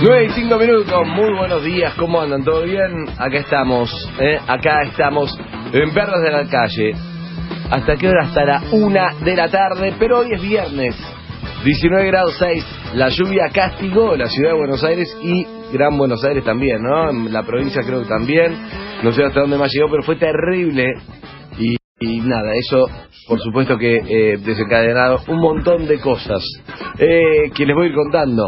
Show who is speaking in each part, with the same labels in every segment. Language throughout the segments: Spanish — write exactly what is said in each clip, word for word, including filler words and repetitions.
Speaker 1: nueve y cinco minutos, muy buenos días, ¿cómo andan? ¿Todo bien? Acá estamos, ¿eh? Acá estamos en Perros de la Calle. ¿Hasta qué hora? Hasta la una de la tarde, pero hoy es viernes, diecinueve grados seis. La lluvia castigó la ciudad de Buenos Aires y Gran Buenos Aires también, ¿no? En la provincia creo que también, no sé hasta dónde más llegó, pero fue terrible. Y, y nada, eso por supuesto que eh, desencadenado un montón de cosas eh, que les voy a ir contando.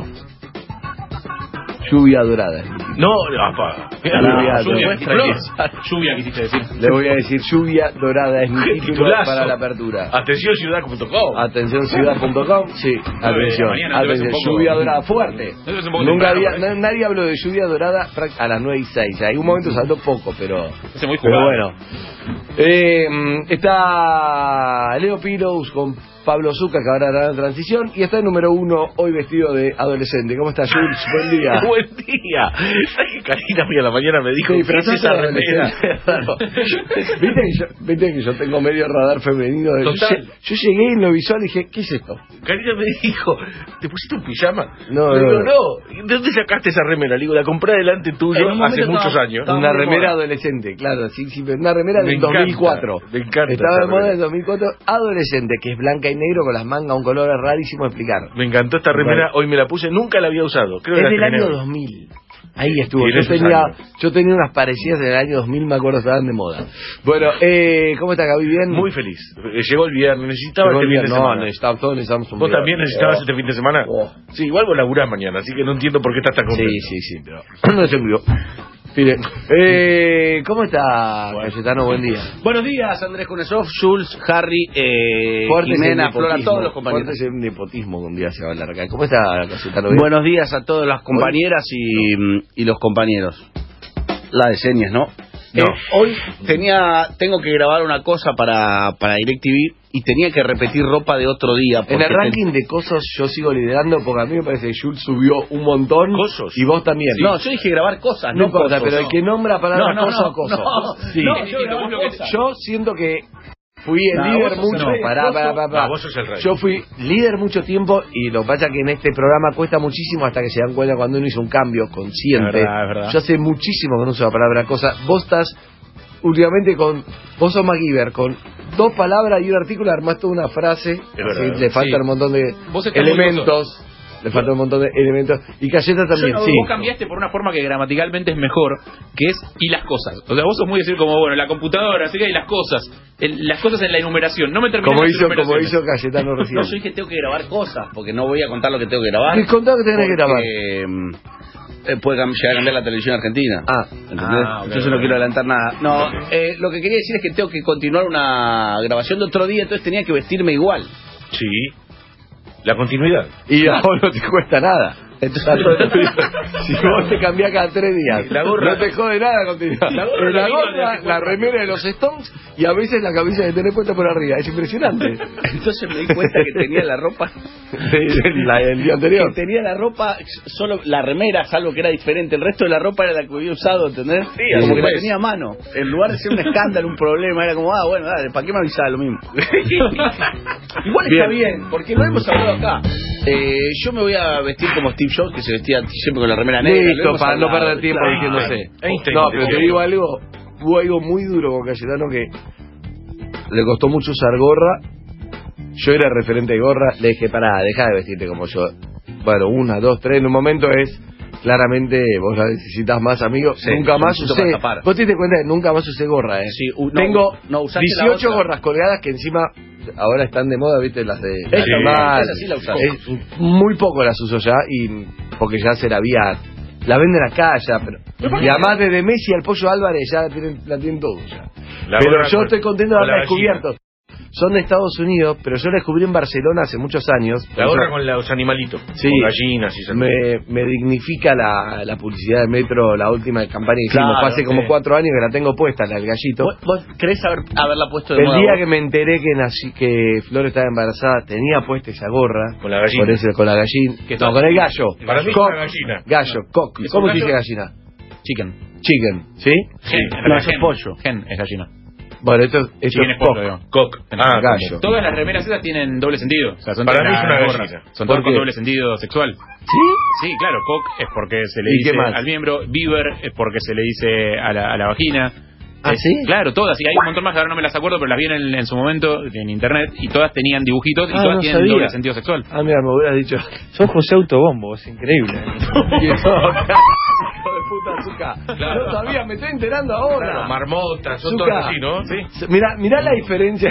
Speaker 1: Lluvia dorada.
Speaker 2: No, apa.
Speaker 1: Lluvia,
Speaker 2: Lluvia,
Speaker 1: dorada.
Speaker 2: lluvia quisiste decir.
Speaker 1: Le voy a decir lluvia dorada es mi título
Speaker 2: Titulazo.
Speaker 1: para la apertura.
Speaker 2: Atención ciudad punto com.
Speaker 1: Atención ciudad punto com. Sí, atención.
Speaker 2: Mañana te ves
Speaker 1: Atención.
Speaker 2: un poco-
Speaker 1: Lluvia dorada fuerte.
Speaker 2: te ves un poco
Speaker 1: Nunca
Speaker 2: temprano,
Speaker 1: había,
Speaker 2: parece.
Speaker 1: na- nadie habló de lluvia dorada prac- a las nueve y seis. Hay un momento saltó poco, pero
Speaker 2: Ese muy
Speaker 1: pero
Speaker 2: jugado.
Speaker 1: bueno. Eh, mm, está Leo Piros con Pablo Zucca, que ahora hará la transición, y está el número uno hoy vestido de adolescente. ¿Cómo está, Jules? Buen día.
Speaker 2: Buen día. ¿Sabes que Karina hoy a la mañana me dijo
Speaker 1: Sí,
Speaker 2: que
Speaker 1: pero
Speaker 2: es
Speaker 1: no
Speaker 2: esa
Speaker 1: te lo
Speaker 2: remera?
Speaker 1: Claro. ¿Viste, que yo, viste que yo tengo medio radar femenino. Yo,
Speaker 2: Total.
Speaker 1: lle- yo llegué en lo visual y dije, ¿qué es esto?
Speaker 2: Karina me dijo, ¿te pusiste un pijama?
Speaker 1: No,
Speaker 2: Le
Speaker 1: no,
Speaker 2: digo,
Speaker 1: no.
Speaker 2: no. ¿De dónde sacaste esa remera? Le digo, la compré delante tuyo
Speaker 3: En un momento
Speaker 2: hace muchos
Speaker 3: estaba-
Speaker 2: años.
Speaker 3: estaba
Speaker 1: Una
Speaker 3: muy de
Speaker 1: remera
Speaker 3: moda.
Speaker 1: adolescente, claro, sí, sí, pero una remera
Speaker 2: Me
Speaker 1: del
Speaker 2: encanta,
Speaker 1: dos mil cuatro.
Speaker 2: me encanta
Speaker 1: Estaba
Speaker 2: esa
Speaker 1: de moda
Speaker 2: remera.
Speaker 1: del dos mil cuatro, adolescente, que es blanca y negro con las mangas, un color rarísimo de explicar.
Speaker 2: Me encantó esta remera, hoy me la puse, nunca la había usado. Creo que
Speaker 1: Es
Speaker 2: la
Speaker 1: del
Speaker 2: estrené
Speaker 1: año
Speaker 2: hoy.
Speaker 1: dos mil. Ahí estuvo.
Speaker 2: Y en
Speaker 1: Yo
Speaker 2: esos
Speaker 1: tenía,
Speaker 2: años.
Speaker 1: yo tenía unas parecidas del año dos mil, me acuerdo, estaban de moda. Bueno, eh, ¿cómo está Gaby? ¿Bien?
Speaker 2: Muy feliz. Eh, Llegó el viernes, necesitaba
Speaker 1: Llegó
Speaker 2: este
Speaker 1: el
Speaker 2: fin de
Speaker 1: viernes. No,
Speaker 2: semana.
Speaker 1: necesitamos, todos necesitamos un
Speaker 2: ¿Vos
Speaker 1: viernes.
Speaker 2: también necesitabas
Speaker 1: Oh.
Speaker 2: este fin de semana?
Speaker 1: Oh.
Speaker 2: Sí, igual vos laburás mañana, así que no entiendo por qué estás tan contento.
Speaker 1: Sí, sí, sí, pero no se envió. Mire, eh, ¿cómo está, Cayetano? Buen día.
Speaker 3: Buenos días, Andrés Kunesov, Jules, Harry, eh,
Speaker 1: Fuerte es el
Speaker 3: Jimena, Flora,
Speaker 1: nepotismo,
Speaker 3: todos los compañeros.
Speaker 1: fuerte es el nepotismo que un día se va a hablar acá. ¿Cómo está, Cayetano? ¿Bien?
Speaker 3: Buenos días a todas las compañeras y, y los compañeros. La de señas, ¿no?
Speaker 2: No.
Speaker 3: Eh, hoy tenía, tengo que grabar una cosa para, para DirecTV y tenía que repetir ropa de otro día.
Speaker 1: En
Speaker 3: porque
Speaker 1: el ranking de cosas yo sigo liderando porque a mí me parece que Jules subió un montón.
Speaker 2: ¿Cosos?
Speaker 1: Y vos también.
Speaker 3: te- No, yo dije grabar cosas,
Speaker 1: no
Speaker 3: no,
Speaker 1: importa,
Speaker 3: cosos,
Speaker 1: pero
Speaker 3: no.
Speaker 1: el que nombra palabra
Speaker 3: No, no,
Speaker 1: cosa
Speaker 3: no,
Speaker 1: o cosa.
Speaker 3: no,
Speaker 1: Sí.
Speaker 3: no,
Speaker 2: yo
Speaker 3: yo
Speaker 2: grabo
Speaker 3: grabo
Speaker 2: cosas.
Speaker 3: cosas.
Speaker 1: Yo siento que fui el
Speaker 3: No,
Speaker 1: líder
Speaker 3: vos sos
Speaker 1: mucho.
Speaker 3: el rey.
Speaker 1: Pará, pará, pará, pará.
Speaker 2: No, vos sos el rey.
Speaker 1: Yo fui líder mucho tiempo y lo que pasa es que en este programa cuesta muchísimo hasta que se dan cuenta cuando uno hizo un cambio consciente.
Speaker 2: Es verdad, es verdad.
Speaker 1: Yo hace muchísimo que no uso la palabra cosa. Vos estás últimamente con. Vos sos MacGyver, con dos palabras y un artículo armás toda una frase. Así,
Speaker 2: verdad.
Speaker 1: le faltan
Speaker 4: Sí.
Speaker 1: un montón de
Speaker 4: Vos estás muy
Speaker 1: elementos. Le faltan un montón de elementos. Y Cayeta también,
Speaker 4: Yo no,
Speaker 1: sí.
Speaker 4: Vos cambiaste por una forma que gramaticalmente es mejor, que es y las cosas. O sea, vos sos muy decir como, bueno, la computadora, así que hay las cosas. El- las cosas en la enumeración. No me terminé
Speaker 1: Como
Speaker 4: las
Speaker 1: hizo, como
Speaker 4: enumeraciones.
Speaker 1: hizo Cayetano recién.
Speaker 3: No, yo dije tengo que grabar cosas, porque no voy a contar lo que tengo que grabar.
Speaker 1: Y contá que tenés que grabar.
Speaker 3: porque, mm, eh, puede cam- llegar a cambiar la televisión argentina.
Speaker 1: Ah,
Speaker 3: ¿Entendés?
Speaker 4: Ah, ok,
Speaker 3: Entonces no
Speaker 4: ok.
Speaker 3: quiero adelantar nada. No, eh, lo que quería decir es que tengo que continuar una grabación de otro día, entonces tenía que vestirme igual.
Speaker 2: Sí. La continuidad.
Speaker 1: y a vos no te cuesta nada. Entonces, si vos te cambiás cada tres días,
Speaker 2: La gorra.
Speaker 1: no te jode nada continuar.
Speaker 2: La gorra
Speaker 1: la,
Speaker 2: la
Speaker 1: gorra,
Speaker 2: misma de hace
Speaker 1: la
Speaker 2: cuatro
Speaker 1: remera de los Stones y a veces la camisa que tenés puesta por arriba. Es impresionante.
Speaker 3: Entonces me di cuenta que tenía la ropa,
Speaker 1: la, el día anterior.
Speaker 3: que tenía la ropa, solo la remera, salvo que era diferente. El resto de la ropa era la que había usado, ¿entendés?
Speaker 2: Sí,
Speaker 3: como
Speaker 2: así
Speaker 3: que la
Speaker 2: es.
Speaker 3: tenía a mano. En lugar de ser un escándalo, un problema, era como, ah, bueno, dale, ¿para qué me avisaba lo mismo? Igual está bien, porque lo hemos hablado acá. Eh, yo me voy a vestir como Steve Jobs, que se vestía siempre con la remera negra. lo
Speaker 1: Listo,
Speaker 3: hemos
Speaker 1: para no
Speaker 3: hablado,
Speaker 1: perder tiempo
Speaker 3: claro.
Speaker 1: diciéndose.
Speaker 2: Einstein,
Speaker 1: No, pero te
Speaker 2: Einstein.
Speaker 1: digo algo. Hubo algo muy duro con Cayetano que le costó mucho usar gorra. Yo era referente de gorra. Le dije, pará, deja de vestirte como yo. Bueno, una, dos, tres. En un momento es. Claramente vos la necesitas más, amigo.
Speaker 3: Sí,
Speaker 1: nunca
Speaker 3: yo
Speaker 1: más
Speaker 3: necesito
Speaker 1: usé.
Speaker 3: para tapar.
Speaker 1: Vos te diste cuenta que nunca más usé gorra, ¿eh?
Speaker 3: Sí, u- no,
Speaker 1: Tengo
Speaker 3: no, usaste la
Speaker 1: dieciocho
Speaker 3: otra.
Speaker 1: gorras colgadas que encima ahora están de moda, ¿viste? Las de.
Speaker 3: Esa,
Speaker 1: las
Speaker 2: sí,
Speaker 1: mal.
Speaker 3: esa sí la usás.
Speaker 1: Es- muy poco las uso ya y porque ya se la había. La venden acá ya, pero. Y además desde Messi al Pollo Álvarez ya la tienen, la tienen todo ya.
Speaker 2: La
Speaker 1: Pero
Speaker 2: gorra
Speaker 1: yo
Speaker 2: con-
Speaker 1: estoy contento de
Speaker 2: con la
Speaker 1: haberla
Speaker 2: gallina.
Speaker 1: descubierto. Son de Estados Unidos, pero yo la descubrí en Barcelona hace muchos años.
Speaker 2: La
Speaker 1: Por
Speaker 2: gorra
Speaker 1: eso
Speaker 2: con los animalitos.
Speaker 1: Sí.
Speaker 2: Con gallinas y esas
Speaker 1: me, me dignifica la, la publicidad del Metro, la última campaña que hicimos.
Speaker 3: Claro,
Speaker 1: Fue hace como
Speaker 2: sí.
Speaker 1: cuatro años que la tengo puesta, la del gallito.
Speaker 3: ¿Vos, vos querés haber, haberla puesto de
Speaker 1: El
Speaker 3: moda
Speaker 1: día
Speaker 3: vos?
Speaker 1: que me enteré que nací, que Flor estaba embarazada, tenía puesta esa gorra.
Speaker 2: Con la gallina.
Speaker 1: Con, ese, con la gallina.
Speaker 4: ¿Qué
Speaker 1: No,
Speaker 4: tal?
Speaker 1: con el gallo.
Speaker 2: Para mí es
Speaker 1: Cock.
Speaker 2: una gallina.
Speaker 1: Gallo, cock.
Speaker 4: ¿Es
Speaker 1: ¿Cómo
Speaker 4: un
Speaker 1: se dice
Speaker 4: gallo?
Speaker 1: gallina?
Speaker 4: Chicken.
Speaker 1: Chicken, ¿sí?
Speaker 4: Gen,
Speaker 3: No, eso es pollo.
Speaker 4: Gen es gallina.
Speaker 1: Bueno, esto, esto
Speaker 4: Si bien
Speaker 1: es
Speaker 4: es pollo,
Speaker 1: cock.
Speaker 4: digo.
Speaker 2: Cock. Ah,
Speaker 1: gallo.
Speaker 4: Todas las remeras esas tienen doble sentido. O sea, son
Speaker 2: Para
Speaker 4: todas
Speaker 2: mí es una
Speaker 4: gorras.
Speaker 2: gallina.
Speaker 4: Son
Speaker 1: ¿Por
Speaker 4: todas con
Speaker 1: qué?
Speaker 4: doble sentido sexual.
Speaker 1: ¿Sí?
Speaker 4: Sí, claro, cock es porque se le
Speaker 1: ¿Y
Speaker 4: dice
Speaker 1: qué más?
Speaker 4: al miembro, beaver es porque se le dice a la, a la vagina.
Speaker 1: ¿Ah,
Speaker 4: Es-
Speaker 1: sí?
Speaker 4: Claro, todas. Y hay un montón más que ahora no me las acuerdo, pero las vi en, en su momento en internet y todas tenían dibujitos y
Speaker 1: Ah,
Speaker 4: todas
Speaker 1: no
Speaker 4: tienen
Speaker 1: sabía.
Speaker 4: doble sentido sexual.
Speaker 1: Ah, mira, me hubieras dicho.
Speaker 5: Sos José Autobombo, es increíble.
Speaker 1: Hijo de puta, Zucca. No sabía, me estoy enterando ahora.
Speaker 2: Claro, marmotas, son
Speaker 1: Zucca.
Speaker 2: todas así, ¿no? Sí.
Speaker 1: Mirá, mirá la diferencia.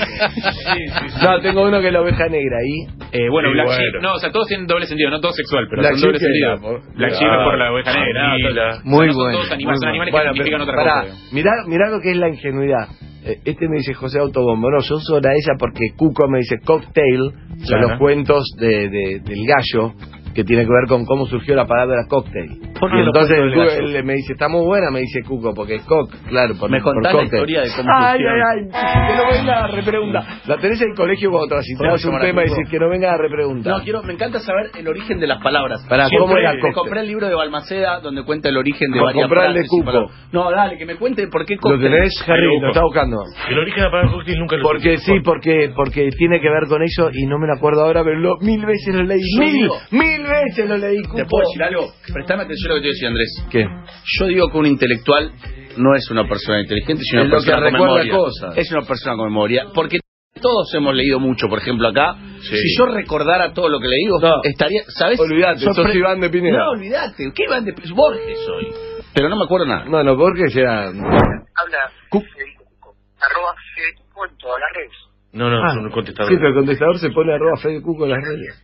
Speaker 1: No, tengo uno que es la oveja negra ahí.
Speaker 4: Eh, bueno,
Speaker 2: Sí,
Speaker 4: Black
Speaker 2: bueno.
Speaker 4: Sheep, no, o sea, todos tienen doble sentido, no todo sexual, pero
Speaker 1: Black
Speaker 4: son doble
Speaker 1: Sheep
Speaker 4: sentido.
Speaker 1: era por-
Speaker 4: Black Sheep es por la oveja negra.
Speaker 2: Anguila.
Speaker 4: O sea,
Speaker 1: Muy
Speaker 4: no son
Speaker 1: bueno,
Speaker 4: todos animales, son
Speaker 1: muy
Speaker 4: animales
Speaker 1: bueno.
Speaker 4: que significan otra
Speaker 1: pará,
Speaker 4: cosa. digo.
Speaker 1: mirá, mirá lo que es la ingenuidad. Eh, Este me dice José Autobombo. No, yo uso la ella porque Cuco me dice cocktail, son
Speaker 2: Claro.
Speaker 1: los cuentos de, de- del gallo, que tiene que ver con cómo surgió la palabra cocktail.
Speaker 3: ¿Por qué
Speaker 1: Y
Speaker 3: los
Speaker 1: entonces
Speaker 3: cuentos del
Speaker 1: Cuco,
Speaker 3: gallo?
Speaker 1: él me dice, está muy buena, me dice Cuco, porque cock, claro, por,
Speaker 3: Me
Speaker 1: por
Speaker 3: contás la
Speaker 1: cocktail.
Speaker 3: historia de cómo
Speaker 1: Ay,
Speaker 3: surgieron.
Speaker 1: ay, ay, que no venga a repreguntar. La tenés en el colegio cuando transitas
Speaker 3: Podemos
Speaker 1: un
Speaker 3: llamar a
Speaker 1: tema y
Speaker 3: Cuco.
Speaker 1: dices que no venga a repreguntar.
Speaker 3: No, quiero, me encanta saber el origen de las palabras.
Speaker 1: Pará,
Speaker 3: Siempre
Speaker 1: ¿cómo era
Speaker 3: me
Speaker 1: cocktail?
Speaker 3: compré el libro de Balmaceda donde cuenta el origen de
Speaker 1: Por
Speaker 3: varias
Speaker 1: comprarle
Speaker 3: frases y
Speaker 1: Cuco.
Speaker 3: palabras. No, dale, que me cuente por qué
Speaker 1: ¿Lo
Speaker 3: cóctel.
Speaker 1: tenés, Harry?
Speaker 2: Cuco.
Speaker 1: ¿Lo está buscando?
Speaker 2: El origen de la palabra cocktail nunca lo
Speaker 1: Porque
Speaker 2: supe.
Speaker 1: sí, porque porque tiene que ver con eso y no me lo acuerdo ahora, pero lo- mil veces lo leí.
Speaker 3: Yo
Speaker 1: Mil,
Speaker 3: digo-
Speaker 1: mil veces lo leí,
Speaker 3: ¿Te
Speaker 1: Cuco.
Speaker 3: puedo decir algo? Prestame atención a lo que te decía Andrés.
Speaker 1: ¿Qué?
Speaker 3: Yo digo que un intelectual no es una persona inteligente, sino
Speaker 1: Es
Speaker 3: una
Speaker 1: lo que
Speaker 3: persona con
Speaker 1: recuerda
Speaker 3: memoria.
Speaker 1: cosas.
Speaker 3: Es una persona con memoria. Porque todos hemos leído mucho, por ejemplo, acá.
Speaker 2: Sí.
Speaker 3: Si yo recordara todo lo que leí, vos
Speaker 1: No.
Speaker 3: estaría, ¿sabes?
Speaker 1: Olvídate, sos
Speaker 3: Sorpre-
Speaker 1: Iván de Pineda.
Speaker 3: No, olvídate. ¿Qué Iván de Borges soy? Pero no me acuerdo nada.
Speaker 1: No, no, porque era...
Speaker 6: Habla
Speaker 1: Cu-
Speaker 6: Federico, arroba Federico en todas las redes.
Speaker 2: No, no,
Speaker 1: Ah,
Speaker 2: es un contestador.
Speaker 1: sí, pero el contestador se pone arroba Fede Cuco en las redes.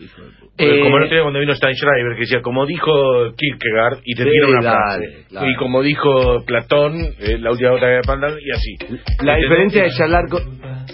Speaker 2: Pero
Speaker 3: Eh,
Speaker 2: como el otro día cuando vino Steinschreiber, que decía, como dijo Kierkegaard, y te
Speaker 1: Sí,
Speaker 2: tira una
Speaker 1: dale,
Speaker 2: frase.
Speaker 1: claro.
Speaker 2: Y como dijo Platón, eh, la última gota de Pandal, y así.
Speaker 1: La
Speaker 2: ¿Entendés?
Speaker 1: diferencia de charlar con...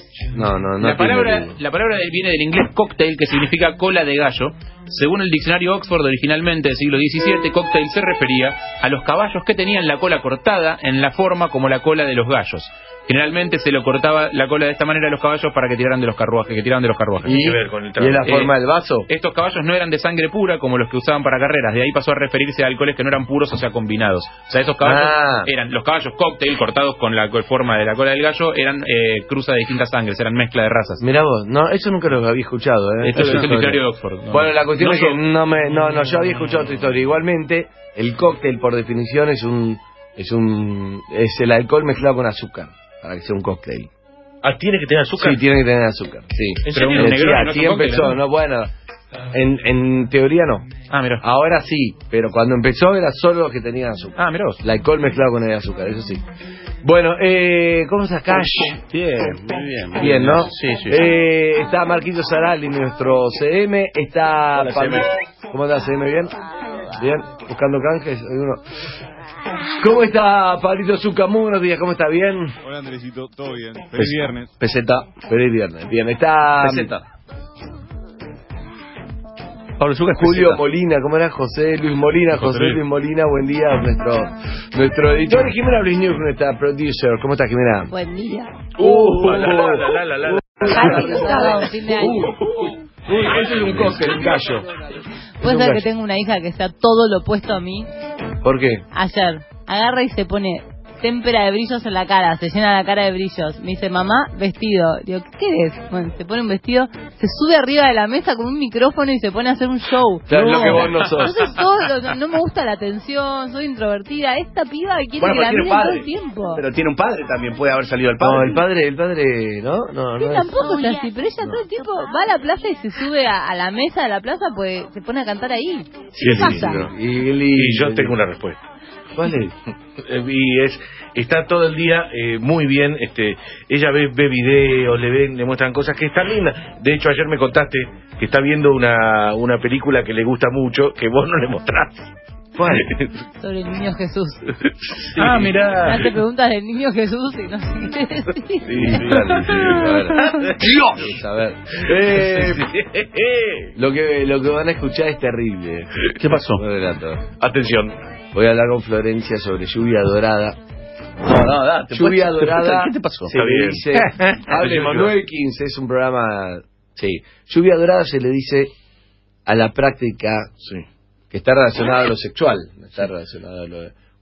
Speaker 1: No, no, no.
Speaker 4: La
Speaker 1: tiene
Speaker 4: palabra,
Speaker 1: ritmo.
Speaker 4: la palabra viene del inglés cocktail, que significa cola de gallo. Según el diccionario Oxford originalmente del siglo diecisiete, cocktail se refería a los caballos que tenían la cola cortada en la forma como la cola de los gallos. Generalmente se lo cortaba la cola de esta manera a los caballos para que tiraran de los carruajes, que tiraran de los carruajes.
Speaker 2: Tiene que ver con el
Speaker 1: ¿Y es la
Speaker 4: Eh,
Speaker 1: forma del vaso?
Speaker 4: Estos caballos no eran de sangre pura como los que usaban para carreras, de ahí pasó a referirse a alcoholes que no eran puros, o sea, combinados. O sea, esos caballos
Speaker 1: Ah.
Speaker 4: eran los caballos cocktail cortados con la co- forma de la cola del gallo, eran eh, cruza de distintas sangres, eran mezcla de razas.
Speaker 1: Mirá vos, no, eso nunca lo había escuchado, ¿eh?
Speaker 4: Esto es el
Speaker 1: Eso no-
Speaker 4: diccionario de Oxford. ¿no?
Speaker 1: Bueno, la cuestión
Speaker 4: No
Speaker 1: es que
Speaker 4: son-
Speaker 1: no me, no, no, yo había escuchado tu historia. Igualmente, el cóctel por definición es un, es un, es el alcohol mezclado con azúcar para que sea un cóctel.
Speaker 2: Ah, tiene que tener azúcar.
Speaker 1: Sí, tiene que tener azúcar. Sí.
Speaker 2: ¿En
Speaker 4: Pero
Speaker 2: serio?
Speaker 4: un
Speaker 1: Eh, sí,
Speaker 4: Negroni no
Speaker 1: así
Speaker 4: es un cóctel,
Speaker 1: empezó,
Speaker 4: ¿no?
Speaker 1: no, bueno, en, en teoría no.
Speaker 4: Ah, mira.
Speaker 1: Ahora sí, pero cuando empezó era solo los que tenían azúcar.
Speaker 4: Ah, mira vos.
Speaker 1: El alcohol mezclado con el azúcar, eso sí. Bueno, eh, ¿cómo estás, Cash?
Speaker 3: Bien, muy bien. muy
Speaker 1: Bien, ¿no?
Speaker 3: Sí, sí. sí.
Speaker 1: Eh, está Marquito Sarali, nuestro C M. Está...
Speaker 3: Hola,
Speaker 1: Pal-
Speaker 3: C M.
Speaker 1: ¿Cómo está, C M? ¿Bien? Bien, buscando canjes. Hay uno. ¿Cómo está Pablito Zucca? Muy buenos días, ¿cómo está? ¿Bien?
Speaker 7: Hola Andresito, todo bien. Feliz
Speaker 1: Pues-
Speaker 7: viernes.
Speaker 3: Peseta.
Speaker 1: Feliz viernes. Bien, está...
Speaker 3: Peseta. Pablo Zucca es
Speaker 1: Julio
Speaker 3: peseta.
Speaker 1: Molina, ¿cómo era? José Luis Molina, José
Speaker 7: José Luis.
Speaker 1: Luis Molina, buen día, nuestro nuestro editor. Y Jimena Luis News, nuestra producer. ¿Cómo estás, Jimena?
Speaker 8: Buen día.
Speaker 1: Uh,
Speaker 2: la, la, la, la, la, la.
Speaker 8: Casi no estaba un fin de año.
Speaker 1: Uy, eso es un cóctel, un gallo.
Speaker 8: Puede
Speaker 1: un
Speaker 8: ser que
Speaker 1: gallo.
Speaker 8: tengo una hija que está todo lo opuesto a mí.
Speaker 1: ¿Por qué?
Speaker 8: Ayer agarra y se pone témpera de brillos en la cara, se llena la cara de brillos. Me dice, mamá, vestido. Digo, ¿qué querés? Bueno, se pone un vestido, se sube arriba de la mesa con un micrófono y se pone a hacer un show.
Speaker 1: Claro, lo que vos no sos.
Speaker 8: Yo soy todo, no, no me gusta la atención, soy introvertida. Esta piba quiere
Speaker 3: Bueno,
Speaker 8: que
Speaker 3: pero
Speaker 8: la
Speaker 3: tiene un
Speaker 8: miren todo
Speaker 3: padre.
Speaker 8: el tiempo.
Speaker 3: Pero tiene un padre también, puede haber salido el padre.
Speaker 1: No, el padre, el padre, ¿no? No,
Speaker 8: Sí,
Speaker 1: no es.
Speaker 8: tampoco es así, pero ella todo el tiempo va a la plaza y se sube a, a la mesa de la plaza, pues se pone a cantar ahí.
Speaker 2: Sí,
Speaker 8: ¿Qué
Speaker 2: sí,
Speaker 8: pasa?
Speaker 1: Y,
Speaker 2: Y yo tengo una respuesta.
Speaker 1: ¿Cuál es?
Speaker 2: Eh, y es está todo el día eh, muy bien, este ella ve, ve videos, le ven, le muestran cosas que están lindas. De hecho, ayer me contaste que está viendo una una película que le gusta mucho, que vos no le mostraste.
Speaker 1: ¿Cuál?
Speaker 8: Sobre el niño Jesús.
Speaker 2: Sí.
Speaker 4: Ah,
Speaker 8: Me
Speaker 4: mira.
Speaker 8: hace preguntas del niño Jesús y no sé qué decir.
Speaker 1: Sí, sí, dale, sí, a ver. Dios. A ver. Eh, lo que lo que van a escuchar es terrible.
Speaker 3: ¿Qué pasó?
Speaker 1: No adelanto.
Speaker 2: Atención.
Speaker 1: Voy a hablar con Florencia sobre lluvia dorada.
Speaker 3: No, no, da. ¿te
Speaker 1: Lluvia
Speaker 3: puedes-
Speaker 1: dorada.
Speaker 3: ¿Qué te pasó?
Speaker 1: Se
Speaker 2: Está
Speaker 1: le
Speaker 2: bien.
Speaker 1: dice. Hablemos nueve quince, es un programa. Sí. Lluvia dorada se le dice a la práctica
Speaker 2: Sí.
Speaker 1: que está relacionada a lo sexual. No está relacionada a lo de.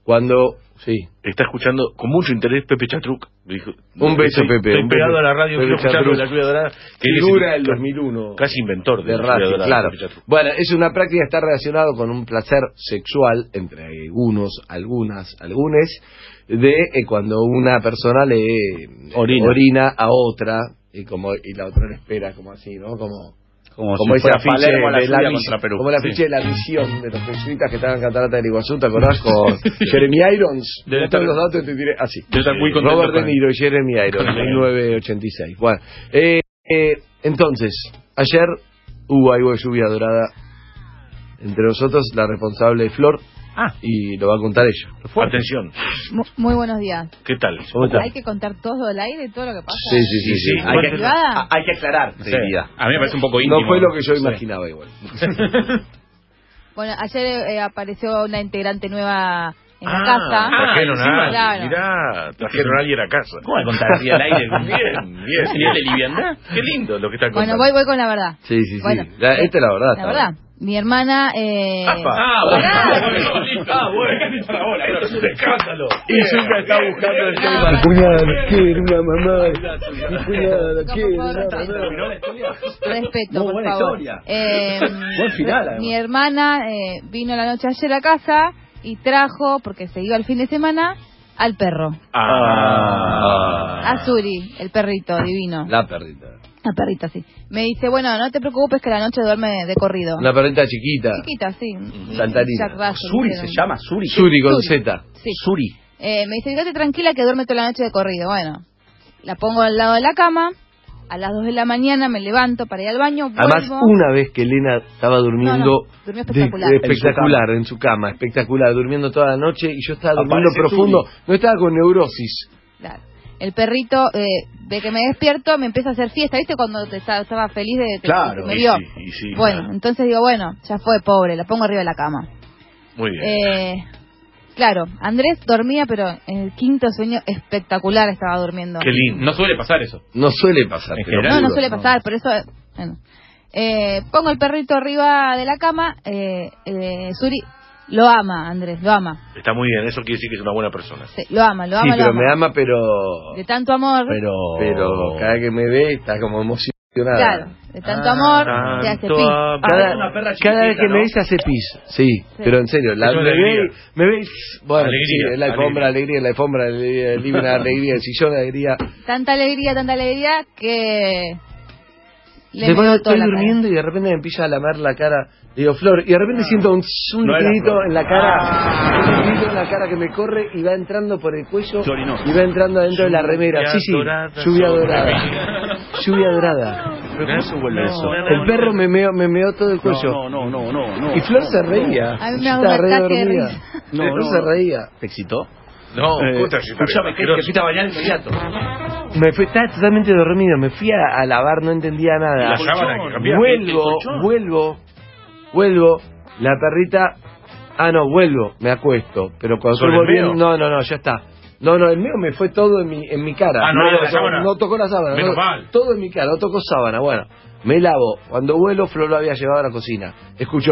Speaker 1: Cuando... Sí.
Speaker 2: Está escuchando con mucho interés Pepe Chatruc. Dijo,
Speaker 1: Un beso,
Speaker 2: estoy,
Speaker 1: Pepe.
Speaker 2: Estoy
Speaker 1: un
Speaker 2: pegado
Speaker 1: Pepe.
Speaker 2: a la radio,
Speaker 1: Pepe
Speaker 2: quiero escuchar
Speaker 1: Chatruc.
Speaker 2: la lluvia dorada. Que él es
Speaker 1: Figura
Speaker 2: el-
Speaker 1: del dos mil uno.
Speaker 2: Casi inventor de,
Speaker 1: De
Speaker 2: la lluvia
Speaker 1: radio,
Speaker 2: dorada,
Speaker 1: claro.
Speaker 2: Pepe Chatruc.
Speaker 1: Bueno, es una práctica que está relacionada con un placer sexual entre algunos, algunas, algunes, de eh, cuando una persona le eh,
Speaker 3: Orina.
Speaker 1: orina a otra y como y la otra le espera como así, ¿no? Como
Speaker 3: Como,
Speaker 1: como
Speaker 3: si
Speaker 1: ese
Speaker 3: fuera
Speaker 1: afiche
Speaker 3: Palermo a la
Speaker 1: de la
Speaker 3: lluvia
Speaker 1: mis-
Speaker 3: contra Perú.
Speaker 1: como el afiche
Speaker 3: Sí.
Speaker 1: de la misión de los jesuitas que estaban en Catarata del Iguazú, ¿te acordás? Con Jeremy Irons.
Speaker 4: Debe
Speaker 1: No tengo
Speaker 4: estar-
Speaker 1: los datos, te diré así.
Speaker 4: Debe estar muy contento
Speaker 1: Robert
Speaker 4: con
Speaker 1: De
Speaker 4: él.
Speaker 1: Niro y Jeremy Irons, mil novecientos ochenta y seis. Bueno, eh, eh, entonces, ayer hubo algo de lluvia dorada entre nosotros, la responsable de Flor,
Speaker 3: Ah.
Speaker 1: y lo va a contar ella.
Speaker 2: Atención,
Speaker 9: Mu- Muy buenos días.
Speaker 2: ¿qué tal?
Speaker 1: ¿Cómo está?
Speaker 9: Hay que contar todo al aire, todo lo que pasa.
Speaker 1: Sí, sí, sí, sí.
Speaker 3: Hay que,
Speaker 9: ¿Privada?
Speaker 3: a- hay que aclarar,
Speaker 4: Sí.
Speaker 3: diría.
Speaker 4: A mí me parece un poco íntimo.
Speaker 1: No fue lo que yo
Speaker 4: Sí.
Speaker 1: imaginaba igual.
Speaker 9: Bueno, ayer eh, apareció una integrante nueva en la
Speaker 2: Ah,
Speaker 9: casa.
Speaker 2: trajeron
Speaker 9: encima,
Speaker 2: a alguien,
Speaker 9: claro.
Speaker 2: mirá, trajeron a alguien a casa.
Speaker 3: ¿Cómo va a contar así al aire?
Speaker 2: Bien, bien.
Speaker 4: Señal de liviandad.
Speaker 2: Qué lindo lo que está
Speaker 9: Bueno,
Speaker 2: contando.
Speaker 9: voy, voy con la verdad.
Speaker 1: Sí, sí, sí.
Speaker 9: Bueno,
Speaker 1: La-
Speaker 9: eh,
Speaker 1: esta es la verdad.
Speaker 9: La verdad, mi hermana... Eh,
Speaker 2: Apa.
Speaker 4: Ah, bueno.
Speaker 2: Ah,
Speaker 4: Listo.
Speaker 2: Ah, bueno. Esto es un escándalo.
Speaker 1: Y Zucca está buscando el
Speaker 9: No,
Speaker 1: tema.
Speaker 9: no.
Speaker 1: Cuñada, quiere una mamá. Mi cuñada,
Speaker 9: por
Speaker 1: quiere
Speaker 9: favor,
Speaker 1: una
Speaker 9: respeto.
Speaker 1: mamá.
Speaker 9: Respeto,
Speaker 3: Muy
Speaker 9: por
Speaker 3: buena
Speaker 9: favor.
Speaker 3: historia.
Speaker 9: Eh,
Speaker 3: Buen final, además.
Speaker 9: mi hermana eh, vino la noche ayer a casa y trajo, porque se iba el fin de semana, al perro.
Speaker 2: Ah.
Speaker 9: A Suri, el perrito divino.
Speaker 1: La perrita.
Speaker 9: La perrita, sí. Me dice, bueno, no te preocupes que la noche duerme de corrido.
Speaker 1: Una perrita chiquita.
Speaker 9: Chiquita, sí.
Speaker 1: Saltarina.
Speaker 9: Jack Russell,
Speaker 3: Suri
Speaker 9: hicieron.
Speaker 3: se llama, Suri.
Speaker 1: Suri con
Speaker 9: Suri.
Speaker 1: Z.
Speaker 9: Sí.
Speaker 3: Suri.
Speaker 9: Eh, me dice, quédate tranquila que duerme toda la noche de corrido. Bueno, la pongo al lado de la cama. A las dos de la mañana me levanto para ir al baño.
Speaker 1: Además,
Speaker 9: vuelvo.
Speaker 1: una vez que Elena estaba durmiendo
Speaker 9: No, no, durmió espectacular.
Speaker 1: de- espectacular en su cama, espectacular, durmiendo toda la noche y yo estaba durmiendo
Speaker 3: Aparece
Speaker 1: profundo, no estaba con neurosis.
Speaker 9: Claro. El perrito eh, ve que me despierto, me empieza a hacer fiesta. ¿Viste cuando te estaba, estaba feliz de, de-
Speaker 3: Claro,
Speaker 9: que me
Speaker 2: y
Speaker 9: vio?
Speaker 2: sí, y sí,
Speaker 9: Bueno,
Speaker 2: claro.
Speaker 9: entonces digo, bueno, ya fue, pobre, la pongo arriba de la cama.
Speaker 2: Muy bien.
Speaker 9: Eh, claro, Andrés dormía, pero en el quinto sueño espectacular estaba durmiendo.
Speaker 2: Qué lindo.
Speaker 4: No suele pasar eso.
Speaker 1: No suele pasar.
Speaker 4: En
Speaker 1: te lo
Speaker 4: general.
Speaker 9: No, no
Speaker 1: juro,
Speaker 9: suele pasar, por eso... Bueno. Eh, pongo el perrito arriba de la cama. Eh, eh, Suri lo ama, Andrés, lo ama.
Speaker 2: Está muy bien, eso quiere decir que es una buena persona.
Speaker 9: Sí, lo ama, lo
Speaker 1: Sí,
Speaker 9: ama, lo
Speaker 1: pero
Speaker 9: ama.
Speaker 1: me ama, pero...
Speaker 9: De tanto amor,
Speaker 3: Pero...
Speaker 1: Pero cada vez que me ve está como emocionada.
Speaker 9: claro, de tanto amor,
Speaker 2: Ah,
Speaker 9: se hace
Speaker 2: tanto
Speaker 9: pis.
Speaker 2: amor.
Speaker 1: Cada,
Speaker 3: Ah, una perra
Speaker 1: cada vez
Speaker 3: chiquitita,
Speaker 1: que me
Speaker 3: ¿no?
Speaker 1: ve se hace pis, sí, pero en serio, la,
Speaker 2: Es una
Speaker 1: me, ve,
Speaker 2: alegría.
Speaker 1: me ve, bueno,
Speaker 2: Alegría,
Speaker 1: sí, la alfombra, alegría, la alfombra, alegría, el living, alegría, el sillón, alegría.
Speaker 9: Tanta alegría, tanta alegría que le
Speaker 1: Después
Speaker 9: meó toda
Speaker 1: estoy
Speaker 9: la cara.
Speaker 1: durmiendo y de repente me empieza a lamer la cara. Digo, Flor, y de repente siento un, un
Speaker 3: No era
Speaker 1: liquidito
Speaker 3: Flor.
Speaker 1: en la cara, un liquidito en la cara que me corre y va entrando por el cuello
Speaker 3: Florinoso.
Speaker 1: y va entrando adentro de la remera. Sí, sí,
Speaker 2: dorada
Speaker 1: lluvia
Speaker 2: sobre
Speaker 1: dorada.
Speaker 2: mí.
Speaker 1: Lluvia dorada.
Speaker 3: ¿Pero cómo se vuelve eso?
Speaker 1: El perro me meó, me meó todo el cuello.
Speaker 3: No, no, no, no, no.
Speaker 1: Y Flor se reía.
Speaker 9: A mí me
Speaker 1: Yo
Speaker 9: da un
Speaker 1: estaba re
Speaker 9: ataque de
Speaker 1: dormida.
Speaker 9: risa.
Speaker 3: No,
Speaker 1: Flor
Speaker 3: no,
Speaker 1: se
Speaker 3: no.
Speaker 1: reía.
Speaker 3: ¿Te excitó?
Speaker 2: No,
Speaker 3: Eh,
Speaker 2: puta, si está
Speaker 3: escúchame, que,
Speaker 2: bien,
Speaker 3: que fuiste a bañar inmediato.
Speaker 1: Me fui, estaba totalmente dormido. Me fui a, a lavar, no entendía
Speaker 2: Y
Speaker 1: nada.
Speaker 2: la sábana hay que cambiar.
Speaker 1: Vuelvo, vuelvo, vuelvo. La perrita. Ah, no, vuelvo, me acuesto. Pero cuando
Speaker 2: ¿Sobre
Speaker 1: estoy
Speaker 2: el
Speaker 1: volviendo.
Speaker 2: mío?
Speaker 1: No, no, no, ya está. No, no, el mío me fue todo en mi, en mi cara.
Speaker 2: Ah, no
Speaker 1: no,
Speaker 2: era la
Speaker 1: no,
Speaker 2: sábana.
Speaker 1: no tocó la sábana.
Speaker 2: Menos
Speaker 1: no,
Speaker 2: mal.
Speaker 1: Todo en mi cara, no tocó sábana. Bueno, me lavo. Cuando vuelo, Flor lo había llevado a la cocina. Escucho.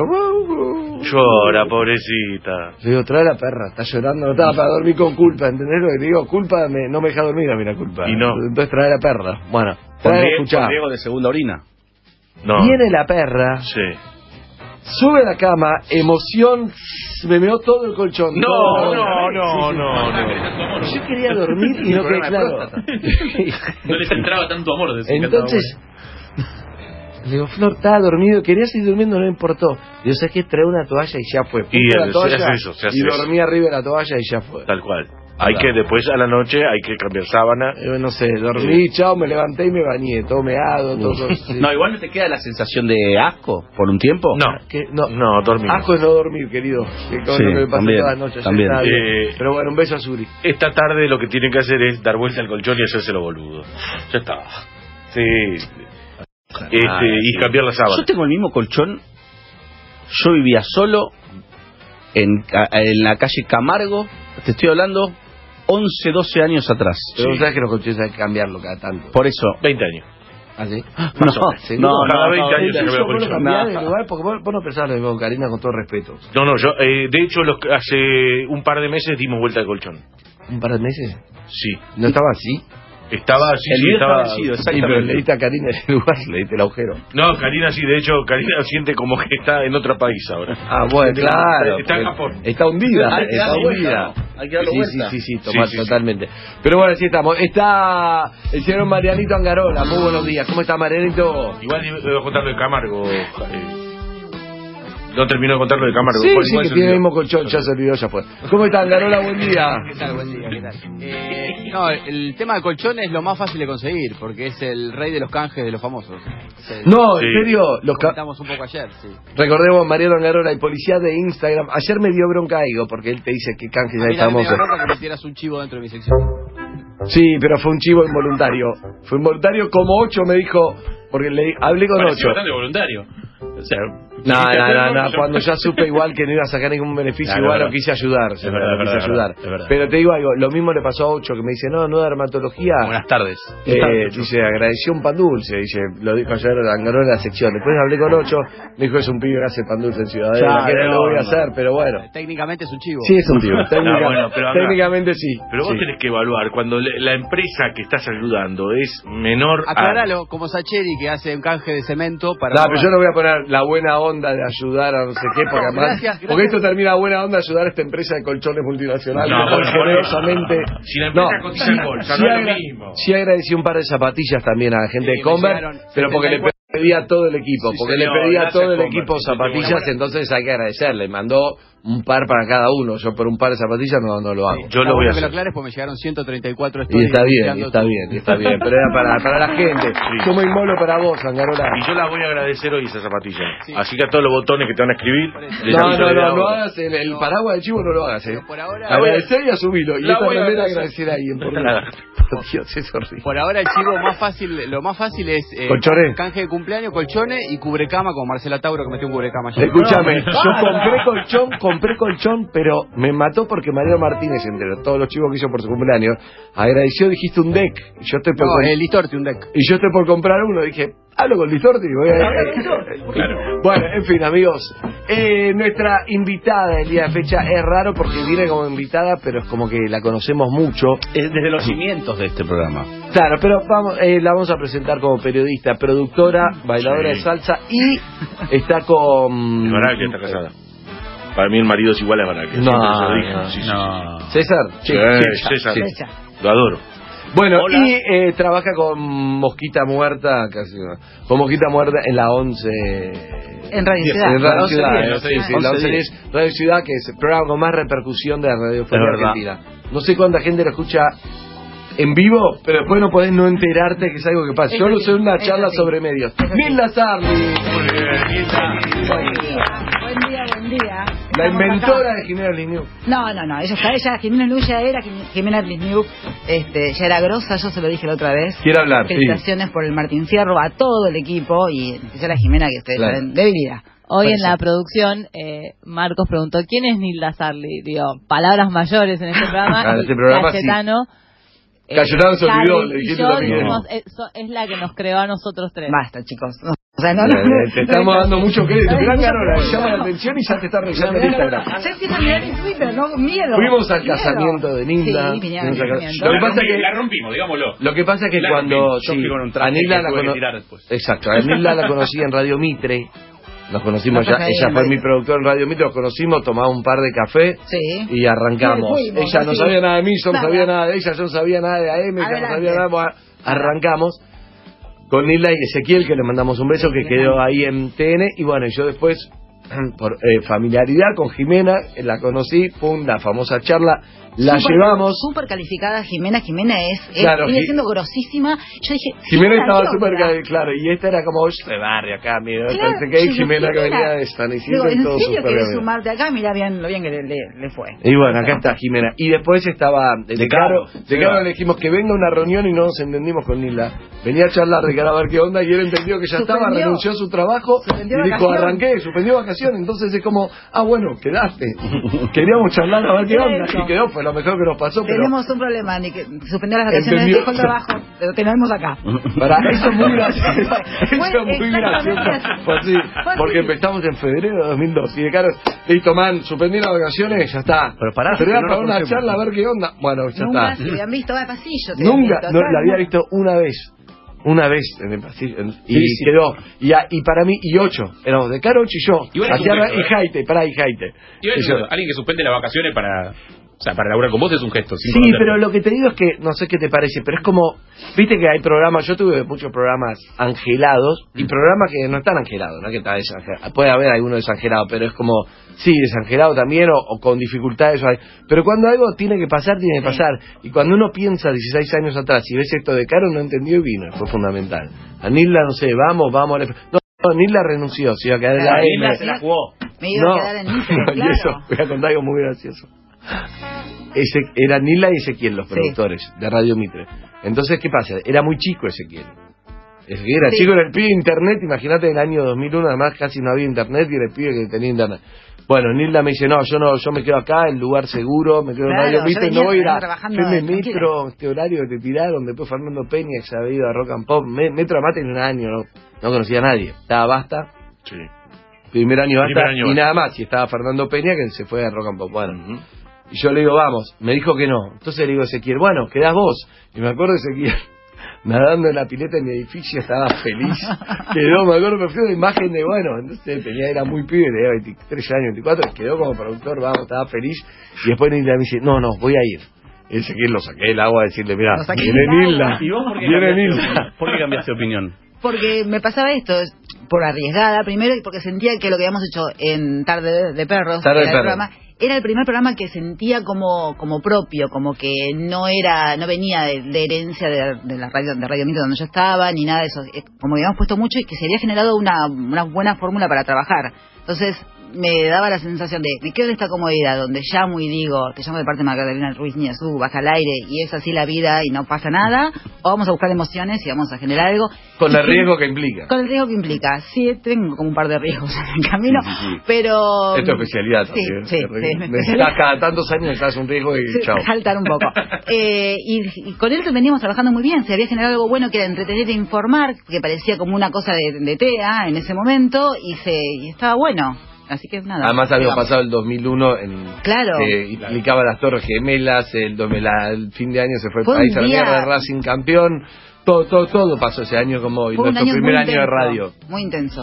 Speaker 2: Llora, pobrecita.
Speaker 1: Le digo, trae la perra, está llorando, no estaba para dormir con culpa, ¿entendés lo que te digo? Culpa me- no me deja dormir a mí la culpa.
Speaker 2: Y no.
Speaker 1: Entonces trae la perra. Bueno,
Speaker 3: Con
Speaker 1: trae,
Speaker 3: riesgo,
Speaker 1: escuchá.
Speaker 3: con riesgo de segunda orina.
Speaker 2: No.
Speaker 1: Viene la perra,
Speaker 2: Sí.
Speaker 1: sube a la cama, emoción, me meó todo el colchón.
Speaker 2: No,
Speaker 1: todo.
Speaker 2: no, no,
Speaker 1: Sí, sí.
Speaker 2: no, no.
Speaker 1: Yo quería dormir y no quedé
Speaker 3: Problema de
Speaker 1: claro.
Speaker 3: próstata.
Speaker 4: No les entraba tanto amor. decía que
Speaker 1: Entonces, le digo, Flor, estaba dormido, quería seguir durmiendo, no me importó. Yo sé que trae una toalla y ya fue. Puse
Speaker 2: Y
Speaker 1: la
Speaker 2: se
Speaker 1: toalla
Speaker 2: hace eso, se hace
Speaker 1: y
Speaker 2: eso.
Speaker 1: dormí arriba de la toalla y ya fue.
Speaker 2: Tal cual. Hay que después a la noche hay que cambiar sábana.
Speaker 1: Eh, no sé, dormí, chao, me levanté y me bañé, todo meado, todo. Sí.
Speaker 3: No, igual no te queda la sensación de asco por un tiempo.
Speaker 2: No,
Speaker 1: ¿Qué? No,
Speaker 2: no, dormí.
Speaker 1: asco es no dormir, querido. Que con
Speaker 3: Sí,
Speaker 1: lo que me pasa
Speaker 3: también,
Speaker 1: todas las noches. ya
Speaker 3: también.
Speaker 1: está bien.
Speaker 2: Eh,
Speaker 1: Pero bueno, un beso a Suri.
Speaker 2: Esta tarde lo que tienen que hacer es dar vuelta al colchón y hacérselo boludo. Ya está. Sí. Este, y cambiar la sábana.
Speaker 3: Yo tengo el mismo colchón. Yo vivía solo en, a- en la calle Camargo. Te estoy hablando once, doce años atrás.
Speaker 1: Pero
Speaker 2: Sí.
Speaker 1: vos sabés que los colchones hay que cambiarlo cada tanto.
Speaker 3: Por eso,
Speaker 2: veinte años.
Speaker 1: ¿Ah, sí?
Speaker 3: No,
Speaker 1: ¿seguro?
Speaker 3: no,
Speaker 2: cada
Speaker 3: no,
Speaker 2: veinte
Speaker 3: no,
Speaker 2: años
Speaker 3: no,
Speaker 2: ya
Speaker 1: Yo
Speaker 2: veo
Speaker 1: vos lo
Speaker 2: colchón.
Speaker 1: cambiás
Speaker 3: No.
Speaker 1: de lugar porque vos, vos no pensás lo mismo con Karina, con todo respeto.
Speaker 2: No, no, yo, eh, de hecho, los, hace un par de meses dimos vuelta de colchón.
Speaker 1: ¿Un par de meses?
Speaker 2: Sí.
Speaker 1: ¿No estaba así?
Speaker 2: Estaba así,
Speaker 3: El
Speaker 2: sí,
Speaker 3: mío
Speaker 2: estaba...
Speaker 3: estaba vencido,
Speaker 1: Sí, pero
Speaker 3: exactamente.
Speaker 1: le diste a Karina en el lugar, le diste el agujero.
Speaker 2: No, Karina sí, de hecho, Karina siente como que está en otro país ahora.
Speaker 1: Ah, bueno,
Speaker 2: Está-
Speaker 1: claro.
Speaker 2: está en
Speaker 1: porque
Speaker 2: Japón.
Speaker 1: Está hundida,
Speaker 3: Hay que
Speaker 1: está
Speaker 3: darle vuelta,
Speaker 1: hundida.
Speaker 3: ¿no? Hay que darle
Speaker 1: sí,
Speaker 3: vuelta.
Speaker 1: Sí, sí, sí,
Speaker 2: Sí,
Speaker 1: toma-
Speaker 2: sí, sí.
Speaker 1: totalmente. Pero bueno, así estamos. Está el señor Marianito Angarola. Muy buenos días. ¿Cómo está, Marianito?
Speaker 2: Igual le voy a contar lo de Camargo. eh, no terminó de contar lo de Camargo.
Speaker 1: Sí,
Speaker 2: Igual-
Speaker 1: sí,
Speaker 2: igual
Speaker 1: que
Speaker 2: se
Speaker 1: tiene el
Speaker 2: olvidó.
Speaker 1: mismo colchón, ya se olvidó, ya fue. ¿Cómo está, Angarola? Buen día.
Speaker 10: ¿Qué tal? Buen día, ¿qué tal? Eh, no, el tema de colchón es lo más fácil de conseguir, porque es el rey de los canjes de los famosos. Se-
Speaker 1: No,
Speaker 2: Sí.
Speaker 1: en serio, los ca-
Speaker 10: comentamos un poco ayer, sí.
Speaker 1: recordemos, Mariano Angarola, el policía de Instagram. Ayer me dio bronca a Igo porque él te dice que canje
Speaker 10: A
Speaker 1: ya
Speaker 10: mí
Speaker 1: es
Speaker 10: también me
Speaker 1: famoso.
Speaker 10: da bronca que metieras un chivo dentro de mi sección.
Speaker 1: Sí, pero fue un chivo involuntario. Fue involuntario como Ocho me dijo, porque le hablé con
Speaker 4: Pareció
Speaker 1: Ocho.
Speaker 4: bastante voluntario. O sea,
Speaker 1: No,
Speaker 4: quisiste
Speaker 1: no, no,
Speaker 4: hacerlo,
Speaker 1: no,
Speaker 4: yo-
Speaker 1: cuando ya supe igual que no iba a sacar ningún beneficio,
Speaker 4: Claro,
Speaker 1: igual
Speaker 4: es
Speaker 1: lo
Speaker 4: verdad.
Speaker 1: quise ayudar,
Speaker 4: Es
Speaker 1: señora,
Speaker 4: verdad,
Speaker 1: lo
Speaker 4: es
Speaker 1: quise
Speaker 4: verdad,
Speaker 1: ayudar.
Speaker 4: es verdad.
Speaker 1: Pero te digo algo, lo mismo le pasó a Ocho, que me dice, no, no, dermatología.
Speaker 4: Buenas tardes.
Speaker 1: Eh, dice, agradeció un pan dulce, dice, lo dijo ayer, Angarola en la sección. Después hablé con Ocho, me dijo, es un pibe que hace pan dulce en Ciudadela,
Speaker 3: Ya,
Speaker 1: que no
Speaker 3: no,
Speaker 1: lo voy a
Speaker 3: no.
Speaker 1: hacer, pero bueno.
Speaker 10: Técnicamente es un chivo.
Speaker 1: Sí, es un pibe, técnica-
Speaker 2: No, bueno, pero acá-
Speaker 1: técnicamente sí.
Speaker 2: Pero vos
Speaker 1: sí.
Speaker 2: tenés que evaluar, cuando le- la empresa que estás ayudando es menor a...
Speaker 10: Aclaralo, como Sacheri que hace un canje de cemento para...
Speaker 1: No,
Speaker 10: robar.
Speaker 1: pero yo no voy a poner la buena onda de ayudar a no sé qué, porque además,
Speaker 10: Gracias, gracias.
Speaker 1: porque esto termina buena onda de ayudar a esta empresa de colchones multinacional,
Speaker 2: No,
Speaker 1: que
Speaker 2: bueno,
Speaker 1: generosamente.
Speaker 2: si la empresa cotiza en bolsa,
Speaker 1: sí,
Speaker 2: no es lo
Speaker 1: agra-
Speaker 2: mismo.
Speaker 1: sí agradecí un par de zapatillas también a la gente
Speaker 10: Sí,
Speaker 1: de
Speaker 10: me
Speaker 1: Converse,
Speaker 10: llegaron
Speaker 1: pero porque le
Speaker 10: setenta y cuatro.
Speaker 1: pedía a todo el equipo,
Speaker 2: Sí,
Speaker 1: porque
Speaker 2: señor,
Speaker 1: le pedía a
Speaker 2: gracias,
Speaker 1: todo el
Speaker 2: Converse.
Speaker 1: equipo
Speaker 2: Sí, señor.
Speaker 1: zapatillas, entonces hay que agradecerle. Mandó un par para cada uno, yo por un par de zapatillas no, no lo hago.
Speaker 2: Yo
Speaker 10: Está
Speaker 2: lo voy a
Speaker 10: bueno que lo
Speaker 2: hacer.
Speaker 10: aclares porque me llegaron ciento treinta y cuatro
Speaker 1: Y
Speaker 10: stories
Speaker 1: está bien, y
Speaker 10: denunciando
Speaker 1: está
Speaker 10: tu-
Speaker 1: bien, y está bien, pero era para, para la gente. Somos inmolo para vos, Angarola.
Speaker 2: Y yo las voy a agradecer hoy esas zapatillas.
Speaker 10: Sí.
Speaker 2: Así que a todos los botones que te van a escribir... les
Speaker 1: No,
Speaker 2: aviso
Speaker 1: no,
Speaker 2: de
Speaker 1: no,
Speaker 2: ahora.
Speaker 1: no hagas el, el paraguas del chivo, no lo hagas, eh.
Speaker 10: Pero por ahora,
Speaker 1: Agradecer y asumilo. Y
Speaker 2: La
Speaker 1: esta
Speaker 2: voy a
Speaker 1: manera
Speaker 2: agradecer.
Speaker 1: agradecer a alguien, por
Speaker 2: Nada.
Speaker 1: Dios. Dios, es horrible.
Speaker 10: por ahora el chivo más fácil, lo más fácil es eh,
Speaker 1: Colchones.
Speaker 10: canje de cumpleaños, colchones y cubrecama como Marcela Tauro que metió un cubrecama ayer.
Speaker 1: Escúchame, yo compré colchón, compré colchón, pero me mató porque Mariano Martínez, entre todos los chivos que hizo por su cumpleaños, agradeció, dijiste un deck. Y yo estoy por,
Speaker 10: No,
Speaker 1: com-
Speaker 10: el Listorti, un deck.
Speaker 1: y yo estoy por comprar uno. Dije, hablo con Listorti. Voy a... Bueno, en fin, amigos. Eh, nuestra invitada el día de fecha es raro porque viene como invitada, pero es como que la conocemos mucho.
Speaker 3: Es desde los cimientos de este programa.
Speaker 1: Claro, pero vamos, eh, la vamos a presentar como periodista, productora, bailadora
Speaker 2: Sí.
Speaker 1: de salsa y está con...
Speaker 2: Es Baraque está casada. Para mí el marido es igual a Baraque.
Speaker 1: No,
Speaker 2: siempre se lo dije.
Speaker 1: no,
Speaker 2: Sí, sí,
Speaker 4: No.
Speaker 1: César.
Speaker 2: Sí,
Speaker 1: César.
Speaker 2: César. Lo adoro.
Speaker 1: Bueno,
Speaker 2: Hola.
Speaker 1: y eh, trabaja con Mosquita Muerta, casi no, con Mosquita Muerta en la once...
Speaker 9: En Radio Ciudad.
Speaker 1: En Radio
Speaker 3: once
Speaker 1: Ciudad,
Speaker 3: diez,
Speaker 1: eh,
Speaker 3: once
Speaker 1: sí,
Speaker 3: diez,
Speaker 1: sí, la
Speaker 3: once
Speaker 1: once
Speaker 3: diez.
Speaker 1: diez, Radio Ciudad, que es el programa con más repercusión de la radiofonía
Speaker 3: Es verdad.
Speaker 1: argentina. No sé cuánta gente lo escucha en vivo, pero después no podés no enterarte que es algo que pasa.
Speaker 9: Es
Speaker 1: Yo lo
Speaker 9: así,
Speaker 1: sé en una
Speaker 9: es
Speaker 1: charla
Speaker 9: así.
Speaker 1: sobre medios.
Speaker 9: Es así.
Speaker 1: Nilda Sarli,
Speaker 9: Buen día, buen día, buen día.
Speaker 1: la
Speaker 9: Estamos
Speaker 1: inventora
Speaker 9: acá.
Speaker 1: de Jimena Liniu.
Speaker 9: No, no, no, ella está, ella, Jimena Lu ya era, Jim- Jimena Lisniuk, este, ya era grosa, yo se lo dije la otra vez.
Speaker 1: Quiere hablar, sí.
Speaker 9: Felicitaciones por el Martín Fierro a todo el equipo y en especial a Jimena, que ustedes
Speaker 1: Claro.
Speaker 9: saben de vida.
Speaker 8: Hoy
Speaker 9: Por
Speaker 8: en
Speaker 9: eso.
Speaker 8: la producción, eh, Marcos preguntó, ¿quién es Nilda Sarli? Digo, palabras mayores en este programa.
Speaker 1: Ah, en
Speaker 8: y
Speaker 1: este programa sí.
Speaker 8: Cayetano, eh,
Speaker 1: Cayetano se olvidó,
Speaker 8: Charlie
Speaker 1: le
Speaker 8: y
Speaker 1: dijiste
Speaker 8: yo
Speaker 1: también.
Speaker 8: dijimos, eh, so- es la que nos creó a nosotros tres.
Speaker 9: Basta, chicos. No, o sea, no, no, no,
Speaker 1: Eh, Te estamos
Speaker 9: no,
Speaker 1: dando mucho crédito.
Speaker 9: no,
Speaker 1: Mirá,
Speaker 9: no,
Speaker 1: Carola,
Speaker 9: no,
Speaker 1: llama la
Speaker 9: no.
Speaker 1: atención y ya te está revisando el Instagram.
Speaker 9: Ya empieza a mirar en Twitter, ¿no? Miedo.
Speaker 1: Fuimos al
Speaker 9: Miedo.
Speaker 1: casamiento de Nilda.
Speaker 9: Sí, vinieron al
Speaker 1: Fuimos al-
Speaker 9: casamiento.
Speaker 1: Lo que
Speaker 4: La,
Speaker 1: pasa
Speaker 4: rompimos,
Speaker 1: que-
Speaker 4: la rompimos, digámoslo.
Speaker 1: Lo que pasa es que
Speaker 4: La
Speaker 1: cuando
Speaker 4: rompimos.
Speaker 3: Yo
Speaker 1: sí,
Speaker 3: fui con un
Speaker 1: a
Speaker 3: traje
Speaker 1: Nilda
Speaker 3: que
Speaker 1: la
Speaker 3: tuve que
Speaker 1: cono-
Speaker 3: tirar después.
Speaker 1: Exacto, a Nilda la conocí en Radio Mitre. Nos conocimos
Speaker 9: Nos
Speaker 1: ya,
Speaker 9: conocimos
Speaker 1: ella
Speaker 9: en
Speaker 1: fue
Speaker 9: Radio
Speaker 1: mi productora en Radio Mitre, nos conocimos, tomamos un par de café
Speaker 9: Sí.
Speaker 1: y arrancamos.
Speaker 9: Y fuimos,
Speaker 1: Ella no
Speaker 9: así.
Speaker 1: sabía nada de mí, yo no
Speaker 9: Nada.
Speaker 1: sabía nada de ella, yo no sabía nada de A M, ella no
Speaker 9: Adelante.
Speaker 1: sabía nada, bueno, arrancamos con Nilda y Ezequiel, que le mandamos un beso, que quedó ahí en T N, y bueno, yo después, por eh, familiaridad con Jimena, la conocí, pum, la famosa charla, la
Speaker 9: Súper-
Speaker 1: llevamos.
Speaker 9: Súper calificada Jimena. Jimena es, es
Speaker 1: Claro,
Speaker 9: viene
Speaker 1: Ji-
Speaker 9: siendo grosísima. Yo dije,
Speaker 1: Jimena estaba
Speaker 9: ¿qué
Speaker 1: súper,
Speaker 9: onda?
Speaker 1: ca- claro, y esta era como, yo de barrio acá, mira,
Speaker 9: Claro,
Speaker 1: parece que hay
Speaker 9: yo digo,
Speaker 1: Jimena que
Speaker 9: Jimena.
Speaker 1: venía de San Isidro
Speaker 9: Digo,
Speaker 1: y
Speaker 9: ¿en
Speaker 1: todo
Speaker 9: serio
Speaker 1: súper
Speaker 9: querés
Speaker 1: bien.
Speaker 9: sumarte acá? Mira bien lo bien que le, le- le fue.
Speaker 1: Y bueno, acá está Jimena. Y después estaba de,
Speaker 3: De
Speaker 1: Caro.
Speaker 3: Caro,
Speaker 1: De
Speaker 3: sí,
Speaker 1: Caro
Speaker 3: va.
Speaker 1: le dijimos que venga a una reunión y no nos entendimos con Nilda. Venía a charlar de cara a ver qué onda y él entendió que ya estaba,
Speaker 9: Suspendió.
Speaker 1: renunció a su trabajo
Speaker 9: Suspendió
Speaker 1: y dijo,
Speaker 9: vacaciones.
Speaker 1: arranqué, suspendió vacaciones. vacaciones, entonces es como, ah, bueno, quedaste. Queríamos charlar a ver qué onda, y quedó, fue lo mejor que nos pasó. Pero
Speaker 11: tenemos un problema, ni que suspendió las vacaciones,
Speaker 1: entendió.
Speaker 11: dejó el trabajo, lo tenemos acá.
Speaker 1: Para, eso es muy gracioso. Eso
Speaker 11: Bueno,
Speaker 1: es muy
Speaker 11: exactamente
Speaker 1: gracioso.
Speaker 11: así.
Speaker 1: Fue así,
Speaker 11: Fue así.
Speaker 1: porque empezamos en febrero de dos mil dos. Y de cara, listo, man, suspendí las vacaciones, ya está.
Speaker 3: Pero pará,
Speaker 1: Pero era
Speaker 3: no
Speaker 1: para
Speaker 3: la
Speaker 1: una
Speaker 3: conocemos.
Speaker 1: charla a ver qué onda. Bueno, ya
Speaker 11: Nunca
Speaker 1: está.
Speaker 11: se habían visto, va de pasillo. se habían
Speaker 1: Nunca,
Speaker 11: visto,
Speaker 1: no,
Speaker 11: claro,
Speaker 1: la había
Speaker 11: no.
Speaker 1: visto una vez. Una vez en el pasillo. en- y
Speaker 3: Sí, sí.
Speaker 1: quedó. Y, a- y para mí, y ocho. Éramos de Caro, ocho y yo.
Speaker 4: Igual es
Speaker 1: Hacía
Speaker 4: un gesto,
Speaker 1: y
Speaker 4: ¿eh?
Speaker 1: Jaite, pará, y Jaite.
Speaker 4: Y bueno,
Speaker 1: Y yo-
Speaker 4: alguien que suspende las vacaciones para, o sea, para laburar con vos es un gesto. sin
Speaker 1: Sí,
Speaker 4: conocer.
Speaker 1: pero lo que te digo es que, no sé qué te parece, pero es como, viste que hay programas, yo tuve muchos programas angelados y programas que no están angelados, no es que está desangelado, puede haber alguno desangelado, pero es como, sí, desangelado también o, o con dificultades, o hay- pero cuando algo tiene que pasar, tiene que pasar, y cuando uno piensa dieciséis años atrás y ves esto de Caro, no entendió y vino, fue fundamental. A Nilda, no sé, vamos, vamos, le- no, no, Nilda renunció, se iba a quedar en la
Speaker 11: Claro,
Speaker 1: M.
Speaker 11: Nilda se la
Speaker 3: jugó.
Speaker 11: Me iba
Speaker 1: No,
Speaker 11: a quedar en Mitre,
Speaker 1: y
Speaker 11: claro.
Speaker 1: eso, voy a contar algo muy gracioso. Ese, era Nila y Ezequiel los
Speaker 11: Sí.
Speaker 1: productores de Radio Mitre. Entonces, ¿qué pasa? Era muy chico Ezequiel. Ezequiel era
Speaker 11: Sí.
Speaker 1: chico, era el pibe de internet, imagínate en el año dos mil uno, además casi no había internet y era el pibe que tenía internet. Bueno, Nilda me dice, no, yo no, yo me quedo acá, el lugar seguro, me quedo
Speaker 11: Claro,
Speaker 1: en Radio
Speaker 11: yo
Speaker 1: Mitre,
Speaker 11: venía
Speaker 1: no voy a ir a
Speaker 11: trabajando
Speaker 1: F M
Speaker 11: tranquila.
Speaker 1: Metro, este horario que te tiraron, después Fernando Peña, que se había ido a Rock and Pop, Me- Metro Mate en un año, no, no conocía a nadie, estaba Basta,
Speaker 2: Sí.
Speaker 1: primer año Basta,
Speaker 2: Primer año
Speaker 1: y
Speaker 2: Basta.
Speaker 1: nada más, y estaba Fernando Peña que se fue a Rock and Pop, bueno. Y yo le digo, vamos. Me dijo que no. Entonces le digo a Ezequiel, bueno, quedás vos. Y me acuerdo de Ezequiel nadando en la pileta en mi edificio, estaba feliz. Quedó, me acuerdo, me fui una imagen de, bueno, entonces tenía, era muy pibe, tenía veintitrés años, veinticuatro, quedó como productor, vamos, estaba feliz. Y después Nilda me dice, no, no, voy a ir. Y Ezequiel lo saqué del agua a decirle, mira,
Speaker 11: Lo saqué
Speaker 1: viene
Speaker 11: del agua.
Speaker 1: Nilda.
Speaker 3: ¿Y vos por qué
Speaker 1: Viene
Speaker 3: cambiaste de
Speaker 1: Nilda.
Speaker 3: opinión? ¿Por qué cambiaste de opinión?
Speaker 11: Porque me pasaba esto, por arriesgada primero y porque sentía que lo que habíamos hecho en Tarde de, de Perros,
Speaker 1: Tarde de
Speaker 11: era, el
Speaker 1: Perros.
Speaker 11: programa, era el primer programa que sentía como como propio, como que no era no venía de, de herencia de, de la radio de Radio Mitre donde yo estaba, ni nada de eso. Eh, Como habíamos puesto mucho y que se había generado una, una buena fórmula para trabajar. Entonces me daba la sensación de, me quedo en esta comodidad donde llamo y digo, te llamo de parte de Magdalena Ruiz Niazú, baja al aire y es así la vida y no pasa nada, o vamos a buscar emociones y vamos a generar algo.
Speaker 1: Con
Speaker 11: Y
Speaker 1: el
Speaker 11: sí,
Speaker 1: riesgo que implica.
Speaker 11: con el riesgo que implica. Sí, tengo como un par de riesgos en el camino,
Speaker 1: Sí, sí, sí.
Speaker 11: pero...
Speaker 1: Es tu especialidad
Speaker 11: Sí,
Speaker 1: también.
Speaker 11: sí,
Speaker 1: Te-
Speaker 11: sí, me-
Speaker 1: necesitas cada tantos años necesitas un riesgo y
Speaker 11: Sí,
Speaker 1: chao.
Speaker 11: saltar un poco. Eh, y, y con él veníamos trabajando muy bien. Se había generado algo bueno que era entretener e informar, que parecía como una cosa de, de T E A en ese momento, y se y estaba bueno. Así que nada.
Speaker 1: Además había
Speaker 11: digamos.
Speaker 1: pasado el dos mil uno en
Speaker 11: Claro.
Speaker 1: que implicaba las Torres Gemelas, el, do- la- el fin de año se fue el
Speaker 11: Fue un
Speaker 1: país a la
Speaker 11: día-
Speaker 1: guerra, Racing campeón, todo, todo, todo pasó ese año como hoy,
Speaker 11: Fue un
Speaker 1: nuestro
Speaker 11: año
Speaker 1: primer
Speaker 11: muy
Speaker 1: año de
Speaker 11: intenso,
Speaker 1: radio.
Speaker 11: Muy intenso.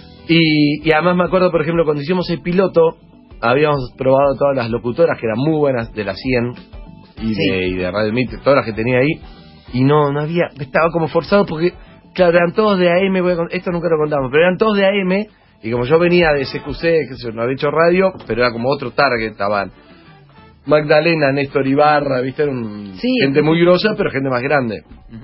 Speaker 1: Y, y además me acuerdo, por ejemplo, cuando hicimos el piloto, habíamos probado todas las locutoras que eran muy buenas de la cien y,
Speaker 11: Sí.
Speaker 1: de, y de Radio Mitre, todas las que tenía ahí, y no, no había, estaba como forzado porque, claro, eran todos de A M, voy a con- esto nunca lo contamos, pero eran todos de A M. Y como yo venía de C Q C, que sé yo, no había hecho radio, pero era como otro target, estaban Magdalena, Néstor Ibarra, viste, era un-
Speaker 11: Sí.
Speaker 1: gente muy grosa, pero gente más grande.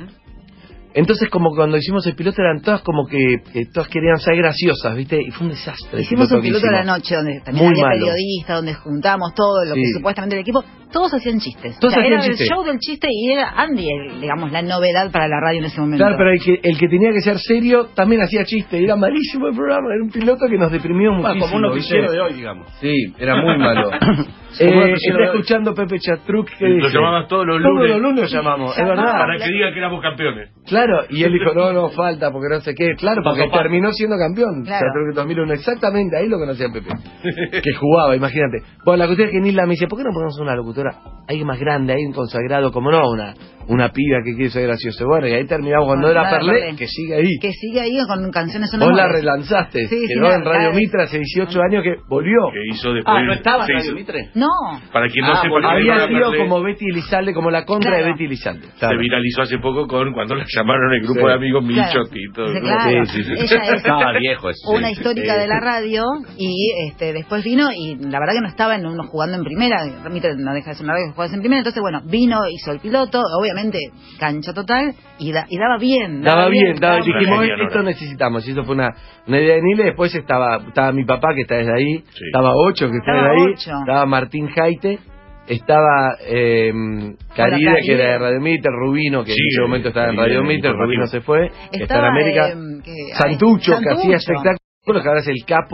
Speaker 1: Entonces como cuando hicimos el piloto eran todas como que, que todas querían ser graciosas, viste, y fue un desastre. el
Speaker 11: Hicimos un
Speaker 1: que
Speaker 11: piloto a la
Speaker 1: hicimos.
Speaker 11: noche donde también
Speaker 1: Muy
Speaker 11: había
Speaker 1: malo.
Speaker 11: periodistas, donde juntamos todo lo que
Speaker 1: Sí.
Speaker 11: supuestamente el equipo, todos hacían chistes.
Speaker 1: Todos
Speaker 11: O sea,
Speaker 1: hacían
Speaker 11: era
Speaker 1: chistes.
Speaker 11: el show del chiste y era Andy, el- digamos, la novedad para la radio en ese momento.
Speaker 1: Claro, pero el que, el que tenía que ser serio también hacía chiste, y era malísimo el programa, era un piloto que nos deprimió
Speaker 3: Bueno,
Speaker 1: muchísimo.
Speaker 3: como un noticiero
Speaker 1: ¿viste?
Speaker 3: de hoy, digamos.
Speaker 1: Sí, era muy malo.
Speaker 3: Como un
Speaker 1: eh,
Speaker 3: noticiero
Speaker 1: está
Speaker 3: de hoy.
Speaker 1: escuchando Pepe Chatruc que
Speaker 2: Lo
Speaker 1: dice,
Speaker 2: llamabas todos los
Speaker 1: todos
Speaker 2: lunes.
Speaker 1: los lunes lo llamamos, es verdad.
Speaker 2: Para que diga que éramos campeones.
Speaker 1: Claro, y él dijo, no, no, falta, porque no sé qué. Claro, porque
Speaker 3: Paso, paso.
Speaker 1: terminó siendo campeón.
Speaker 11: Claro.
Speaker 1: Chatruc dos mil uno, exactamente, ahí lo conocía Pepe. Que jugaba, imagínate. Bueno, la cuestión es que Nilda me dice, ¿por qué no ponemos una locutora? Alguien más grande, alguien consagrado, como no, una una piba que quiere ser graciosa. Bueno, y ahí terminamos cuando
Speaker 11: Bueno,
Speaker 1: era
Speaker 11: nada,
Speaker 1: Perlé,
Speaker 11: Perlé.
Speaker 1: que sigue ahí.
Speaker 11: Que sigue ahí con canciones
Speaker 1: Vos la
Speaker 11: sonoras.
Speaker 1: relanzaste,
Speaker 11: Sí, sí,
Speaker 1: quedó
Speaker 11: la-
Speaker 1: en Radio
Speaker 11: la-
Speaker 1: Mitre hace dieciocho años que volvió.
Speaker 2: Que hizo después.
Speaker 3: Ah, ¿no estaba
Speaker 2: se
Speaker 3: en Radio
Speaker 2: hizo-
Speaker 3: Mitre?
Speaker 11: No.
Speaker 2: Para quien no
Speaker 3: Ah,
Speaker 2: sepa
Speaker 3: bueno,
Speaker 2: qué
Speaker 1: Había
Speaker 2: era
Speaker 1: sido
Speaker 2: Perlé,
Speaker 1: como Betty Elizalde, como la contra
Speaker 11: Claro.
Speaker 1: de Betty Elizalde.
Speaker 2: se
Speaker 1: Claro.
Speaker 2: viralizó hace poco con cuando la llamaron el grupo
Speaker 1: Sí.
Speaker 2: de amigos
Speaker 11: Claro.
Speaker 2: Milchotti y todo.
Speaker 11: Sí,
Speaker 2: ¿no?
Speaker 11: claro.
Speaker 2: Sí, sí, sí.
Speaker 11: Ella es
Speaker 3: Estaba viejo eso.
Speaker 11: una
Speaker 3: sí.
Speaker 11: histórica
Speaker 3: Sí.
Speaker 11: de la radio y este después vino y la verdad que no estaba en uno jugando en primera, Mitre no deja de ser una radio que juegas en primera, entonces bueno, vino, hizo el piloto, obviamente cancha total y, da- y daba bien.
Speaker 1: Daba bien, daba,
Speaker 2: bien.
Speaker 1: dijimos,
Speaker 2: Genial,
Speaker 1: esto
Speaker 2: ahora.
Speaker 1: necesitamos. Y eso fue una, una idea de Nile. Después estaba estaba mi papá, que está desde ahí.
Speaker 2: Sí.
Speaker 1: Estaba Ocho, que está
Speaker 11: Estaba
Speaker 1: desde ahí.
Speaker 11: Ocho.
Speaker 1: Estaba Martín Jaite. Estaba eh, Caride,
Speaker 11: Caride.
Speaker 1: que era de Radio Mitre. Rubino, que
Speaker 2: Sí,
Speaker 1: en ese momento estaba en Radio
Speaker 2: Caride,
Speaker 1: Mitre. Rubino
Speaker 2: informativo.
Speaker 1: se fue. Está en
Speaker 11: Estaba,
Speaker 1: América.
Speaker 11: em, que- ay,
Speaker 1: Santucho, que hacía
Speaker 11: Santucho.
Speaker 1: espectáculos, que ahora es el capo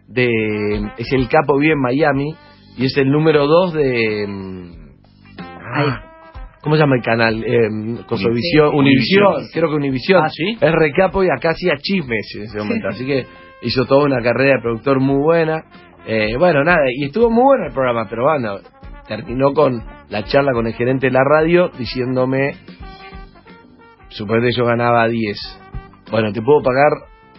Speaker 1: de... Es el capo, vive en Miami, y es el número dos de... Ah, ¿cómo se llama el canal? Eh, Cosovisión,
Speaker 4: Sí,
Speaker 1: Univisión,
Speaker 4: Univisión.
Speaker 1: creo que Univisión.
Speaker 4: Ah, ¿sí?
Speaker 1: Es recapo y acá hacía chismes en ese momento, así que hizo toda una carrera de productor muy buena. Eh, bueno, nada, y estuvo muy bueno el programa, pero bueno, terminó con la charla con el gerente de la radio diciéndome, suponete yo ganaba diez, bueno, te puedo pagar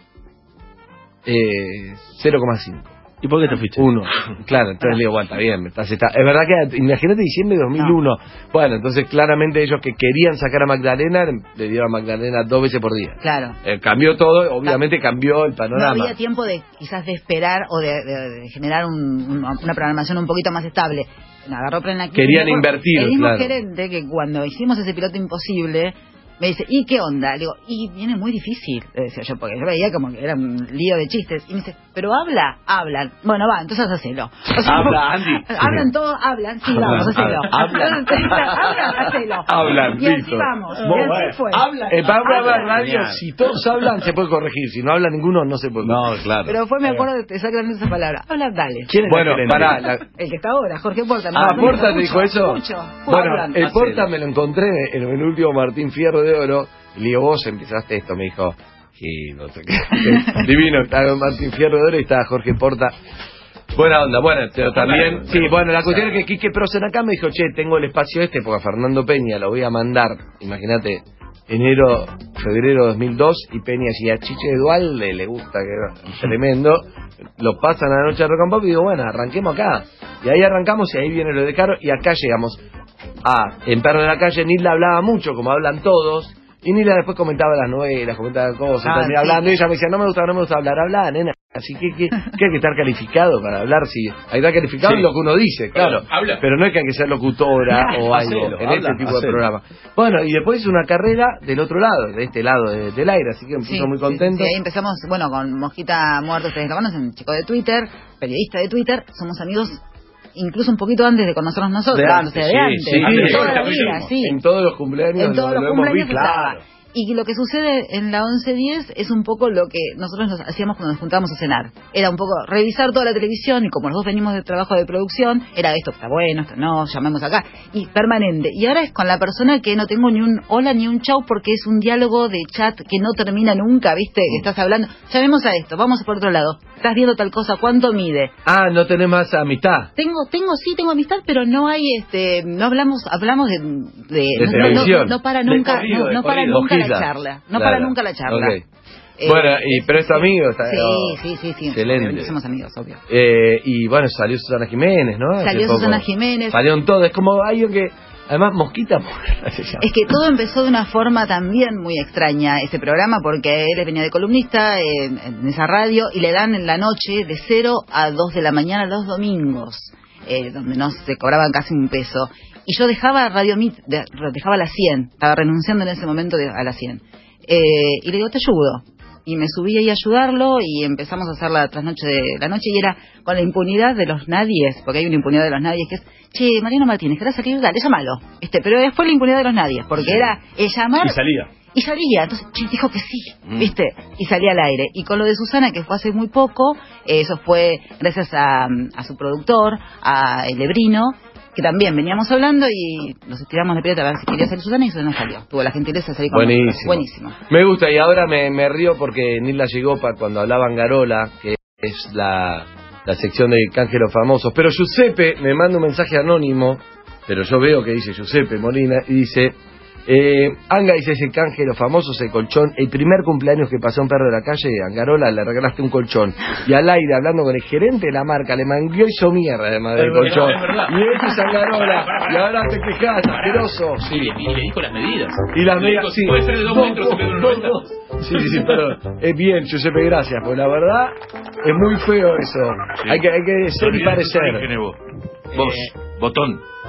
Speaker 1: eh, cero coma cinco.
Speaker 2: ¿Y por qué te fuiste?
Speaker 1: Uno. Claro, entonces le digo, bueno, está bien, me estás, está... es verdad que, imagínate diciembre de dos mil uno. No. Bueno, entonces claramente ellos que querían sacar a Magdalena, le dieron a Magdalena dos veces por día.
Speaker 11: Claro.
Speaker 1: Eh, cambió todo, obviamente cambió el panorama.
Speaker 11: No había tiempo de quizás de esperar o de, de- de generar un- un- una programación un poquito más estable. Agarró plena
Speaker 1: Querían
Speaker 11: me acuerdo,
Speaker 1: invertir,
Speaker 11: El mismo
Speaker 1: claro.
Speaker 11: gerente que cuando hicimos ese piloto imposible me dice, ¿y qué onda? Le digo, y viene muy difícil, le decía yo, porque yo veía como que era un lío de chistes. Y me dice, pero habla, hablan. Bueno, va, entonces hacelo. O sea,
Speaker 2: Habla, Andy.
Speaker 11: Hablan todos, hablan, sí,
Speaker 1: Hablan,
Speaker 11: vamos, hacelo.
Speaker 1: hablan.
Speaker 11: Hablan, hacelo.
Speaker 1: Hablan,
Speaker 11: y así
Speaker 1: listo.
Speaker 11: vamos.
Speaker 1: Muy
Speaker 11: y así
Speaker 1: bueno.
Speaker 11: fue.
Speaker 1: El programa de
Speaker 11: Hablan.
Speaker 1: radio, si todos hablan, se puede corregir. Si no habla ninguno, no se puede corregir.
Speaker 2: No, claro.
Speaker 11: Pero fue, me acuerdo de exactamente esa palabra. Habla, dale.
Speaker 1: Bueno, pará. La...
Speaker 11: El que está ahora, Jorge Porta.
Speaker 1: Ah,
Speaker 11: me-
Speaker 1: Porta te
Speaker 11: mucho,
Speaker 1: dijo eso.
Speaker 11: Mucho.
Speaker 1: Bueno,
Speaker 11: Hablan.
Speaker 1: el Porta me lo encontré en el último Martín Fierro de Oro. Y le digo, vos empezaste esto, me dijo, sí, no sé qué. Divino, estaba Martín Fierro de Oro y estaba Jorge Porta. Buena onda, bueno, pero también... Sí, bueno, la cuestión es que Quique Prosen acá me dijo, che, tengo el espacio este, porque a Fernando Peña lo voy a mandar, imagínate, enero, febrero de dos mil dos, y Peña, si a Chiche Dual le, le gusta, que es tremendo, lo pasan a la noche de Rock and Pop y digo, bueno, arranquemos acá. Y ahí arrancamos y ahí viene lo de Caro, y acá llegamos. Ah, en Perro de la Calle Nilda hablaba mucho, como hablan todos, y Nilda después comentaba las novelas, comentaba cosas,
Speaker 11: Ah,
Speaker 1: terminaba
Speaker 11: sí.
Speaker 1: hablando, y ella me decía, no me gusta, no me gusta hablar, habla, nena. Así que, que, que hay que estar calificado para hablar, si hay que estar calificado
Speaker 4: Sí.
Speaker 1: en lo que uno dice, claro.
Speaker 4: Pero, habla.
Speaker 1: Pero no es que hay que ser locutora o algo
Speaker 2: Hacelo,
Speaker 1: en
Speaker 2: habla,
Speaker 1: este tipo de
Speaker 2: hacelo.
Speaker 1: programa. Bueno, y después hice una carrera del otro lado, de este lado de- del aire, así que me puso
Speaker 11: Sí,
Speaker 1: muy
Speaker 11: sí,
Speaker 1: contento.
Speaker 11: sí, ahí empezamos, bueno, con Mosquita Muerto, ustedes lo conocen, chico de Twitter, periodista de Twitter, somos amigos incluso un poquito antes de conocernos nosotros,
Speaker 1: De antes,
Speaker 11: o sea, de
Speaker 1: sí,
Speaker 11: antes,
Speaker 1: sí,
Speaker 11: de
Speaker 1: sí,
Speaker 11: toda
Speaker 1: sí,
Speaker 11: la
Speaker 1: sí,
Speaker 11: vida,
Speaker 1: sí.
Speaker 11: sí.
Speaker 1: En todos los cumpleaños
Speaker 11: En todos
Speaker 1: lo,
Speaker 11: los
Speaker 1: lo hemos
Speaker 11: cumpleaños
Speaker 1: visto.
Speaker 11: estaba.
Speaker 1: Claro.
Speaker 11: Y lo que sucede en la once diez es un poco lo que nosotros nos hacíamos cuando nos juntábamos a cenar. Era un poco revisar toda la televisión y como los dos venimos de trabajo de producción, era esto está bueno, esto no, llamemos acá. Y permanente. Y ahora es con la persona que no tengo ni un hola ni un chau porque es un diálogo de chat que no termina nunca, ¿viste? Que estás hablando. Llamemos a esto, vamos por otro lado. Estás viendo tal cosa, ¿cuánto mide?
Speaker 1: Ah, no tenés más amistad.
Speaker 11: Tengo, tengo, sí, tengo amistad, pero no hay, este, no hablamos, hablamos de, de,
Speaker 1: De
Speaker 11: no, no,
Speaker 1: televisión.
Speaker 11: no, no para
Speaker 1: De
Speaker 11: nunca,
Speaker 1: corrido,
Speaker 11: no,
Speaker 1: de
Speaker 11: no para
Speaker 1: corrido.
Speaker 11: nunca la
Speaker 1: Hojita.
Speaker 11: charla, no
Speaker 1: Claro.
Speaker 11: para nunca la charla.
Speaker 1: Ok.
Speaker 11: Eh,
Speaker 1: Bueno, y, pero es tu amigo, está
Speaker 11: Sí,
Speaker 1: oh,
Speaker 11: sí, sí, sí.
Speaker 1: excelente.
Speaker 11: Somos amigos, obvio.
Speaker 1: Eh, y bueno, salió Susana Jiménez, ¿no? Hace
Speaker 11: Salió
Speaker 1: poco.
Speaker 11: Susana Jiménez.
Speaker 1: Salieron todos, es como hay un que, además, Mosquita Muerta se llama.
Speaker 11: Es que todo empezó de una forma también muy extraña ese programa porque él venía de columnista en, en esa radio y le dan en la noche de cero a dos de la mañana los domingos, eh, donde no se cobraban casi un peso. Y yo dejaba Radio Mit, de- dejaba la cien, estaba renunciando en ese momento de- a la cien. Eh, y le digo, te ayudo. Y me subí ahí a ayudarlo y empezamos a hacer la trasnoche de la noche y era con la impunidad de los nadies, porque hay una impunidad de los nadies que es, che, Mariano Martínez, ¿querés salir? Dale, llámalo. Este, pero después la impunidad de los nadies, porque
Speaker 2: Sí.
Speaker 11: era el llamar
Speaker 2: Y salía.
Speaker 11: y salía. Entonces, che, dijo que sí,
Speaker 2: Mm.
Speaker 11: ¿viste? Y salía al aire. Y con lo de Susana, que fue hace muy poco, eh, eso fue gracias a, a su productor, a El Lebrino, que también veníamos hablando y nos estiramos de pelota a ver si quería salir Susana y Susana salió. Tuvo la gentileza de salir con nosotros.
Speaker 1: Buenísimo.
Speaker 11: Buenísimo.
Speaker 1: Me gusta, y ahora me, me río porque Nilda llegó para cuando hablaban Garola, que es la, la sección de Cángeros Famosos. Pero Giuseppe me manda un mensaje anónimo, pero yo veo que dice Giuseppe Molina, y dice, eh, Anga dice ese canje de los famosos, el colchón, el primer cumpleaños que pasó un perro de la calle, a Angarola le regalaste un colchón, y al aire hablando con el gerente de la marca, le manguió y hizo mierda además del
Speaker 4: Es
Speaker 1: colchón,
Speaker 4: verdad, es verdad.
Speaker 1: y ese es Angarola, y ahora te quejas, asqueroso.
Speaker 4: Sí, y le dijo las medidas.
Speaker 1: Y las
Speaker 4: Le dijo,
Speaker 1: medidas, sí.
Speaker 4: Puede ser de dos
Speaker 1: No,
Speaker 4: metros,
Speaker 1: no,
Speaker 4: se
Speaker 1: no,
Speaker 4: noventa.
Speaker 1: no. Sí, sí, sí, perdón. Es bien, Giuseppe, gracias, porque la verdad es muy feo eso.
Speaker 2: Sí.
Speaker 1: Hay que, hay que ser y parecer.
Speaker 2: Vos,
Speaker 4: Eh,
Speaker 2: botón.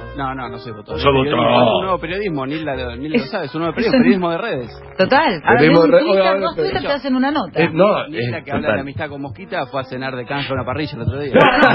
Speaker 10: No, no, no soy fotógrafo.
Speaker 2: Sos
Speaker 10: Periodismo,
Speaker 2: fotógrafo.
Speaker 10: Es un nuevo periodismo, Nilda lo, Nilda lo sabe, es un nuevo periodismo, periodismo de redes.
Speaker 11: Total. Ahora
Speaker 1: Periodismo
Speaker 11: en
Speaker 1: de
Speaker 11: un
Speaker 1: re-
Speaker 11: Twitter,
Speaker 1: Oye,
Speaker 11: dos
Speaker 1: pero-
Speaker 11: Twitter te hacen una nota.
Speaker 1: Eh, no,
Speaker 10: Nilda
Speaker 1: es
Speaker 10: que habla
Speaker 1: total.
Speaker 10: de amistad con Mosquita fue a cenar de canje a una parrilla el otro día.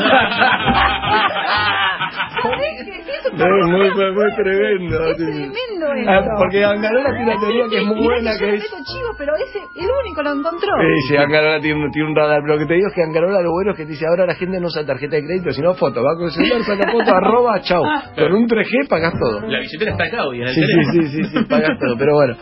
Speaker 1: Es muy, muy, muy tremendo.
Speaker 11: Es tremendo esto.
Speaker 1: Ah, porque Angarola tiene una teoría que es muy
Speaker 11: Mirá
Speaker 1: buena,
Speaker 11: yo
Speaker 1: que
Speaker 11: le
Speaker 1: es...
Speaker 11: meto chivo, pero ese, el único lo encontró.
Speaker 1: Sí, sí, Angarola tiene, un- tiene un radar, pero lo que te digo es que Angarola lo bueno es que te dice ahora la gente no usa tarjeta de crédito, sino foto, va con el celular, saca foto, arroba, chau. Con un tres G pagás todo.
Speaker 4: La billetera está acá hoy en el
Speaker 1: Sí, sí,
Speaker 4: teléfono.
Speaker 1: sí, sí, sí, pagás todo, pero bueno.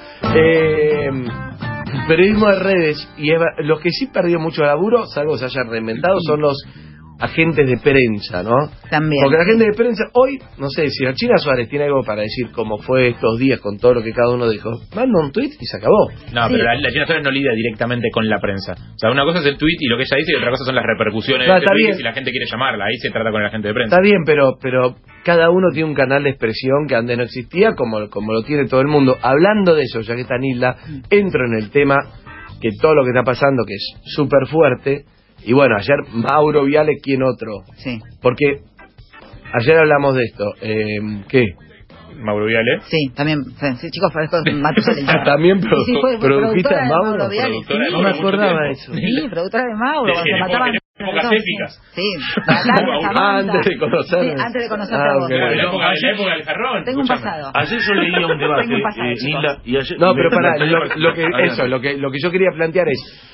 Speaker 1: Eh, periodismo de redes, y es ver- los que sí perdió mucho laburo, salvo que se hayan reinventado, son los agentes de prensa, ¿no?
Speaker 11: También.
Speaker 1: Porque la gente de prensa, hoy, no sé, si la China Suárez tiene algo para decir cómo fue estos días con todo lo que cada uno dijo, manda un tweet y se acabó.
Speaker 4: No,
Speaker 11: Sí.
Speaker 4: pero la, la China Suárez no lidia directamente con la prensa. O sea, una cosa es el tweet y lo que ella dice, y otra cosa son las repercusiones
Speaker 1: No,
Speaker 4: de
Speaker 1: está
Speaker 4: ese tweet
Speaker 1: bien.
Speaker 4: y si la gente quiere llamarla. Ahí se trata con el agente de prensa.
Speaker 1: Está bien, pero pero cada uno tiene un canal de expresión que antes no existía, como, como lo tiene todo el mundo. Hablando de eso, ya que está Nilda, entro en el tema que todo lo que está pasando, que es súper fuerte. Y bueno, ayer Mauro Viale, ¿quién otro?
Speaker 11: Sí.
Speaker 1: Porque ayer hablamos de esto. Eh, ¿Qué?
Speaker 4: Mauro Viale.
Speaker 11: Sí, también. Sí, chicos, fue Matusalén.
Speaker 1: También produ-
Speaker 11: Sí, sí, fue- fue
Speaker 1: produjiste
Speaker 11: productora
Speaker 1: a
Speaker 11: de
Speaker 1: Mauro.
Speaker 11: Viale,
Speaker 4: Productora de
Speaker 11: sí.
Speaker 1: No me acordaba de eso.
Speaker 11: Sí, productora de Mauro,
Speaker 4: De-
Speaker 11: cuando se
Speaker 4: en
Speaker 11: mataban.
Speaker 4: época- en épocas épicas.
Speaker 11: Sí, Natalia,
Speaker 1: Ah,
Speaker 11: Samantha.
Speaker 1: antes de conocerme.
Speaker 11: Sí, antes de conocerte
Speaker 1: Ah,
Speaker 11: a vos.
Speaker 1: ok.
Speaker 4: En la época, en la época del jarrón.
Speaker 11: Tengo un
Speaker 4: escuchame.
Speaker 11: pasado.
Speaker 2: Ayer yo leía un debate,
Speaker 11: Tengo un pasado,
Speaker 2: eh,
Speaker 11: chicos.
Speaker 2: Nilda, y ayer...
Speaker 1: No,
Speaker 2: me-
Speaker 1: pero pará,
Speaker 2: me-
Speaker 1: lo, lo que,
Speaker 2: Adelante.
Speaker 1: eso, lo que, lo que yo quería plantear es,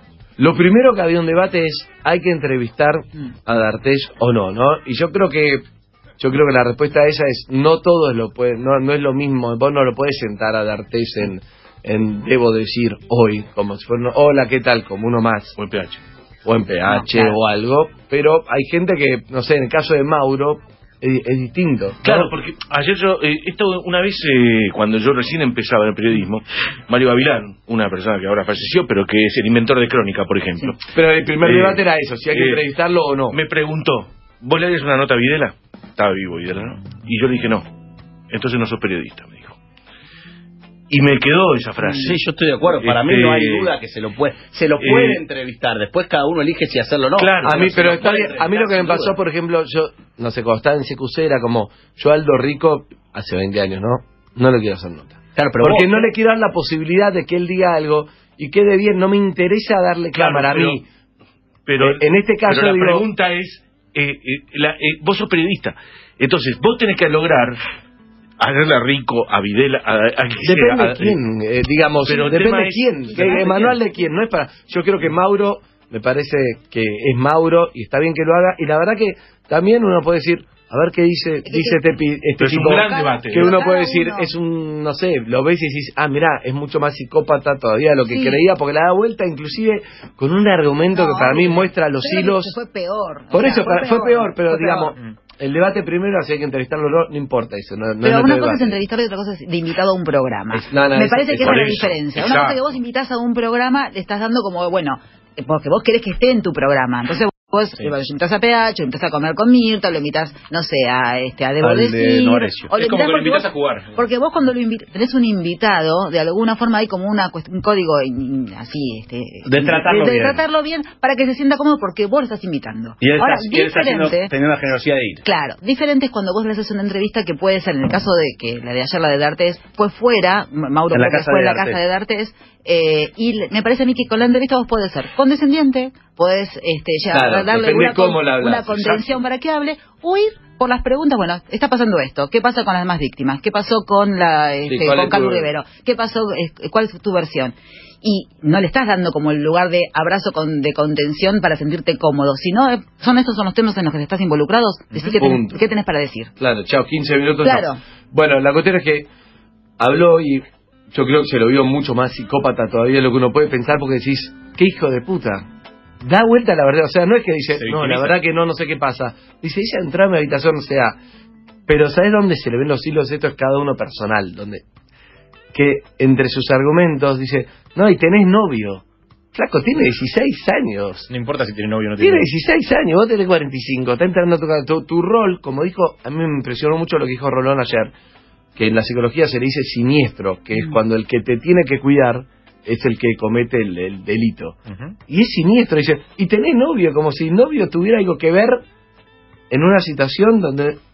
Speaker 1: lo primero que había un debate es, ¿hay que entrevistar a D'Artés o no? ¿no? Y yo creo que, yo creo que la respuesta a esa es, no todos lo pueden, no, no es lo mismo, vos no lo puedes sentar a D'Artés en, en, debo decir, hoy, como si fuera, uno, hola, ¿qué tal? Como uno más.
Speaker 2: O en P H.
Speaker 1: O en P H
Speaker 11: No, claro.
Speaker 1: o algo, pero hay gente que, no sé, en el caso de Mauro, es, es distinto. ¿no?
Speaker 2: Claro, porque ayer yo, eh, esto una vez, eh, cuando yo recién empezaba en el periodismo, Mario Gavilán, una persona que ahora falleció, pero que es el inventor de Crónica, por ejemplo.
Speaker 1: Pero el primer
Speaker 2: Eh,
Speaker 1: debate era eso, si hay que
Speaker 2: eh,
Speaker 1: entrevistarlo o no.
Speaker 2: Me preguntó, ¿vos le harías una nota a Videla? Estaba vivo Videla, ¿no? Y yo le dije, no, entonces no sos periodista, me dijo. Y me quedó esa frase.
Speaker 3: Sí, yo estoy de acuerdo. Para
Speaker 2: Este,
Speaker 3: mí no hay duda que se lo puede, se lo puede
Speaker 2: eh,
Speaker 3: entrevistar. Después cada uno elige si hacerlo o no.
Speaker 2: Claro,
Speaker 1: A mí,
Speaker 3: se
Speaker 1: pero
Speaker 3: lo
Speaker 1: está
Speaker 3: puede
Speaker 1: bien. A mí lo que me
Speaker 3: entrevistar,
Speaker 1: pasó,
Speaker 3: sin duda.
Speaker 1: por ejemplo, yo, no sé, cuando estaba en C Q C era como, yo Aldo Rico, hace veinte años, ¿no? No le quiero hacer nota.
Speaker 3: Claro, pero
Speaker 1: Porque
Speaker 3: vos-
Speaker 1: no le quiero dar la posibilidad de que él diga algo y quede bien, no me interesa darle
Speaker 2: Claro,
Speaker 1: cámara
Speaker 2: pero-
Speaker 1: a mí.
Speaker 2: Pero
Speaker 1: Eh, en este caso
Speaker 2: pero la
Speaker 1: digo-
Speaker 2: pregunta es, eh, eh, la- eh, vos sos periodista, entonces vos tenés que lograr hacerle a Rico, a Videla, a, a quien sea,
Speaker 1: Depende
Speaker 2: a-
Speaker 1: de quién, eh, digamos,
Speaker 2: pero el
Speaker 1: depende
Speaker 2: tema
Speaker 1: de
Speaker 2: es-
Speaker 1: quién.
Speaker 2: depende
Speaker 1: Que
Speaker 2: de
Speaker 1: el manual de quién, no es para. Yo creo que Mauro, me parece que es Mauro y está bien que lo haga. Y la verdad que también uno puede decir, a ver qué dice dice este, pi- este
Speaker 2: Pero es un
Speaker 1: tipo.
Speaker 2: gran debate.
Speaker 1: Que uno
Speaker 11: Cada
Speaker 1: puede decir,
Speaker 11: uno.
Speaker 1: es un, no sé, lo ves y decís, ah, mirá, es mucho más psicópata todavía de lo que
Speaker 11: Sí.
Speaker 1: creía, porque la da vuelta inclusive con un argumento que para mí
Speaker 11: No,
Speaker 1: muestra los
Speaker 11: yo creo que
Speaker 1: hilos.
Speaker 11: se Fue peor.
Speaker 1: Por
Speaker 11: O sea,
Speaker 1: eso, para- fue peor, pero
Speaker 11: fue
Speaker 1: digamos,
Speaker 11: peor.
Speaker 1: el debate primero, si hay que entrevistarlo o no, no importa eso. No, no
Speaker 11: Pero
Speaker 1: es
Speaker 11: una
Speaker 1: nuestro
Speaker 11: cosa es
Speaker 1: debate.
Speaker 11: entrevistar y otra cosa es de invitado a un programa.
Speaker 1: Es- no, no,
Speaker 11: Me
Speaker 1: es-
Speaker 11: parece
Speaker 1: es
Speaker 11: que esa
Speaker 1: por
Speaker 11: es la
Speaker 1: eso.
Speaker 11: diferencia. Una
Speaker 1: Exacto.
Speaker 11: cosa que vos invitás a un programa, le estás dando como, bueno, eh, porque vos querés que esté en tu programa. Entonces vos
Speaker 1: Sí.
Speaker 11: eh, lo invitas a P H, lo invitas a comer con Mirta, lo invitas, no sé, a este a Debo
Speaker 1: Al de
Speaker 11: decir,
Speaker 1: Novarecio.
Speaker 11: o
Speaker 4: Es como que lo
Speaker 11: porque
Speaker 4: invitas
Speaker 11: vos-
Speaker 4: a jugar.
Speaker 11: Porque vos cuando lo invi- tenés un invitado, de alguna forma hay como una cuest- un código in- in- así, este,
Speaker 3: De tratarlo
Speaker 11: de,
Speaker 3: bien.
Speaker 11: tratarlo bien para que se sienta cómodo porque vos lo estás invitando.
Speaker 3: Y él
Speaker 11: Ahora,
Speaker 3: está, y él está haciendo-
Speaker 11: diferente.
Speaker 3: teniendo la generosidad de ir.
Speaker 11: Claro, diferente es cuando vos le haces una entrevista que puede ser, en el caso de que la de ayer, la de D'Artés, fue fuera, M- Mauro
Speaker 3: En la
Speaker 11: creo que
Speaker 3: casa
Speaker 11: fue
Speaker 3: de
Speaker 11: en la
Speaker 3: D'Artés.
Speaker 11: casa de D'Artés, eh, y le- me parece a mí que con la entrevista vos podés ser condescendiente, podés este, ya
Speaker 1: Claro,
Speaker 11: darle
Speaker 1: depende
Speaker 11: una, con-
Speaker 1: cómo la hablas,
Speaker 11: una contención para que hable, o ir por las preguntas, bueno, está pasando esto, ¿qué pasa con las demás víctimas? ¿Qué pasó con la este,
Speaker 1: Sí, ¿cuál
Speaker 11: con
Speaker 1: es
Speaker 11: Carlos
Speaker 1: tu-
Speaker 11: Rivero? ¿Qué pasó? eh, ¿Cuál es tu versión? Y no le estás dando como el lugar de abrazo con, de contención para sentirte cómodo, sino eh, son estos son los temas en los que estás involucrados, decí qué tenés,
Speaker 1: Punto.
Speaker 11: qué tenés para decir.
Speaker 1: Claro, chao, quince minutos.
Speaker 11: Claro.
Speaker 1: no. Bueno, la cuestión es que habló y yo creo que se lo vio mucho más psicópata todavía de lo que uno puede pensar porque decís, qué hijo de puta. Da vuelta la verdad, o sea, no es que dice,
Speaker 4: Se
Speaker 1: no, la
Speaker 4: victimiza.
Speaker 1: verdad que no, no sé qué pasa. Dice, ella entró a mi habitación, o sea, pero ¿sabes dónde se le ven los hilos? Esto es cada uno personal, donde que entre sus argumentos dice, no, y tenés novio. Flaco, tiene dieciséis años.
Speaker 4: No importa si tiene novio o no tiene
Speaker 1: Tiene
Speaker 4: novio.
Speaker 1: dieciséis años, vos tenés cuarenta y cinco, está entrando a tu, tu, tu rol, como dijo, a mí me impresionó mucho lo que dijo Rolón ayer, que en la psicología se le dice siniestro, que es cuando el que te tiene que cuidar es el que comete el, el delito.
Speaker 4: Ujú.
Speaker 1: Y es siniestro, dice, y tenés novio, como si novio tuviera algo que ver en una situación donde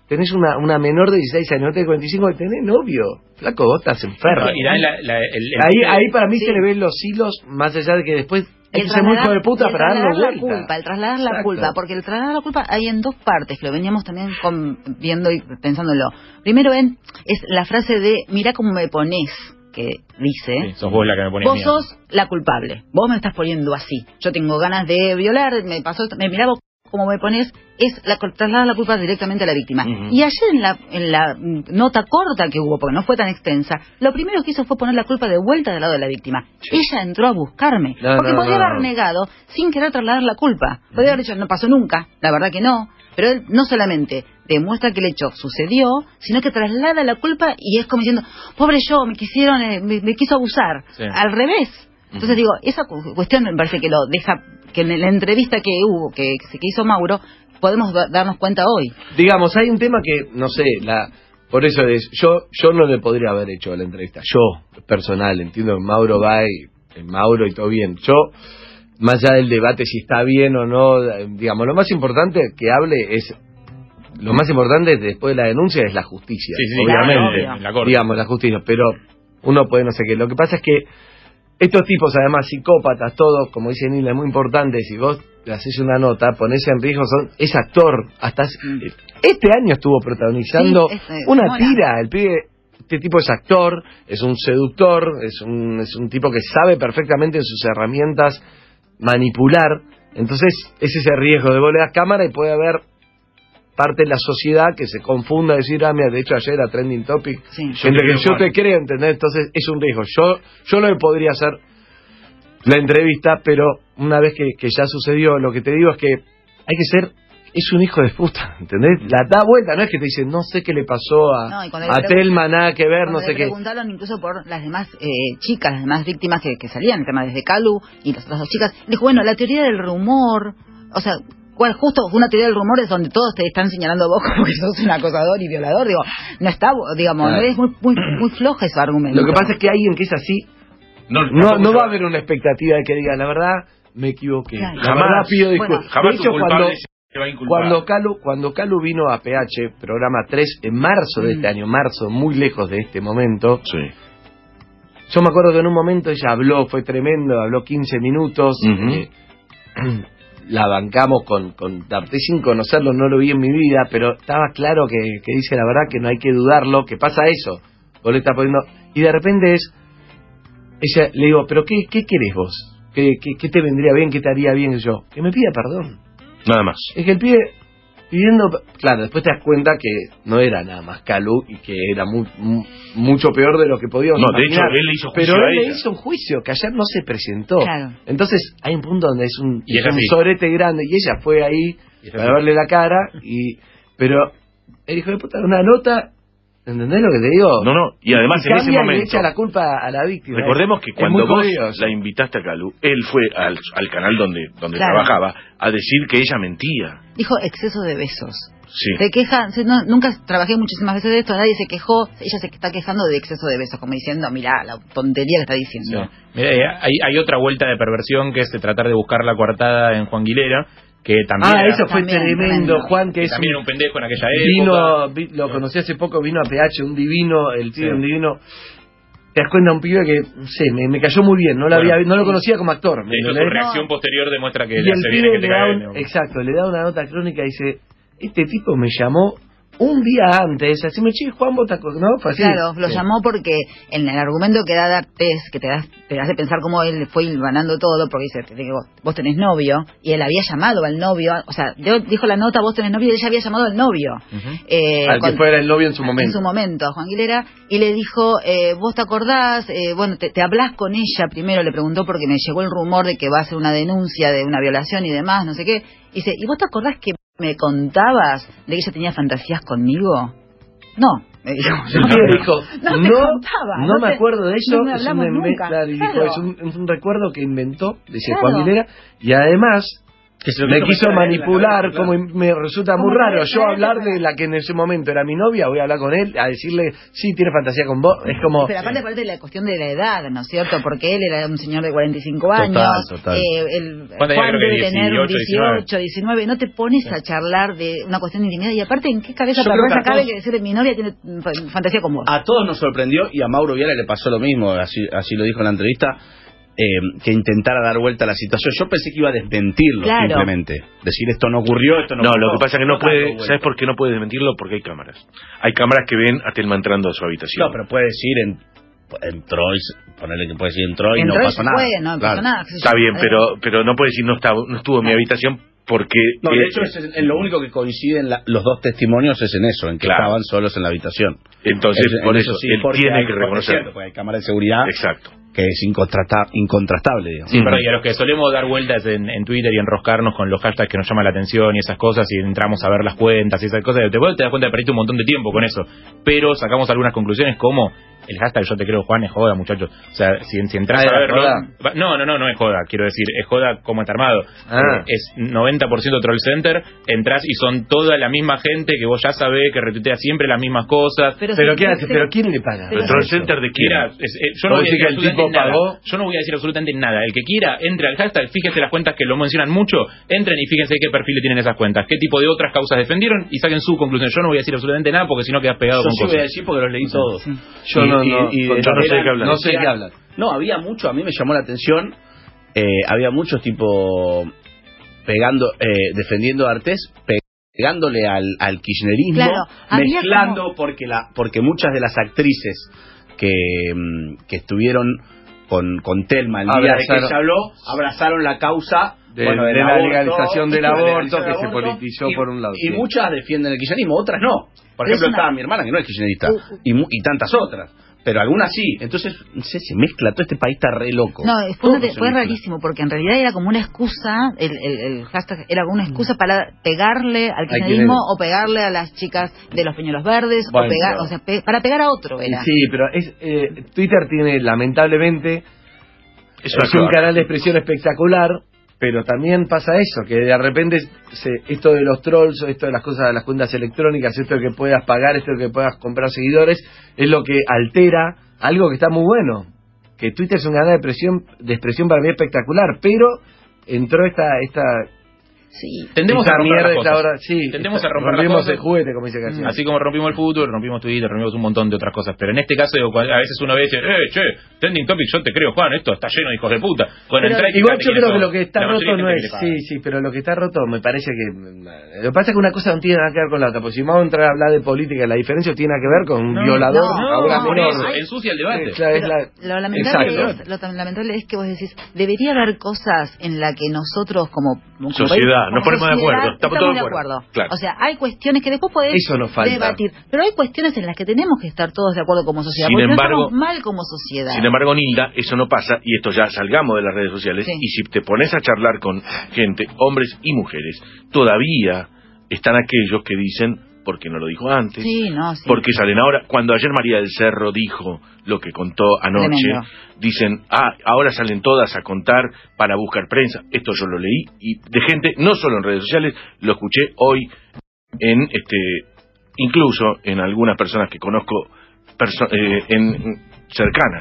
Speaker 1: tenés una, una menor de dieciséis años, otra de cuarenta y cinco, que tenés novio. Flaco, vos estás enfermo.
Speaker 4: Y la- la- la- el- el-
Speaker 1: ahí, ahí para mí
Speaker 11: Sí.
Speaker 1: se le ven los hilos, más allá de que después hay
Speaker 11: El
Speaker 1: que ser muy hijo
Speaker 11: trasladar-
Speaker 1: de puta
Speaker 11: el
Speaker 1: para darle
Speaker 11: trasladar
Speaker 1: vuelta.
Speaker 11: la culpa, el trasladar la
Speaker 1: Exacto.
Speaker 11: culpa, porque el trasladar la culpa hay en dos partes, que lo veníamos también con- viendo y pensándolo. Primero ven, es la frase de, mirá cómo me pones, que dice,
Speaker 4: Sí, sos vos la que me ponía
Speaker 11: vos
Speaker 4: mía.
Speaker 11: sos la culpable, vos me estás poniendo así, yo tengo ganas de violar, me pasó, me mirá vos cómo me pones, es la, trasladar la culpa directamente a la víctima.
Speaker 2: Ujú.
Speaker 11: Y ayer en la, en la mm, nota corta que hubo, porque no fue tan extensa, lo primero que hizo fue poner la culpa de vuelta del lado de la víctima. Ella entró a buscarme,
Speaker 1: No,
Speaker 11: porque
Speaker 1: no,
Speaker 11: podría
Speaker 1: no,
Speaker 11: haber
Speaker 1: no.
Speaker 11: negado sin querer trasladar la culpa. Podría haber dicho, no pasó nunca, la verdad que no. Pero él no solamente demuestra que el hecho sucedió, sino que traslada la culpa y es como diciendo, pobre yo, me quisieron, eh, me, me quiso abusar.
Speaker 4: Sí.
Speaker 11: Al revés. Entonces digo, esa cu- cuestión me parece que lo deja, que en la entrevista que hubo, que, que hizo Mauro, podemos da- darnos cuenta hoy.
Speaker 1: Digamos, hay un tema que, no sé, la por eso es, yo yo no le podría haber hecho la entrevista, yo, personal, entiendo que Mauro va y, eh, Mauro y todo bien, yo, más allá del debate si está bien o no, eh, digamos, lo más importante que hable es, lo más importante después de la denuncia es la justicia,
Speaker 4: Sí, sí,
Speaker 1: obviamente,
Speaker 11: claro,
Speaker 4: en la corte.
Speaker 1: digamos, la justicia, pero uno puede no sé qué, lo que pasa es que estos tipos, además, psicópatas, todos, como dice Nila, es muy importante, si vos le haces una nota, ponés en riesgo, son, es actor, hasta este año estuvo protagonizando
Speaker 11: Sí, es, eh,
Speaker 1: una
Speaker 11: mola.
Speaker 1: tira, el pibe, este tipo es actor, es un seductor, es un, es un tipo que sabe perfectamente en sus herramientas manipular, entonces es ese riesgo de vos le das cámara y puede haber parte de la sociedad que se confunda, decir, ah, mira, de hecho ayer era trending topic,
Speaker 11: Sí.
Speaker 1: gente que yo te creo, ¿entendés? Entonces es un riesgo. Yo yo no le podría hacer la entrevista, pero una vez que, que ya sucedió, lo que te digo es que hay que ser, es un hijo de puta, ¿entendés? La da vuelta, no es que te dicen, no sé qué le pasó a,
Speaker 11: No, y cuando
Speaker 1: a
Speaker 11: le pregun-
Speaker 1: Telma, nada que ver, no
Speaker 11: Cuando
Speaker 1: sé
Speaker 11: le
Speaker 1: qué.
Speaker 11: preguntaron incluso por las demás eh, chicas, las demás víctimas que, que salían, el tema desde Calu y las otras dos chicas, dijo, bueno, la teoría del rumor, o sea, cuál justo una teoría del rumor es donde todos te están señalando a vos como que sos un acosador y violador, digo, no está, digamos,
Speaker 1: Claro.
Speaker 11: no es muy, muy, muy flojo ese argumento.
Speaker 1: Lo que pasa es que alguien que es así,
Speaker 2: No,
Speaker 1: no,
Speaker 2: tampoco
Speaker 1: no
Speaker 2: se
Speaker 1: va a haber una expectativa de que diga, la verdad, me equivoqué.
Speaker 11: Claro.
Speaker 1: La
Speaker 2: Jamás.
Speaker 1: verdad pido
Speaker 11: Bueno,
Speaker 1: disculpas.
Speaker 2: Jamás
Speaker 1: De
Speaker 2: tu
Speaker 1: hecho,
Speaker 2: culpable
Speaker 1: cuando,
Speaker 2: se va a inculpar.
Speaker 1: Cuando Calu, cuando Calu vino a P H, programa tres, en marzo de
Speaker 11: Mm.
Speaker 1: este año, marzo, muy lejos de este momento,
Speaker 2: Sí.
Speaker 1: yo me acuerdo que en un momento ella habló, fue tremendo, habló quince minutos,
Speaker 2: Ujú.
Speaker 1: eh, la bancamos con, con D'Arté sin conocerlo, no lo vi en mi vida, pero estaba claro que, que dice la verdad, que no hay que dudarlo, que pasa eso, vos le estás poniendo, y de repente es, ella, le digo, pero ¿qué, qué querés vos? ¿Qué, qué, qué te vendría bien, qué te haría bien? Y yo, que me pida perdón.
Speaker 2: Nada más.
Speaker 1: Es que el pibe pidiendo, claro, después te das cuenta que no era nada más Calu y que era mu- mu- mucho peor de lo que podíamos
Speaker 2: No, de hecho,
Speaker 1: imaginar.
Speaker 2: él le hizo juicio
Speaker 1: Pero
Speaker 2: a
Speaker 1: él le
Speaker 2: ella.
Speaker 1: hizo un juicio que ayer no se presentó.
Speaker 11: Claro.
Speaker 1: Entonces hay un punto donde es un,
Speaker 2: Y
Speaker 1: es
Speaker 2: es
Speaker 1: un
Speaker 2: así.
Speaker 1: sorete grande y ella fue ahí
Speaker 2: Y es
Speaker 1: para
Speaker 2: así.
Speaker 1: verle la cara y pero el hijo de puta una nota, ¿entendés lo que te digo?
Speaker 2: No, no, y además en ese
Speaker 1: cambia y le
Speaker 2: momento,
Speaker 1: echa la culpa a la víctima.
Speaker 2: recordemos que
Speaker 1: Es
Speaker 2: cuando
Speaker 1: muy
Speaker 2: vos
Speaker 1: jodido eso.
Speaker 2: la invitaste a Calu, él fue al, al canal donde, donde
Speaker 11: Claro.
Speaker 2: trabajaba a decir que ella mentía.
Speaker 11: Dijo exceso de besos.
Speaker 2: Sí.
Speaker 11: Se queja, se- no, nunca trabajé muchísimas veces de esto, nadie se quejó, ella se está quejando de exceso de besos, como diciendo, mirá, la tontería que está diciendo.
Speaker 4: Mira, eh, hay, hay otra vuelta de perversión que es de tratar de buscar la coartada en Juan Guilera, que también
Speaker 1: Ah,
Speaker 4: era-
Speaker 1: eso fue
Speaker 11: También,
Speaker 1: tremendo,
Speaker 11: tremendo.
Speaker 1: Juan, que
Speaker 4: que
Speaker 1: es
Speaker 4: también era
Speaker 1: un
Speaker 4: un pendejo en aquella época.
Speaker 1: vino, vi- lo conocí hace poco, vino a P H, un divino, el pibe
Speaker 4: Sí.
Speaker 1: un divino. Te das cuenta, un pibe que, no sé, me, me cayó muy bien, no lo
Speaker 4: Bueno.
Speaker 1: había, no lo conocía como actor. ¿me
Speaker 4: De hecho, su
Speaker 1: entendés?
Speaker 4: reacción posterior demuestra que
Speaker 1: Y
Speaker 4: le
Speaker 1: el
Speaker 4: hace bien
Speaker 1: pibe
Speaker 4: que te
Speaker 1: le da
Speaker 4: cae
Speaker 1: un-
Speaker 4: bien.
Speaker 1: exacto, le da una nota crónica y dice, este tipo me llamó un día antes, así me che, Juan, vos te acordás", ¿no? Fue así.
Speaker 11: Claro, lo
Speaker 1: Sí.
Speaker 11: llamó porque en el argumento que da D'Artés, que te, das, te hace pensar cómo él fue hilvanando todo, porque dice, te digo, vos tenés novio, y él había llamado al novio, o sea, dio- dijo la nota, vos tenés novio, y ella había llamado al novio.
Speaker 4: Ujú.
Speaker 11: Eh,
Speaker 1: Al que
Speaker 11: cuando-
Speaker 1: fuera el novio en su
Speaker 11: en
Speaker 1: momento.
Speaker 11: su momento, a Juan Aguilera, y le dijo, eh, vos te acordás, eh, bueno, te, te hablás con ella primero, le preguntó porque me llegó el rumor de que va a hacer una denuncia de una violación y demás, no sé qué. Y dice, ¿y vos te acordás que me contabas de que ella tenía fantasías conmigo? No, me dijo.
Speaker 1: El pibe dijo,
Speaker 11: No
Speaker 1: no,
Speaker 11: te contaba,
Speaker 1: no
Speaker 11: no
Speaker 1: me
Speaker 11: te-
Speaker 1: acuerdo de eso,
Speaker 11: no me
Speaker 1: es un,
Speaker 11: hablamos
Speaker 1: inve-
Speaker 11: nunca.
Speaker 1: claro, y dijo,
Speaker 11: Claro.
Speaker 1: es un, es un recuerdo que inventó, decía
Speaker 11: Claro.
Speaker 1: Juan Aguilera, y además, me quiso manipular, como me resulta muy raro. Yo hablar de la que en ese momento era mi novia, voy a hablar con él, a decirle, sí, tiene fantasía con vos, es como...
Speaker 11: Pero aparte, aparte de la cuestión de la edad, ¿no es cierto? Porque él era un señor de cuarenta y cinco años,
Speaker 1: total, total.
Speaker 11: Eh, el,
Speaker 4: Juan
Speaker 11: debe tener
Speaker 4: dieciocho,
Speaker 11: dieciocho, diecinueve, no te pones a charlar de una cuestión de intimidad, y aparte, ¿en qué cabeza
Speaker 10: Yo creo
Speaker 11: perversa
Speaker 10: que a
Speaker 11: cabe
Speaker 10: todos-
Speaker 11: que decir mi novia tiene f- fantasía con vos?
Speaker 10: A todos nos sorprendió y a Mauro Viale le pasó lo mismo, así, así lo dijo en la entrevista, eh, que intentara dar vuelta a la situación. Yo pensé que iba a desmentirlo,
Speaker 11: Claro.
Speaker 10: simplemente. Decir esto no ocurrió, esto no
Speaker 2: No,
Speaker 10: pasó.
Speaker 2: lo que pasa es que no
Speaker 10: tanto
Speaker 2: puede,
Speaker 10: vuelta.
Speaker 2: ¿sabes por qué no puede desmentirlo? Porque hay cámaras. Hay cámaras que ven a Telma entrando a su habitación.
Speaker 10: No, pero puede decir, en, entró y... se- Ponerle que puede decir entró y
Speaker 11: Entró
Speaker 10: no
Speaker 11: y
Speaker 10: pasó
Speaker 11: se
Speaker 10: nada.
Speaker 11: fue, no pasó
Speaker 10: Claro.
Speaker 11: nada, qué sé yo.
Speaker 2: Está bien,
Speaker 11: Eh,
Speaker 2: pero pero no puede decir no, está, no estuvo en mi habitación porque...
Speaker 10: No, de
Speaker 2: eh,
Speaker 10: hecho, es, en lo único que coinciden la- los dos testimonios es en eso, en que
Speaker 2: Claro.
Speaker 10: estaban solos en la habitación.
Speaker 2: Entonces,
Speaker 10: Es- en
Speaker 2: por eso, él
Speaker 10: porque
Speaker 2: tiene
Speaker 10: hay-
Speaker 2: que
Speaker 10: porque es
Speaker 2: reconocer.
Speaker 10: cierto, porque hay cámara de seguridad
Speaker 2: Exacto.
Speaker 10: que es incontrasta- incontrastable, digamos.
Speaker 4: Sí, pero y a los que solemos dar vueltas en, en Twitter y enroscarnos con los hashtags que nos llaman la atención y esas cosas, y entramos a ver las cuentas y esas cosas, te, te das cuenta que perdiste un montón de tiempo con eso. Pero sacamos algunas conclusiones como el hashtag yo te creo Juan es joda, muchachos. O sea, si, si entras
Speaker 1: Ah,
Speaker 4: a
Speaker 1: ¿era
Speaker 4: verlo...
Speaker 1: joda?
Speaker 4: va- No, no, no, no es joda, quiero decir, es joda como está armado.
Speaker 1: Ah.
Speaker 4: Eh, es noventa por ciento troll center, entras y son toda la misma gente que vos ya sabés, que retuitea siempre las mismas cosas.
Speaker 11: Pero,
Speaker 1: Pero
Speaker 11: si-
Speaker 1: ¿qué hace?
Speaker 11: se-
Speaker 1: ¿Pero quién le paga?
Speaker 11: Pero
Speaker 2: ¿El troll
Speaker 11: sí.
Speaker 2: center de quién?
Speaker 4: Mira, es- eh, yo no
Speaker 1: ¿Vos
Speaker 4: voy a
Speaker 1: decís
Speaker 4: decir
Speaker 1: que el
Speaker 4: absolutamente
Speaker 1: tipo
Speaker 4: nada.
Speaker 1: pagó?
Speaker 4: Yo no voy a decir absolutamente nada. El que quiera, entre al hashtag, fíjese las cuentas que lo mencionan mucho, entren y fíjense qué perfil tienen esas cuentas, qué tipo de otras causas defendieron y saquen su conclusión. Yo no voy a decir absolutamente nada porque si no quedas pegado
Speaker 10: Yo
Speaker 4: con
Speaker 10: sí voy a
Speaker 4: cosas.
Speaker 10: decir porque los leí todos.
Speaker 1: Yo
Speaker 10: Y-
Speaker 1: no,
Speaker 10: y-
Speaker 1: no,
Speaker 10: y-
Speaker 1: con-
Speaker 2: yo no sé de qué hablar.
Speaker 1: No sé de qué hablar.
Speaker 10: No, había mucho, a mí me llamó la atención, eh, había muchos tipo pegando, eh, defendiendo a Artés, pegándole al, al kirchnerismo,
Speaker 11: Claro, había
Speaker 10: mezclando
Speaker 11: como-
Speaker 10: porque la porque muchas de las actrices que, mm, que estuvieron con, con Telma el día de que
Speaker 1: Abrazaron-
Speaker 10: ella habló, abrazaron la causa
Speaker 1: De-
Speaker 10: bueno,
Speaker 1: de
Speaker 10: del
Speaker 1: la
Speaker 10: aborto,
Speaker 1: legalización del
Speaker 10: de la
Speaker 1: aborto,
Speaker 10: legalización
Speaker 1: que
Speaker 10: del
Speaker 1: se
Speaker 10: aborto,
Speaker 1: politizó
Speaker 10: y-
Speaker 1: por un lado,
Speaker 10: Y
Speaker 1: sí.
Speaker 10: muchas defienden el kirchnerismo, otras no. Por
Speaker 11: Pero
Speaker 10: ejemplo,
Speaker 11: es una-
Speaker 10: estaba mi hermana, que no es kirchnerista,
Speaker 11: Uh, uh.
Speaker 10: y, mu- y tantas otras. Pero algunas sí. Entonces, no sé, se mezcla. Todo este país está re loco.
Speaker 11: No, fue, una-
Speaker 10: Todo se
Speaker 11: fue
Speaker 10: mezcla.
Speaker 11: rarísimo, porque en realidad era como una excusa, el, el, el hashtag era como una excusa para pegarle al kirchnerismo
Speaker 1: quién
Speaker 11: o pegarle a las chicas de los pañuelos verdes,
Speaker 1: Bueno,
Speaker 11: o pegar,
Speaker 1: pero-
Speaker 11: o sea, pe- para pegar a otro era.
Speaker 1: Sí, pero es, eh, Twitter tiene, lamentablemente,
Speaker 2: Es
Speaker 1: es,
Speaker 2: una
Speaker 1: un
Speaker 2: cloaca.
Speaker 1: canal de expresión espectacular, pero también pasa eso, que de repente se, esto de los trolls, esto de las cosas de las cuentas electrónicas, esto de que puedas pagar, esto de que puedas comprar seguidores, es lo que altera algo que está muy bueno. Que Twitter es un canal de expresión, de expresión para mí espectacular, pero entró esta... esta
Speaker 11: Sí.
Speaker 4: Tendemos
Speaker 1: esta
Speaker 4: a romper
Speaker 1: mierda
Speaker 4: las
Speaker 1: esta
Speaker 4: cosas.
Speaker 1: hora, sí,
Speaker 4: Tendemos
Speaker 1: esta-
Speaker 4: a romper las
Speaker 1: rompimos
Speaker 4: cosas.
Speaker 1: el juguete, como dice García.
Speaker 4: Así como rompimos el fútbol, rompimos Twitter, rompimos un montón de otras cosas. Pero en este caso, digo, cuando- a veces uno ve y dice, eh, che, trending topic, yo te creo, Juan, esto está lleno de hijos de puta. Bueno,
Speaker 1: Pero
Speaker 4: entra y
Speaker 1: igual
Speaker 4: fíjate
Speaker 1: yo
Speaker 4: quiénes
Speaker 1: creo que
Speaker 4: son.
Speaker 1: lo que está
Speaker 4: La mayoría
Speaker 1: roto
Speaker 4: de
Speaker 1: no
Speaker 4: gente
Speaker 1: es,
Speaker 4: que le paga.
Speaker 1: sí, sí, pero lo que está roto me parece que, lo que pasa es que una cosa no tiene nada que ver con la otra, porque si vamos a entrar a hablar de política, la diferencia tiene que ver con un
Speaker 4: No,
Speaker 1: violador
Speaker 11: no,
Speaker 1: a una
Speaker 11: no,
Speaker 4: Por
Speaker 1: menor.
Speaker 4: eso, ensucia el debate.
Speaker 1: Sí, claro, es
Speaker 11: Pero
Speaker 1: la-
Speaker 11: lo lamentable,
Speaker 1: Exacto.
Speaker 11: es, lo tan lamentable es que vos decís, debería haber cosas en la que nosotros como, como
Speaker 2: Sociedad,
Speaker 11: como
Speaker 2: nos ponemos de
Speaker 11: sociedad,
Speaker 2: acuerdo, estamos todos de acuerdo. Claro.
Speaker 11: O sea, hay cuestiones que después podés
Speaker 1: Eso nos falta.
Speaker 11: debatir, pero hay cuestiones en las que tenemos que estar todos de acuerdo como sociedad,
Speaker 2: Sin
Speaker 11: porque
Speaker 2: embargo-
Speaker 11: no estamos mal como sociedad.
Speaker 2: Sin embargo, Nilda, eso no pasa, y esto ya salgamos de las redes sociales,
Speaker 11: Sí.
Speaker 2: y si te pones a charlar con gente, hombres y mujeres, todavía están aquellos que dicen, ¿por qué no lo dijo antes?
Speaker 11: Sí, no, sí.
Speaker 2: ¿Por qué salen ahora? Cuando ayer María del Cerro dijo lo que contó anoche,
Speaker 11: Tremendo.
Speaker 2: dicen, ah, ahora salen todas a contar para buscar prensa. Esto yo lo leí, y de gente, no solo en redes sociales, lo escuché hoy en, este, incluso en algunas personas que conozco perso- eh, en cercanas.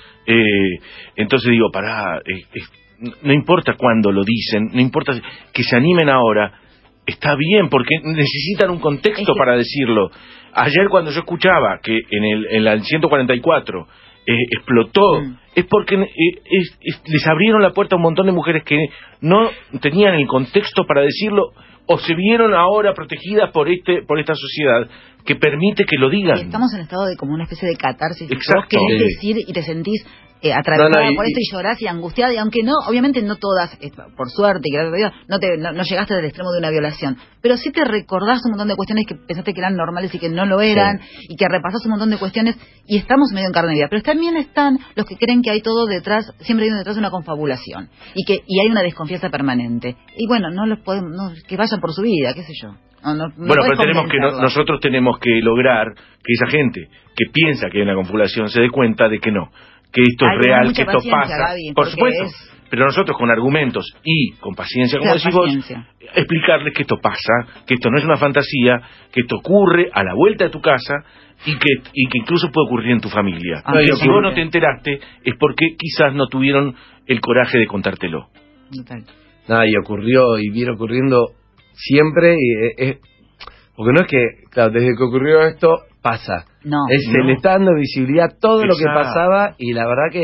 Speaker 2: Eh, entonces digo, pará, eh, eh, no importa cuándo lo dicen, no importa que se animen ahora, está bien, porque necesitan un contexto
Speaker 11: Es que-
Speaker 2: para decirlo. Ayer cuando yo escuchaba que en el, en la ciento cuarenta y cuatro eh, explotó,
Speaker 11: Mm.
Speaker 2: es porque eh, es- es- les abrieron la puerta a un montón de mujeres que no tenían el contexto para decirlo, o se vieron ahora protegidas por este por esta sociedad que permite que lo digan.
Speaker 11: Y estamos en estado de como una especie de catarsis.
Speaker 2: Exacto.
Speaker 11: Vos querés
Speaker 2: Sí.
Speaker 11: decir y te sentís eh, atravesada
Speaker 1: No, no, y-
Speaker 11: por esto y llorás y angustiada, y aunque no, obviamente no todas, eh, por suerte y gracias a Dios, no, te, no, no llegaste al extremo de una violación, pero sí te recordás un montón de cuestiones que pensaste que eran normales y que no lo eran, y que repasás un montón de cuestiones, y estamos medio en carne viva. Pero también están los que creen que hay todo detrás, siempre hay un detrás una confabulación, y que y hay una desconfianza permanente. Y bueno, no los podemos, no, que vayan por su vida, qué sé yo. No, no- no
Speaker 2: Bueno,
Speaker 11: podés
Speaker 2: pero tenemos que no-
Speaker 11: convencerlos.
Speaker 2: nosotros tenemos que lograr que esa gente que piensa que hay una confabulación se dé cuenta de que no, que esto
Speaker 11: Hay
Speaker 2: es
Speaker 11: que tener
Speaker 2: real,
Speaker 11: mucha
Speaker 2: que esto
Speaker 11: paciencia,
Speaker 2: pasa.
Speaker 11: Gaby,
Speaker 2: Por
Speaker 11: porque
Speaker 2: supuesto.
Speaker 11: es-
Speaker 2: pero nosotros con argumentos y con paciencia, como
Speaker 11: Claro,
Speaker 2: decís vos,
Speaker 11: paciencia.
Speaker 2: explicarles que esto pasa, que esto no es una fantasía, que esto ocurre a la vuelta de tu casa y que, y que incluso puede ocurrir en tu familia.
Speaker 11: Ah,
Speaker 2: y
Speaker 11: sí,
Speaker 2: si
Speaker 11: sí.
Speaker 2: vos no te enteraste es porque quizás no tuvieron el coraje de contártelo.
Speaker 11: Total.
Speaker 1: Nada, y ocurrió, y viene ocurriendo siempre, y es, es- porque no es que, claro, desde que ocurrió esto, pasa.
Speaker 11: No.
Speaker 1: Es, Se
Speaker 2: No.
Speaker 1: le está dando visibilidad a todo lo que
Speaker 2: Exacto.
Speaker 1: pasaba, y la verdad que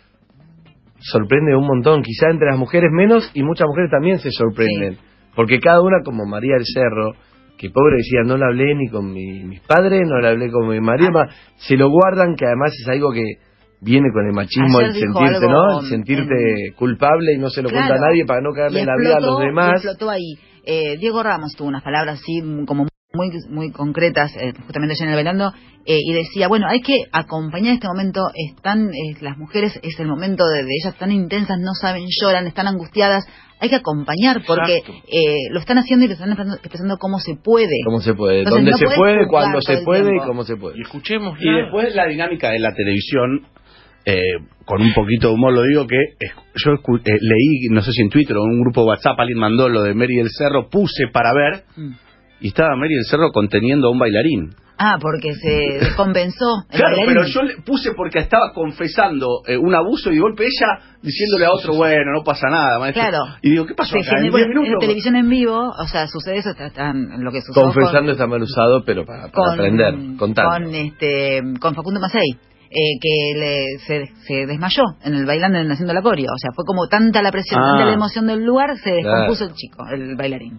Speaker 1: sorprende un montón. Quizá entre las mujeres menos, y muchas mujeres también se sorprenden. Porque cada una, como María del Cerro, que pobre decía, no la hablé ni con mi- mis padres, no la hablé con mi marido,
Speaker 11: Ah.
Speaker 1: más, se lo guardan, que además es algo que viene con el machismo,
Speaker 11: Ayer
Speaker 1: el
Speaker 11: dijo
Speaker 1: sentirte,
Speaker 11: algo
Speaker 1: ¿no? El sentirte culpable y no se lo cuenta
Speaker 11: Claro.
Speaker 1: a nadie para no caerle
Speaker 11: Y
Speaker 1: en la vida a los
Speaker 11: explotó- y
Speaker 1: demás.
Speaker 11: explotó ahí. Eh, Diego Ramos tuvo unas palabras así mm, como muy muy concretas, eh, justamente ayer en el Bailando, eh, y decía, bueno, hay que acompañar este momento, están eh, las mujeres, es el momento de, de ellas tan intensas, no saben, lloran, están angustiadas, hay que acompañar porque
Speaker 2: Exacto.
Speaker 11: eh, lo están haciendo y lo están expresando, expresando cómo se puede.
Speaker 1: ¿Cómo se puede?
Speaker 11: Entonces,
Speaker 1: ¿Dónde
Speaker 11: no
Speaker 1: se
Speaker 11: puedes
Speaker 1: puede?
Speaker 11: juzgar
Speaker 1: ¿Cuándo
Speaker 11: todo
Speaker 1: se
Speaker 11: el
Speaker 1: puede?
Speaker 11: tiempo.
Speaker 1: ¿Y cómo se puede?
Speaker 2: Y escuchemos.
Speaker 10: Y después la dinámica de la televisión, eh, con un poquito de humor lo digo, que es- yo escu- eh, leí, no sé si en Twitter o en un grupo de WhatsApp alguien mandó lo de Mary del Cerro, puse para ver,
Speaker 11: Mm.
Speaker 10: y estaba Mary del Cerro conteniendo a un bailarín.
Speaker 11: Ah, porque se descompensó. el
Speaker 10: Claro,
Speaker 11: bailarín.
Speaker 10: pero yo le puse porque estaba confesando eh, un abuso y de golpe ella diciéndole a otro, bueno, no pasa nada, maestro.
Speaker 11: Claro.
Speaker 10: Y digo, ¿qué pasó
Speaker 11: Se
Speaker 10: acá? En
Speaker 11: generó-
Speaker 10: diez
Speaker 11: en
Speaker 10: minutos.
Speaker 11: televisión en vivo, o sea, sucede eso, está- están- lo que sucedió
Speaker 1: Confesando
Speaker 11: con-
Speaker 1: está mal usado, pero para, para
Speaker 11: con,
Speaker 1: aprender, contando.
Speaker 11: con este con Facundo Macei, eh, que le, se, se desmayó en el bailando en haciendo la coreo, o sea, fue como tanta la presión,
Speaker 10: Ah.
Speaker 11: tanta la emoción del lugar, se descompuso
Speaker 1: Claro.
Speaker 11: el chico, el bailarín.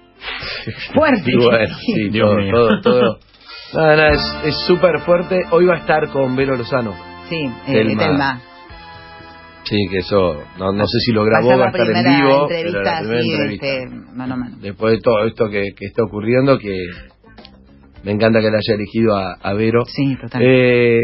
Speaker 11: Fuerte.
Speaker 1: Y bueno, sí,
Speaker 4: Dios
Speaker 1: todo,
Speaker 4: mío.
Speaker 1: todo, todo. No, no, es es súper fuerte. Hoy va a estar con Vero Lozano.
Speaker 11: Sí, eh,
Speaker 1: Telma.
Speaker 11: Telma.
Speaker 1: Sí, que eso, no, no sé si lo
Speaker 11: Va a
Speaker 1: grabó,
Speaker 11: ser
Speaker 1: va a
Speaker 11: la
Speaker 1: estar en
Speaker 11: primera
Speaker 1: vivo, pero
Speaker 11: entrevista,
Speaker 1: la primera
Speaker 11: así,
Speaker 1: entrevista.
Speaker 11: este, mano a mano.
Speaker 1: Después de todo esto que, que está ocurriendo, que me encanta que le haya elegido a, a Vero.
Speaker 11: Sí, total.
Speaker 1: Eh,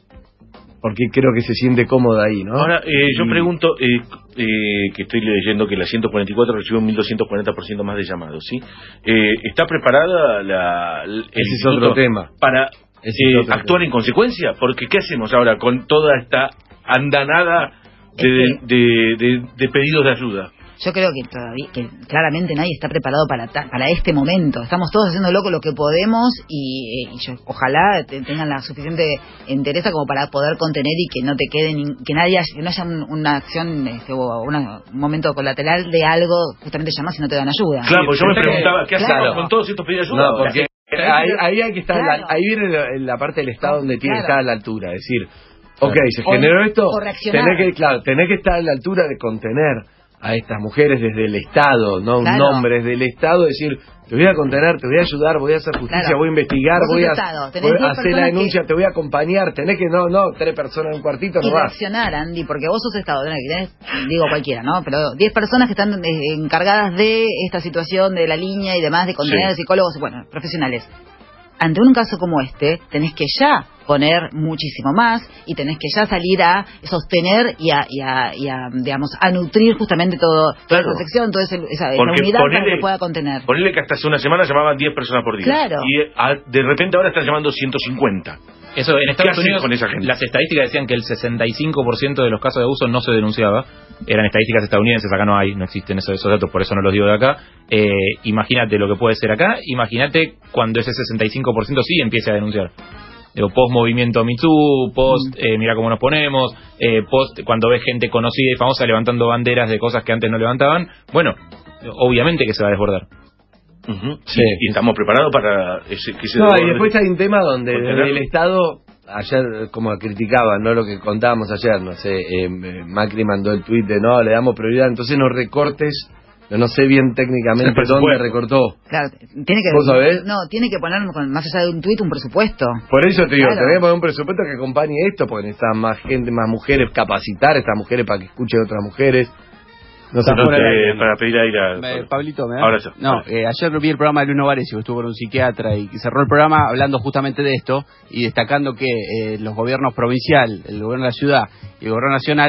Speaker 1: porque creo que se siente cómoda ahí, ¿no?
Speaker 2: Ahora, eh, yo
Speaker 1: Y-
Speaker 2: pregunto, eh, eh, que estoy leyendo que la ciento cuarenta y cuatro recibió un mil doscientos cuarenta por ciento más de llamados, ¿sí? Eh, ¿Está preparada la, el
Speaker 1: Ese es
Speaker 2: instituto
Speaker 1: otro tema.
Speaker 2: para
Speaker 1: Ese es
Speaker 2: eh,
Speaker 1: otro
Speaker 2: actuar
Speaker 1: tema.
Speaker 2: en consecuencia? Porque ¿qué hacemos ahora con toda esta andanada de,
Speaker 11: Es
Speaker 2: de, de- de pedidos de ayuda?
Speaker 11: Yo creo que todavía, que claramente nadie está preparado para ta- para este momento. Estamos todos haciendo loco lo que podemos y, y yo, ojalá te- tengan la suficiente entereza como para poder contener y que no te quede nin- que nadie haya, que no haya un- una acción este, o una- un momento colateral de algo, justamente llamás y no te dan ayuda.
Speaker 2: Claro, porque yo me
Speaker 1: Claro.
Speaker 2: preguntaba, ¿qué hacemos
Speaker 11: Claro.
Speaker 2: con todos estos pedidos de ayuda?
Speaker 1: No, porque ahí, ahí hay que estar, en la-
Speaker 11: Claro.
Speaker 1: ahí viene la, la parte del Estado donde tiene que
Speaker 11: Claro.
Speaker 1: estar a la altura, es decir, ok, se
Speaker 11: O-
Speaker 1: generó esto,
Speaker 11: o reaccionar.
Speaker 1: tenés que, claro, tenés que estar a la altura de contener a estas mujeres desde el Estado, no un
Speaker 11: Claro.
Speaker 1: nombre, desde el Estado, decir, te voy a contener, te voy a ayudar, voy a hacer justicia,
Speaker 11: Claro.
Speaker 1: voy a investigar,
Speaker 11: Vos sos
Speaker 1: voy a,
Speaker 11: Estado, tenés
Speaker 1: voy a
Speaker 11: diez
Speaker 1: hacer la
Speaker 11: personas
Speaker 1: denuncia,
Speaker 11: que-
Speaker 1: te voy a acompañar, tenés que, no, no, tres personas en un cuartito,
Speaker 11: Y
Speaker 1: no vas.
Speaker 11: reaccionar, Andy, porque vos sos Estado, tenés, tenés- digo cualquiera, ¿no? Pero diez personas que están eh, encargadas de esta situación, de la línea y demás, de contener
Speaker 2: Sí.
Speaker 11: psicólogos, bueno, profesionales. Ante un caso como este, tenés que ya poner muchísimo más y tenés que ya salir a sostener y a, y a, y a, digamos, a nutrir justamente todo, toda
Speaker 2: Claro.
Speaker 11: esa sección, toda esa, esa- esa
Speaker 2: Porque
Speaker 11: unidad para
Speaker 2: ponele-
Speaker 11: que pueda contener.
Speaker 2: Ponele que hasta hace una semana llamaban diez personas por día.
Speaker 11: Claro.
Speaker 2: Y eh, a- de repente ahora están llamando ciento cincuenta.
Speaker 4: Eso, en
Speaker 2: ¿Qué
Speaker 4: Estados
Speaker 2: hacen
Speaker 4: Unidos,
Speaker 2: con esa gente?
Speaker 4: las estadísticas decían que el sesenta y cinco por ciento de los casos de abuso no se denunciaba. Eran estadísticas estadounidenses, acá no hay, no existen esos, esos datos, por eso no los digo de acá. Eh, imagínate lo que puede ser acá, imagínate cuando ese sesenta y cinco por ciento sí empiece a denunciar. Digo, post movimiento Me Too, post eh, mira cómo nos ponemos, eh, post cuando ves gente conocida y famosa levantando banderas de cosas que antes no levantaban, bueno, obviamente que se va a desbordar.
Speaker 2: Ujú.
Speaker 1: Sí.
Speaker 2: Y, y estamos preparados para ese, que se
Speaker 1: No, y
Speaker 2: desborde.
Speaker 1: después hay un tema donde
Speaker 2: Contener.
Speaker 1: desde el Estado, ayer como criticaban, ¿no? Lo que contábamos ayer, no sé, eh, Macri mandó el tuit de no, le damos prioridad, entonces no recortes, no, no sé bien técnicamente
Speaker 2: El presupuesto.
Speaker 1: dónde recortó.
Speaker 11: Claro, tiene que,
Speaker 1: ¿Vos sabés?
Speaker 11: no, tiene que poner, con- más allá de un tuit, un presupuesto.
Speaker 1: Por eso te digo,
Speaker 11: Claro.
Speaker 1: tenés que poner un presupuesto que acompañe esto, porque necesitan más gente, más mujeres, capacitar a estas mujeres para que escuchen otras mujeres. No se
Speaker 2: No,
Speaker 1: pone
Speaker 2: eh, para pedir aire a...
Speaker 5: Eh, Pablito, ¿me da?
Speaker 2: Ahora sí.
Speaker 5: No, eh, ayer vi el programa de Luno Varesi, que estuvo con un psiquiatra y cerró el programa hablando justamente de esto y destacando que eh, los gobiernos provincial, el gobierno de la ciudad y el gobierno nacional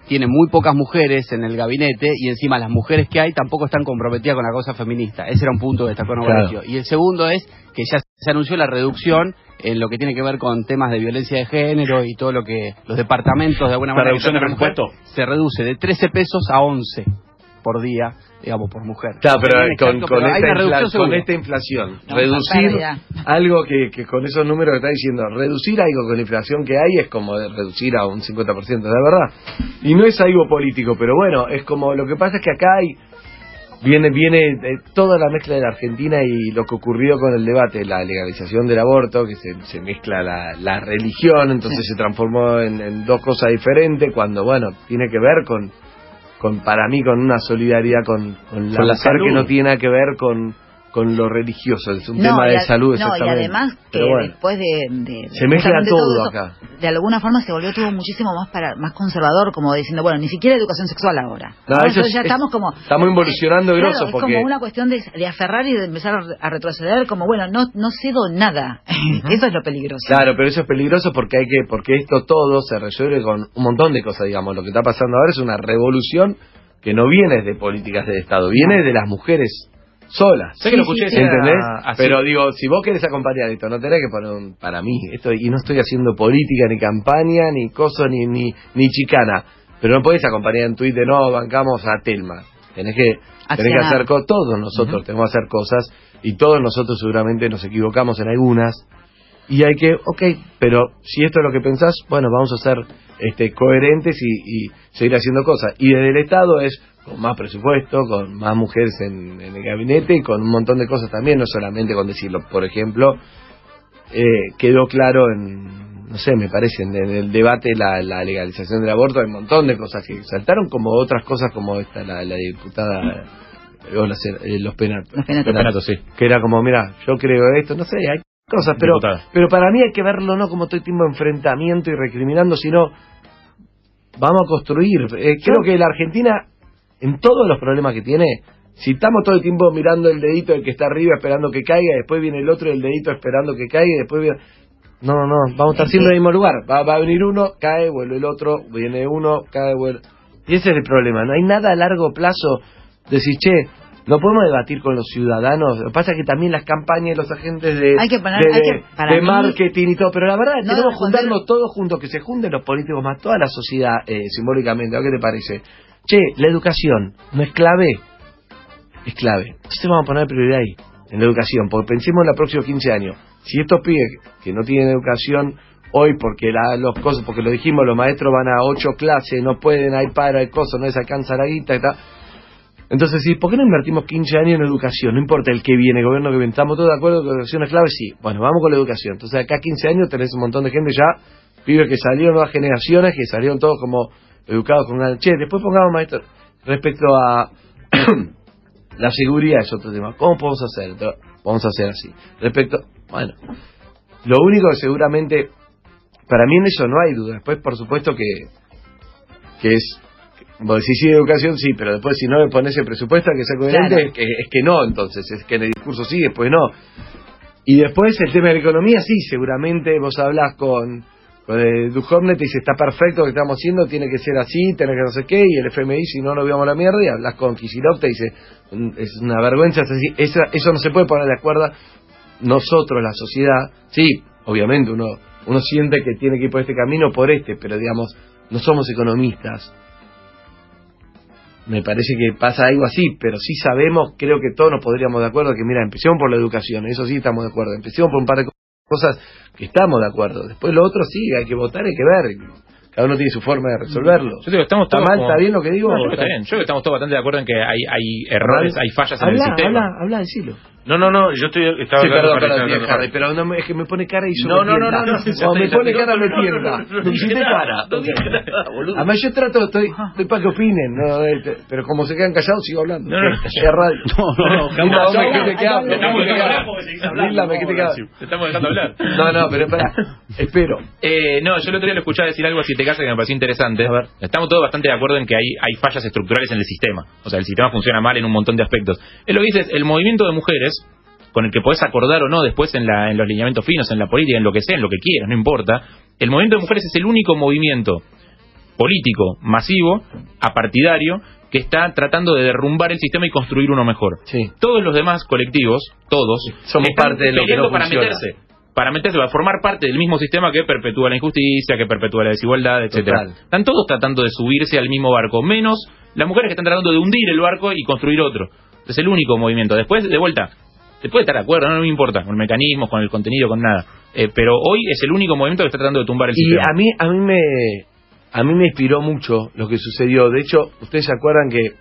Speaker 5: tiene muy pocas mujeres en el gabinete y encima las mujeres que hay tampoco están comprometidas con la causa feminista. Ese era un punto que destacó Novarecio.
Speaker 1: Claro.
Speaker 5: Y el segundo es que ya se anunció la reducción en lo que tiene que ver con temas de violencia de género y todo lo que los departamentos de alguna
Speaker 2: ¿La
Speaker 5: manera...
Speaker 2: reducción de
Speaker 5: que mujer,
Speaker 2: presupuesto?
Speaker 5: se reduce de trece pesos a once por día, digamos, por mujer.
Speaker 1: Claro, pero
Speaker 5: Bien
Speaker 1: con,
Speaker 5: exacto,
Speaker 1: con,
Speaker 5: pero hay
Speaker 1: esta
Speaker 5: una reducción
Speaker 1: infla-
Speaker 5: seguro.
Speaker 1: con esta inflación,
Speaker 11: No,
Speaker 1: reducir
Speaker 11: pérdida.
Speaker 1: algo que, que con esos números que está diciendo, reducir algo con la inflación que hay es como de reducir a un cincuenta por ciento, de verdad. Y no es algo político, pero bueno, es como, lo que pasa es que acá hay, viene viene eh, toda la mezcla de la Argentina y lo que ocurrió con el debate, la legalización del aborto, que se, se mezcla la, la religión, entonces se transformó en, en dos cosas diferentes, cuando bueno, tiene que ver con... Con, para mí con una solidaridad con, con la
Speaker 10: Con la
Speaker 1: mujer
Speaker 10: salud.
Speaker 1: que no tiene nada que ver con, con lo religioso, es un
Speaker 11: No,
Speaker 1: tema
Speaker 11: y
Speaker 1: de
Speaker 11: a-
Speaker 1: salud
Speaker 11: no, y
Speaker 1: exactamente.
Speaker 11: además que
Speaker 1: Pero bueno,
Speaker 11: después de, de-
Speaker 1: se mezcla
Speaker 11: justamente
Speaker 1: todo
Speaker 11: eso,
Speaker 1: acá.
Speaker 11: de alguna forma se volvió todo muchísimo más para más conservador, como diciendo, bueno, ni siquiera educación sexual ahora.
Speaker 1: No,
Speaker 11: Ahora
Speaker 1: eso
Speaker 11: entonces
Speaker 1: es-
Speaker 11: ya
Speaker 1: es-
Speaker 11: estamos como...
Speaker 1: estamos involucionando
Speaker 11: Claro,
Speaker 1: grosso
Speaker 11: es
Speaker 1: porque
Speaker 11: como una cuestión de, de aferrar y de empezar a retroceder, como, bueno, no no cedo nada. Eso es lo peligroso.
Speaker 1: claro, pero eso es peligroso porque hay que porque esto todo se resuelve con un montón de cosas, digamos. Lo que está pasando ahora es una revolución que no viene de políticas de Estado, viene de las mujeres solas.
Speaker 4: Sé que lo escuché decir
Speaker 1: ¿Entendés?
Speaker 4: a- así.
Speaker 1: Pero digo, si vos querés acompañar esto, no tenés que poner un, para mí, esto, y no estoy haciendo política, ni campaña, ni cosa, ni, ni, ni chicana, pero no podés acompañar en Twitter, no, bancamos a Telma. Tenés que, tenés que
Speaker 11: Accionar.
Speaker 1: hacer cosas, todos nosotros tenemos que hacer cosas, y todos nosotros seguramente nos equivocamos en algunas, y hay que, ok, pero si esto es lo que pensás, bueno, vamos a ser este, coherentes y, y seguir haciendo cosas. Y desde el Estado es con más presupuesto, con más mujeres en, en el gabinete y con un montón de cosas también, no solamente con decirlo. Por ejemplo, eh, quedó claro en, no sé, me parece, en, en el debate la, la legalización del aborto, hay un montón de cosas que saltaron, como otras cosas como esta, la, la diputada, eh, o las- eh, los penatos.
Speaker 11: Los penatos.
Speaker 4: Los penatos, sí.
Speaker 1: Que era como, mira, yo creo esto, no sé, hay cosas, pero
Speaker 4: Diputada.
Speaker 1: pero para mí hay que verlo no como todo el tiempo enfrentamiento y recriminando, sino vamos a construir. Eh, creo que la Argentina, en todos los problemas que tiene, si estamos todo el tiempo mirando el dedito del que está arriba esperando que caiga, después viene el otro del dedito esperando que caiga, y después viene... No, no, vamos a estar siempre en el mismo lugar. Va, va a venir uno, cae, vuelve el otro, viene uno, cae, vuelve... Y ese es el problema, no hay nada a largo plazo. Decir, che, no podemos debatir con los ciudadanos. Lo que pasa es que también las campañas, los agentes de,
Speaker 11: Hay que poner-
Speaker 1: de,
Speaker 11: hay
Speaker 1: de-
Speaker 11: que- para
Speaker 1: de
Speaker 11: mí-
Speaker 1: marketing y todo, pero la verdad,
Speaker 11: No,
Speaker 1: tenemos que
Speaker 11: cuando-
Speaker 1: juntarnos todos juntos, que se junten los políticos más toda la sociedad eh, simbólicamente. ¿A qué te parece? Che, la educación no es clave, es clave. Entonces vamos a poner prioridad ahí, en la educación, porque pensemos en los próximos quince años. Si estos pibes que no tienen educación hoy, porque la, los cosas, porque lo dijimos, los maestros van a ocho clases, no pueden, hay para, hay cosas, no les alcanza la guita y tal. Entonces, sí, ¿por qué no invertimos quince años en educación? No importa el que viene, el gobierno que viene. ¿Estamos todos de acuerdo que la educación es clave? Sí. Bueno, vamos con la educación. Entonces, acá quince años tenés un montón de gente ya, pibes que salieron, nuevas generaciones, que salieron todos como educados con una... Che, después pongamos maestro. Respecto a la seguridad es otro tema. ¿Cómo podemos hacer? Entonces, vamos a hacer así. Respecto... Bueno, lo único que seguramente... Para mí en eso no hay duda. Después, por supuesto que... Que es... Vos decís sí, educación, sí, pero después si no le pones el presupuesto hay que ser coherente,
Speaker 11: Claro.
Speaker 1: es, que, es que no, entonces, es que en el discurso sí, después no. Y después el tema de la economía, sí, seguramente vos hablás con, con el Duhovne, te dice, está perfecto lo que estamos haciendo, tiene que ser así, tiene que no sé qué, y el F M I, si no, nos vamos a la mierda, y hablas con Kicillof, te dice, "Mm, es una vergüenza, es así". Esa, eso no se puede poner de acuerdo. Nosotros, la sociedad, sí, obviamente uno, uno siente que tiene que ir por este camino, por este, pero digamos, no somos economistas. Me parece que pasa algo así, pero sí sabemos, creo que todos nos podríamos de acuerdo que, mira, empecemos por la educación, eso sí estamos de acuerdo, empecemos por un par de cosas que estamos de acuerdo, después lo otro sí, hay que votar, hay que ver, cada uno tiene su forma de resolverlo.
Speaker 4: Yo digo, estamos
Speaker 1: ¿Está
Speaker 4: todos
Speaker 1: mal,
Speaker 4: como-
Speaker 1: está bien lo que digo?
Speaker 4: No, yo creo que está bien. Yo creo que estamos todos bastante de acuerdo en que hay, hay errores, hay fallas en el
Speaker 1: habla,
Speaker 4: sistema.
Speaker 1: habla, habla, decilo.
Speaker 2: No, no, no, yo estoy... Estaba
Speaker 1: Sí,
Speaker 2: hablando
Speaker 1: perdón,
Speaker 2: para-
Speaker 1: perdón,
Speaker 2: para-
Speaker 1: bien, Harry, pero no me- es que me pone cara y yo
Speaker 2: No,
Speaker 1: me
Speaker 2: no, no,
Speaker 1: tienta.
Speaker 2: no, no,
Speaker 1: Cuando me
Speaker 2: ya
Speaker 1: pone
Speaker 2: te-
Speaker 1: cara me
Speaker 2: no, no,
Speaker 1: tienta.
Speaker 2: no, no, no
Speaker 1: Me
Speaker 2: dije
Speaker 1: hiciste
Speaker 2: nada,
Speaker 1: cara.
Speaker 2: no dije nada, boludo.
Speaker 1: Además yo trato, estoy, estoy para que opinen, no, este, pero como se quedan callados sigo hablando.
Speaker 4: No, no.
Speaker 1: Es radio.
Speaker 10: No, no, no,
Speaker 1: Lila,
Speaker 10: jamás.
Speaker 1: vos me dijiste que hablo,
Speaker 4: Te estamos
Speaker 1: vos me
Speaker 4: dejando
Speaker 1: dijiste que
Speaker 4: hablar porque seguís
Speaker 1: hablo.
Speaker 4: hablando.
Speaker 1: Lila, me dijiste que hablo.
Speaker 4: Te estamos dejando hablar.
Speaker 1: No, no, pero espera, espero.
Speaker 4: Eh, no, yo el otro día lo escuchaba decir algo así te casa que me pareció interesante.
Speaker 1: A ver.
Speaker 4: Estamos todos bastante de acuerdo en que hay, hay fallas estructurales en el sistema. O sea, el sistema funciona mal en un montón de aspectos. Es lo que dices, el movimiento de mujeres, con el que podés acordar o no después en, la, en los lineamientos finos, en la política, en lo que sea, en lo que quieras, no importa. El movimiento de mujeres es el único movimiento político masivo, apartidario, que está tratando de derrumbar el sistema y construir uno mejor.
Speaker 1: Sí.
Speaker 4: Todos los demás colectivos, todos,
Speaker 1: somos
Speaker 4: están
Speaker 1: parte de lo que
Speaker 4: peleando
Speaker 1: no
Speaker 4: para
Speaker 1: funciona.
Speaker 4: meterse, para meterse, para formar parte del mismo sistema que perpetúa la injusticia, que perpetúa la desigualdad, etcétera.
Speaker 1: Total.
Speaker 4: Están todos tratando de subirse al mismo barco, menos las mujeres que están tratando de hundir el barco y construir otro. Es el único movimiento. Después, de vuelta, se puede estar de acuerdo, no, no me importa, con mecanismos, con el contenido, con nada. Eh, pero hoy es el único movimiento que está tratando de tumbar el
Speaker 1: Y
Speaker 4: sistema.
Speaker 1: a mí, a mí me, a mí me inspiró mucho lo que sucedió. De hecho, ustedes se acuerdan que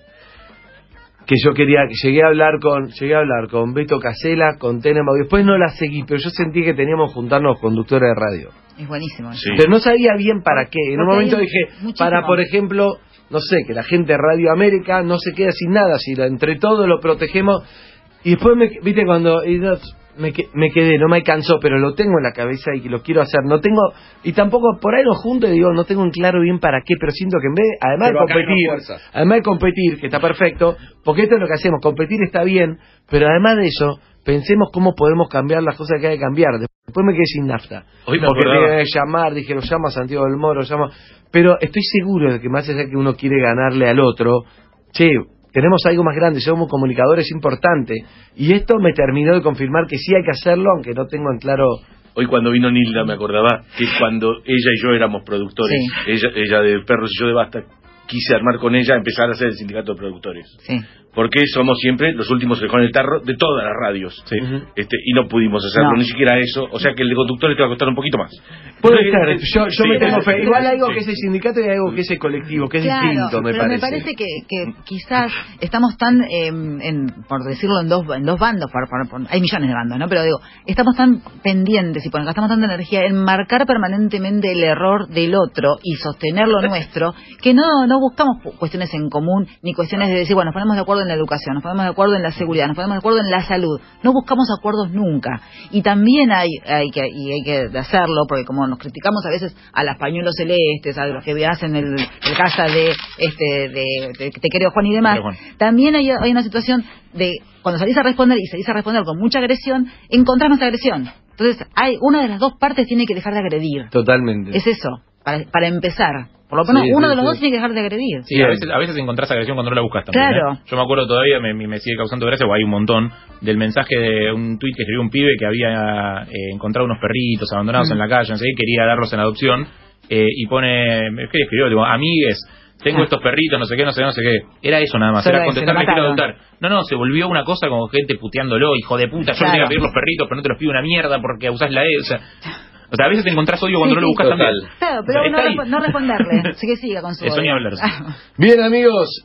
Speaker 1: que yo quería, llegué a hablar con, llegué a hablar con Beto Casella, con Tenema, después no la seguí, pero yo sentí que teníamos que juntarnos los conductores de radio.
Speaker 11: Es buenísimo.
Speaker 2: Sí.
Speaker 1: Pero no sabía bien para qué. En un
Speaker 11: Porque
Speaker 1: momento
Speaker 11: hay
Speaker 1: dije,
Speaker 11: muchísimo.
Speaker 1: para, por ejemplo, no sé, que la gente de Radio América no se quede sin nada, si la- entre todos lo protegemos. Y después, me, viste, cuando y no, me, que- me quedé, no me alcanzó, pero lo tengo en la cabeza y que lo quiero hacer. No tengo, y tampoco por ahí lo junto y digo, no tengo en claro bien para qué, pero siento que en vez, de- además
Speaker 10: Pero
Speaker 1: de
Speaker 10: acá hay una
Speaker 1: competir,
Speaker 10: fuerza.
Speaker 1: además de competir, que está perfecto, porque esto es lo que hacemos, competir está bien, pero además de eso, pensemos cómo podemos cambiar las cosas que hay que cambiar. Después me quedé sin nafta.
Speaker 2: Hoy me
Speaker 1: Porque
Speaker 2: acordaba.
Speaker 1: tenía que llamar, dije, lo llamo a Santiago del Moro, llamo... Pero estoy seguro de que más allá que uno quiere ganarle al otro, che, tenemos algo más grande, somos comunicadores importantes. Y esto me terminó de confirmar que sí hay que hacerlo, aunque no tengo en claro...
Speaker 2: Hoy cuando vino Nilda me acordaba que cuando ella y yo éramos productores,
Speaker 11: Sí.
Speaker 2: ella, ella de Perros y yo de Basta, quise armar con ella, empezar a hacer el sindicato de productores.
Speaker 11: Sí.
Speaker 2: Porque somos siempre los últimos que con el tarro de todas las radios.
Speaker 4: Sí.
Speaker 2: este Y no pudimos hacerlo,
Speaker 11: No.
Speaker 2: ni siquiera eso. O sea que el de conductores te va a costar un poquito más.
Speaker 1: Puede
Speaker 2: Pero,
Speaker 1: ser,
Speaker 2: eh,
Speaker 1: yo, yo
Speaker 2: sí,
Speaker 1: me tengo
Speaker 2: pero-
Speaker 1: fe. Igual hay algo
Speaker 2: sí.
Speaker 1: que es el sindicato y hay algo que es el colectivo, que es
Speaker 11: Claro,
Speaker 1: distinto, me
Speaker 11: pero
Speaker 1: parece.
Speaker 11: me parece que, que quizás estamos tan, eh, en, por decirlo en dos, en dos bandos, por- por- por- hay millones de bandos, ¿no? Pero digo, estamos tan pendientes y gastamos tanta energía en marcar permanentemente el error del otro y sostener lo nuestro, que no, no buscamos pu- cuestiones en común, ni cuestiones de decir, bueno, nos ponemos de acuerdo en la educación, nos ponemos de acuerdo en la seguridad, nos ponemos de acuerdo en la salud. No buscamos acuerdos nunca. Y también hay, hay que, y hay que hacerlo, porque como nos criticamos a veces a las pañuelos celestes, a los que hacen el, el casa de, este, de, de Te quiero Juan y demás,
Speaker 4: Pero, Juan.
Speaker 11: también hay, hay una situación de cuando salís a responder y salís a responder con mucha agresión, encontrás más agresión. Entonces, hay una de las dos partes tiene que dejar de agredir.
Speaker 1: Totalmente.
Speaker 11: Es eso, para, para empezar. Por lo menos
Speaker 1: Sí,
Speaker 11: uno
Speaker 1: sí,
Speaker 11: de los
Speaker 1: sí.
Speaker 11: dos tiene que dejar de agredir.
Speaker 4: Sí, a veces, a veces encontrás agresión cuando no la buscas también.
Speaker 11: Claro.
Speaker 4: ¿eh? Yo me acuerdo todavía, me, me sigue causando gracia, o hay un montón, del mensaje de un tuit que escribió un pibe que había eh, encontrado unos perritos abandonados
Speaker 11: Mm.
Speaker 4: en la calle, no sé qué, quería darlos en adopción, eh, y pone, ¿qué escribió? Digo, amigues, tengo
Speaker 11: Ah.
Speaker 4: estos perritos, no sé qué, no sé, no sé qué. Era eso nada más,
Speaker 11: Solo
Speaker 4: era
Speaker 11: eso,
Speaker 4: contestar,
Speaker 11: lo
Speaker 4: me quiero
Speaker 11: mataron.
Speaker 4: adoptar. No, no, se volvió una cosa como gente puteándolo, hijo de puta, yo
Speaker 11: Claro.
Speaker 4: te voy a pedir los perritos, pero no te los pido una mierda porque usás la E, o sea... O sea, a veces te encontrás odio cuando
Speaker 11: Sí,
Speaker 4: no lo
Speaker 11: sí,
Speaker 4: buscas
Speaker 2: total.
Speaker 4: también.
Speaker 11: Claro, pero
Speaker 4: O sea,
Speaker 11: no,
Speaker 4: está ahí.
Speaker 11: respo- no responderle. Así que siga con su
Speaker 4: Eso ni
Speaker 11: odio.
Speaker 4: hablar, sí.
Speaker 1: Bien, amigos,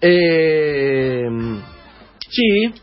Speaker 1: eh...
Speaker 2: Sí.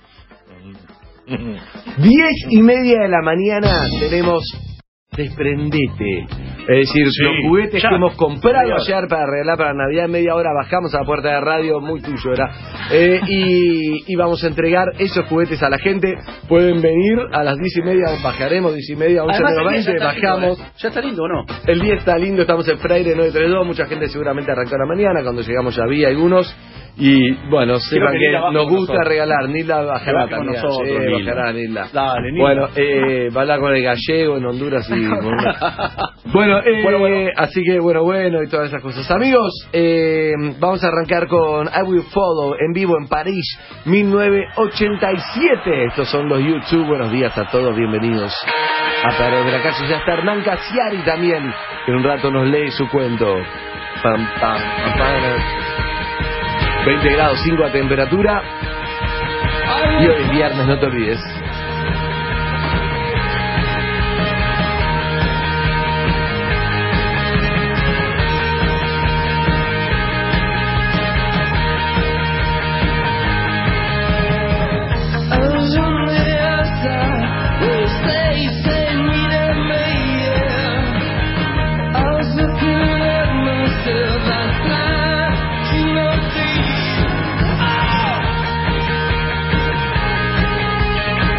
Speaker 1: Diez y media de la mañana tenemos Desprendete. Es decir,
Speaker 2: Sí,
Speaker 1: los juguetes
Speaker 2: ya.
Speaker 1: que hemos comprado
Speaker 2: Media hora.
Speaker 1: ayer para regalar para Navidad, en media hora bajamos a la puerta de radio, muy tuyo era. Eh, y, y vamos a entregar esos juguetes a la gente. Pueden venir a las diez y media, bajaremos diez y media, once
Speaker 10: Además,
Speaker 1: menos
Speaker 10: el día
Speaker 1: veinte,
Speaker 10: ya está lindo,
Speaker 1: bajamos.
Speaker 10: ¿eh? Ya está lindo, ¿o no?
Speaker 1: El día está lindo, estamos en Freire nueve treinta y dos, mucha gente seguramente arrancó a la mañana, cuando llegamos ya había algunos. Y bueno, sepan
Speaker 10: que
Speaker 1: que
Speaker 10: Nilda baje
Speaker 1: nos
Speaker 10: con
Speaker 1: gusta
Speaker 10: nosotros.
Speaker 1: regalar. Nilda bajará
Speaker 10: Que baje con
Speaker 1: también.
Speaker 10: nosotros,
Speaker 1: Sí,
Speaker 10: Nilda.
Speaker 1: bajará Nilda.
Speaker 10: Dale, Nilda.
Speaker 1: Bueno, eh, va a hablar con el gallego en Honduras y... bueno, eh,
Speaker 10: Bueno, bueno.
Speaker 1: así que bueno, bueno y todas esas cosas. Amigos, eh, vamos a arrancar con I Will Follow en vivo en París, mil novecientos ochenta y siete. Estos son los YouTube. Buenos días a todos, bienvenidos a Perros de la Calle. Ya está Hernán Casiari también, que en un rato nos lee su cuento. Pam, pam, pam, pam. veinte grados cinco a temperatura. Y hoy es viernes, no te olvides.
Speaker 12: Oh!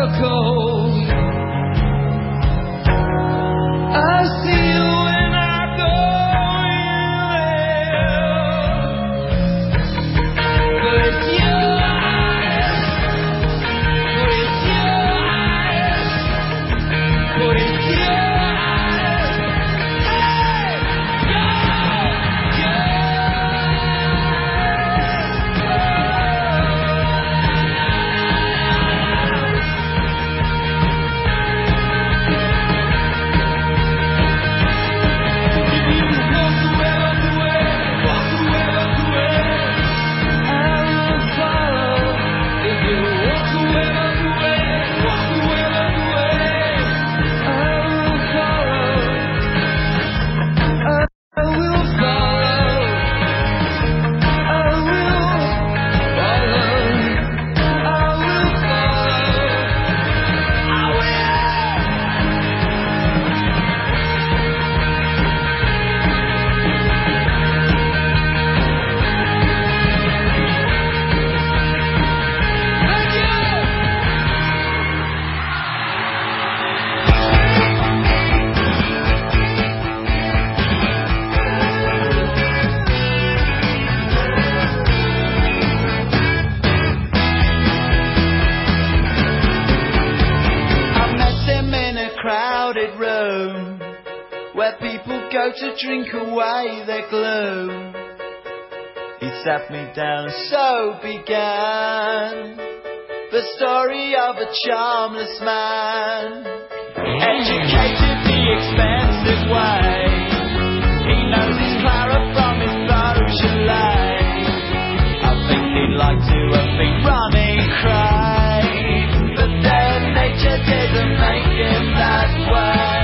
Speaker 12: To drink away their gloom, he sat me down, and so began the story of a charmless man, educated the expensive way. He knows his Clara from his Beaujolais. I think he'd like to have been running cray, but then nature didn't make him that way.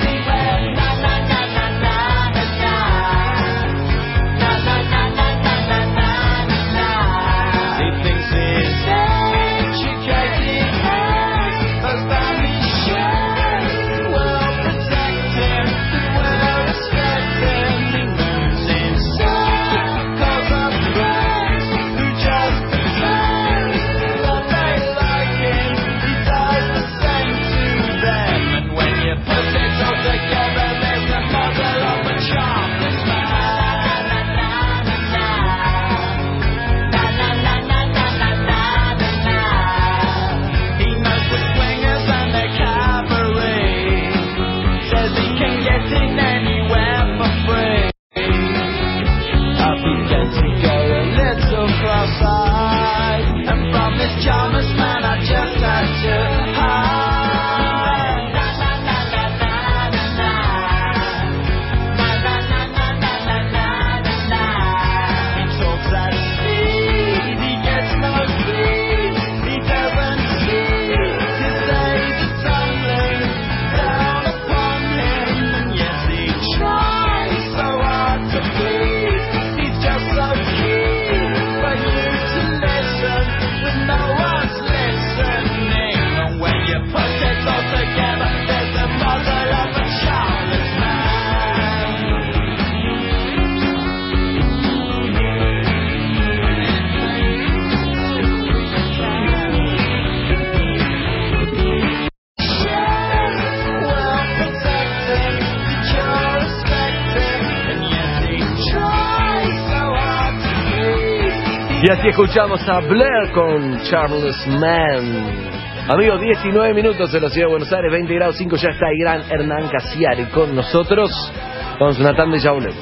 Speaker 1: Y así escuchamos a Blair con Charmless Man. Amigos, diecinueve minutos en la ciudad de Buenos Aires, veinte grados cinco, ya está el gran Hernán Casiari con nosotros. Vamos a una tanda y ya volvemos.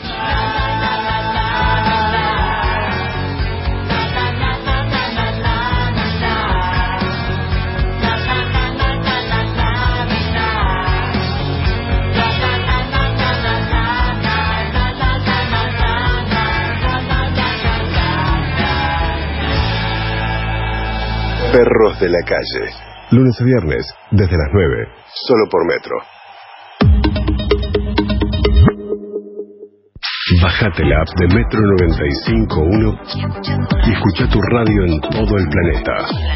Speaker 13: Perros de la calle. Lunes a viernes, desde las nueve. Solo por Metro. Bájate la app de Metro noventa y cinco punto uno y escucha tu radio en todo el planeta.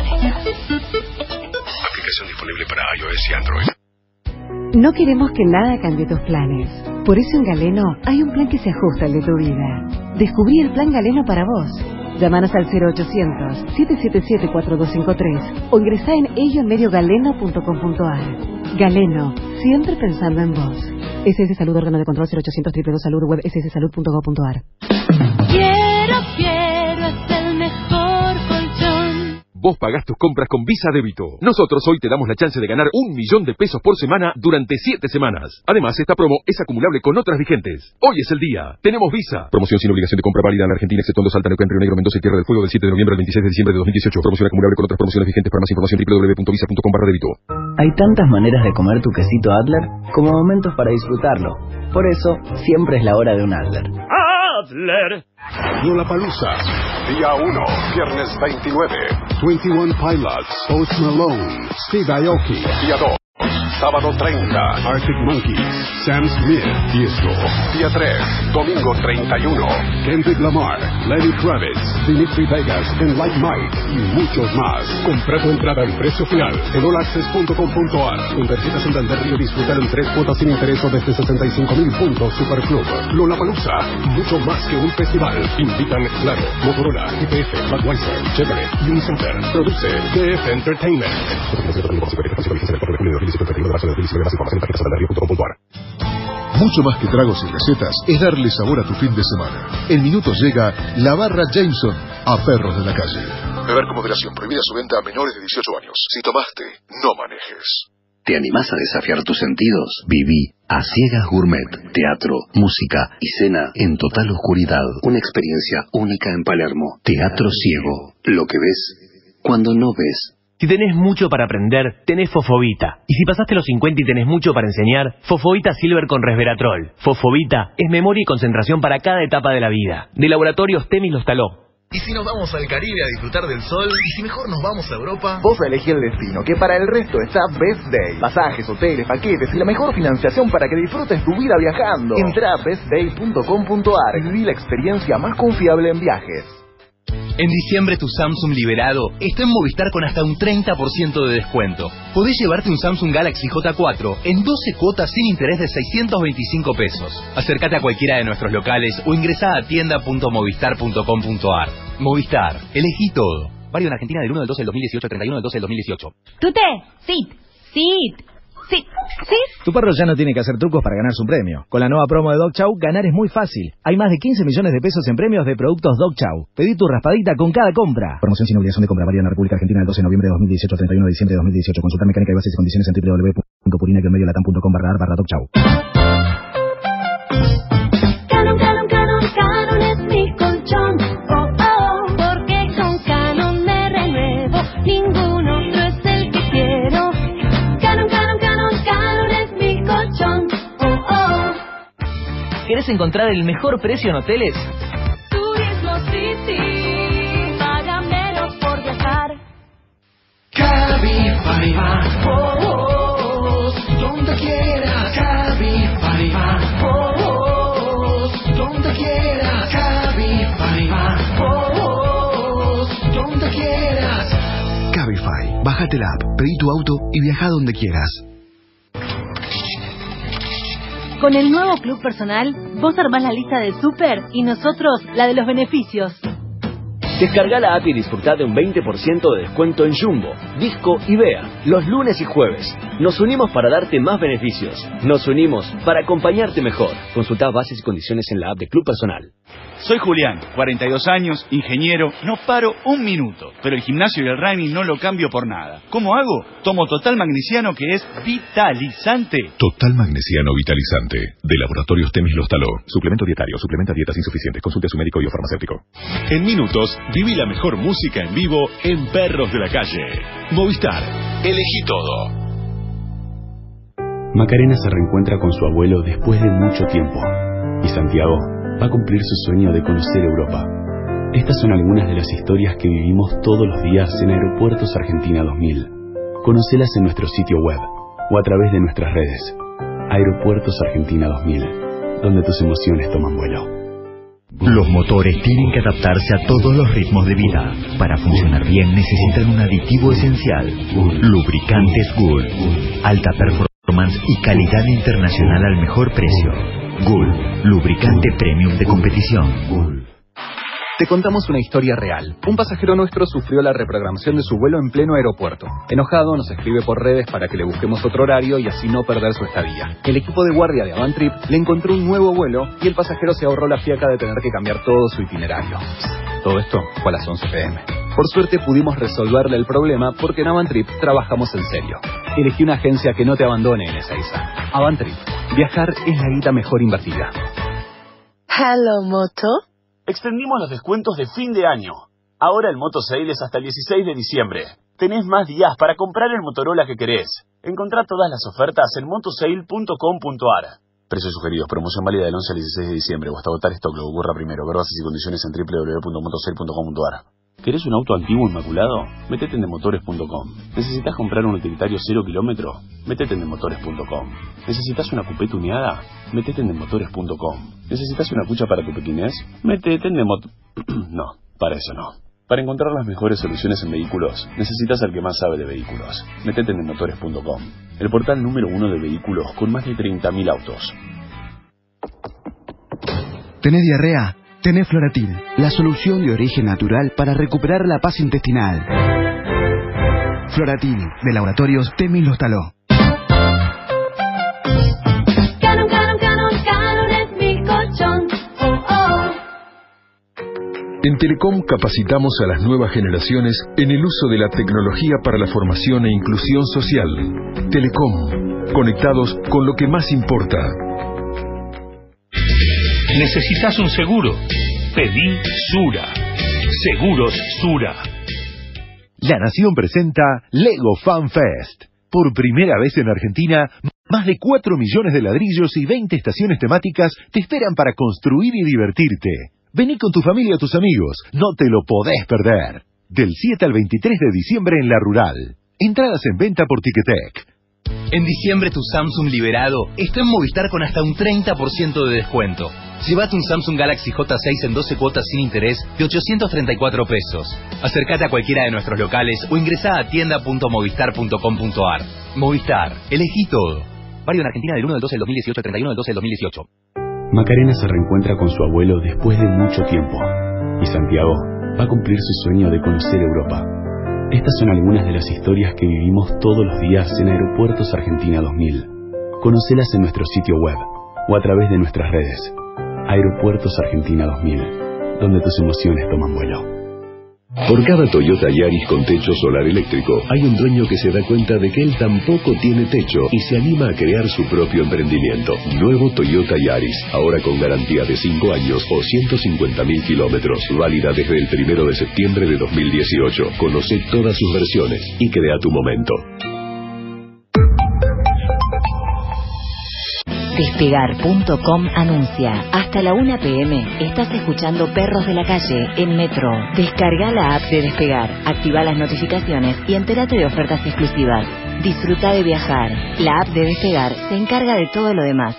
Speaker 13: Aplicación disponible para iOS y Android.
Speaker 14: No queremos que nada cambie tus planes. Por eso en Galeno hay un plan que se ajusta al de tu vida. Descubrí el plan Galeno para vos. Llámanos al cero ochocientos, siete siete siete, cuatro dos cinco tres o ingresá en ello en medio galeno punto com punto a r. Galeno, siempre pensando en vos. S S Salud, órgano de control cero ochocientos, triple dos salud, web s s salud punto gov punto a r.
Speaker 15: Quiero, quiero, es el mejor colchón.
Speaker 16: Vos pagás tus compras con Visa Débito. Nosotros hoy te damos la chance de ganar un millón de pesos por semana durante siete semanas. Además, esta promo es acumulable con otras vigentes. Hoy es el día. Tenemos Visa. Promoción sin obligación de compra válida en la Argentina, exceptuando Salta, Neuquén, Río Negro, Mendoza y Tierra del Fuego del siete de noviembre al veintiséis de diciembre de dos mil dieciocho. Promoción acumulable con otras promociones vigentes. Para más información, doble u doble u doble u punto visa punto com barra débito.
Speaker 17: Hay tantas maneras de comer tu quesito Adler como momentos para disfrutarlo. Por eso, siempre es la hora de un Adler.
Speaker 13: Adler. Lollapalooza. Día uno, viernes veintinueve. veintiuno Pilots, Post Malone, Steve Aoki. Día dos, sábado treinta. Arctic Monkeys, Sam Smith, Tiesto. Día tres, domingo treinta y uno. Kendrick Lamar, Lenny Kravitz, Dimitri Vegas, and Like Mike y muchos más. Compra tu entrada en precio final en all access punto com punto a r. Con tarjeta Santander Río disfrutar en tres cuotas sin interés o desde sesenta y cinco mil puntos Superclub. Lollapalooza, mucho más que un festival. Invitan Claro, Motorola, I P F, Budweiser, Chevrolet y Unicenter. Produce D F Entertainment.
Speaker 18: Mucho más que tragos y recetas es darle sabor a tu fin de semana. En minutos llega la barra Jameson a perros de la calle.
Speaker 19: Beber con moderación, prohibida su venta a menores de dieciocho años. Si tomaste, no manejes.
Speaker 20: ¿Te animás a desafiar tus sentidos? Viví A Ciegas Gourmet, teatro, música y cena en total oscuridad. Una experiencia única en Palermo. Teatro ciego. Lo que ves cuando no ves.
Speaker 21: Si tenés mucho para aprender, tenés Fosfobita. Y si pasaste los cincuenta y tenés mucho para enseñar, Fosfobita Silver con resveratrol. Fosfobita es memoria y concentración para cada etapa de la vida. De Laboratorios Temis los Taló.
Speaker 22: ¿Y si nos vamos al Caribe a disfrutar del sol? ¿Y si mejor nos vamos a Europa?
Speaker 23: Vos elegí el destino, que para el resto está Best Day. Pasajes, hoteles, paquetes y la mejor financiación para que disfrutes tu vida viajando. Entra a best day punto com punto a r y viví la experiencia más confiable en viajes.
Speaker 24: En diciembre tu Samsung liberado está en Movistar con hasta un treinta por ciento de descuento. Podés llevarte un Samsung Galaxy J cuatro en doce cuotas sin interés de seiscientos veinticinco pesos. Acércate a cualquiera de nuestros locales o ingresá a tienda punto movistar punto com punto a r. Movistar, elegí todo. Válido en Argentina del uno del doce del dos mil dieciocho al treinta y uno del doce del dos mil dieciocho.
Speaker 9: ¡Tute! ¡Sit! ¡Sit! Sí, sí.
Speaker 25: Tu perro ya no tiene que hacer trucos para ganar su premio. Con la nueva promo de Dog Chow, ganar es muy fácil. Hay más de quince millones de pesos en premios de productos Dog Chow. Pedí tu raspadita con cada compra. Promoción sin obligación de compra, válida en la República Argentina del doce de noviembre de dos mil dieciocho al treinta y uno de diciembre de dos mil dieciocho. Consulta mecánica y bases y condiciones en doble u doble u doble u punto purina guion medio latam punto com barra ar barra Dog Chow.
Speaker 15: Canon, Canon, Canon, Canon es mi colchón. Oh, oh, porque con Canon me renuevo. Ningún otro es el que quiero. Canon, Canon, Canon, Canon es mi colchón. Oh, oh.
Speaker 21: ¿Querés encontrar el mejor precio en hoteles?
Speaker 15: Turismo City, paga menos por viajar.
Speaker 12: Cabify va, oh, oh, donde quieras. Cabify va, oh, oh, donde quieras. Cabify va, oh, oh, donde quieras.
Speaker 26: Cabify, bájate la app, pedí tu auto y viaja donde quieras.
Speaker 8: Con el nuevo Club Personal, vos armás la lista del súper y nosotros la de los beneficios.
Speaker 27: Descarga la app y disfrutá de un veinte por ciento de descuento en Jumbo, Disco y Bea, los lunes y jueves. Nos unimos para darte más beneficios. Nos unimos para acompañarte mejor. Consultá bases y condiciones en la app de Club Personal.
Speaker 7: Soy Julián, cuarenta y dos años, ingeniero, no paro un minuto, pero el gimnasio y el running no lo cambio por nada. ¿Cómo hago? Tomo Total Magnesiano, que es vitalizante.
Speaker 18: Total Magnesiano Vitalizante, de Laboratorios Temis los Taló. Suplemento dietario, suplementa dietas insuficientes. Consulte a su médico y o farmacéutico. En minutos, viví la mejor música en vivo en Perros de la Calle. Movistar, elegí todo.
Speaker 28: Macarena se reencuentra con su abuelo después de mucho tiempo. Y Santiago va a cumplir su sueño de conocer Europa. Estas son algunas de las historias que vivimos todos los días en Aeropuertos Argentina dos mil. Conócelas en nuestro sitio web o a través de nuestras redes. Aeropuertos Argentina dos mil, donde tus emociones toman vuelo.
Speaker 29: Los motores tienen que adaptarse a todos los ritmos de vida. Para funcionar bien necesitan un aditivo esencial. Lubricantes Gulf. Alta performance y calidad internacional al mejor precio. Gulf, lubricante premium de competición.
Speaker 24: Te contamos una historia real. Un pasajero nuestro sufrió la reprogramación de su vuelo en pleno aeropuerto. Enojado, nos escribe por redes para que le busquemos otro horario y así no perder su estadía. El equipo de guardia de Avantrip le encontró un nuevo vuelo y el pasajero se ahorró la fiaca de tener que cambiar todo su itinerario. Todo esto fue a las once pe eme. Por suerte pudimos resolverle el problema porque en Avantrip trabajamos en serio. Elegí una agencia que no te abandone en Ezeiza. Avantrip. Viajar es la guita mejor invertida.
Speaker 1: Hello, Moto.
Speaker 2: Extendimos los descuentos de fin de año. Ahora el Moto Sale es hasta el dieciséis de diciembre. Tenés más días para comprar el Motorola que querés. Encontrá todas las ofertas en motosale punto com punto ar. Precios sugeridos. Promoción válida del once al dieciséis de diciembre o hasta agotar stock. Lo ocurra primero. Ver bases y condiciones en doble u doble u doble u punto motosale punto com punto ar. ¿Querés un auto antiguo inmaculado? Metete en demotores punto com. ¿Necesitas comprar un utilitario cero kilómetro? Metete en demotores punto com. ¿Necesitas una coupé tuneada? Metete en demotores punto com. ¿Necesitas una cucha para tu pequinés? Metete en demot... No, para eso no. Para encontrar las mejores soluciones en vehículos, necesitas al que más sabe de vehículos. Metete en demotores punto com. El portal número uno de vehículos con más de treinta mil autos.
Speaker 26: ¿Tenés diarrea? Tenés Floratil, la solución de origen natural para recuperar la paz intestinal. Floratil, de Laboratorios Temis los Taló.
Speaker 15: Canon, Canon, Canon, Canon es mi colchón. Oh, oh.
Speaker 18: En Telecom capacitamos a las nuevas generaciones en el uso de la tecnología para la formación e inclusión social. Telecom, conectados con lo que más importa.
Speaker 3: ¿Necesitas un seguro? Pedí Sura. Seguros Sura.
Speaker 4: La Nación presenta Lego Fan Fest. Por primera vez en Argentina, más de cuatro millones de ladrillos y veinte estaciones temáticas te esperan para construir y divertirte. Vení con tu familia o tus amigos, no te lo podés perder. Del siete al veintitrés de diciembre en La Rural. Entradas en venta por Ticketek.
Speaker 24: En diciembre tu Samsung Liberado está en Movistar con hasta un treinta por ciento de descuento. Llévate un Samsung Galaxy J seis en doce cuotas sin interés de ochocientos treinta y cuatro pesos. Acércate a cualquiera de nuestros locales o ingresá a tienda punto movistar punto com punto ar. Movistar, elegí todo. Válido en Argentina del uno del doce del dos mil dieciocho al treinta y uno del doce del dos mil dieciocho.
Speaker 28: Macarena se reencuentra con su abuelo después de mucho tiempo. Y Santiago va a cumplir su sueño de conocer Europa. Estas son algunas de las historias que vivimos todos los días en Aeropuertos Argentina dos mil. Conocelas en nuestro sitio web o a través de nuestras redes. Aeropuertos Argentina dos mil, donde tus emociones toman vuelo.
Speaker 19: Por cada Toyota Yaris con techo solar eléctrico, hay un dueño que se da cuenta de que él tampoco tiene techo y se anima a crear su propio emprendimiento. Nuevo Toyota Yaris, ahora con garantía de cinco años o ciento cincuenta mil kilómetros, válida desde el primero de septiembre de dos mil dieciocho. Conoce todas sus versiones y crea tu momento.
Speaker 5: Despegar punto com anuncia. Hasta la una pe eme estás escuchando Perros de la Calle en Metro. Descarga la app de Despegar, activa las notificaciones y entérate de ofertas exclusivas. Disfruta de viajar. La app de Despegar se encarga de todo lo demás.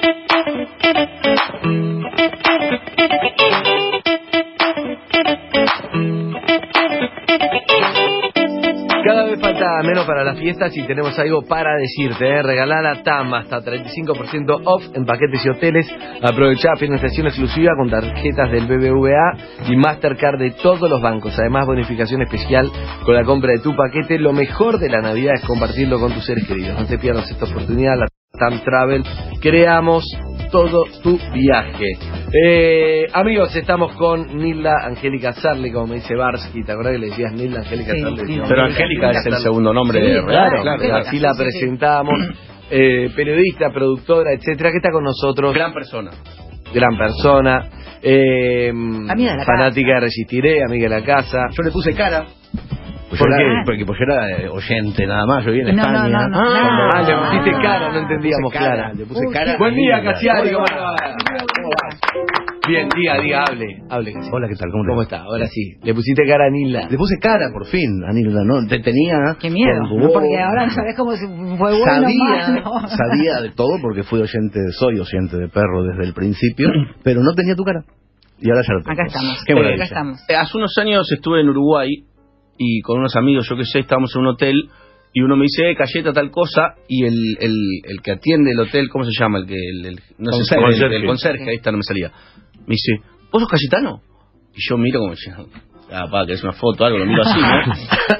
Speaker 6: Cada vez falta menos para las fiestas y tenemos algo para decirte, ¿eh? Regalá la T A M hasta treinta y cinco por ciento off en paquetes y hoteles. Aprovechá financiación exclusiva con tarjetas del B B V A y Mastercard de todos los bancos. Además, bonificación especial con la compra de tu paquete. Lo mejor de la Navidad es compartirlo con tus seres queridos. No te pierdas esta oportunidad. La T A M Travel. Creamos todo tu viaje. Eh, amigos, estamos con Nilda Angélica Sarli, como me dice Barsky. ¿Te acordás que le decías Nilda Angélica sí, Sarli?
Speaker 10: Sí, pero Angélica es el segundo nombre.
Speaker 6: Sí,
Speaker 10: de
Speaker 6: claro,
Speaker 10: claro,
Speaker 6: claro, así la presentamos. Eh, periodista, productora, etcétera, que está con nosotros.
Speaker 10: Gran persona.
Speaker 6: Gran persona. Eh,
Speaker 10: amiga de la
Speaker 6: fanática casa. De Resistiré, amiga de la casa.
Speaker 10: Yo le puse cara. Pues
Speaker 6: ¿Por
Speaker 10: yo
Speaker 6: qué?
Speaker 10: Era, porque pues yo era oyente nada más, yo vine en
Speaker 9: no,
Speaker 10: España.
Speaker 9: No, no, no,
Speaker 6: ah,
Speaker 9: no,
Speaker 6: le
Speaker 9: no,
Speaker 6: pusiste
Speaker 9: no,
Speaker 6: cara, no entendíamos
Speaker 10: le puse cara,
Speaker 6: clara.
Speaker 10: Le puse cara.
Speaker 6: Buen día, Casiari.
Speaker 10: ¿Cómo
Speaker 6: va? Bien, diga, diga, hable, hable. Casiari.
Speaker 10: Hola, ¿qué tal? ¿Cómo,
Speaker 6: ¿Cómo está? Ahora sí. Le pusiste cara a Nilda.
Speaker 10: Le puse cara, por fin, a Nilda, ¿no? Te tenía...
Speaker 9: Qué miedo, ¿no? Porque ahora no sabés cómo se fue bueno
Speaker 10: sabía,
Speaker 9: malo.
Speaker 10: Sabía de todo porque fui oyente, soy oyente de Perro desde el principio, pero no tenía tu cara. Y ahora ya lo tengo.
Speaker 9: Acá estamos.
Speaker 10: Qué
Speaker 9: eh, acá estamos.
Speaker 10: Eh, hace unos años estuve en Uruguay y con unos amigos, yo que sé, estábamos en un hotel y uno me dice, eh, Cayeta, tal cosa, y el, el, el que atiende el hotel, ¿cómo se llama? El que el, el, no sé si el, el conserje, ahí está, no me salía. Me dice, ¿vos sos cayetano? Y yo miro como diciendo, ah, pa, ¿querés una foto? Algo, lo miro así, ¿no?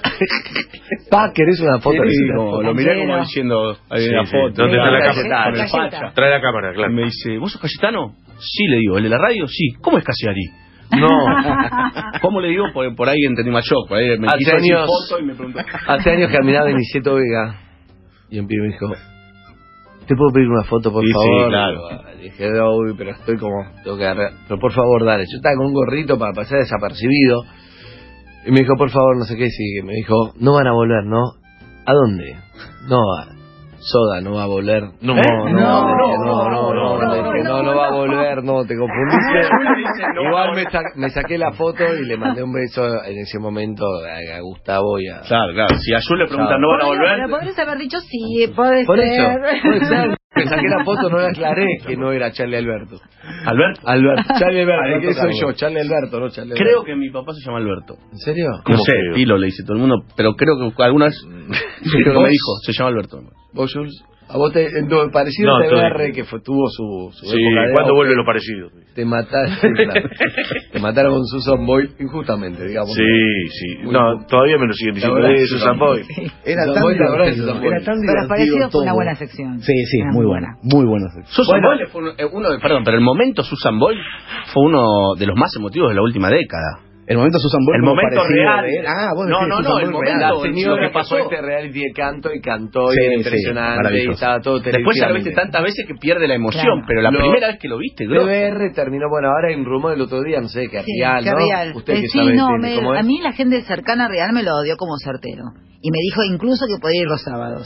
Speaker 6: Pa, ¿querés una foto?
Speaker 10: Sí, como, lo miré como diciendo, hay
Speaker 11: Sí,
Speaker 10: una
Speaker 11: sí.
Speaker 10: foto.
Speaker 11: ¿Dónde está la
Speaker 10: Cayetano,
Speaker 11: cámara?
Speaker 10: con el facha.
Speaker 11: Trae la cámara, claro.
Speaker 10: Y me dice, ¿vos sos Cayetano? Sí, le digo. ¿El de la radio? Sí. ¿Cómo es Casiari? No. ¿Cómo le digo? Por, por ahí entendí más yo. Por ahí me
Speaker 6: Hace
Speaker 10: quiso decir
Speaker 6: años-
Speaker 10: foto y me preguntó.
Speaker 6: Hace años caminaba en Niceto Vega y un pibe me dijo, ¿te puedo pedir una foto, por
Speaker 10: Sí, sí,
Speaker 6: favor?
Speaker 10: claro.
Speaker 6: Le dije, no, uy, pero estoy como, tengo que agarrar. Pero por favor, dale. Yo estaba con un gorrito para pasar desapercibido. Y me dijo, por favor, no sé qué, sí. Me dijo, no van a volver, ¿no? ¿A dónde? No, a Soda no va a volver.
Speaker 11: No,
Speaker 6: ¿Eh?
Speaker 11: no,
Speaker 6: no, no,
Speaker 11: no,
Speaker 6: no, no, no, le dije, no, no va a volver, no, te confundiste. Igual me, sa- me saqué la foto y le mandé un beso en ese momento a, a Gustavo y a...
Speaker 10: Claro, claro. Si a Jul le preguntan, ¿no van a volver?
Speaker 9: Pero podrías haber dicho sí, puede
Speaker 6: Por
Speaker 9: ser.
Speaker 6: eso, puede ser. Me saqué la foto, no le aclaré que no era Charlie Alberto.
Speaker 10: ¿Alberto?
Speaker 6: Alberto, Charlie Alberto,
Speaker 10: Alberto
Speaker 6: ¿qué soy
Speaker 10: Carlos.
Speaker 6: yo? Charlie Alberto, no Charlie
Speaker 10: Creo
Speaker 6: Alberto.
Speaker 10: que mi papá se llama Alberto.
Speaker 6: ¿En serio?
Speaker 10: No sé,
Speaker 11: creo?
Speaker 10: Pilo le dice todo el mundo, pero creo que algunas creo que
Speaker 6: ¿Vos?
Speaker 10: me dijo, se llama Alberto.
Speaker 6: ¿Vos, Jules? A vos te, en tu parecido
Speaker 11: No,
Speaker 6: T V R
Speaker 11: estoy-
Speaker 6: que fue, tuvo su, su
Speaker 11: Sí,
Speaker 6: época de
Speaker 11: ¿cuándo
Speaker 6: auge.
Speaker 11: vuelve lo parecido?
Speaker 6: Te mataron, sí, claro. Te mataron con Susan Boyle injustamente, digamos.
Speaker 11: Sí, sí.
Speaker 6: Muy
Speaker 11: No,
Speaker 6: poco.
Speaker 11: todavía me lo siguen diciendo.
Speaker 6: La verdad,
Speaker 11: Eh, Susan Boyle.
Speaker 13: Era
Speaker 6: Susan
Speaker 13: tan
Speaker 6: Boyle, la verdad,
Speaker 13: divertido,
Speaker 6: Susan Boyle.
Speaker 13: era tan
Speaker 9: Pero
Speaker 13: divertido
Speaker 9: parecido fue
Speaker 13: todo.
Speaker 9: una buena sección.
Speaker 13: Sí, sí,
Speaker 9: Era
Speaker 13: muy buena, muy buena sección.
Speaker 10: Susan
Speaker 6: Bueno.
Speaker 10: Boyle fue uno, eh, uno de, perdón, pero el momento Susan Boyle fue uno de los más emotivos de la última década.
Speaker 13: El momento Susan Boyle
Speaker 10: El
Speaker 13: como
Speaker 10: momento
Speaker 13: parecido
Speaker 10: real.
Speaker 13: de él. Ah, vos
Speaker 10: No,
Speaker 13: decís
Speaker 10: no,
Speaker 13: Susan
Speaker 10: no, el
Speaker 13: Boyle
Speaker 10: momento-
Speaker 13: real.
Speaker 6: La señora
Speaker 10: Lo que
Speaker 6: que pasó
Speaker 10: pasó.
Speaker 6: este reality de canto y cantó y
Speaker 13: Sí,
Speaker 6: era
Speaker 13: sí,
Speaker 6: impresionante y
Speaker 13: maravilloso.
Speaker 6: estaba todo
Speaker 10: Después ya lo viste
Speaker 6: televisivamente.
Speaker 10: tantas veces que pierde la emoción,
Speaker 9: Claro.
Speaker 10: pero la
Speaker 6: Lo-
Speaker 10: primera vez que lo viste,
Speaker 6: T
Speaker 10: grosso.
Speaker 6: V R terminó, bueno, ahora hay un rumor el otro día, no sé, que
Speaker 9: Sí,
Speaker 6: Real,
Speaker 9: que
Speaker 6: ¿no?
Speaker 9: real.
Speaker 6: Usted
Speaker 9: Eh,
Speaker 6: que
Speaker 9: sí,
Speaker 6: sabe
Speaker 9: no,
Speaker 6: de
Speaker 9: me-
Speaker 6: cómo es.
Speaker 9: a mí la gente cercana a Real me lo odió como certero. Y me dijo incluso que podía ir los sábados.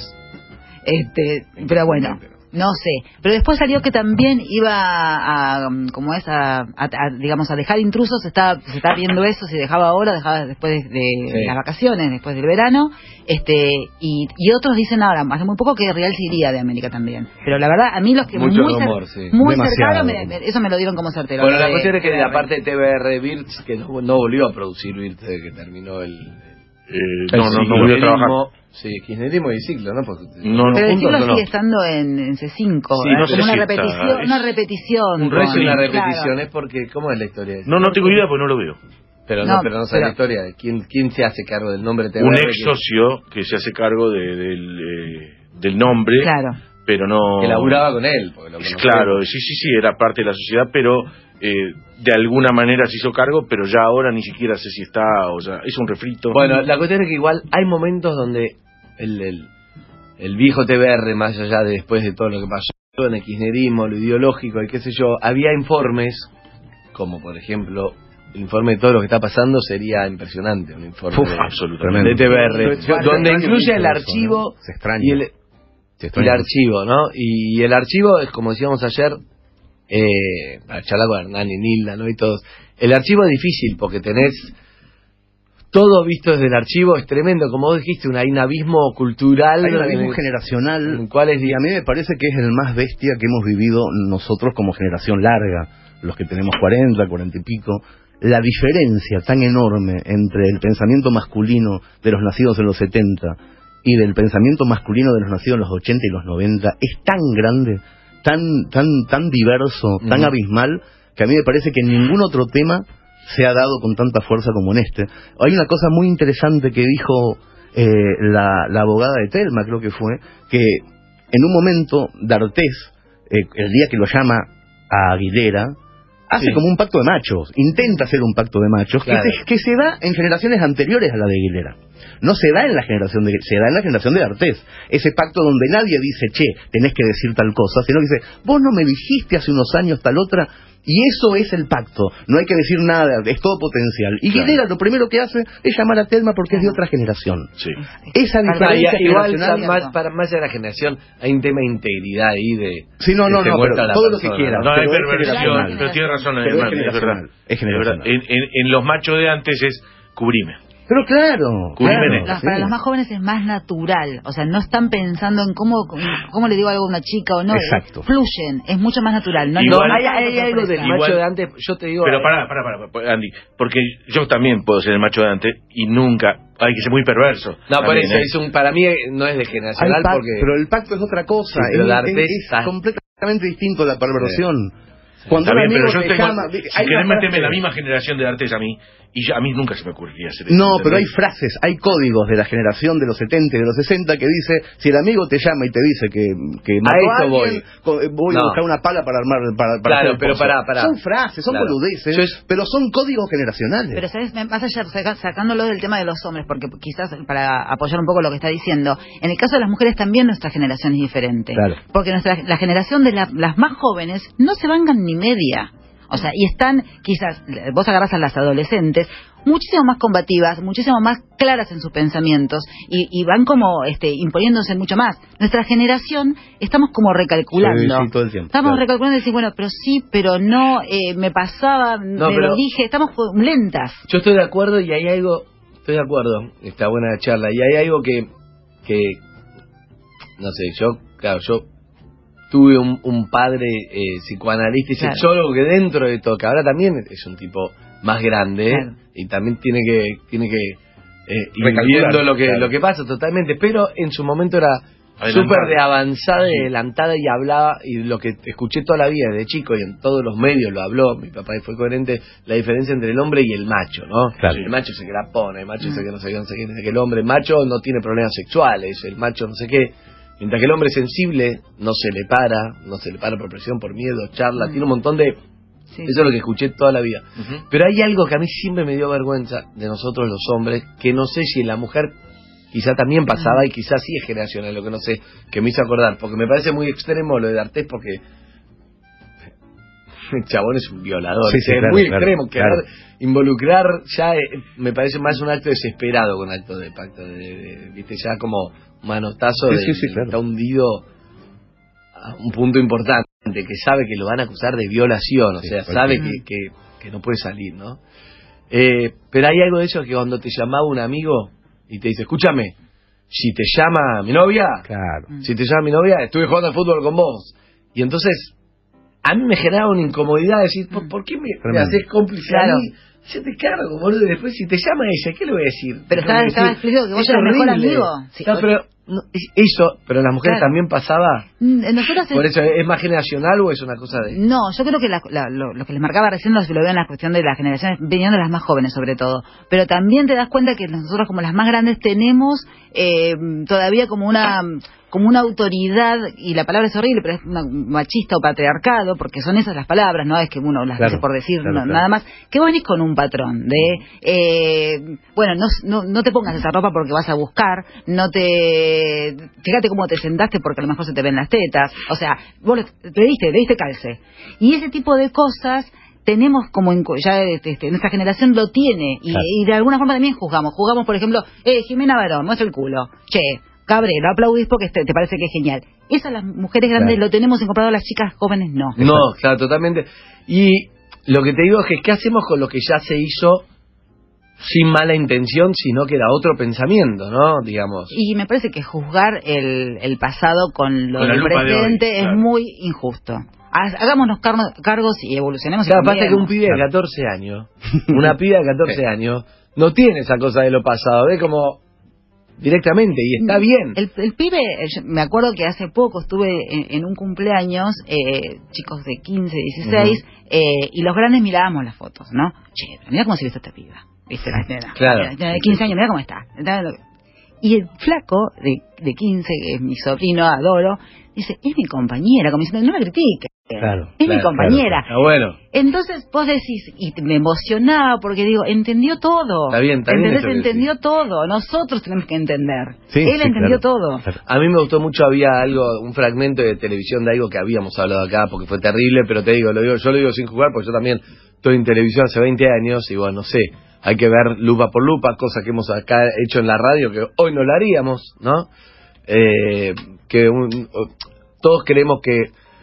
Speaker 9: Este, pero bueno, no sé. Pero después salió que también iba a, a, como es, a, a- a, digamos, a dejar intrusos. Se está, se está viendo eso, si dejaba ahora, dejaba después de, de
Speaker 6: Sí.
Speaker 9: las vacaciones, después del verano. Este, y, y otros dicen ahora, hace muy poco que Real se iría de América también. Pero la verdad, a mí los que
Speaker 6: Mucho
Speaker 9: muy, cer-
Speaker 6: rumor, sí.
Speaker 9: muy
Speaker 13: Demasiado.
Speaker 9: cercanos, me- me- eso me lo dieron como certero.
Speaker 6: Bueno,
Speaker 9: lo
Speaker 6: la
Speaker 9: de
Speaker 6: cuestión es que
Speaker 9: T V R.
Speaker 6: la parte de T V R Virts, que no, no volvió a producir Virts desde que terminó el...
Speaker 11: Eh, no, no, no volvió a trabajar.
Speaker 6: Sí, kirchnerismo y ciclo, ¿no? Porque,
Speaker 11: No, no,
Speaker 9: Pero el
Speaker 11: juntos
Speaker 9: ciclo
Speaker 11: no, no.
Speaker 9: sigue estando en, en C cinco,
Speaker 11: Sí,
Speaker 9: ¿verdad?
Speaker 11: no sé
Speaker 9: como una
Speaker 11: si está-
Speaker 9: repetición,
Speaker 11: es-
Speaker 9: una repetición.
Speaker 6: un resto y
Speaker 9: con-
Speaker 6: una
Speaker 9: claro.
Speaker 6: repetición, es porque, ¿cómo es la historia?
Speaker 11: No, no tengo idea porque no lo veo.
Speaker 6: Pero no,
Speaker 9: No,
Speaker 6: pero no sé
Speaker 9: pero-
Speaker 6: la historia. ¿Quién, ¿Quién se hace cargo del nombre T V R?
Speaker 11: Un
Speaker 6: que-
Speaker 11: ex socio que se hace cargo de, del, eh, del nombre,
Speaker 9: Claro.
Speaker 11: pero no...
Speaker 6: Que laburaba con él. porque lo conocemos.
Speaker 11: Claro, sí, sí, sí, era parte de la sociedad, pero eh, de alguna manera se hizo cargo, pero ya ahora ni siquiera sé si está, o sea, es un refrito.
Speaker 6: Bueno, la cuestión es que igual hay momentos donde el, el, el viejo T V R, más allá de después de todo lo que pasó en el kirchnerismo, lo ideológico y qué sé yo, había informes, como por ejemplo, el informe de todo lo que está pasando sería impresionante, un informe
Speaker 11: Uf,
Speaker 6: de,
Speaker 11: absolutamente.
Speaker 6: de T V R,
Speaker 13: Se extraña
Speaker 6: donde
Speaker 13: mucho
Speaker 6: incluye el
Speaker 13: eso,
Speaker 6: archivo
Speaker 13: ¿no? Se extraña.
Speaker 6: y el,
Speaker 13: Se
Speaker 6: y
Speaker 13: extraña
Speaker 6: el
Speaker 13: mucho.
Speaker 6: archivo, ¿no? Y el archivo es como decíamos ayer, eh, para charlar con Hernán y Nilda, ¿no? Y todos. El archivo es difícil porque tenés todo visto desde el archivo, es tremendo, como vos dijiste, un, hay un abismo cultural.
Speaker 13: Hay un abismo
Speaker 6: en-
Speaker 13: generacional
Speaker 6: en cuál es-
Speaker 13: y a mí me parece que es el más bestia que hemos vivido nosotros como generación larga, los que tenemos cuarenta, cuarenta y pico. La diferencia tan enorme entre el pensamiento masculino de los nacidos en los setenta y del pensamiento masculino de los nacidos en los ochenta y los noventa es tan grande, tan tan tan diverso, tan
Speaker 6: Ujú.
Speaker 13: abismal, que a mí me parece que en ningún otro tema se ha dado con tanta fuerza como en este. Hay una cosa muy interesante que dijo eh, la, la abogada de Telma, creo que fue, que en un momento D'Artés, eh, el día que lo llama a Aguilera, hace
Speaker 6: Sí.
Speaker 13: como un pacto de machos, intenta hacer un pacto de machos,
Speaker 6: Claro.
Speaker 13: que, se, que se da en generaciones anteriores a la de Aguilera. No se da en la generación de se da en la generación de D'Artés. Ese pacto donde nadie dice, che, tenés que decir tal cosa, sino que dice, vos no me dijiste hace unos años tal otra, y eso es el pacto. No hay que decir nada, es todo potencial. Y
Speaker 6: Claro.
Speaker 13: Aguilera lo primero que hace es llamar a Telma porque es de otra generación.
Speaker 11: Sí.
Speaker 13: Esa
Speaker 6: Ah,
Speaker 13: diferencia
Speaker 6: y- igual
Speaker 13: generacional...
Speaker 6: más, para más de la generación hay un tema de integridad ahí de
Speaker 13: Sí, no, no,
Speaker 6: de
Speaker 13: no,
Speaker 6: vuelta
Speaker 13: pero
Speaker 6: a la
Speaker 13: todo lo que
Speaker 6: persona,
Speaker 13: quieras.
Speaker 11: No, hay
Speaker 13: pero es
Speaker 11: perversión,
Speaker 13: generacional.
Speaker 11: pero tiene razón,
Speaker 13: Pero es
Speaker 11: Hernán, es verdad.
Speaker 13: generacional, es generacional.
Speaker 11: verdad. En, en- en los machos de antes es cubrime.
Speaker 13: Pero claro,
Speaker 11: Cubrime
Speaker 13: claro,
Speaker 11: en
Speaker 9: Los-
Speaker 13: sí.
Speaker 9: Para los más jóvenes es más natural, o sea, no están pensando en cómo, cómo le digo algo a una chica o no,
Speaker 13: Exacto.
Speaker 9: fluyen, es mucho más natural. No,
Speaker 11: Igual-
Speaker 9: no
Speaker 6: hay, hay algo del
Speaker 11: Igual-
Speaker 6: macho de antes, yo te digo...
Speaker 11: Pero
Speaker 6: eh,
Speaker 11: pará, pará, pará, pará, Andy, porque yo también puedo ser el macho de antes y nunca, hay que ser muy perverso.
Speaker 6: No, por
Speaker 11: también,
Speaker 6: eso,
Speaker 11: ¿eh?
Speaker 6: es un, para mí no es de
Speaker 13: Hay
Speaker 6: generacional
Speaker 13: pac-
Speaker 6: porque...
Speaker 13: Pero el pacto es otra cosa,
Speaker 6: Sí, pero
Speaker 13: es,
Speaker 6: D'Artés
Speaker 13: es- es
Speaker 6: está-
Speaker 13: completamente distinto a la perversión. Cuando
Speaker 11: Está
Speaker 13: un
Speaker 11: bien,
Speaker 13: amigo
Speaker 11: pero yo
Speaker 13: te
Speaker 11: tengo,
Speaker 13: llama,
Speaker 11: si
Speaker 13: hay
Speaker 11: querés
Speaker 13: una
Speaker 11: meterme en la
Speaker 13: frase-
Speaker 11: misma generación de artes a mí, y yo- a mí nunca se me ocurriría hacer eso.
Speaker 13: No, pero hay
Speaker 11: ¿entendés?
Speaker 13: frases, hay códigos de la generación de los setenta y de los sesenta que dice, si el amigo te llama y te dice que, que mató
Speaker 6: eso
Speaker 13: a alguien,
Speaker 6: voy.
Speaker 13: co- eh, voy a
Speaker 6: No.
Speaker 13: buscar una pala para armar para, para
Speaker 6: Claro,
Speaker 13: hacer el
Speaker 6: pero
Speaker 13: pozo.
Speaker 6: pará, pará.
Speaker 13: Son frases, son
Speaker 6: Claro.
Speaker 13: boludeces,
Speaker 6: Yo es-
Speaker 13: pero son códigos generacionales.
Speaker 9: Pero, ¿sabes? Más allá, saca- sacándolo del tema de los hombres, porque quizás para apoyar un poco lo que está diciendo, en el caso de las mujeres también nuestra generación es diferente.
Speaker 13: Claro.
Speaker 9: Porque nuestra, la generación de la- las más jóvenes no se bancan ni media. O sea, y están, quizás, vos agarrás a las adolescentes, muchísimo más combativas, muchísimo más claras en sus pensamientos, y, y van como este, imponiéndose mucho más. Nuestra generación, estamos como recalculando.
Speaker 13: Sí, sí, todo el tiempo,
Speaker 9: Estamos
Speaker 13: claro.
Speaker 9: recalculando y decir, bueno, pero sí, pero no, eh, me pasaba,
Speaker 6: No,
Speaker 9: me
Speaker 6: pero-
Speaker 9: lo dije, estamos co- lentas.
Speaker 6: Yo estoy de acuerdo y hay algo, estoy de acuerdo, está buena la charla, y hay algo que, que no sé, yo, claro, yo tuve un, un padre eh, psicoanalista y
Speaker 9: Claro.
Speaker 6: sexólogo que dentro de todo, que ahora también es un tipo más grande,
Speaker 9: Claro.
Speaker 6: y también tiene que tiene que eh, ir
Speaker 13: Recalcular,
Speaker 6: viendo lo que
Speaker 13: claro.
Speaker 6: lo que pasa totalmente, pero en su momento era
Speaker 11: Adelantada.
Speaker 6: súper de avanzada y adelantada, y hablaba, y lo que escuché toda la vida desde chico y en todos los medios lo habló, mi papá fue coherente, la diferencia entre el hombre y el macho, ¿no?
Speaker 13: Claro.
Speaker 6: El macho se que la pone, el macho se que no sé qué, no sé qué, que el hombre macho no tiene problemas sexuales, el macho no sé qué, mientras que el hombre sensible no se le para, no se le para por presión, por miedo, charla,
Speaker 9: Mm.
Speaker 6: tiene un montón de...
Speaker 9: Sí.
Speaker 6: Eso es lo que escuché toda la vida. Pero hay algo que a mí siempre me dio vergüenza de nosotros los hombres, que no sé si en la mujer quizá también pasaba, y quizá sí es generacional, lo que no sé, que me hizo acordar, porque me parece muy extremo lo de D'Artés, porque el chabón es un violador,
Speaker 13: Sí,
Speaker 6: es
Speaker 13: sí, claro,
Speaker 6: muy
Speaker 13: claro,
Speaker 6: extremo, querer
Speaker 13: claro.
Speaker 6: involucrar ya eh, me parece más un acto desesperado con acto de pacto, de, de- de- viste, ya como manotazo,
Speaker 13: Sí,
Speaker 6: de,
Speaker 13: sí, sí,
Speaker 6: de-
Speaker 13: claro.
Speaker 6: está hundido a un punto importante, que sabe que lo van a acusar de violación, o
Speaker 13: Sí,
Speaker 6: sea,
Speaker 13: cualquier-
Speaker 6: sabe que, que, que no puede salir, ¿no? Eh, pero hay algo de eso que cuando te llamaba un amigo y te dice, escúchame, si te llama mi novia,
Speaker 13: Claro.
Speaker 6: si te llama mi novia, estuve jugando al fútbol con vos. Y entonces, a mí me generaba una incomodidad decir, ¿por, por qué me, me
Speaker 13: Tremendo.
Speaker 6: haces cómplice
Speaker 9: Claro.
Speaker 6: a mí? Yo te cargo, boludo, y después si te llama ella, ¿qué le voy a decir?
Speaker 9: Pero
Speaker 6: ¿Qué le voy a
Speaker 9: estaba- estaba
Speaker 6: decir?
Speaker 9: explícito que vos
Speaker 6: Es
Speaker 9: eras mejor
Speaker 6: horrible.
Speaker 9: amigo. Sí,
Speaker 6: No,
Speaker 9: o-
Speaker 6: pero no, es- eso, pero en las mujeres
Speaker 9: Claro.
Speaker 6: también pasaba.
Speaker 9: Mm, Nosotros
Speaker 6: Por eso, ¿es más generacional o es una cosa de...?
Speaker 9: No, yo creo que la- la- lo, lo que les marcaba recién lo, lo veo en la cuestión de las generaciones, viniendo de las más jóvenes sobre todo. Pero también te das cuenta que nosotros como las más grandes tenemos eh, todavía como una como una autoridad, y la palabra es horrible, pero es una- machista o patriarcado, porque son esas las palabras, no es que uno las
Speaker 13: Claro,
Speaker 9: dice por decir
Speaker 13: claro,
Speaker 9: no-
Speaker 13: claro.
Speaker 9: nada más, que vos venís con un patrón de, eh, bueno, no, no, no te pongas esa ropa porque vas a buscar, no te, fíjate cómo te sentaste porque a lo mejor se te ven las tetas, o sea, vos le, le diste, le diste calce. Y ese tipo de cosas tenemos como en, ya este, este, nuestra generación lo tiene, y,
Speaker 13: Claro.
Speaker 9: y de alguna forma también juzgamos. Juzgamos, por ejemplo, eh, Jimena Barón, muestra el culo. Che, Cabrera, lo aplaudís porque te, te parece que es genial. Eso las mujeres grandes
Speaker 6: Claro.
Speaker 9: lo tenemos incorporado, las chicas jóvenes no.
Speaker 6: No, claro, totalmente. Y lo que te digo es que, ¿qué hacemos con lo que ya se hizo sin mala intención, sino que era otro pensamiento, ¿no? Digamos.
Speaker 9: Y me parece que juzgar el, el pasado con lo
Speaker 6: Con la
Speaker 9: del
Speaker 6: lupa de hoy,
Speaker 9: presente es
Speaker 6: claro.
Speaker 9: muy injusto. Ha- Hagámonos carno- cargos y evolucionemos. y
Speaker 6: Claro, pasa que un
Speaker 9: cambiemos.
Speaker 6: pibe de catorce años, una piba de catorce años, no tiene esa cosa de lo pasado, ve como directamente, y está bien.
Speaker 9: El, el pibe, eh, yo me acuerdo que hace poco estuve en, en un cumpleaños, eh, chicos de quince, dieciséis, eh, y los grandes mirábamos las fotos, ¿no? Che, pero mira cómo se viste esta piba. ¿Viste? La nena,
Speaker 6: Claro.
Speaker 9: la nena de quince años, mira cómo está. Y el flaco de, de quince, que es mi sobrino, adoro, dice, es mi compañera, como diciendo, no la critique.
Speaker 13: Claro,
Speaker 9: es mi
Speaker 6: claro,
Speaker 9: compañera.
Speaker 6: claro. Ah, bueno.
Speaker 9: Entonces vos decís, y me emocionaba porque digo, entendió todo.
Speaker 6: Está bien, está bien
Speaker 9: ¿Entendés?
Speaker 6: eso que
Speaker 9: Entendió todo. Nosotros tenemos que entender.
Speaker 6: Sí,
Speaker 9: Él
Speaker 6: sí,
Speaker 9: entendió
Speaker 6: claro.
Speaker 9: todo.
Speaker 6: A mí me gustó mucho, había algo, un fragmento de televisión de algo que habíamos hablado acá, porque fue terrible, pero te digo, lo digo, yo lo digo sin jugar, porque yo también estoy en televisión hace veinte años, y bueno, no sé, hay que ver lupa por lupa, cosas que hemos acá hecho en la radio, que hoy no la haríamos, ¿no? Eh, que un- todos creemos que,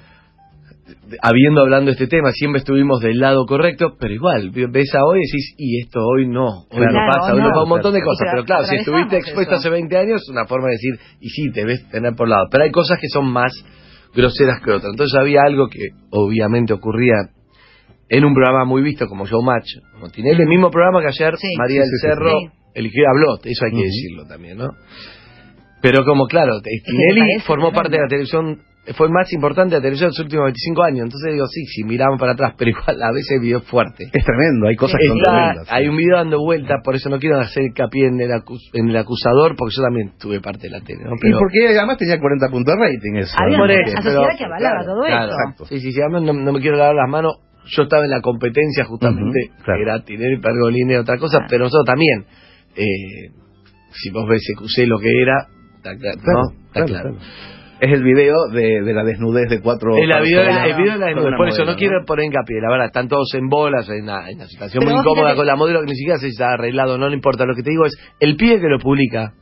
Speaker 6: habiendo hablando de este tema, siempre estuvimos del lado correcto, pero igual, ves a hoy y decís, y esto hoy no, hoy
Speaker 13: Claro.
Speaker 6: no pasa,
Speaker 13: Claro,
Speaker 6: hoy no
Speaker 13: no,
Speaker 6: pasa un montón de
Speaker 13: claro.
Speaker 6: cosas,
Speaker 9: Y
Speaker 6: pero claro, si
Speaker 9: atravesamos
Speaker 6: estuviste expuesto
Speaker 9: eso.
Speaker 6: hace veinte años, es una forma de decir, y sí, te ves tener por lado, pero hay cosas que son más groseras que otras. Entonces había algo que obviamente ocurría en un programa muy visto como Showmatch, como Tinelli, el mismo programa que ayer
Speaker 9: Sí.
Speaker 6: María
Speaker 13: Sí,
Speaker 6: del
Speaker 13: sí, sí,
Speaker 6: Cerro
Speaker 9: sí.
Speaker 6: eligió y habló, eso hay que
Speaker 13: Ujú.
Speaker 6: decirlo también, ¿no? Pero como claro,
Speaker 9: me
Speaker 6: Tinelli
Speaker 9: parece
Speaker 6: formó
Speaker 9: tremendo.
Speaker 6: parte de la televisión fue más importante la televisión en los últimos veinticinco años. Entonces digo, sí, si miramos para atrás, pero igual a veces el video es fuerte.
Speaker 13: Es tremendo, hay cosas que son
Speaker 6: Está-
Speaker 13: tremendas.
Speaker 6: Hay un video dando vueltas, por eso no quiero hacer hincapié en el, acus- en el acusador, porque yo también tuve parte de la tele, ¿no?
Speaker 13: Y porque además tenía cuarenta puntos de rating eso.
Speaker 9: Había
Speaker 6: Por
Speaker 9: una
Speaker 6: eso,
Speaker 9: sociedad
Speaker 6: pero-
Speaker 9: que avalaba todo
Speaker 6: claro,
Speaker 9: esto.
Speaker 6: exacto. Sí, sí, sí, además no, no me quiero lavar las manos. Yo estaba en la competencia justamente,
Speaker 13: Ujú, claro.
Speaker 6: era Tinelli, Pergolini y otra cosa, pero nosotros también. Eh, si vos ves C Q C lo que era, está claro,
Speaker 13: Claro,
Speaker 6: ¿no? Está
Speaker 13: claro,
Speaker 6: claro.
Speaker 13: claro. Es el video de, de la desnudez de cuatro...
Speaker 6: El, video, el,
Speaker 13: personas
Speaker 6: el video de la
Speaker 13: con
Speaker 6: desnudez,
Speaker 13: una
Speaker 6: por eso
Speaker 13: modelo,
Speaker 6: no quiero poner hincapié, la verdad, están todos en bolas, en una, en una situación
Speaker 9: Pero
Speaker 6: muy
Speaker 9: vos
Speaker 6: incómoda
Speaker 9: fíjate-
Speaker 6: con la modelo que ni siquiera se está arreglado, no le importa. Lo que te digo es, el pibe que lo publica,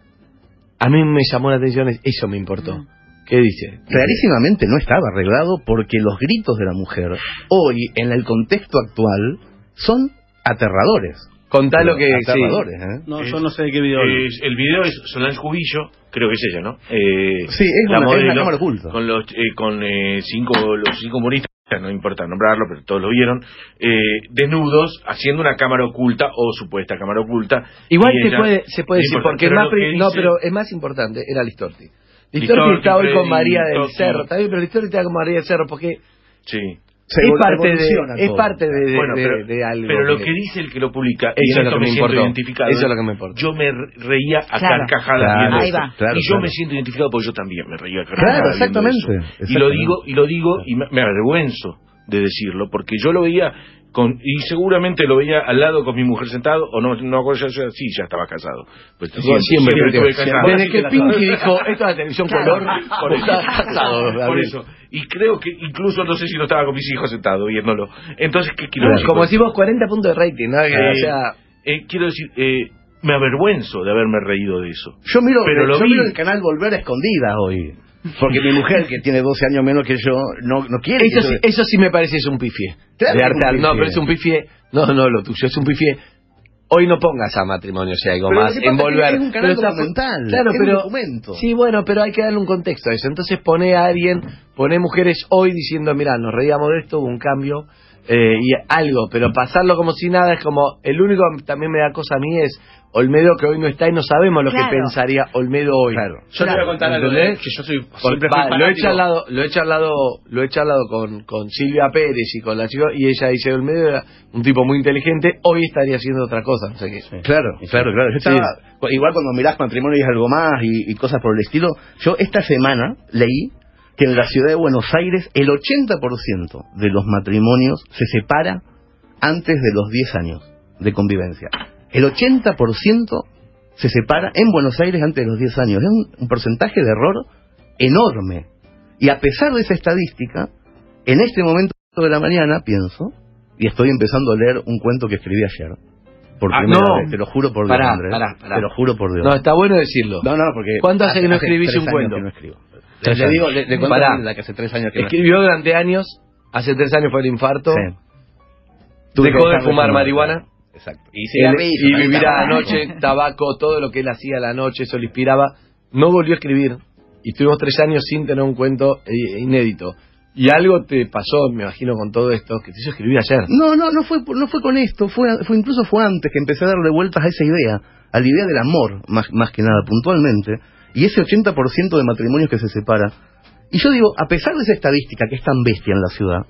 Speaker 6: a mí me llamó la atención, es- eso me importó. ¿Qué dice?
Speaker 13: Clarísimamente no estaba arreglado porque los gritos de la mujer, hoy, en el contexto actual, son aterradores.
Speaker 6: Contá lo que...
Speaker 13: Aterradores, ¿eh?
Speaker 10: No, yo no sé de qué video hablo.
Speaker 11: Es- el video es Solange Cubillo, creo que es ella, ¿no? Eh,
Speaker 13: Sí, es una- es una cámara oculta.
Speaker 11: Con los eh, con eh, cinco los cinco humoristas, no importa nombrarlo, pero todos lo vieron, eh, desnudos, haciendo una cámara oculta o supuesta cámara oculta.
Speaker 6: Igual
Speaker 11: Y
Speaker 6: se
Speaker 11: ella-
Speaker 6: puede, se puede
Speaker 11: no
Speaker 6: decir,
Speaker 11: importa,
Speaker 6: porque es
Speaker 11: pero
Speaker 6: más
Speaker 11: lo que
Speaker 6: pri- no,
Speaker 11: dice-
Speaker 6: pero es más importante, era Listorti. Listorti
Speaker 11: Listorti,
Speaker 6: está hoy con
Speaker 11: Freddy,
Speaker 6: María del
Speaker 11: Totti.
Speaker 6: Cerro, está bien, pero Listorti está con María del Cerro porque
Speaker 11: Sí.
Speaker 13: Se
Speaker 6: es
Speaker 13: evol-
Speaker 6: parte de,
Speaker 13: evoluciona
Speaker 6: es
Speaker 13: todo.
Speaker 6: parte de, de,
Speaker 11: Bueno,
Speaker 6: de-
Speaker 11: pero,
Speaker 6: de algo.
Speaker 11: pero lo que dice el que lo publica,
Speaker 6: Eso
Speaker 11: y
Speaker 6: es
Speaker 11: en
Speaker 6: lo
Speaker 11: esto
Speaker 6: que
Speaker 11: me
Speaker 6: me
Speaker 11: siento
Speaker 6: importó.
Speaker 11: identificado.
Speaker 6: Eso es lo que me importa.
Speaker 11: Yo me reía a
Speaker 9: Claro.
Speaker 11: carcajadas
Speaker 13: Claro,
Speaker 11: viendo
Speaker 9: ahí
Speaker 11: eso.
Speaker 9: va.
Speaker 13: Claro,
Speaker 11: y yo
Speaker 13: claro.
Speaker 11: me siento identificado porque yo también me reía a
Speaker 13: Claro,
Speaker 11: carcajadas viendo
Speaker 13: exactamente,
Speaker 11: eso. Y lo
Speaker 13: exactamente.
Speaker 11: digo, y lo digo, y me, me avergüenzo de decirlo, porque yo lo veía con, y seguramente lo veía al lado con mi mujer sentado, o no, no acuerdo, ya, ya- sí, ya estaba casado. Pues
Speaker 6: Siempre, siempre,
Speaker 11: estuve casado.
Speaker 6: Desde que Pinky dijo, esto es la televisión
Speaker 9: Claro.
Speaker 6: color, por estar casado.
Speaker 11: Por
Speaker 6: Gabriel.
Speaker 11: eso. Y creo que incluso no sé si no estaba con mis hijos sentado viéndolo. Entonces, ¿qué quiero
Speaker 6: Claro,
Speaker 11: decir?
Speaker 6: como decimos, cuarenta puntos de rating, ¿no? Que,
Speaker 11: Eh,
Speaker 6: o sea,
Speaker 11: eh, quiero decir, eh, me avergüenzo de haberme reído de eso.
Speaker 13: Yo miro,
Speaker 11: Pero lo
Speaker 13: yo
Speaker 11: vi.
Speaker 13: miro el canal Volver a Escondidas hoy. Porque mi mujer, que tiene doce años menos que yo, no, no quiere
Speaker 6: eso,
Speaker 13: que
Speaker 6: sí,
Speaker 13: yo-
Speaker 6: eso sí me parece es un pifie.
Speaker 13: Claro
Speaker 6: De
Speaker 13: que es un
Speaker 6: Arteal. No,
Speaker 13: pifie.
Speaker 6: pero es un pifie. No, no, lo tuyo, es un pifie. Hoy no pongas a matrimonio si hay algo
Speaker 13: Pero lo
Speaker 6: más.
Speaker 13: que pasa
Speaker 6: En
Speaker 13: es que
Speaker 6: Volver.
Speaker 13: es un canal
Speaker 6: Pero está-
Speaker 13: documental,
Speaker 6: Claro,
Speaker 13: es un
Speaker 6: pero.
Speaker 13: documento.
Speaker 6: Sí, bueno, pero hay que darle un contexto a eso. Entonces pone a alguien, pone mujeres hoy diciendo, mira, nos reíamos de esto, hubo un cambio. Eh, y algo, pero pasarlo como si nada es como, el único que también me da cosa a mí es Olmedo, que hoy no está y no sabemos lo
Speaker 9: Claro.
Speaker 6: que pensaría Olmedo hoy.
Speaker 13: Claro.
Speaker 10: Yo te voy a contar algo,
Speaker 6: ¿Entendés?
Speaker 10: ¿eh? Que yo soy
Speaker 6: Por-
Speaker 10: siempre fui
Speaker 6: va, lo he
Speaker 10: fanático.
Speaker 6: charlado, lo he charlado, lo he charlado con, con Silvia Pérez y con la chica, y ella dice, Olmedo era un tipo muy inteligente, hoy estaría haciendo otra cosa, no sé qué.
Speaker 13: Claro, claro, claro. Yo estaba- igual cuando mirás Matrimonio y es algo más y, y cosas por el estilo, yo esta semana leí que en la ciudad de Buenos Aires el ochenta por ciento de los matrimonios se separa antes de los diez años de convivencia. El ochenta por ciento se separa en Buenos Aires antes de los diez años. Es un, un porcentaje de error enorme. Y a pesar de esa estadística, en este momento de la mañana pienso, y estoy empezando a leer un cuento que escribí ayer. Por
Speaker 6: Ah,
Speaker 13: primera
Speaker 6: no.
Speaker 13: vez, te lo juro por Dios,
Speaker 6: Pará,
Speaker 13: Andrés.
Speaker 6: pará, pará.
Speaker 13: Te lo juro por Dios.
Speaker 6: No, está bueno decirlo.
Speaker 13: No, no, porque...
Speaker 6: ¿Cuánto hace que no escribís
Speaker 13: tres
Speaker 6: un
Speaker 13: años
Speaker 6: cuento?
Speaker 13: que no escribo. Le,
Speaker 6: Tres
Speaker 13: le
Speaker 6: años.
Speaker 13: digo, le, le cuento
Speaker 6: Pará.
Speaker 13: a Linda que hace tres años que no
Speaker 6: Escribió durante años, hace tres años fue el infarto,
Speaker 13: Sí. Tuve que
Speaker 6: dejó de
Speaker 13: dejar de
Speaker 6: fumar
Speaker 13: fumar,
Speaker 6: marihuana.
Speaker 13: Exacto. Y
Speaker 6: Él-
Speaker 13: cigarrillos,
Speaker 6: y
Speaker 13: ahí
Speaker 6: vivir
Speaker 13: está.
Speaker 6: a la noche, tabaco, todo lo que él hacía a la noche, eso le inspiraba. No volvió a escribir y estuvimos tres años sin tener un cuento eh, inédito. Y algo te pasó, me imagino, con todo esto, que te hizo escribir ayer.
Speaker 13: No, no, no fue, no fue con esto, fue, fue incluso fue antes que empecé a darle vueltas a esa idea, a la idea del amor, más, más que nada, puntualmente, y ese ochenta por ciento de matrimonios que se separa. Y yo digo, a pesar de esa estadística que es tan bestia en la ciudad,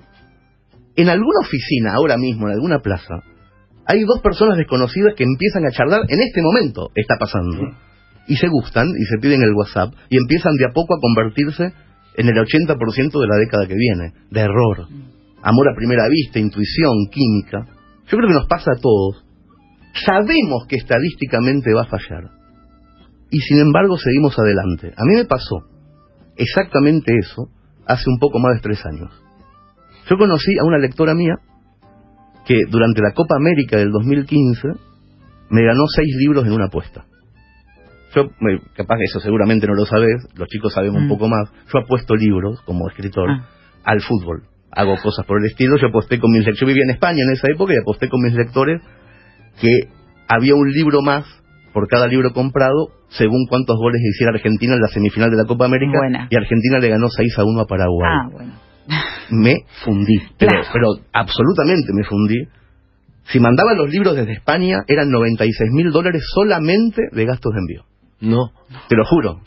Speaker 13: en alguna oficina, ahora mismo, en alguna plaza, hay dos personas desconocidas que empiezan a charlar, en este momento está pasando, y se gustan, y se piden el WhatsApp, y empiezan de a poco a convertirse en el ochenta por ciento de la década que viene, de error, amor a primera vista, intuición, química. Yo creo que nos pasa a todos. Sabemos que estadísticamente va a fallar, y sin embargo seguimos adelante. A mí me pasó exactamente eso hace un poco más de tres años. Yo conocí a una lectora mía que durante la Copa América del dos mil quince me ganó seis libros en una apuesta. Yo, me- capaz que eso seguramente no lo sabés, los chicos saben un
Speaker 9: Mm.
Speaker 13: poco más. Yo apuesto libros como escritor
Speaker 9: Ah.
Speaker 13: al fútbol. Hago cosas por el estilo. Yo aposté con mis lectores. Yo vivía en España en esa época y aposté con mis lectores que había un libro más por cada libro comprado según cuántos goles hiciera Argentina en la semifinal de la Copa América.
Speaker 9: Buena.
Speaker 13: Y Argentina le ganó seis a uno a Paraguay.
Speaker 9: Ah, bueno.
Speaker 13: Me fundí, pero,
Speaker 9: Claro.
Speaker 13: pero absolutamente me fundí. Si mandaba los libros desde España eran noventa y seis mil dólares solamente de gastos de envío.
Speaker 6: No.
Speaker 13: Te lo juro.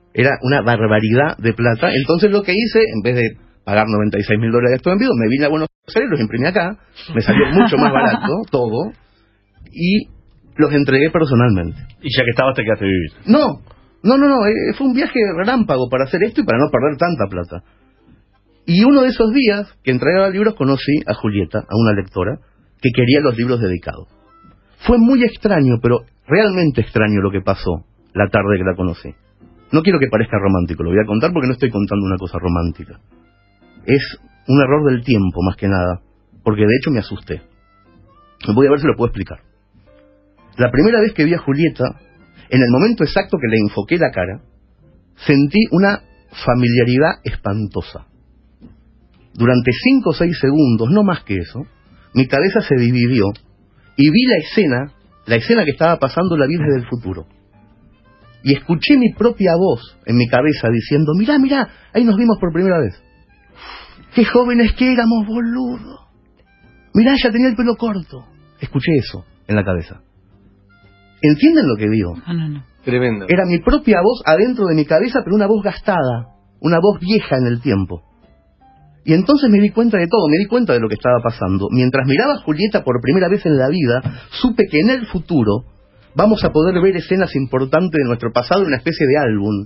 Speaker 13: Era una barbaridad de plata. Entonces lo que hice, en vez de pagar noventa y seis mil dólares de estos envíos, me vine a Buenos Aires, los imprimí acá, me salió mucho más barato todo, y los entregué personalmente.
Speaker 10: Y ya que estabas te quedaste a vivir.
Speaker 13: No, no, no, no, eh, fue un viaje relámpago para hacer esto y para no perder tanta plata. Y uno de esos días que entregaba libros conocí a Julieta, a una lectora, que quería los libros dedicados. Fue muy extraño, pero realmente extraño lo que pasó la tarde que la conocí. No quiero que parezca romántico, lo voy a contar porque no estoy contando una cosa romántica. Es un error del tiempo, más que nada, porque de hecho me asusté. Voy a ver si lo puedo explicar. La primera vez que vi a Julieta, en el momento exacto que le enfoqué la cara, sentí una familiaridad espantosa. Durante cinco o seis segundos, no más que eso, mi cabeza se dividió y vi la escena, la escena que estaba pasando, la vi desde el futuro. Y escuché mi propia voz en mi cabeza diciendo, mirá, mirá, ahí nos vimos por primera vez. Qué jóvenes que éramos, boludo. Mirá, ya tenía el pelo corto. Escuché eso en la cabeza. ¿Entienden lo que digo?
Speaker 8: No, no, no.
Speaker 6: Tremendo.
Speaker 13: Era mi propia voz adentro de mi cabeza, pero una voz gastada, una voz vieja en el tiempo. Y entonces me di cuenta de todo, me di cuenta de lo que estaba pasando. Mientras miraba a Julieta por primera vez en la vida, supe que en el futuro vamos a poder ver escenas importantes de nuestro pasado en una especie de álbum.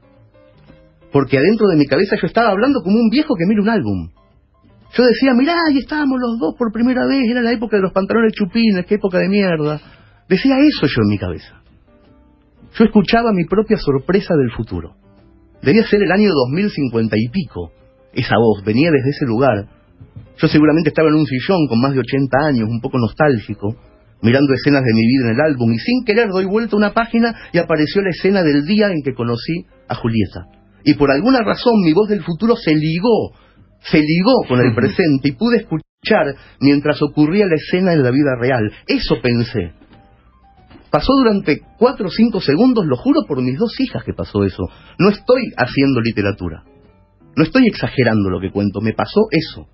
Speaker 13: Porque adentro de mi cabeza yo estaba hablando como un viejo que mira un álbum. Yo decía, mirá, ahí estábamos los dos por primera vez, era la época de los pantalones chupines, qué época de mierda. Decía eso yo en mi cabeza. Yo escuchaba mi propia sorpresa del futuro. Debía ser el año dos mil cincuenta y pico. Esa voz venía desde ese lugar. Yo seguramente estaba en un sillón con más de ochenta años, un poco nostálgico, mirando escenas de mi vida en el álbum, y sin querer doy vuelta a una página y apareció la escena del día en que conocí a Julieta. Y por alguna razón mi voz del futuro se ligó, se ligó con el presente y pude escuchar mientras ocurría la escena en la vida real. Eso pensé. Pasó durante cuatro o cinco segundos, lo juro por mis dos hijas que pasó eso. No estoy haciendo literatura. No estoy exagerando lo que cuento, me pasó eso.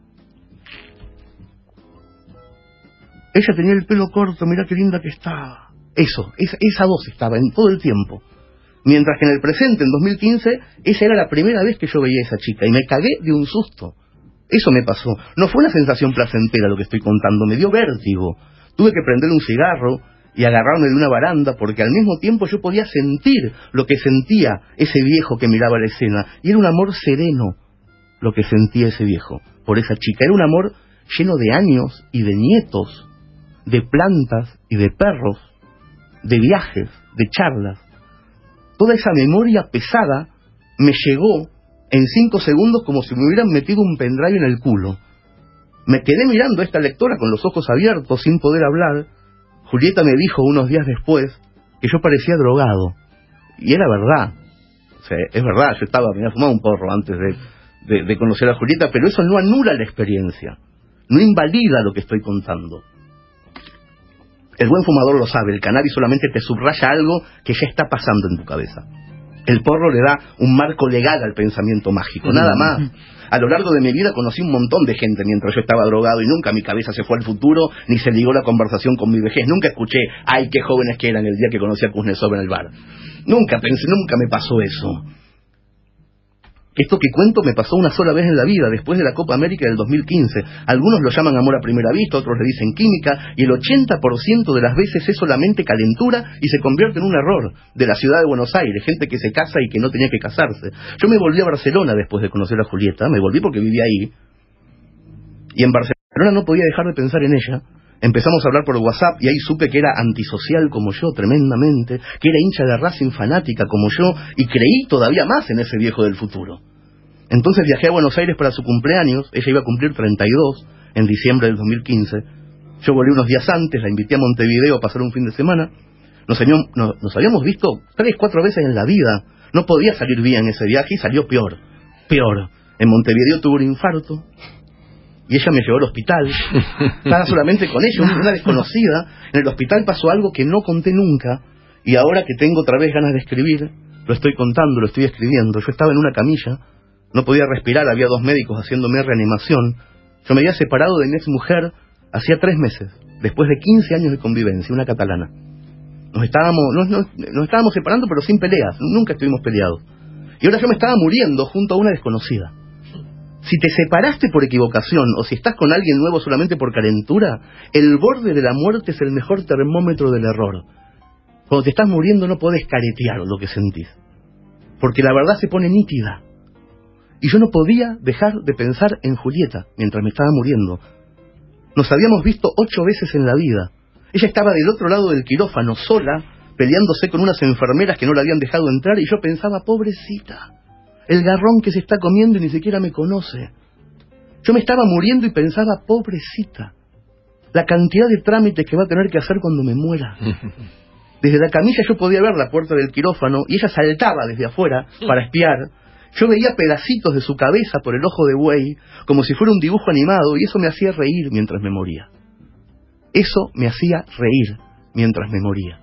Speaker 13: Ella tenía el pelo corto, mirá qué linda que estaba. Eso, esa, esa voz estaba en todo el tiempo. Mientras que en el presente, en dos mil quince, esa era la primera vez que yo veía a esa chica y me cagué de un susto. Eso me pasó. No fue una sensación placentera lo que estoy contando, me dio vértigo. Tuve que prender un cigarro y agarrarme de una baranda porque al mismo tiempo yo podía sentir lo que sentía ese viejo que miraba la escena. Y era un amor sereno lo que sentía ese viejo por esa chica. Era un amor lleno de años y de nietos, de plantas y de perros, de viajes, de charlas. Toda esa memoria pesada me llegó en cinco segundos como si me hubieran metido un pendrive en el culo. Me quedé mirando a esta lectora con los ojos abiertos sin poder hablar. Julieta me dijo unos días después que yo parecía drogado. Y era verdad. O sea, es verdad, yo estaba, me había fumado un porro antes de, de, de conocer a Julieta, pero eso no anula la experiencia. No invalida lo que estoy contando. El buen fumador lo sabe, el cannabis solamente te subraya algo que ya está pasando en tu cabeza. El porro le da un marco legal al pensamiento mágico, nada más. A lo largo de mi vida conocí un montón de gente mientras yo estaba drogado y nunca mi cabeza se fue al futuro, ni se ligó la conversación con mi vejez. Nunca escuché, ay, qué jóvenes que eran el día que conocí a Kuznetsov en el bar. Nunca pensé, nunca me pasó eso. Esto que cuento me pasó una sola vez en la vida, después de la Copa América del dos mil quince. Algunos lo llaman amor a primera vista, otros le dicen química, y el ochenta por ciento de las veces es solamente calentura y se convierte en un error de la ciudad de Buenos Aires, gente que se casa y que no tenía que casarse. Yo me volví a Barcelona después de conocer a Julieta, me volví porque vivía ahí, y en Barcelona no podía dejar de pensar en ella. Empezamos a hablar por WhatsApp y ahí supe que era antisocial como yo, tremendamente, que era hincha de Racing fanática como yo, y creí todavía más en ese viejo del futuro. Entonces viajé a Buenos Aires para su cumpleaños, ella iba a cumplir treinta y dos en diciembre del dos mil quince. Yo volví unos días antes, la invité a Montevideo a pasar un fin de semana. Nos, habíamos, nos, nos habíamos visto tres, cuatro veces en la vida. No podía salir bien ese viaje y salió peor, peor. En Montevideo tuve un infarto y ella me llevó al hospital. Estaba solamente con ella, una desconocida. En el hospital pasó algo que no conté nunca y ahora que tengo otra vez ganas de escribir, lo estoy contando, lo estoy escribiendo. Yo estaba en una camilla, no podía respirar, había dos médicos haciéndome reanimación. Yo me había separado de mi ex mujer hacía tres meses, después de quince años de convivencia, una catalana. Nos estábamos, nos, nos, nos estábamos separando, pero sin peleas. Nunca estuvimos peleados. Y ahora yo me estaba muriendo junto a una desconocida. Si te separaste por equivocación o si estás con alguien nuevo solamente por calentura, el borde de la muerte es el mejor termómetro del error. Cuando te estás muriendo no podés caretear lo que sentís, porque la verdad se pone nítida. Y yo no podía dejar de pensar en Julieta mientras me estaba muriendo. Nos habíamos visto ocho veces en la vida. Ella estaba del otro lado del quirófano, sola, peleándose con unas enfermeras que no la habían dejado entrar, y yo pensaba, pobrecita, el garrón que se está comiendo y ni siquiera me conoce. Yo me estaba muriendo y pensaba, pobrecita, la cantidad de trámites que va a tener que hacer cuando me muera. Desde la camilla yo podía ver la puerta del quirófano y ella saltaba desde afuera para espiar. Yo veía pedacitos de su cabeza por el ojo de buey, como si fuera un dibujo animado, y eso me hacía reír mientras me moría. Eso me hacía reír mientras me moría.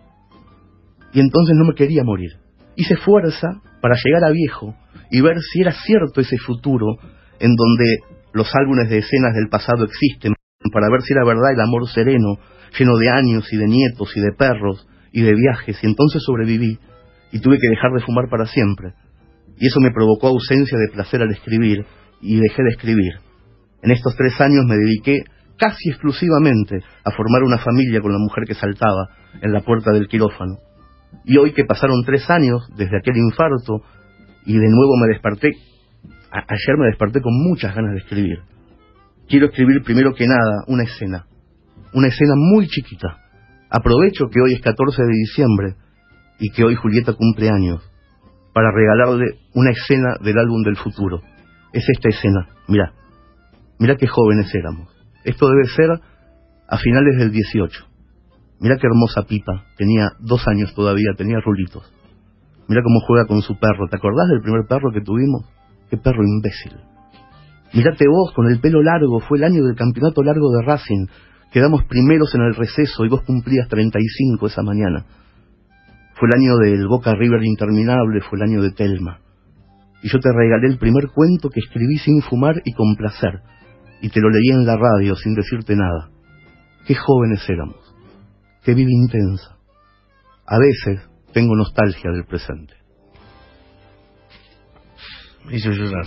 Speaker 13: Y entonces no me quería morir. Hice fuerza para llegar a viejo y ver si era cierto ese futuro en donde los álbumes de escenas del pasado existen, para ver si era verdad el amor sereno, lleno de años y de nietos y de perros y de viajes. Y entonces sobreviví y tuve que dejar de fumar para siempre. Y eso me provocó ausencia de placer al escribir, y dejé de escribir. En estos tres años me dediqué casi exclusivamente a formar una familia con la mujer que saltaba en la puerta del quirófano. Y hoy que pasaron tres años desde aquel infarto y de nuevo me desperté, a ayer me desperté con muchas ganas de escribir. Quiero escribir primero que nada una escena, una escena muy chiquita. Aprovecho que hoy es catorce de diciembre y que hoy Julieta cumple años, para regalarle una escena del álbum del futuro. Es esta escena, mirá, mirá qué jóvenes éramos. Esto debe ser a finales del dieciocho. Mirá qué hermosa pipa, tenía dos años todavía, tenía rulitos. Mirá cómo juega con su perro. ¿Te acordás del primer perro que tuvimos? Qué perro imbécil. Mirate vos con el pelo largo, fue el año del campeonato largo de Racing. Quedamos primeros en el receso y vos cumplías treinta y cinco esa mañana. Fue el año del Boca River interminable, fue el año de Telma. Y yo te regalé el primer cuento que escribí sin fumar y con placer. Y te lo leí en la radio sin decirte nada. Qué jóvenes éramos. Qué vida intensa. A veces tengo nostalgia del presente.
Speaker 6: Me hizo llorar.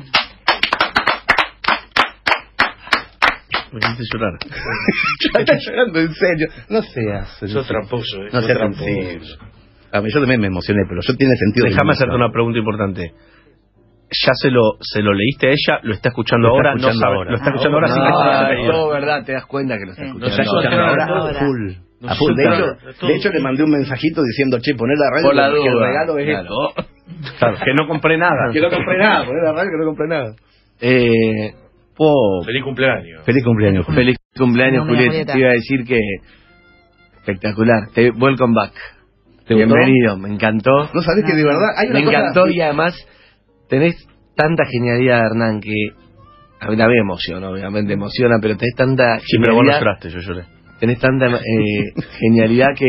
Speaker 6: Me hiciste llorar.
Speaker 13: Estás llorando en serio. No seas.
Speaker 11: Sos tramposo, eh.
Speaker 13: No seas
Speaker 11: tramposo.
Speaker 13: A ver, yo también me emocioné, pero yo tiene sentido.
Speaker 10: Déjame hacerte una pregunta importante. ¿Ya se lo se lo leíste a ella? ¿Lo está escuchando
Speaker 13: Lo está
Speaker 10: ahora?
Speaker 13: escuchando
Speaker 10: no sabe,
Speaker 13: ahora.
Speaker 10: Lo está escuchando
Speaker 13: Ah,
Speaker 10: ahora sin
Speaker 13: no,
Speaker 10: que se
Speaker 13: no,
Speaker 10: lo
Speaker 13: no,
Speaker 6: Todo verdad, te das cuenta que lo está escuchando.
Speaker 13: Lo está escuchando ahora, ahora full. A full. De hecho, de hecho le mandé un mensajito diciendo, che, poné la radio
Speaker 6: Por la
Speaker 13: porque el
Speaker 6: duda.
Speaker 13: regalo es
Speaker 6: Claro.
Speaker 13: esto.
Speaker 10: Claro, que no compré nada.
Speaker 13: Que no compré nada, poné la radio que no compré nada.
Speaker 6: Eh, oh,
Speaker 11: Feliz cumpleaños.
Speaker 13: Feliz cumpleaños, Julieta.
Speaker 6: feliz cumpleaños,
Speaker 9: Nombre de
Speaker 6: Julieta.
Speaker 9: Julieta.
Speaker 6: Te iba a decir que espectacular. Te, welcome back.
Speaker 13: ¿Te
Speaker 6: Bienvenido, me encantó.
Speaker 13: No sabés que de verdad hay una
Speaker 6: Me
Speaker 13: cosa-
Speaker 6: encantó y además tenés tanta genialidad, Hernán, que a mí la me emociona, obviamente emociona, pero tenés tanta
Speaker 10: Sí, pero vos no
Speaker 6: genialidad,
Speaker 10: lloraste, yo lloré.
Speaker 6: tenés tanta eh, genialidad que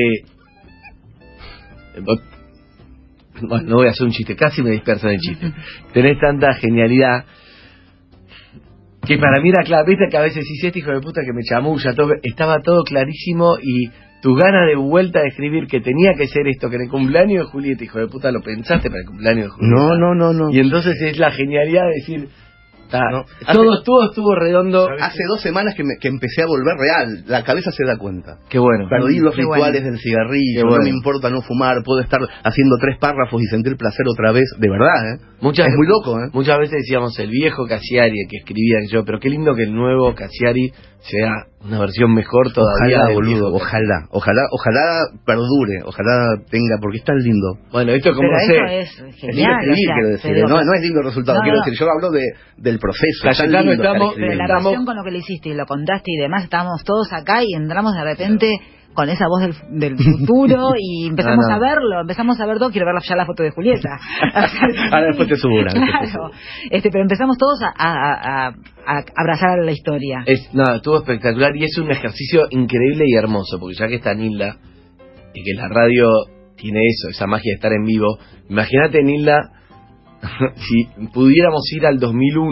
Speaker 6: vos- bueno, no voy a hacer un chiste, casi me disperso en el chiste. Tenés tanta genialidad que para mí era claro, viste que a veces dices, este hijo de puta que me chamulla, todo, estaba todo clarísimo y tus ganas de vuelta de escribir que tenía que ser esto, que en el cumpleaños de Julieta, hijo de puta, lo pensaste para el cumpleaños de Julieta.
Speaker 13: No, no, no, no.
Speaker 6: Y entonces es la genialidad de decir, ta,
Speaker 13: No,
Speaker 6: todo
Speaker 13: hace-
Speaker 6: estuvo, estuvo redondo.
Speaker 13: Hace dos semanas que, me, que empecé a volver real. La cabeza se da cuenta.
Speaker 6: Qué bueno.
Speaker 13: Perdí los
Speaker 6: Qué
Speaker 13: rituales
Speaker 6: bueno.
Speaker 13: del cigarrillo,
Speaker 6: Qué bueno.
Speaker 13: no me importa no fumar, puedo estar haciendo tres párrafos y sentir placer otra vez, de verdad, ¿eh?
Speaker 6: Muchas
Speaker 13: es muy loco, ¿eh?
Speaker 6: Muchas veces decíamos el viejo Cassiari, el que escribía yo, pero qué lindo que el nuevo Cassiari sea una versión mejor todavía.
Speaker 13: Ojalá,
Speaker 6: del
Speaker 13: boludo,
Speaker 6: viejo.
Speaker 13: ojalá, ojalá, ojalá perdure, ojalá tenga, porque es tan lindo.
Speaker 6: Bueno, esto como
Speaker 9: Pero
Speaker 6: sé.
Speaker 9: eso es
Speaker 13: Es
Speaker 9: genial.
Speaker 13: lindo escribir,
Speaker 9: o sea,
Speaker 13: quiero decir,
Speaker 9: pero-
Speaker 13: no, no es lindo el resultado,
Speaker 9: No,
Speaker 13: quiero
Speaker 9: no.
Speaker 13: decir, yo hablo de, del proceso. es tan
Speaker 6: Cayetano,
Speaker 13: lindo estar
Speaker 6: estamos-
Speaker 9: Pero la
Speaker 13: escribiendo.
Speaker 9: pasión con lo que le hiciste y lo contaste y demás, estábamos todos acá y entramos de repente con esa voz del, del futuro y empezamos
Speaker 13: No, no.
Speaker 9: a verlo, empezamos a ver todo, quiero ver ya la foto de Julieta.
Speaker 13: Ahora después te subo una, después te
Speaker 9: Claro, este, pero empezamos todos a, a, a, a abrazar la historia.
Speaker 6: Es, no, estuvo espectacular y es un ejercicio increíble y hermoso, porque ya que está Nilda y que la radio tiene eso, esa magia de estar en vivo, imagínate, Nilda, si pudiéramos ir al dos mil uno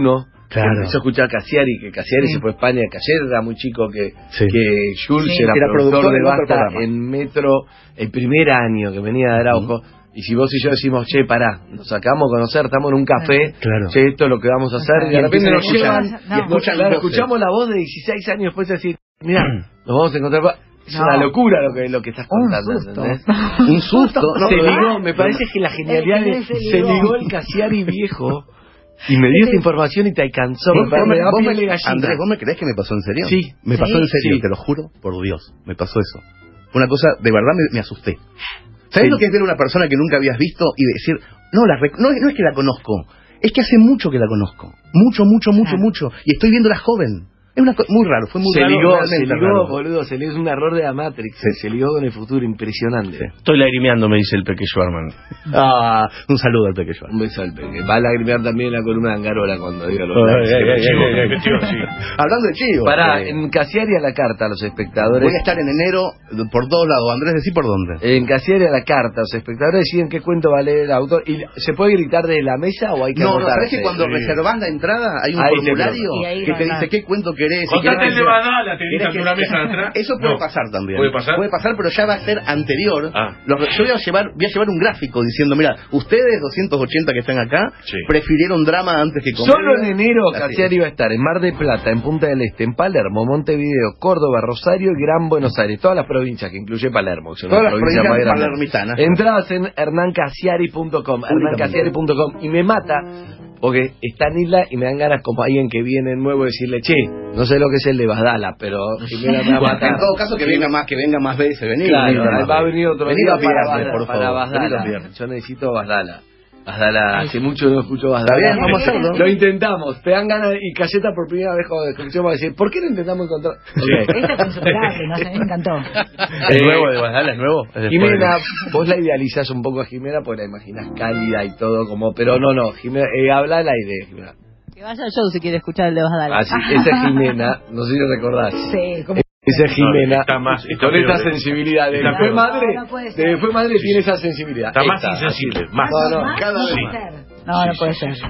Speaker 6: Claro. Empezó a escuchar Cassiari, que Cassiari sí. se fue a España, que ayer era muy chico, que, sí. que Jules sí. era, era productor, productor de Basta en Metro el primer año que venía de Araujo. Uh-huh. Y si vos y yo decimos, che, pará, nos acabamos a conocer, estamos en un café, claro. che, esto es lo que vamos a hacer, y de repente nos llevan, no. y escuchan, claro, escuchamos la voz de dieciséis años después de decir, mira, nos vamos a encontrar. Es no. una locura lo que lo que estás contando. Un susto. Un susto. No, se ligó, me parece que la genialidad de, se, se ligó el Cassiari viejo y me dio esta información y te alcanzó.
Speaker 13: ¿Vos, vos, me, vos me, Andrés, ¿vos me creés que me pasó en serio?
Speaker 6: Sí.
Speaker 13: Me
Speaker 6: sí,
Speaker 13: pasó en serio, sí. te lo juro, por Dios, me pasó eso. Una cosa, de verdad me, me asusté. ¿Sabés sí. lo que es ver a una persona que nunca habías visto y decir, no, la rec no, no es que la conozco, es que hace mucho que la conozco, mucho, mucho, mucho, ah. mucho, y estoy viéndola joven? Es una muy raro, fue muy
Speaker 6: se
Speaker 13: raro.
Speaker 6: Ligó, se ligó, raro. boludo, se ligó, es un error de la Matrix, sí. se ligó con el futuro, impresionante. Sí.
Speaker 10: Estoy lagrimeando, me dice el Peque Schwarman.
Speaker 13: Ah, un saludo al Peque Schwarman.
Speaker 6: Un beso al Peque. Va a lagrimear también la columna de Angarola cuando diga los
Speaker 13: oh, ay, ay, ay, ay, Hablando de chivos.
Speaker 6: Pará, eh. en Cassiari a la carta a los espectadores.
Speaker 13: Voy a estar en enero por todos lados. Andrés, decí por dónde.
Speaker 6: En Cassiari a la carta, los espectadores deciden qué cuento va a leer el autor. ¿Y se puede gritar desde la mesa o hay que
Speaker 13: No,
Speaker 6: anotarse?
Speaker 13: no, ¿sabés que cuando sí. reservás la entrada hay un ahí formulario que te dice qué cuento querés?
Speaker 11: Badala, te dicen en una mesa de atrás.
Speaker 13: Eso puede no. pasar también.
Speaker 11: ¿Puede pasar?
Speaker 13: Puede pasar, pero ya va a ser anterior. Ah. Los, yo voy a, llevar, voy a llevar un gráfico diciendo, mira, ustedes doscientos ochenta que están acá, sí. prefirieron drama antes que comedia.
Speaker 6: Solo en enero Cassiari iba a estar en Mar del Plata, en Punta del Este, en Palermo, Montevideo, Córdoba, Rosario y Gran Buenos Aires. Todas las provincias, que incluye Palermo. Que son
Speaker 13: todas las provincias, provincias palermitanas.
Speaker 6: Entradas en hernán cassiari punto com. hernán cassiari punto com. Y me mata porque está en Isla y me dan ganas como alguien que viene nuevo decirle, che, no sé lo que es el de Badala, pero Jimena me va a matar.
Speaker 13: En todo caso que venga más, que venga más veces, venir.
Speaker 6: Claro, venir va a venir otro
Speaker 13: venir
Speaker 6: día
Speaker 13: para,
Speaker 6: para,
Speaker 13: por
Speaker 6: para Badala. Yo necesito Badala. Badala, hace mucho no escucho Badala.
Speaker 13: Está bien, vamos a hacerlo.
Speaker 6: Lo intentamos, te dan ganas y Cayeta por primera vez cuando escuchamos decir, ¿por qué no intentamos encontrar? Okay.
Speaker 9: Esta es insuperable, no sé, me encantó.
Speaker 10: ¿Es nuevo de Badala? ¿Es nuevo? ¿Es
Speaker 6: Jimena, vos la idealizás un poco a Jimena porque la imaginas cálida y todo como, pero no, no, Jimena, eh, habla la idea, Jimena.
Speaker 8: Que vaya al show si quiere escuchar el de Badala.
Speaker 6: Ah, sí, esa es Jimena, no sé si recordás.
Speaker 9: Sí, como...
Speaker 6: Esa es Jimena,
Speaker 11: no, está más, está
Speaker 6: con
Speaker 11: peor,
Speaker 6: esa sensibilidad. De fue madre,
Speaker 9: no, no
Speaker 6: de fue madre sí. tiene esa sensibilidad.
Speaker 11: Está más insensible, más.
Speaker 6: No, no,
Speaker 9: más
Speaker 6: cada vez
Speaker 9: más. No, no puede ser.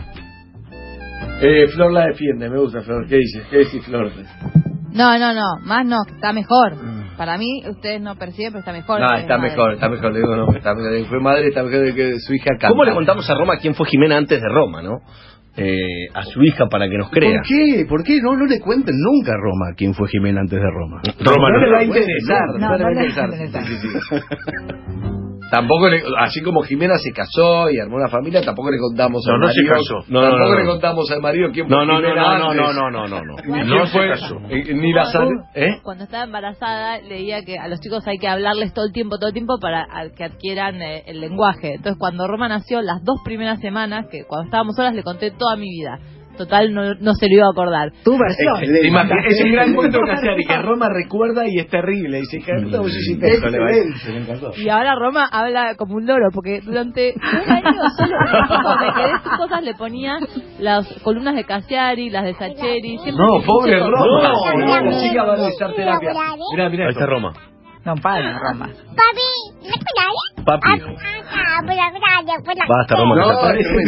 Speaker 6: Eh, Flor la defiende, me gusta Flor. ¿Qué dices? ¿Qué decís, Flor?
Speaker 8: No, no, no, más no, está mejor. Para mí, ustedes no perciben, pero está mejor.
Speaker 6: No, está mejor, está mejor, le digo no, está mejor. Fue madre, está mejor de que su hija canta.
Speaker 10: ¿Cómo le contamos a Roma quién fue Jimena antes de Roma, no? Eh, a su hija para que nos crea.
Speaker 13: ¿Por qué? ¿Por qué? No, no le cuenten nunca a Roma quién fue Jimena antes de Roma.
Speaker 6: Roma no, no le va a interesar. No, no, no le va a interesar. Sí, sí, sí. Tampoco, le, así como Jimena se casó y armó una familia, tampoco le contamos
Speaker 11: no,
Speaker 6: al
Speaker 11: no
Speaker 6: marido.
Speaker 11: No, se casó.
Speaker 6: No, tampoco
Speaker 10: no, no,
Speaker 6: le
Speaker 10: no.
Speaker 6: contamos al marido quién fue
Speaker 10: no, no,
Speaker 6: Jimena
Speaker 10: no,
Speaker 6: antes.
Speaker 10: no, no, no, no, no, no.
Speaker 6: No fue eso. Eh, ni la sal, ¿eh?
Speaker 8: Cuando estaba embarazada leía que a los chicos hay que hablarles todo el tiempo, todo el tiempo para que adquieran eh, el lenguaje. Entonces cuando Roma nació, las dos primeras semanas, que cuando estábamos solas le conté toda mi vida. Total, no, no se lo iba a acordar.
Speaker 9: Tu versión.
Speaker 6: Es, es un gran cuento de Cassiari que Roma recuerda y es terrible. Dice, ¿cómo hiciste eso?
Speaker 13: Me encantó.
Speaker 8: Y ahora Roma habla como un loro, porque durante un año solo me quedé sin cosas, le ponía las columnas de Cassiari, las de Sacheri.
Speaker 6: No, pobre Roma. No, la chica va a necesitar terapia. Mirá, mirá.
Speaker 10: Ahí está Roma.
Speaker 9: No, para Roma.
Speaker 15: Papi, ¿no
Speaker 10: Papi. Basta, Roma.
Speaker 6: No,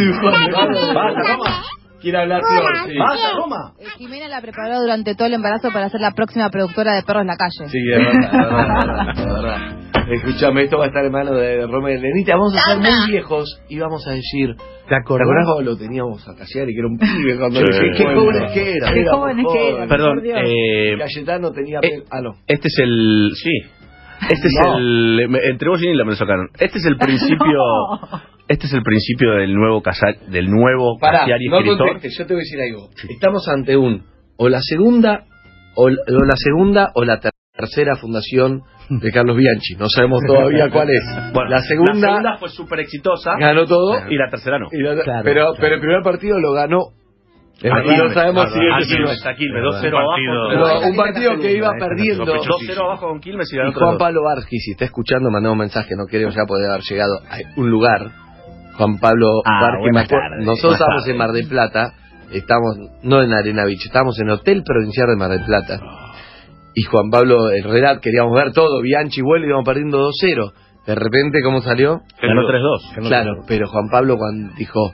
Speaker 6: basta, Roma. Quiere hablar Flor. Sí.
Speaker 13: ¡Basta, Roma!
Speaker 8: Eh, Jimena la preparó durante todo el embarazo para ser la próxima productora de Perros en la Calle.
Speaker 6: Sí, es verdad, es verdad, es verdad. Escuchame, esto va a estar en manos de Roma y Lenita. Vamos a ser muy viejos y vamos a decir... ¿Te acordás cuando lo teníamos a Cassiari, que era un pibe cuando...
Speaker 13: Sí. ¿Qué, qué jóvenes que era?
Speaker 9: Qué jóvenes que era.
Speaker 10: Perdón, eh...
Speaker 6: Cayetano tenía...
Speaker 10: Eh,
Speaker 6: ah, no.
Speaker 10: Este es el... Sí. Este es no. el... Entre vos y Nila me lo sacaron. Este es el principio... No. Este es el principio del nuevo Cassiari, del nuevo Cassiari
Speaker 6: no
Speaker 10: escritor.
Speaker 6: Contestes, yo te voy a decir algo. Sí. Estamos ante un... O la segunda... O, o la segunda o la tercera fundación de Carlos Bianchi. No sabemos todavía cuál es.
Speaker 10: Bueno, la segunda, la segunda fue súper exitosa.
Speaker 6: Ganó todo.
Speaker 10: Y la tercera no.
Speaker 6: Y la,
Speaker 13: claro,
Speaker 6: pero,
Speaker 13: claro.
Speaker 6: pero el primer partido lo ganó.
Speaker 10: Aquí
Speaker 6: no sabemos si
Speaker 10: es Quilmes, dos cero abajo.
Speaker 6: No, un partido que iba perdiendo.
Speaker 10: dos cero abajo con Quilmes y ganó.
Speaker 6: Y Juan Pablo Barsky, si está escuchando, mandó un mensaje. No creo ya poder haber llegado a un lugar. Juan Pablo
Speaker 13: ah,
Speaker 6: Barsky, nosotros estamos en Mar del Plata. Estamos, no en Arena Beach, estamos en Hotel Provincial de Mar del Plata. Y Juan Pablo Herrera, queríamos ver todo. Bianchi vuelve y íbamos perdiendo dos cero. De repente, ¿cómo salió?
Speaker 10: Ganó tres dos.
Speaker 6: Claro, pero Juan Pablo cuando dijo...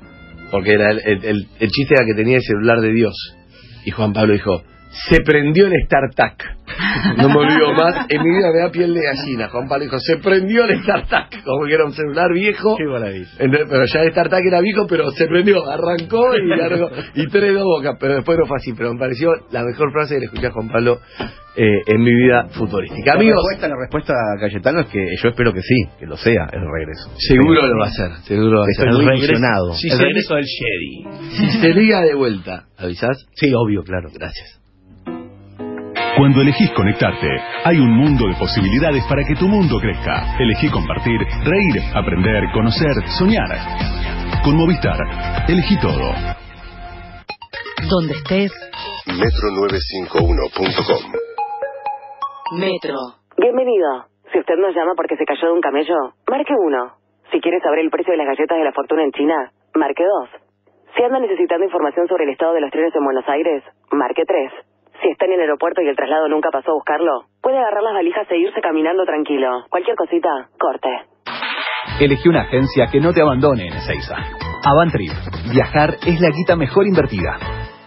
Speaker 6: porque era el, el, el, el chiste era que tenía el celular de Dios. Y Juan Pablo dijo, se prendió el StarTAC. No me olvido más, en mi vida me da piel de gallina. Juan Pablo dijo, se prendió el StarTAC, como que era un celular viejo.
Speaker 13: Qué maravilla.
Speaker 6: Entonces, pero ya el StarTAC era viejo, pero se prendió, arrancó y largó, y tres dos bocas, pero después no fue así. Pero me pareció la mejor frase que le escuché a Juan Pablo eh, en mi vida futbolística. Amigos,
Speaker 13: la respuesta, la respuesta a Cayetano es que yo espero que sí, que lo sea el regreso.
Speaker 6: seguro lo va a hacer, seguro lo va a hacer.
Speaker 13: Estoy
Speaker 6: El
Speaker 13: muy ilusionado.
Speaker 6: Si
Speaker 10: El
Speaker 6: se,
Speaker 10: regreso del Jedi.
Speaker 6: si se liga de vuelta, ¿avisás?
Speaker 13: Sí, obvio, claro.
Speaker 6: Gracias.
Speaker 18: Cuando elegís conectarte, hay un mundo de posibilidades para que tu mundo crezca. Elegí compartir, reír, aprender, conocer, soñar. Con Movistar, elegí todo.
Speaker 5: Donde estés.
Speaker 12: metro novecientos cincuenta y uno punto com.
Speaker 5: Metro.
Speaker 14: Bienvenido. Si usted nos llama porque se cayó de un camello, marque uno. Si quiere saber el precio de las galletas de la fortuna en China, marque dos. Si anda necesitando información sobre el estado de los trenes en Buenos Aires, marque tres. Si está en el aeropuerto y el traslado nunca pasó a buscarlo, puede agarrar las valijas e irse caminando tranquilo. Cualquier cosita, corte.
Speaker 16: Elegí una agencia que no te abandone en Ezeiza. Avantrip. Viajar es la guita mejor invertida.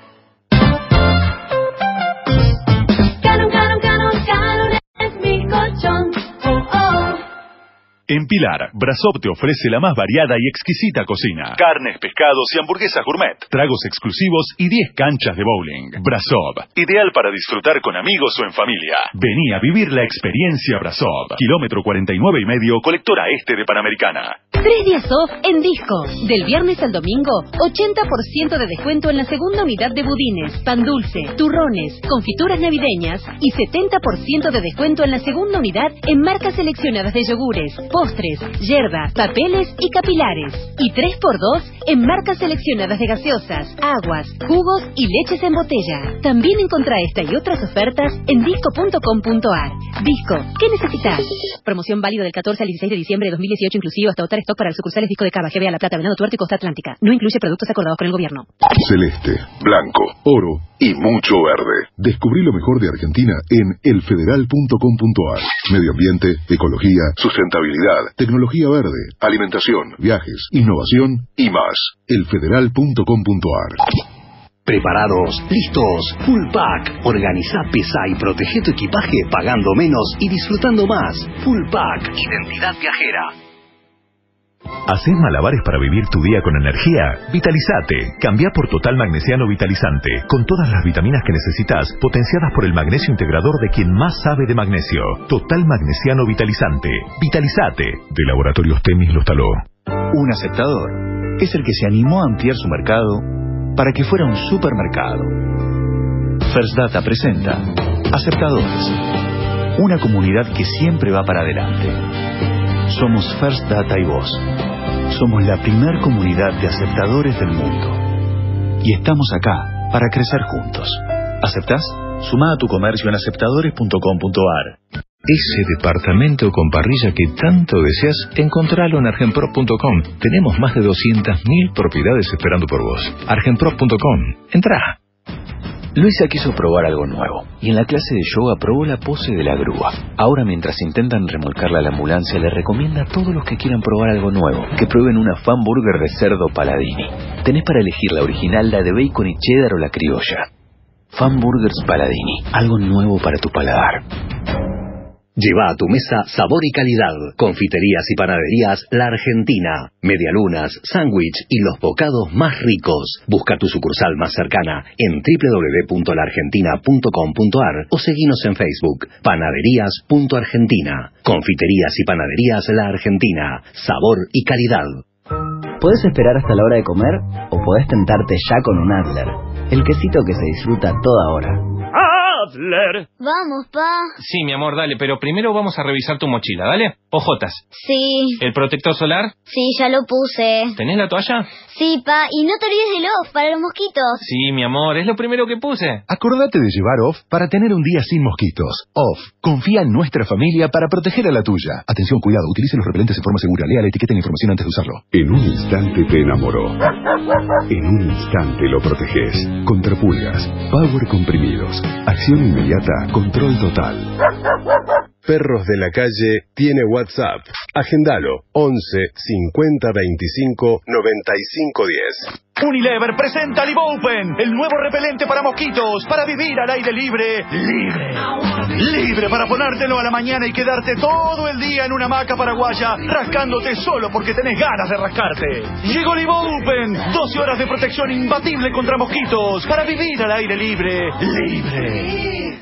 Speaker 15: Canon, Canon, Canon, Canon es mi colchón. Oh, oh.
Speaker 18: En Pilar, Brasov te ofrece la más variada y exquisita cocina. Carnes, pescados y hamburguesas gourmet. Tragos exclusivos y diez canchas de bowling. Brasov, ideal para disfrutar con amigos o en familia. Vení a vivir la experiencia Brasov. Kilómetro cuarenta y nueve y medio, colectora este de Panamericana.
Speaker 17: Tres días off en Disco. Del viernes al domingo, ochenta por ciento de descuento en la segunda unidad de budines, pan dulce, turrones, confituras navideñas y setenta por ciento de descuento en la segunda unidad en marcas seleccionadas de yogures, postres, yerba, papeles y capilares. Y tres por dos en marcas seleccionadas de gaseosas, aguas, jugos y leches en botella. También encontrá esta y otras ofertas en disco punto com punto ar. Disco, ¿qué necesitas? Promoción válida del catorce al dieciséis de diciembre de dos mil dieciocho, inclusive hasta agotar stock para las sucursales Disco de Cava, G B A La Plata, Venado Tuerto y Costa Atlántica. No incluye productos acordados con el gobierno.
Speaker 20: Celeste, blanco, oro y mucho verde. Descubrí lo mejor de Argentina en el federal punto com punto ar. Medio ambiente, ecología, sustentabilidad, tecnología verde, alimentación, viajes, innovación y más. el federal punto com punto ar.
Speaker 21: Preparados, listos, full pack. Organizá, pesá y protege tu equipaje pagando menos y disfrutando más. Full pack, identidad viajera.
Speaker 4: ¿Hacés malabares para vivir tu día con energía? Vitalizate. Cambia por Total Magnesiano Vitalizante, con todas las vitaminas que necesitas, potenciadas por el magnesio integrador de quien más sabe de magnesio. Total Magnesiano Vitalizante. Vitalizate. De Laboratorios Temis Lostaló.
Speaker 28: Un aceptador es el que se animó a ampliar su mercado para que fuera un supermercado. First Data presenta Aceptadores, una comunidad que siempre va para adelante. Somos First Data y vos. Somos la primer comunidad de aceptadores del mundo. Y estamos acá para crecer juntos. ¿Aceptás? Sumá a tu comercio en aceptadores punto com punto ar.
Speaker 22: Ese departamento con parrilla que tanto deseas, encontralo en argenprop punto com. Tenemos más de doscientas mil propiedades esperando por vos. argenprop punto com. Entrá.
Speaker 23: Luisa quiso probar algo nuevo, y en la clase de yoga probó la pose de la grúa. Ahora, mientras intentan remolcarla a la ambulancia, le recomienda a todos los que quieran probar algo nuevo que prueben una fan burger de cerdo Paladini. Tenés para elegir la original, la de bacon y cheddar o la criolla. Fan Burgers Paladini, algo nuevo para tu paladar.
Speaker 21: Lleva a tu mesa sabor y calidad. Confiterías y panaderías La Argentina. Medialunas, sándwich y los bocados más ricos. Busca tu sucursal más cercana en doble u doble u doble u punto la argentina punto com punto ar o seguinos en Facebook. Panaderías punto argentina. Confiterías y panaderías La Argentina. Sabor y calidad.
Speaker 25: Podés esperar hasta la hora de comer o podés tentarte ya con un Adler. El quesito que se disfruta toda hora.
Speaker 30: Adler.
Speaker 31: Vamos, pa.
Speaker 30: Sí, mi amor, dale, pero primero vamos a revisar tu mochila, ¿dale? Ojotas.
Speaker 31: Sí.
Speaker 30: ¿El protector solar?
Speaker 31: Sí, ya lo puse.
Speaker 30: ¿Tenés la toalla?
Speaker 31: Sí, pa, y no te olvides del off para los mosquitos.
Speaker 30: Sí, mi amor, es lo primero que puse.
Speaker 4: Acordate de llevar Off para tener un día sin mosquitos. Off, confía en nuestra familia para proteger a la tuya. Atención, cuidado, utilice los repelentes de forma segura. Lea la etiqueta e información antes de usarlo.
Speaker 18: En un instante te enamoró. En un instante lo proteges. Contra pulgas, power comprimidos, acción inmediata, control total.
Speaker 32: Perros de la Calle tiene WhatsApp. Agendalo once cincuenta veinticinco noventa y cinco diez.
Speaker 1: Unilever presenta Libopen, el nuevo repelente para mosquitos, para vivir al aire libre, libre. Libre para ponértelo a la mañana y quedarte todo el día en una hamaca paraguaya, rascándote solo porque tenés ganas de rascarte. Llegó Libopen, doce horas de protección imbatible contra mosquitos, para vivir al aire libre, libre.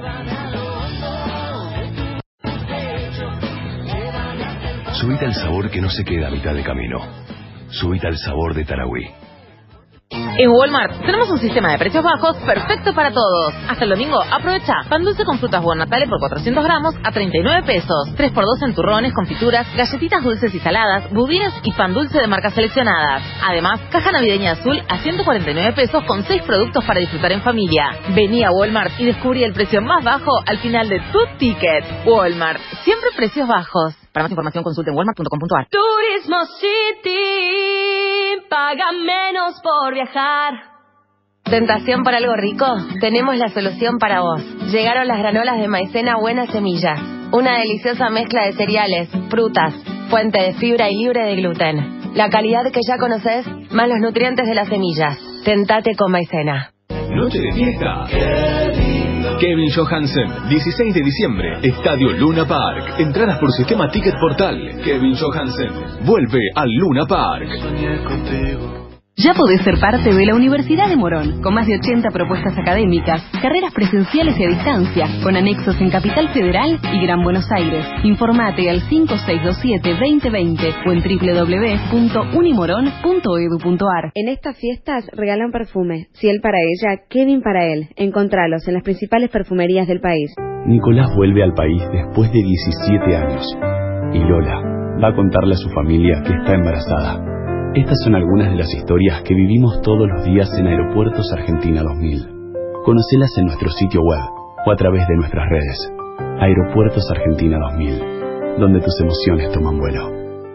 Speaker 18: Subite al sabor que no se queda a mitad de camino. Subite al sabor de Tarahui.
Speaker 2: En Walmart tenemos un sistema de precios bajos perfecto para todos. Hasta el domingo, aprovecha pan dulce con frutas Buen Natale por cuatrocientos gramos a treinta y nueve pesos. tres por dos en turrones, confituras, galletitas dulces y saladas, budines y pan dulce de marcas seleccionadas. Además, caja navideña azul a ciento cuarenta y nueve pesos con seis productos para disfrutar en familia. Vení a Walmart y descubrí el precio más bajo al final de tu ticket. Walmart, siempre precios bajos. Para más información consulte en walmart punto com punto a r.
Speaker 15: Turismo City, paga menos por viajar.
Speaker 3: ¿Tentación por algo rico? Tenemos la solución para vos. Llegaron las granolas de maicena Buenas Semillas. Una deliciosa mezcla de cereales, frutas, fuente de fibra y libre de gluten. La calidad que ya conoces, más los nutrientes de las semillas. Tentate con maicena.
Speaker 7: Noche de fiesta. Kevin Johansen, dieciséis de diciembre, Estadio Luna Park. Entradas por sistema Ticket Portal. Kevin Johansen vuelve al Luna Park.
Speaker 17: Ya podés ser parte de la Universidad de Morón, con más de ochenta propuestas académicas, carreras presenciales y a distancia, con anexos en Capital Federal y Gran Buenos Aires. Informate al cinco seis dos siete, dos cero dos cero o en doble u doble u doble u punto unimoron punto edu punto a r.
Speaker 8: En estas fiestas regalan perfume. Si él para ella, Kevin para él. Encontralos en las principales perfumerías del país.
Speaker 28: Nicolás vuelve al país después de diecisiete años. Y Lola va a contarle a su familia que está embarazada. Estas son algunas de las historias que vivimos todos los días en Aeropuertos Argentina dos mil. Conocelas en nuestro sitio web o a través de nuestras redes. Aeropuertos Argentina dos mil, donde tus emociones toman vuelo.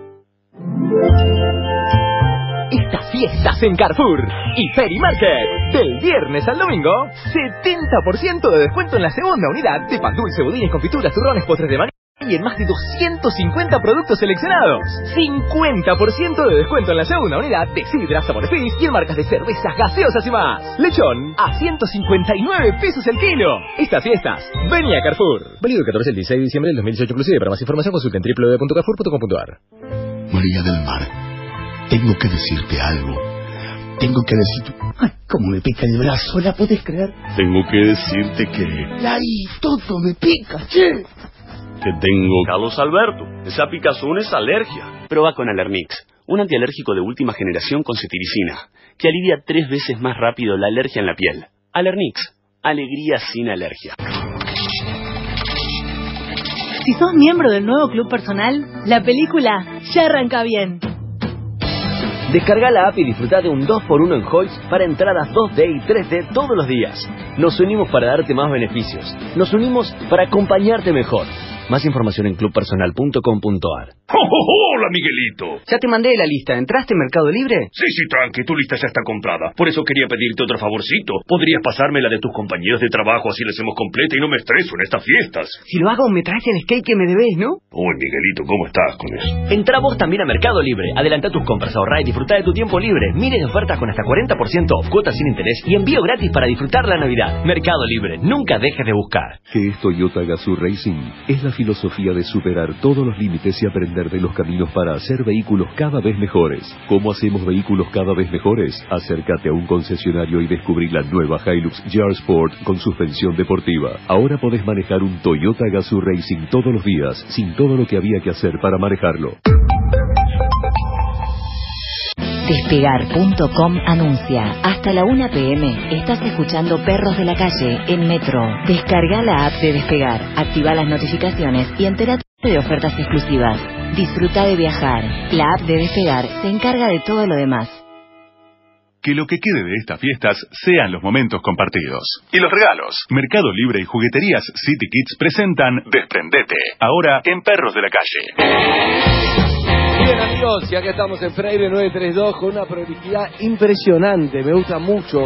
Speaker 16: Estas fiestas en Carrefour y Ferimarket. Del viernes al domingo, setenta por ciento de descuento en la segunda unidad de pan dulce, budines, confituras, turrones, postres de maní y en más de doscientos cincuenta productos seleccionados. cincuenta por ciento de descuento en la segunda unidad de sidra, sabores Fizz y en marcas de cervezas, gaseosas y más. Lechón a ciento cincuenta y nueve pesos el kilo. Estas fiestas, vení a Carrefour. Válido del catorce al dieciséis de diciembre del dos mil dieciocho inclusive. Para más información consulta en doble u doble u doble u punto carrefour punto com punto a r.
Speaker 9: María del Mar, tengo que decirte algo. Tengo que decirte... Ay, cómo me pica el brazo, ¿la puedes creer?
Speaker 11: Tengo que decirte que...
Speaker 9: Ay, todo me pica, che.
Speaker 11: Que tengo... Carlos Alberto, esa picazón es alergia.
Speaker 19: Prueba con Alermix, un antialérgico de última generación con cetiricina, que alivia tres veces más rápido la alergia en la piel. Alermix, alegría sin alergia.
Speaker 17: Si sos miembro del nuevo club personal, la película ya arranca bien.
Speaker 16: Descarga la app y disfruta de un dos por uno en Hoyts para entradas dos D y tres D todos los días. Nos unimos para darte más beneficios. Nos unimos para acompañarte mejor. Más información en club personal punto com punto a r.
Speaker 11: ¡Oh, oh, oh! Hola, Miguelito.
Speaker 24: Ya te mandé la lista. ¿Entraste en Mercado Libre?
Speaker 11: Sí, sí, tranqui. Tu lista ya está comprada. Por eso quería pedirte otro favorcito. ¿Podrías pasarme la de tus compañeros de trabajo así la hacemos completa y no me estreso en estas fiestas?
Speaker 24: Si lo hago, me traes el skate que me debes, ¿no?
Speaker 11: Uy, Miguelito, ¿cómo estás con eso?
Speaker 16: Entra vos también a Mercado Libre. Adelanta tus compras, ahorrá y disfruta de tu tiempo libre. Miles de ofertas con hasta cuarenta por ciento off, cuotas sin interés y envío gratis para disfrutar la Navidad. Mercado Libre. Nunca dejes de buscar.
Speaker 18: ¿Qué es Toyota Gazoo Racing? Es la filosofía de superar todos los límites y aprender de los caminos para hacer vehículos cada vez mejores. ¿Cómo hacemos vehículos cada vez mejores? Acércate a un concesionario y descubrí la nueva Hilux G R Sport con suspensión deportiva. Ahora podés manejar un Toyota Gazoo Racing todos los días, sin todo lo que había que hacer para manejarlo.
Speaker 5: Despegar punto com anuncia. Hasta la una pe eme estás escuchando Perros de la Calle en Metro. Descarga la app de Despegar, activa las notificaciones y entérate de ofertas exclusivas. Disfruta de viajar. La app de Despegar se encarga de todo lo demás.
Speaker 18: Que lo que quede de estas fiestas sean los momentos compartidos. Y los regalos. Mercado Libre y Jugueterías City Kids presentan Desprendete. Ahora en Perros de la Calle.
Speaker 6: Bien, amigos, ya que estamos en Freire nueve treinta y dos con una prolijidad impresionante. Me gusta mucho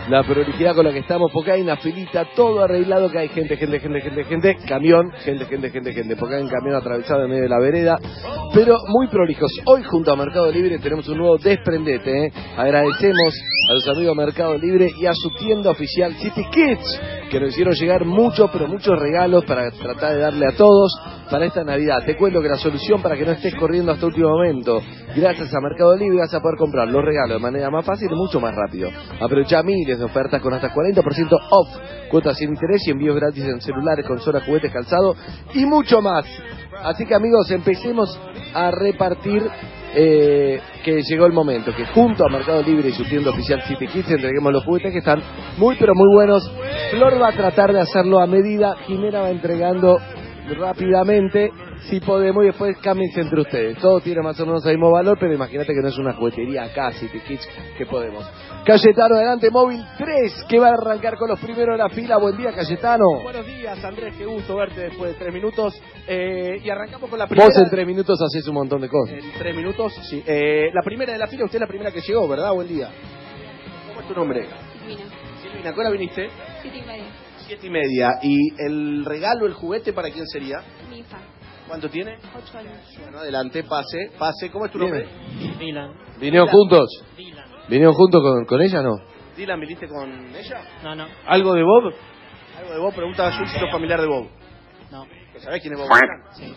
Speaker 6: la prolijidad con la que estamos, porque hay una filita, todo arreglado, que hay gente, gente, gente, gente, gente, camión, gente, gente, gente, gente, porque hay un camión atravesado en medio de la vereda, pero muy prolijos. Hoy junto a Mercado Libre tenemos un nuevo desprendete, ¿eh? Agradecemos a los amigos de Mercado Libre y a su tienda oficial City Kids, que nos hicieron llegar muchos, pero muchos regalos para tratar de darle a todos para esta Navidad. Te cuento que la solución para que no estés corriendo hasta último momento, gracias a Mercado Libre vas a poder comprar los regalos de manera más fácil y mucho más rápido. Aprovecha miles de ofertas con hasta cuarenta por ciento off, cuotas sin interés y envíos gratis en celulares, consolas, juguetes, calzado y mucho más. Así que amigos, empecemos a repartir, eh, que llegó el momento, que junto a Mercado Libre y su tienda oficial City Kids entreguemos los juguetes que están muy pero muy buenos. Flor va a tratar de hacerlo a medida, Jimena va entregando rápidamente, si podemos, y después cámbiense entre ustedes. Todo tiene más o menos el mismo valor, pero imagínate que no es una juguetería acá, City Kids, que podemos. Cayetano, adelante, móvil tres, que va a arrancar con los primeros de la fila. Buen día, Cayetano.
Speaker 10: Buenos días, Andrés, qué gusto verte después de tres minutos. Eh, y arrancamos con la primera.
Speaker 6: Vos en tres minutos haces un montón de cosas.
Speaker 10: En tres minutos, sí. Eh, la primera de la fila, usted es la primera que llegó, ¿verdad? Buen día. ¿Cómo es tu nombre?
Speaker 12: Silvina.
Speaker 10: Silvina, ¿a qué hora viniste?
Speaker 12: Siete y media.
Speaker 10: Siete y media. ¿Y el regalo, el juguete, para quién sería?
Speaker 12: Mi hija.
Speaker 10: ¿Cuánto tiene?
Speaker 12: Ocho años.
Speaker 10: Bueno, adelante, pase, pase. ¿Cómo es tu nombre?
Speaker 12: Dylan.
Speaker 6: ¿Vinieron juntos?
Speaker 12: Dylan.
Speaker 6: ¿Vinieron juntos con, con ella, no?
Speaker 10: Dylan, ¿viniste con ella?
Speaker 12: No, no.
Speaker 10: ¿Algo de Bob? Algo de Bob, pregunta a Jules si sos familiar de Bob.
Speaker 12: No.
Speaker 10: ¿Sabés quién es Bob Dylan?
Speaker 12: Sí.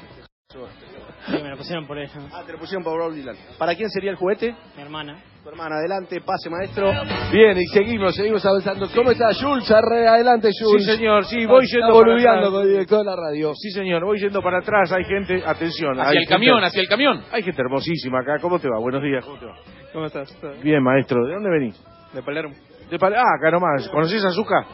Speaker 12: Sí, me lo pusieron por ella.
Speaker 10: Ah, te lo pusieron por Bob Dylan. ¿Para quién sería el juguete?
Speaker 12: Mi hermana.
Speaker 10: Tu hermana, adelante, pase, maestro.
Speaker 6: Bien, y seguimos, seguimos avanzando. ¿Cómo está Jules? Arre, adelante, Jules.
Speaker 10: Sí, señor, sí, voy
Speaker 6: Está
Speaker 10: yendo para
Speaker 6: boludeando
Speaker 10: atrás.
Speaker 6: con el director de la radio.
Speaker 10: Sí, señor, voy yendo para atrás, hay gente, atención.
Speaker 30: Hacia
Speaker 10: hay
Speaker 30: el camión,
Speaker 10: gente-
Speaker 30: hacia el camión.
Speaker 10: Hay gente hermosísima acá, ¿cómo te va? Buenos días, ¿cómo te va?
Speaker 12: ¿Cómo estás?
Speaker 10: Bien, maestro, ¿de dónde venís?
Speaker 12: De Palermo.
Speaker 10: De Pal- ah, acá nomás, ¿conocés a Zucca?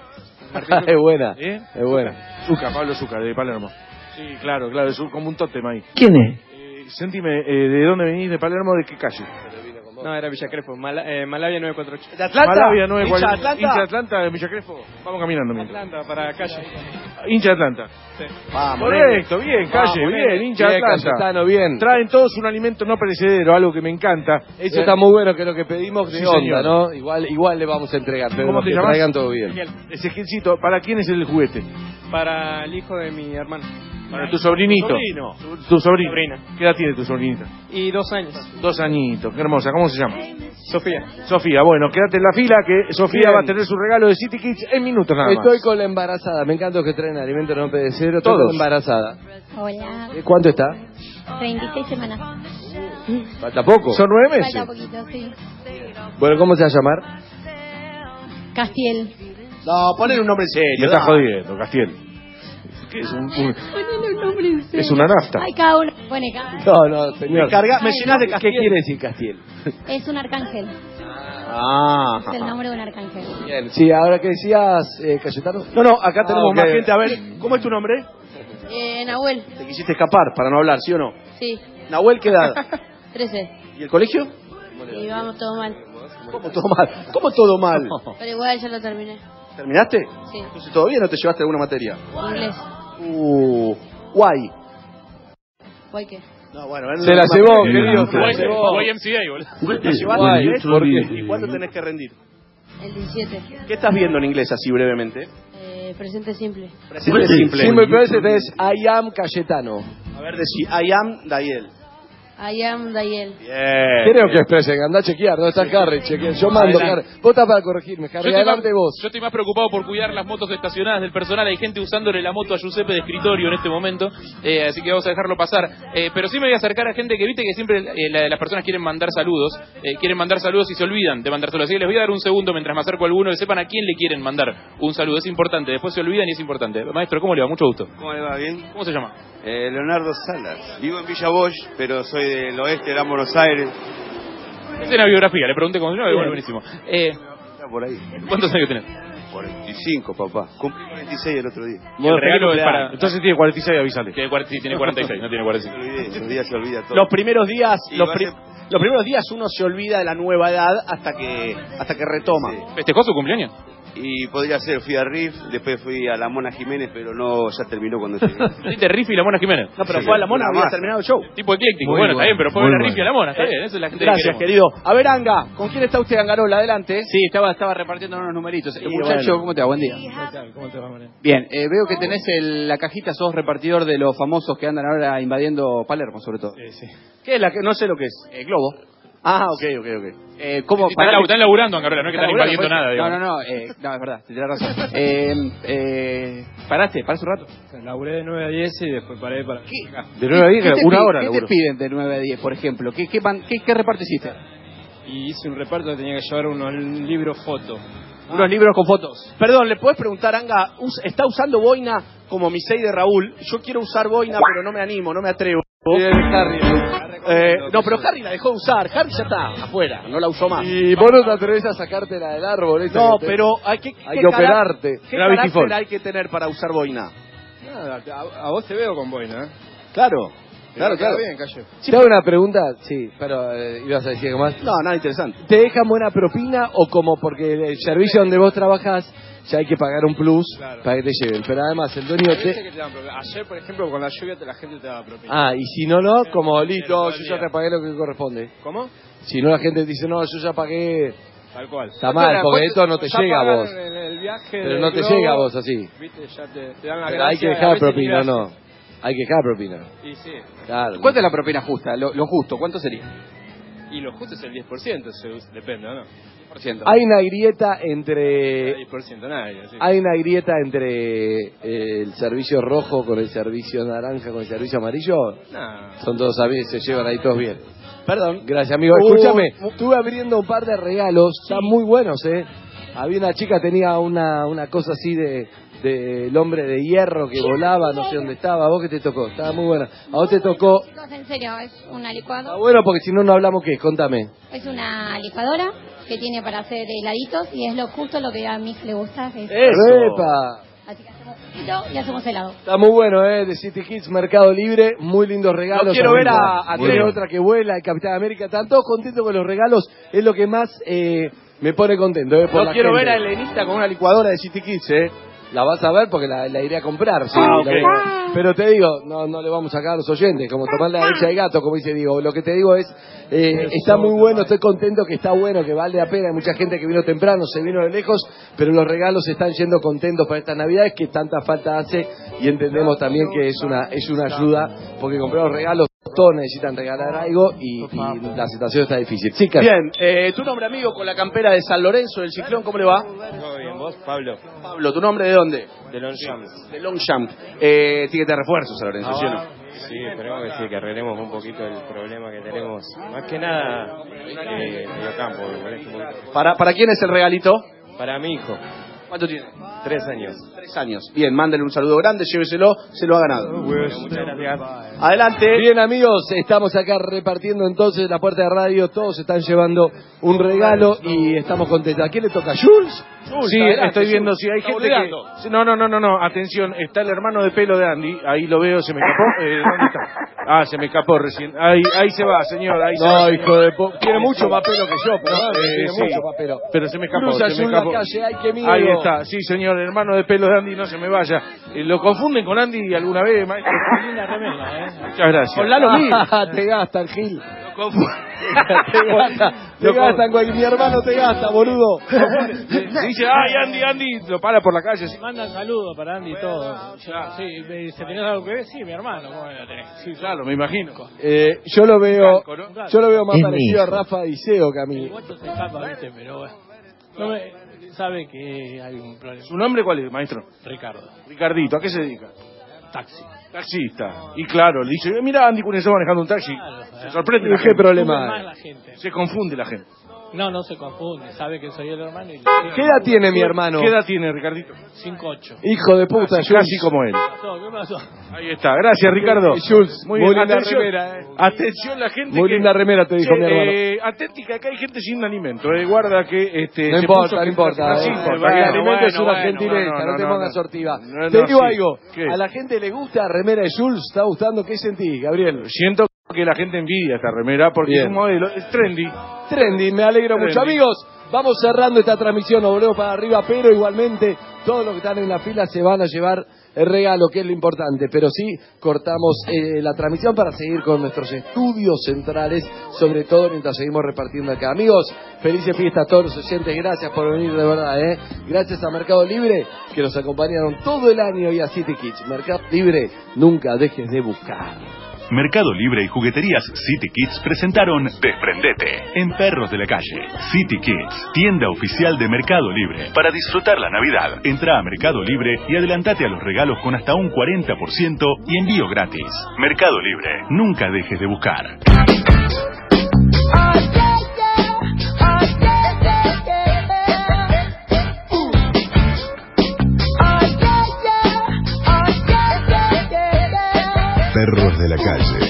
Speaker 6: Es buena,
Speaker 10: ¿Eh?
Speaker 6: es buena.
Speaker 10: Zucca, Pablo Zucca, de Palermo. Sí, claro, claro, es un- como un tótem ahí.
Speaker 6: ¿Quién es?
Speaker 10: Eh, sentime, eh, ¿de dónde venís? ¿De Palermo? ¿De qué calle?
Speaker 12: No, era Villa Crespo, Mala- eh, Malavia nueve cuatro ocho.
Speaker 10: ¿De Atlanta? Malavia nueve
Speaker 12: ¿Hincha
Speaker 10: cuarenta.
Speaker 12: de Atlanta?
Speaker 10: ¿Hincha de Atlanta de Villa Crespo? Vamos caminando, mientras.
Speaker 12: Atlanta, para calle.
Speaker 10: Hincha de Atlanta.
Speaker 12: Sí.
Speaker 10: Vamos, correcto, bien, calle,
Speaker 6: Vamos,
Speaker 10: bien,
Speaker 6: nene.
Speaker 10: hincha de
Speaker 6: Bien,
Speaker 10: Atlanta.
Speaker 6: Cayetano, bien.
Speaker 10: Traen todos un alimento no perecedero, algo que me encanta.
Speaker 6: Eso está muy bueno, que es lo que pedimos de
Speaker 10: Sí,
Speaker 6: onda,
Speaker 10: señor.
Speaker 6: ¿no? Igual igual le vamos a entregar, pero
Speaker 10: ¿Cómo
Speaker 6: los
Speaker 10: te
Speaker 6: que
Speaker 10: llamas?
Speaker 6: traigan todo bien.
Speaker 10: Ezequielcito, ¿para quién es el juguete?
Speaker 12: Para el hijo de mi hermano.
Speaker 10: Para tu sobrinito.
Speaker 12: Tu sobrino.
Speaker 10: Tu, tu sobrino.
Speaker 12: Sobrina.
Speaker 10: ¿Qué edad tiene tu sobrinita?
Speaker 12: Y dos años.
Speaker 10: Dos añitos, qué hermosa. ¿Cómo se llama?
Speaker 12: Sofía.
Speaker 10: Sofía, bueno, quédate en la fila que Sofía
Speaker 6: Bien.
Speaker 10: va a tener su regalo de City Kids en minutos nada más.
Speaker 6: Estoy con la embarazada, me encanta que traen alimento no perecedero. Estoy con
Speaker 10: Todos.
Speaker 6: la embarazada.
Speaker 31: Hola.
Speaker 6: Eh, ¿Cuánto está?
Speaker 31: treinta y seis semanas.
Speaker 6: ¿Falta poco?
Speaker 10: ¿Son nueve meses?
Speaker 31: Falta poquito, sí.
Speaker 6: Bueno, ¿cómo se va a llamar?
Speaker 31: Castiel.
Speaker 10: No, poner un nombre Me serio. estás dale. jodiendo, Castiel. ¿Qué es un, un-
Speaker 31: Ponele un nombre en serio.
Speaker 10: es una nafta?
Speaker 31: Ay, cada uno pone cada.
Speaker 6: No, no, señor.
Speaker 10: Me carga- me
Speaker 31: Ay,
Speaker 10: llenás de
Speaker 6: ¿Qué
Speaker 10: Castiel.
Speaker 6: quiere decir Castiel?
Speaker 31: Es un arcángel.
Speaker 6: Ah.
Speaker 31: Es el nombre de un arcángel.
Speaker 6: Bien, sí, ahora que decías, eh, Cayetano.
Speaker 10: No, no, acá tenemos
Speaker 6: Ah, ok.
Speaker 10: más gente. A ver, ¿cómo es tu nombre?
Speaker 31: Eh, Nahuel.
Speaker 10: Te quisiste escapar para no hablar, ¿sí o no?
Speaker 31: Sí.
Speaker 10: Nahuel, ¿qué edad?
Speaker 31: trece.
Speaker 10: ¿Y el colegio?
Speaker 31: Y vamos todo mal.
Speaker 10: ¿Cómo todo mal? ¿Cómo todo mal?
Speaker 31: Pero igual ya lo terminé.
Speaker 10: ¿Terminaste?
Speaker 31: Sí.
Speaker 10: Entonces, ¿todavía no te llevaste alguna materia?
Speaker 31: Inglés.
Speaker 10: Uh, guay.
Speaker 31: ¿Guay qué?
Speaker 10: No, bueno,
Speaker 6: Se la llevó, querido, se la
Speaker 30: Guay
Speaker 6: llevó.
Speaker 30: Guay M C A, boludo.
Speaker 10: ¿Te llevaste
Speaker 6: Guay,
Speaker 10: inglés?
Speaker 6: ¿por qué?
Speaker 10: ¿Y cuándo tenés que rendir?
Speaker 31: El diecisiete.
Speaker 10: ¿Qué estás viendo en inglés así brevemente?
Speaker 31: Eh, presente simple.
Speaker 10: Presente simple.
Speaker 6: Simple present es I am Cayetano.
Speaker 10: A ver, decí, I am Dayel.
Speaker 31: I am Dayel.
Speaker 10: Bien.
Speaker 6: Creo que es present, anda a chequear, ¿dónde está Harry? Chequear. Yo mando,
Speaker 30: Adelante.
Speaker 6: Harry. Vos estás para corregirme,
Speaker 30: Yo
Speaker 6: Harry,
Speaker 30: estoy,
Speaker 6: adelante
Speaker 30: más,
Speaker 6: vos.
Speaker 30: yo estoy más preocupado por cuidar las motos estacionadas del personal. Hay gente usándole la moto a Giuseppe de escritorio en este momento, eh, así que vamos a dejarlo pasar. Eh, pero sí me voy a acercar a gente que viste que siempre eh, la- las personas quieren mandar saludos, eh, quieren mandar saludos y se olvidan de mandar saludos. Así que les voy a dar un segundo mientras me acerco a alguno que sepan a quién le quieren mandar un saludo. Es importante, después se olvidan y es importante. Maestro, ¿cómo le va? Mucho gusto.
Speaker 13: ¿Cómo le va? ¿Bien?
Speaker 30: ¿Cómo se llama?
Speaker 13: Eh, Leonardo Salas. Vivo en Villa Bosch, pero soy del oeste, de Buenos Aires.
Speaker 30: Es una biografía, le pregunté cómo se llama y bueno, buenísimo. Eh,
Speaker 13: Está por ahí.
Speaker 30: ¿Cuántos años tenés?
Speaker 13: cuarenta y cinco, papá. Cumplí cuarenta y seis el otro día.
Speaker 30: Y el regalo es para...
Speaker 10: Entonces tiene cuarenta y seis, avísale.
Speaker 30: Tiene cuarenta, sí, tiene cuarenta y seis, no tiene cuarenta y
Speaker 13: Se
Speaker 30: seis.
Speaker 13: olvidé, los días se olvida todo.
Speaker 10: Los primeros días,
Speaker 13: Y
Speaker 10: los,
Speaker 13: va a
Speaker 10: pri-
Speaker 13: ser-
Speaker 10: los primeros días uno se olvida de la nueva edad hasta que hasta que retoma.
Speaker 30: ¿Festejó su cumpleaños?
Speaker 13: Y podría ser, fui a Riff, después fui a la Mona Jiménez, pero no, ya terminó cuando llegué.
Speaker 30: ¿Viste Riff y la Mona Jiménez?
Speaker 10: No, pero
Speaker 13: Sí,
Speaker 10: fue a la Mona,
Speaker 13: nada
Speaker 10: había
Speaker 13: más.
Speaker 10: terminado el show.
Speaker 30: Tipo ecléctico,
Speaker 10: Muy
Speaker 30: bueno,
Speaker 10: bueno,
Speaker 30: está bien, pero fue a
Speaker 10: muy
Speaker 30: ver a
Speaker 10: bueno.
Speaker 30: Riff y a la Mona, está bien, esa es la gente
Speaker 10: Gracias,
Speaker 30: que queremos.
Speaker 10: querido. A ver, Anga, ¿con quién está usted, Angarola? Adelante.
Speaker 1: Sí, estaba, estaba repartiendo unos numeritos.
Speaker 10: Sí,
Speaker 1: Eh, muchacho,
Speaker 10: bueno.
Speaker 1: ¿cómo te va? Buen día.
Speaker 30: ¿Cómo te va, Mariano?
Speaker 1: Bien, eh, veo que tenés el- la cajita, sos repartidor de los famosos que andan ahora invadiendo Palermo, sobre todo.
Speaker 30: Sí, sí.
Speaker 10: ¿Qué es la que no sé lo que es?
Speaker 1: Eh, Globo.
Speaker 10: Ah, ok, ok, ok.
Speaker 1: Eh, ¿Cómo?
Speaker 30: Están,
Speaker 1: Pará-
Speaker 30: están laburando, Angarola, no es que están
Speaker 1: laburando,
Speaker 30: invadiendo
Speaker 1: pues.
Speaker 30: nada, digamos.
Speaker 1: No, no, no, eh, no, es verdad, tenés razón. Eh, eh, ¿Paraste? ¿Paraste un rato?
Speaker 12: Laburé de nueve a diez y después paré para...
Speaker 10: De nueve a diez,
Speaker 1: ¿Qué te
Speaker 10: una
Speaker 1: piden-
Speaker 10: hora
Speaker 1: ¿Qué te
Speaker 10: laburo.
Speaker 1: piden de nueve a diez, por ejemplo? ¿Qué, qué, pan- qué, qué reparto hiciste?
Speaker 12: Y hice un reparto que tenía que llevar unos libros foto.
Speaker 10: Unos libros con fotos. Perdón, ¿le puedes preguntar, Anga? us- ¿Está usando boina como Misei de Raúl? Yo quiero usar boina, pero no me animo, no me atrevo. Eh, no, pero Harry la dejó de usar. Harry ya está afuera, no la usó más.
Speaker 6: Y vos no te atreves a sacártela del árbol. esa
Speaker 10: No,
Speaker 6: que te-
Speaker 10: pero hay que,
Speaker 6: hay
Speaker 10: ¿qué
Speaker 6: que
Speaker 10: carácter-
Speaker 6: operarte.
Speaker 10: ¿Qué
Speaker 6: Gravity
Speaker 10: carácter
Speaker 6: Fall.
Speaker 10: hay que tener para usar boina?
Speaker 12: Nada, a, a vos te veo con boina, ¿eh?
Speaker 10: Claro, claro,
Speaker 12: Está
Speaker 10: claro.
Speaker 12: bien, Cayo.
Speaker 6: ¿Te hago una pregunta? Sí, pero eh, ibas a decir algo más.
Speaker 10: No, nada interesante.
Speaker 6: ¿Te dejan buena propina o como porque el servicio donde vos trabajas ya hay que pagar un plus
Speaker 12: Claro.
Speaker 6: para que te lleven? Pero además el dueño
Speaker 12: Hay veces
Speaker 6: te...
Speaker 12: que te dan propina. Ayer, por ejemplo, con la lluvia te- la gente te da propina.
Speaker 6: Ah, y si no, no, como
Speaker 12: Pero
Speaker 6: listo,
Speaker 12: todo
Speaker 6: yo
Speaker 12: el
Speaker 6: ya
Speaker 12: día.
Speaker 6: te pagué lo que corresponde.
Speaker 12: ¿Cómo?
Speaker 6: Si no, la gente dice, no, yo ya pagué,
Speaker 12: Tal cual.
Speaker 6: está mal, porque esto no te
Speaker 12: Ya
Speaker 6: llega a
Speaker 12: pagan
Speaker 6: vos.
Speaker 12: En el viaje
Speaker 6: Pero
Speaker 12: del
Speaker 6: no te
Speaker 12: globo,
Speaker 6: llega a vos así.
Speaker 12: Viste, ya te, te dan la
Speaker 6: Pero hay
Speaker 12: gracia,
Speaker 6: que
Speaker 12: a
Speaker 6: dejar
Speaker 12: veces ni
Speaker 6: propina,
Speaker 12: gracia.
Speaker 6: no. Hay que dejar propina.
Speaker 12: Y sí.
Speaker 6: Claro.
Speaker 1: ¿Cuánto es la propina justa? Lo, lo justo, ¿cuánto sería?
Speaker 12: Y lo justo es el diez por ciento, se usa- depende, ¿o no?
Speaker 1: diez por ciento.
Speaker 6: Hay una grieta
Speaker 12: El
Speaker 6: entre...
Speaker 12: diez por ciento nadie, así.
Speaker 6: Hay una grieta entre eh, el servicio rojo con el servicio naranja con el servicio amarillo.
Speaker 12: Nah.
Speaker 6: Son todos amigos, se llevan ahí todos bien.
Speaker 10: Perdón.
Speaker 6: Gracias, amigo.
Speaker 10: Uh,
Speaker 6: Escúchame,
Speaker 10: uh,
Speaker 6: estuve abriendo un par de regalos, están muy buenos, ¿eh? Había una chica, tenía una, una cosa así de del hombre de hierro que volaba, no sé dónde estaba. ¿A vos qué te tocó? Estaba muy buena. ¿A vos te tocó?
Speaker 4: Chicos, en serio, es una licuadora.
Speaker 6: Está bueno porque si no, no hablamos qué. Contame.
Speaker 4: Es una licuadora que tiene para hacer heladitos y es lo justo lo que a mí le gusta. Es-
Speaker 6: ¡Epa!
Speaker 4: Así que hacemos helado y hacemos helado.
Speaker 6: Está muy bueno, ¿eh? De City Kids, Mercado Libre, muy lindos regalos.
Speaker 10: Lo quiero ver a- a
Speaker 6: Tiene
Speaker 10: Teo.
Speaker 6: otra que vuela, el Capitán América. Están todos contentos con los regalos. Es lo que más eh, me pone contento, ¿eh? Por
Speaker 10: No
Speaker 6: la
Speaker 10: quiero
Speaker 6: gente.
Speaker 10: ver a Elenita con una licuadora de City Kids, ¿eh?
Speaker 6: La vas a ver porque la, la iré a comprar, sí.
Speaker 10: Ah,
Speaker 6: La-
Speaker 10: ok.
Speaker 6: Pero te digo, no, no le vamos a sacar a los oyentes, como tomar la leche de gato, como dice Diego. Lo que te digo es, eh, está muy bueno, estoy contento que está bueno, que vale la pena. Hay mucha gente que vino temprano, se vino de lejos, pero los regalos están yendo contentos para estas Navidades, que tanta falta hace, y entendemos también que es una, es una ayuda, porque comprar los regalos, todos necesitan regalar algo, y, y la situación está difícil. Chicas.
Speaker 10: Bien, eh, tu nombre, amigo, con la campera de San Lorenzo del Ciclón, ¿cómo le va?
Speaker 12: Todo bien, vos, Pablo.
Speaker 10: Pablo, ¿tu nombre de dónde?
Speaker 12: De Longchamp.
Speaker 10: De Longchamp. Eh, tiene que tener refuerzos, San Lorenzo, ¿sí o no?
Speaker 12: Sí, esperemos que sí, que arreglemos un poquito el problema que tenemos. Más que nada, eh, medio campo, me molesta un poquito.
Speaker 10: ¿Para, ¿Para quién es el regalito?
Speaker 12: Para mi hijo,
Speaker 10: ¿Cuánto tiene?
Speaker 12: tres años.
Speaker 10: Tres años. Bien, mándele un saludo grande, lléveselo, se lo ha ganado.
Speaker 12: Muchas gracias.
Speaker 10: Adelante.
Speaker 6: Bien, amigos, estamos acá repartiendo entonces la puerta de radio. Todos están llevando un regalo y estamos contentos. ¿A quién le toca? ¿Jules?
Speaker 10: Sí, estoy viendo si hay gente que... Sí, No, no, no, no, no, atención, está el hermano de pelo de Andy, ahí lo veo, se me escapó. Eh, ¿Dónde está? Ah, se me escapó recién. Ahí, ahí se va, señor, ahí se
Speaker 6: No,
Speaker 10: va.
Speaker 6: hijo de po... Tiene mucho papel que yo, pero
Speaker 10: No, eh,
Speaker 6: tiene
Speaker 10: sí.
Speaker 6: mucho papel.
Speaker 10: Pero se me escapó,
Speaker 6: Cruza
Speaker 10: se me
Speaker 6: azul la
Speaker 10: escapó.
Speaker 6: calle, ay, qué miedo.
Speaker 10: Ahí está, sí, señor, el hermano de pelo de Andy, no se me vaya. Eh, ¿Lo confunden con Andy alguna vez, maestro?
Speaker 12: Linda remera, ¿eh?
Speaker 10: Muchas gracias.
Speaker 6: Con Lalo Mil. Te gastan, Gil.
Speaker 10: Lo confunden.
Speaker 6: te gastan, te
Speaker 10: Lo
Speaker 6: gastan, güey. Mi hermano te gasta, boludo.
Speaker 10: Dice, ay, Andy, Andy, lo para por la calle. sí.
Speaker 12: Mandan saludos para Andy y todo. Yo, sí, me dice, ¿tenés algo que ver? Sí, mi hermano, ¿cómo la tenés?
Speaker 10: Sí, claro, me imagino.
Speaker 6: Eh, yo lo veo, yo lo veo más
Speaker 12: Es
Speaker 6: parecido a
Speaker 12: mi hijo.
Speaker 6: Rafa Diceo que a
Speaker 12: El
Speaker 6: mí.
Speaker 12: guacho se escapa, viste, pero bueno. No me, sabe que hay un problema.
Speaker 10: ¿Su nombre cuál es, maestro?
Speaker 12: Ricardo.
Speaker 10: Ricardito, ¿a qué se dedica?
Speaker 12: Taxi.
Speaker 10: Taxista. Y claro, le dice, mira Andy Cunha está manejando un taxi. Se sorprende la
Speaker 6: ¿Qué
Speaker 10: gente.
Speaker 6: problema
Speaker 12: Más
Speaker 6: hay?
Speaker 12: la gente.
Speaker 10: Se confunde la gente.
Speaker 12: No, no se confunde. Sabe que soy el hermano. Y
Speaker 6: ¿Qué edad tiene mi hermano?
Speaker 10: ¿Qué edad tiene, Ricardito?
Speaker 12: cinco ocho.
Speaker 6: Hijo de puta,
Speaker 10: Casi,
Speaker 6: Jules.
Speaker 10: casi como él.
Speaker 12: ¿Qué pasó? ¿Qué pasó?
Speaker 10: Ahí está, gracias Ricardo.
Speaker 6: Jules,
Speaker 10: Muy,
Speaker 6: muy
Speaker 10: bien,
Speaker 6: linda
Speaker 10: atención,
Speaker 6: remera, eh.
Speaker 10: atención la gente
Speaker 6: Muy
Speaker 10: que...
Speaker 6: linda remera, te dijo
Speaker 10: Che,
Speaker 6: mi hermano.
Speaker 10: eh, atenti que acá hay gente sin alimento, eh. Guarda que este...
Speaker 6: No
Speaker 10: se
Speaker 6: importa,
Speaker 10: puso
Speaker 6: no
Speaker 10: que-
Speaker 6: importa.
Speaker 10: no, sí
Speaker 6: eh.
Speaker 10: importa.
Speaker 6: El
Speaker 10: Bueno,
Speaker 6: alimento es
Speaker 10: bueno,
Speaker 6: una
Speaker 10: bueno,
Speaker 6: gentileza,
Speaker 10: no,
Speaker 6: no,
Speaker 10: no,
Speaker 6: te
Speaker 10: no,
Speaker 6: pongas
Speaker 10: no.
Speaker 6: sortiva.
Speaker 10: No,
Speaker 6: te
Speaker 10: no,
Speaker 6: digo
Speaker 10: sí.
Speaker 6: algo,
Speaker 10: ¿Qué?
Speaker 6: a la gente le gusta la remera de Jules, ¿está gustando? ¿Qué sentís, Gabriel?
Speaker 10: Siento que la gente envidia esta remera porque
Speaker 6: Bien.
Speaker 10: es un modelo, es trendy.
Speaker 6: Trendy, me alegro
Speaker 10: Trendy.
Speaker 6: mucho. Amigos, Vamos cerrando esta transmisión, nos volvemos para arriba, pero igualmente todos los que están en la fila se van a llevar el regalo, que es lo importante. Pero sí, cortamos eh, la transmisión para seguir con nuestros estudios centrales, sobre todo mientras seguimos repartiendo acá. Amigos, felices fiestas a todos los oyentes, gracias por venir de verdad, ¿eh? Gracias a Mercado Libre, que nos acompañaron todo el año, y a City Kids. Mercado Libre, nunca dejes de buscar.
Speaker 18: Mercado Libre y Jugueterías City Kids presentaron Desprendete en Perros de la Calle. City Kids, tienda oficial de Mercado Libre. Para disfrutar la Navidad, entra a Mercado Libre y adelantate a los regalos con hasta un cuarenta por ciento y envío gratis. Mercado Libre, nunca dejes de buscar. Perros de la Calle.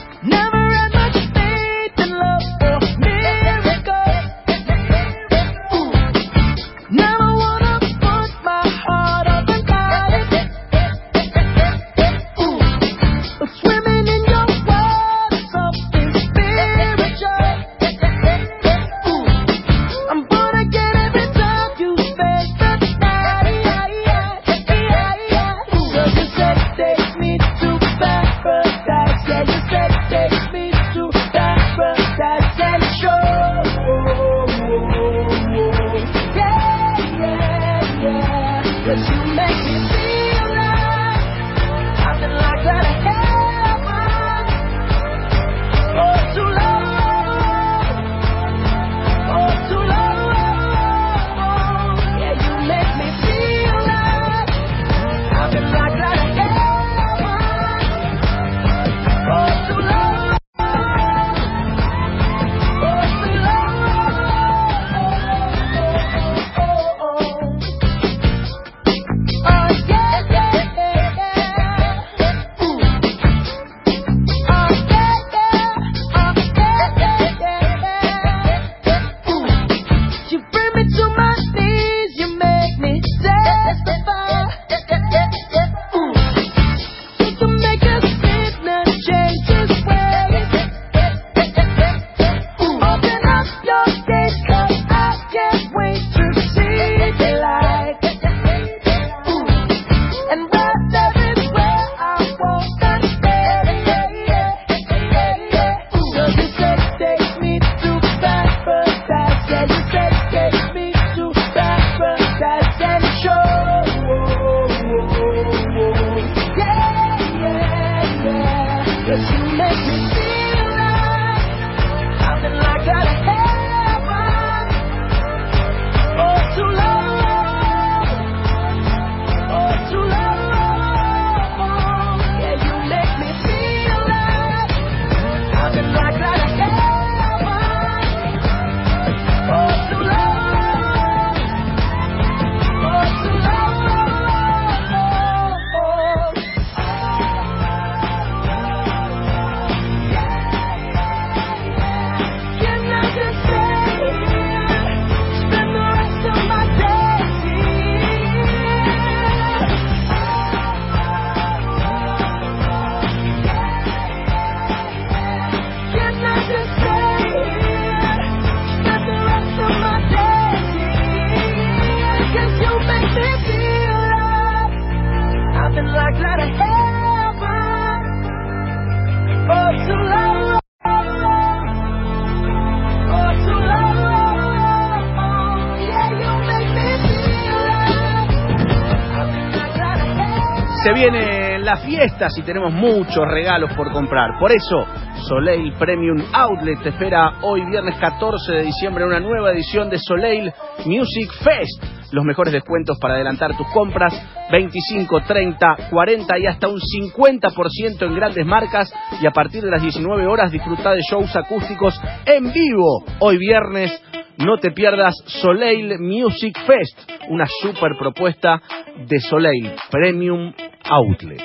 Speaker 10: Se vienen las fiestas y tenemos muchos regalos por comprar. Por eso, Soleil Premium Outlet te espera hoy viernes catorce de diciembre una nueva edición de Soleil Music Fest. Los mejores descuentos para adelantar tus compras, veinticinco, treinta, cuarenta y hasta un cincuenta por ciento en grandes marcas. Y a partir de las diecinueve horas disfruta de shows acústicos en vivo. Hoy viernes no te pierdas Soleil Music Fest, una super propuesta de Soleil Premium Outlet.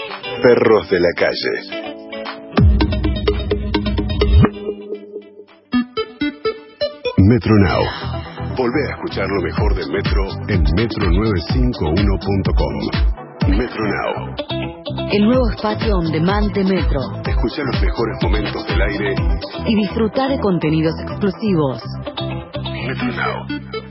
Speaker 18: Perros de la Calle. Metro Now. Volvé a escuchar lo mejor del Metro en metro novecientos cincuenta y uno punto com. Metro Now.
Speaker 5: El nuevo espacio on demand de Metro.
Speaker 18: Escucha los mejores momentos del aire
Speaker 5: y disfruta de contenidos exclusivos.
Speaker 18: Better Now.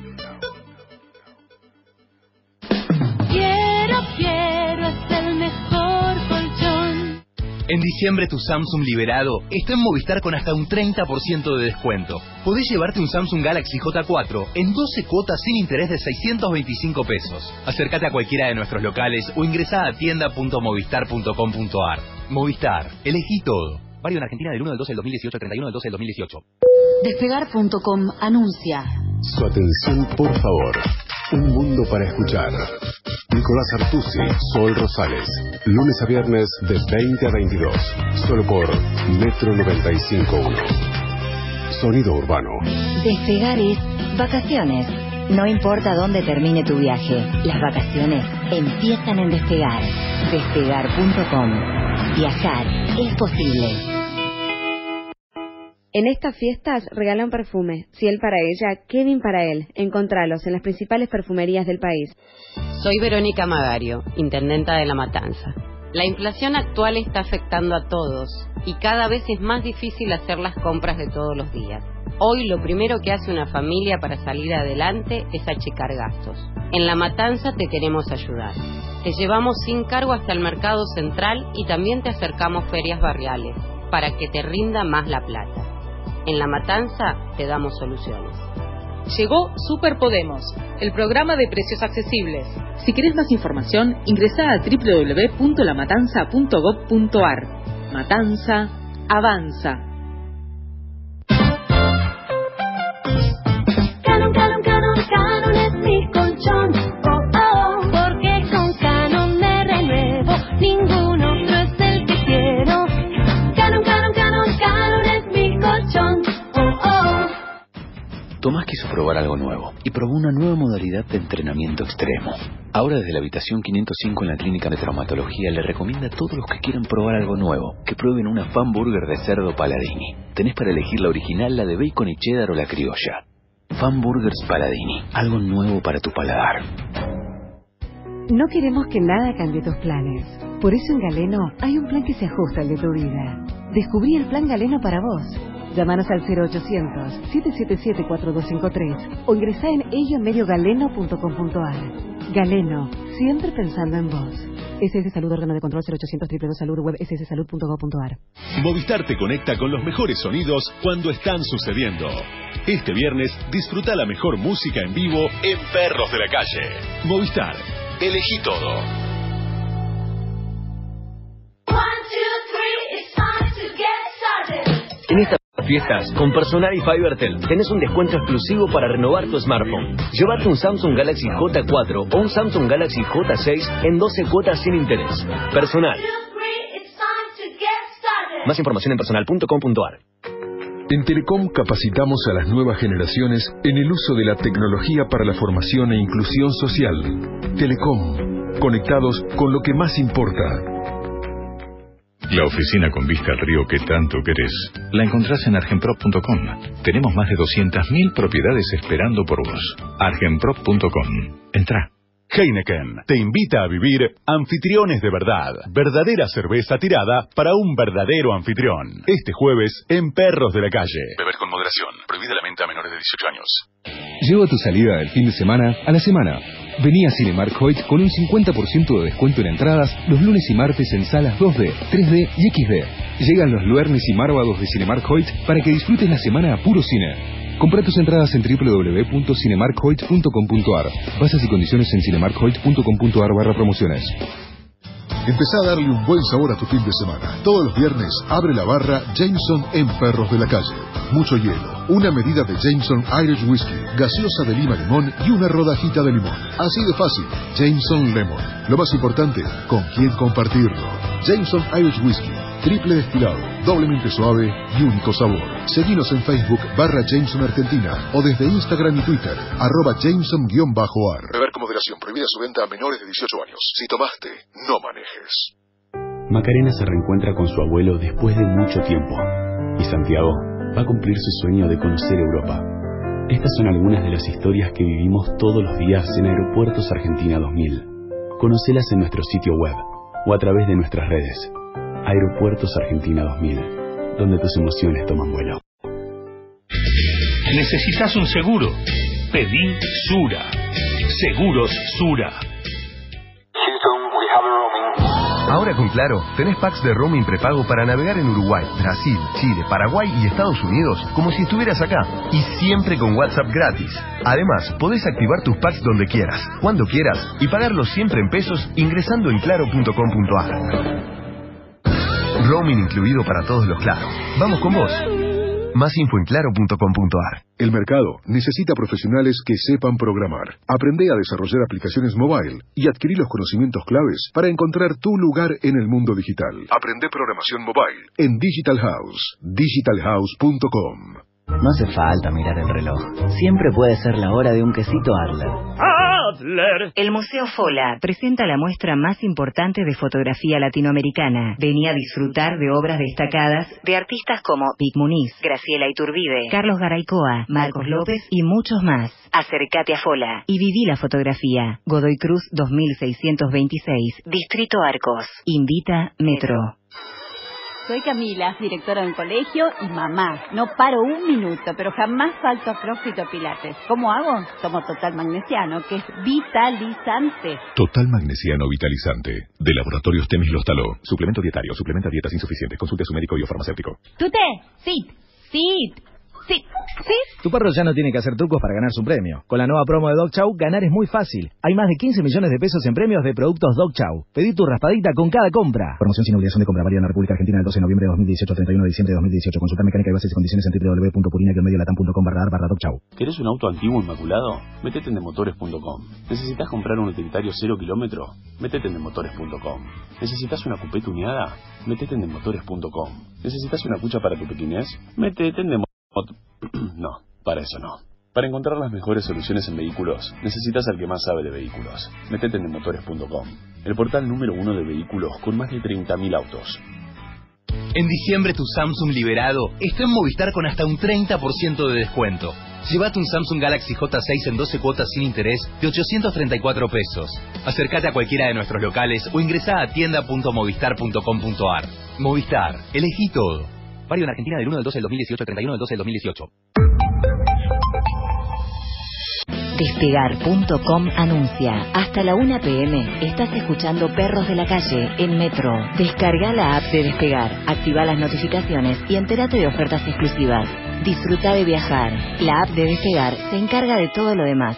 Speaker 17: Quiero, quiero, es el mejor colchón.
Speaker 2: En diciembre tu Samsung liberado está en Movistar con hasta un treinta por ciento de descuento. Podés llevarte un Samsung Galaxy J cuatro en doce cuotas sin interés de seiscientos veinticinco pesos. Acércate a cualquiera de nuestros locales o ingresá a tienda punto movistar punto com punto ar. Movistar, elegí todo. Válido en Argentina del uno del doce del dos mil dieciocho al treinta y uno del doce del dos mil dieciocho.
Speaker 5: Despegar punto com anuncia.
Speaker 18: Su atención, por favor. Un mundo para escuchar. Nicolás Artusi, Sol Rosales. Lunes a viernes de veinte a veintidós. Solo por Metro noventa y cinco punto uno. Sonido urbano.
Speaker 5: Despegar es vacaciones. No importa dónde termine tu viaje, las vacaciones empiezan en Despegar. Despegar punto com. Viajar es posible.
Speaker 8: En estas fiestas regala un perfume. Ciel para ella, Kevin para él. Encontralos en las principales perfumerías del país.
Speaker 14: Soy Verónica Magario, intendenta de La Matanza. La inflación actual está afectando a todos y cada vez es más difícil hacer las compras de todos los días. Hoy lo primero que hace una familia para salir adelante es achicar gastos. En La Matanza te queremos ayudar. Te llevamos sin cargo hasta el mercado central y también te acercamos ferias barriales para que te rinda más la plata. En La Matanza te damos soluciones.
Speaker 15: Llegó Super Podemos, el programa de precios accesibles. Si querés más información, ingresá a doble u doble u doble u punto la matanza punto gob punto ar. Matanza avanza.
Speaker 17: Canon, Canon, Canon, Canon es mi colchón. Oh, oh, porque con Canon me renuevo. Ningún otro es el que quiero. Canon, Canon, Canon, Canon es mi colchón. Oh, oh.
Speaker 20: Tomás quiso probar algo nuevo y probó una nueva modalidad de entrenamiento extremo. Ahora desde la habitación quinientos cinco en la clínica de traumatología le recomienda a todos los que quieran probar algo nuevo que prueben una fan burger de cerdo Paladini. Tenés para elegir la original, la de bacon y cheddar o la criolla. Fan Burgers Paladini, algo nuevo para tu paladar.
Speaker 21: No queremos que nada cambie tus planes. Por eso en Galeno hay un plan que se ajusta al de tu vida. Descubrí el plan Galeno para vos. Llámanos al cero ochocientos, siete siete siete, cuatro dos cinco tres o ingresá en ello en medio galeno punto com punto ar. Galeno, siempre pensando en vos. S S Salud, órgano de control cero ochocientos, triple dos salud, web s s salud punto gob punto ar.
Speaker 18: Movistar te conecta con los mejores sonidos cuando están sucediendo. Este viernes disfruta la mejor música en vivo en Perros de la Calle. Movistar, elegí todo.
Speaker 17: One, two, three, it's time to get started.
Speaker 22: En estas fiestas, con Personal y Fibertel, tenés un descuento exclusivo para renovar tu smartphone. Llévate un Samsung Galaxy J cuatro o un Samsung Galaxy J seis en doce cuotas sin interés. Personal. Más información en personal punto com punto ar.
Speaker 23: En Telecom capacitamos a las nuevas generaciones en el uso de la tecnología para la formación e inclusión social. Telecom, conectados con lo que más importa.
Speaker 18: La oficina con vista al río que tanto querés la encontrás en argenprop punto com. Tenemos más de doscientas mil propiedades esperando por vos. argenprop punto com. Entrá.
Speaker 25: Heineken te invita a vivir Anfitriones de Verdad. Verdadera cerveza tirada para un verdadero anfitrión. Este jueves en Perros de la Calle.
Speaker 18: Beber con moderación. Prohibida la venta a menores de dieciocho años.
Speaker 26: Lleva tu salida del fin de semana a la semana. Vení a Cinemark Hoyt con un cincuenta por ciento de descuento en entradas los lunes y martes en salas dos D, tres D y X D. Llegan los luernes y márbados de Cinemark Hoyt para que disfrutes la semana a puro cine. Compra tus entradas en doble u doble u doble u punto cinemark hoyt punto com punto ar. Bases y condiciones en cinemark hoyt punto com punto ar barra promociones.
Speaker 27: Empezá a darle un buen sabor a tu fin de semana. Todos los viernes abre la barra Jameson en Perros de la Calle. Mucho hielo, una medida de Jameson Irish Whiskey, gaseosa de lima limón y una rodajita de limón. Así de fácil. Jameson Lemon. Lo más importante, con quién compartirlo. Jameson Irish Whiskey. Triple destilado, doblemente suave y único sabor. Seguinos en Facebook barra Jameson Argentina o desde Instagram y Twitter arroba Jameson-ar.
Speaker 18: Beber con moderación. Prohibida su venta a menores de dieciocho años. Si tomaste, no manejes.
Speaker 28: Macarena se reencuentra con su abuelo después de mucho tiempo. Y Santiago va a cumplir su sueño de conocer Europa. Estas son algunas de las historias que vivimos todos los días en Aeropuertos Argentina dos mil. Conocelas en nuestro sitio web o a través de nuestras redes. Aeropuertos Argentina dos mil, donde tus emociones toman vuelo.
Speaker 3: ¿Necesitas un seguro? Pedí Sura. Seguros Sura.
Speaker 7: Ahora con Claro, tenés packs de roaming prepago para navegar en Uruguay, Brasil, Chile, Paraguay y Estados Unidos como si estuvieras acá. Y siempre con WhatsApp gratis. Además, podés activar tus packs donde quieras, cuando quieras y pagarlos siempre en pesos ingresando en claro punto com punto a r. Roaming incluido para todos los Claro. Vamos con vos. Más info en claro punto com punto a r.
Speaker 27: El mercado necesita profesionales que sepan programar. Aprende a desarrollar aplicaciones mobile y adquirí los conocimientos claves para encontrar tu lugar en el mundo digital. Aprende programación mobile en Digital House. digital house punto com.
Speaker 9: No hace falta mirar el reloj. Siempre puede ser la hora de un quesito Adler.
Speaker 5: Adler. El Museo Fola presenta la muestra más importante de fotografía latinoamericana. Vení a disfrutar de obras destacadas de artistas como Vic Muniz, Graciela Iturbide, Carlos Garaycoa, Marcos López y muchos más. Acércate a Fola y viví la fotografía. Godoy Cruz dos mil seiscientos veintiséis, Distrito Arcos. Invita Metro.
Speaker 11: Soy Camila, directora de un colegio y mamá. No paro un minuto, pero jamás falto a CrossFit o Pilates. ¿Cómo hago? Tomo Total Magnesiano, que es vitalizante.
Speaker 25: Total Magnesiano Vitalizante, de Laboratorios Temis Lostaló. Suplemento dietario, suplementa dietas insuficientes. Consulte a su médico y o farmacéutico.
Speaker 11: ¡Tute! ¡Sit! ¡Sit! Sí, sí.
Speaker 13: Tu perro ya no tiene que hacer trucos para ganar su premio. Con la nueva promo de Dog Chow, ganar es muy fácil. Hay más de quince millones de pesos en premios de productos Dog Chow. Pedí tu raspadita con cada compra. Promoción sin obligación de compra, válida en la República Argentina del doce de noviembre de dos mil dieciocho al treinta y uno de diciembre de dos mil dieciocho. Consulta mecánica y bases y condiciones en doble u doble u doble u punto purina guion medio latam punto com barra ar barra Dog Chow.
Speaker 28: ¿Querés un auto antiguo inmaculado? Métete en demotores punto com. ¿Necesitas comprar un utilitario cero kilómetro? Métete en demotores punto com. ¿Necesitas una coupé tuneada? Métete en demotores punto com. ¿Necesitas una cucha para tu pequinez? Métete en demotores. No, para eso no. Para encontrar las mejores soluciones en vehículos, necesitas al que más sabe de vehículos. Métete en demotores punto com, el portal número uno de vehículos con más de treinta mil autos.
Speaker 2: En diciembre tu Samsung liberado está en Movistar con hasta un treinta por ciento de descuento. Llévate un Samsung Galaxy J seis en doce cuotas sin interés de ochocientos treinta y cuatro pesos. Acércate a cualquiera de nuestros locales o ingresá a tienda punto movistar punto com punto a r. Movistar, elegí todo. Válido en Argentina del uno del doce del dos mil dieciocho al treinta y uno del doce del dos mil dieciocho.
Speaker 5: Despegar punto com anuncia. Hasta la una pe eme estás escuchando Perros de la Calle en Metro. Descarga la app de Despegar, activa las notificaciones y entérate de ofertas exclusivas. Disfruta de viajar. La app de Despegar se encarga de todo lo demás.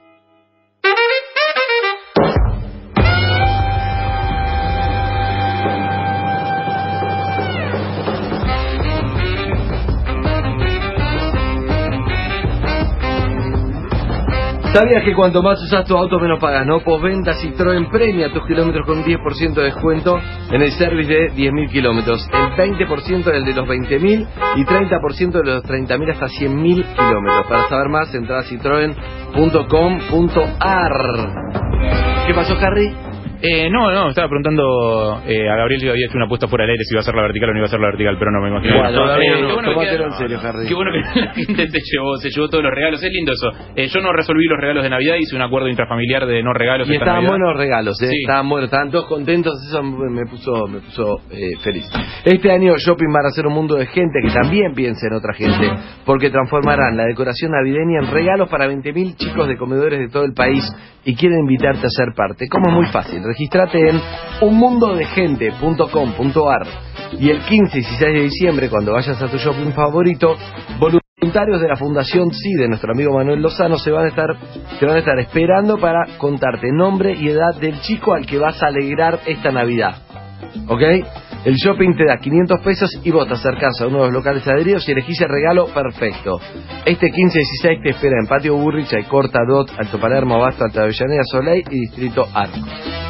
Speaker 6: ¿Sabías que cuanto más usas tu auto, menos pagas, no? Postventa Citroën premia tus kilómetros con diez por ciento de descuento en el service de diez mil kilómetros, el veinte por ciento del de los veinte mil y treinta por ciento de los treinta mil hasta cien mil kilómetros. Para saber más, entra a citroen punto com punto a r. ¿Qué pasó, Harry?
Speaker 16: Eh, no, no, estaba preguntando eh, a Gabriel si había hecho una apuesta fuera del aire, si iba a ser la vertical o no iba a ser la vertical, pero no me imagino.
Speaker 6: Bueno, todavía
Speaker 16: eh,
Speaker 6: no,
Speaker 16: qué bueno que
Speaker 6: tómatelo en serio, Harry.
Speaker 16: Qué bueno que la gente te llevó, se llevó todos los regalos, es lindo eso. Eh, yo no resolví los regalos de Navidad, hice un acuerdo intrafamiliar de no regalos.
Speaker 6: Y
Speaker 16: esta
Speaker 6: estaban
Speaker 16: Navidad.
Speaker 6: buenos los regalos, ¿eh?
Speaker 16: Sí.
Speaker 6: Estaban buenos, estaban todos contentos, eso me puso, me puso eh, feliz. Este año Shopping va a ser un mundo de gente que también piensa en otra gente, porque transformarán la decoración navideña en regalos para veinte mil chicos de comedores de todo el país y quieren invitarte a ser parte. ¿Cómo? Es muy fácil, regístrate en un mundo de gente punto com punto a r y el quince y dieciséis de diciembre, cuando vayas a tu shopping favorito, voluntarios de la Fundación S I de nuestro amigo Manuel Lozano se van a estar te van a estar esperando para contarte nombre y edad del chico al que vas a alegrar esta Navidad. ¿Ok? El shopping te da quinientos pesos y vos te acercás a uno de los locales adheridos y elegís el regalo perfecto. Este quince y dieciséis te espera en Patio Burrich, Corta, Dot, Alto Palermo, Abasto, Alta Avellaneda, Soleil y Distrito Arcos.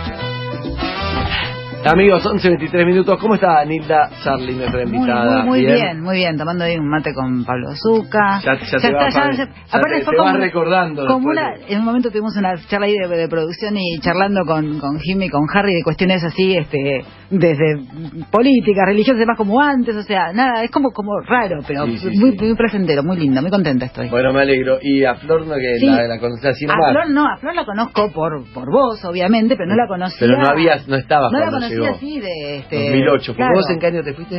Speaker 6: Amigos, once veintitrés minutos. ¿Cómo está Nilda Sarli, nuestra invitada?
Speaker 19: Muy, muy, muy bien? bien, muy bien. Tomando ahí un mate con Pablo Zucca.
Speaker 6: Ya, ya, ya te va, ya, ya,
Speaker 19: aparte
Speaker 6: te,
Speaker 19: fue
Speaker 6: te
Speaker 19: como,
Speaker 6: vas recordando.
Speaker 19: Como una, en un momento tuvimos una charla ahí de, de producción y charlando con, con Jimmy y con Harry de cuestiones así, este, desde política, religiosas, demás como antes, o sea, nada, es como, como raro, pero sí, sí, muy, sí. muy placentero, muy lindo, muy contenta estoy.
Speaker 6: Bueno, me alegro. ¿Y a Flor no que sí. la, la conocés así nomás?
Speaker 19: A Flor no, a Flor la conozco por, por vos, obviamente, pero no la conocía.
Speaker 6: Pero no había, no estabas
Speaker 19: no
Speaker 6: cuando
Speaker 19: la conocía
Speaker 6: llegó.
Speaker 19: así de... Este,
Speaker 6: dos mil ocho,
Speaker 19: claro.
Speaker 6: ¿Vos en qué año te fuiste?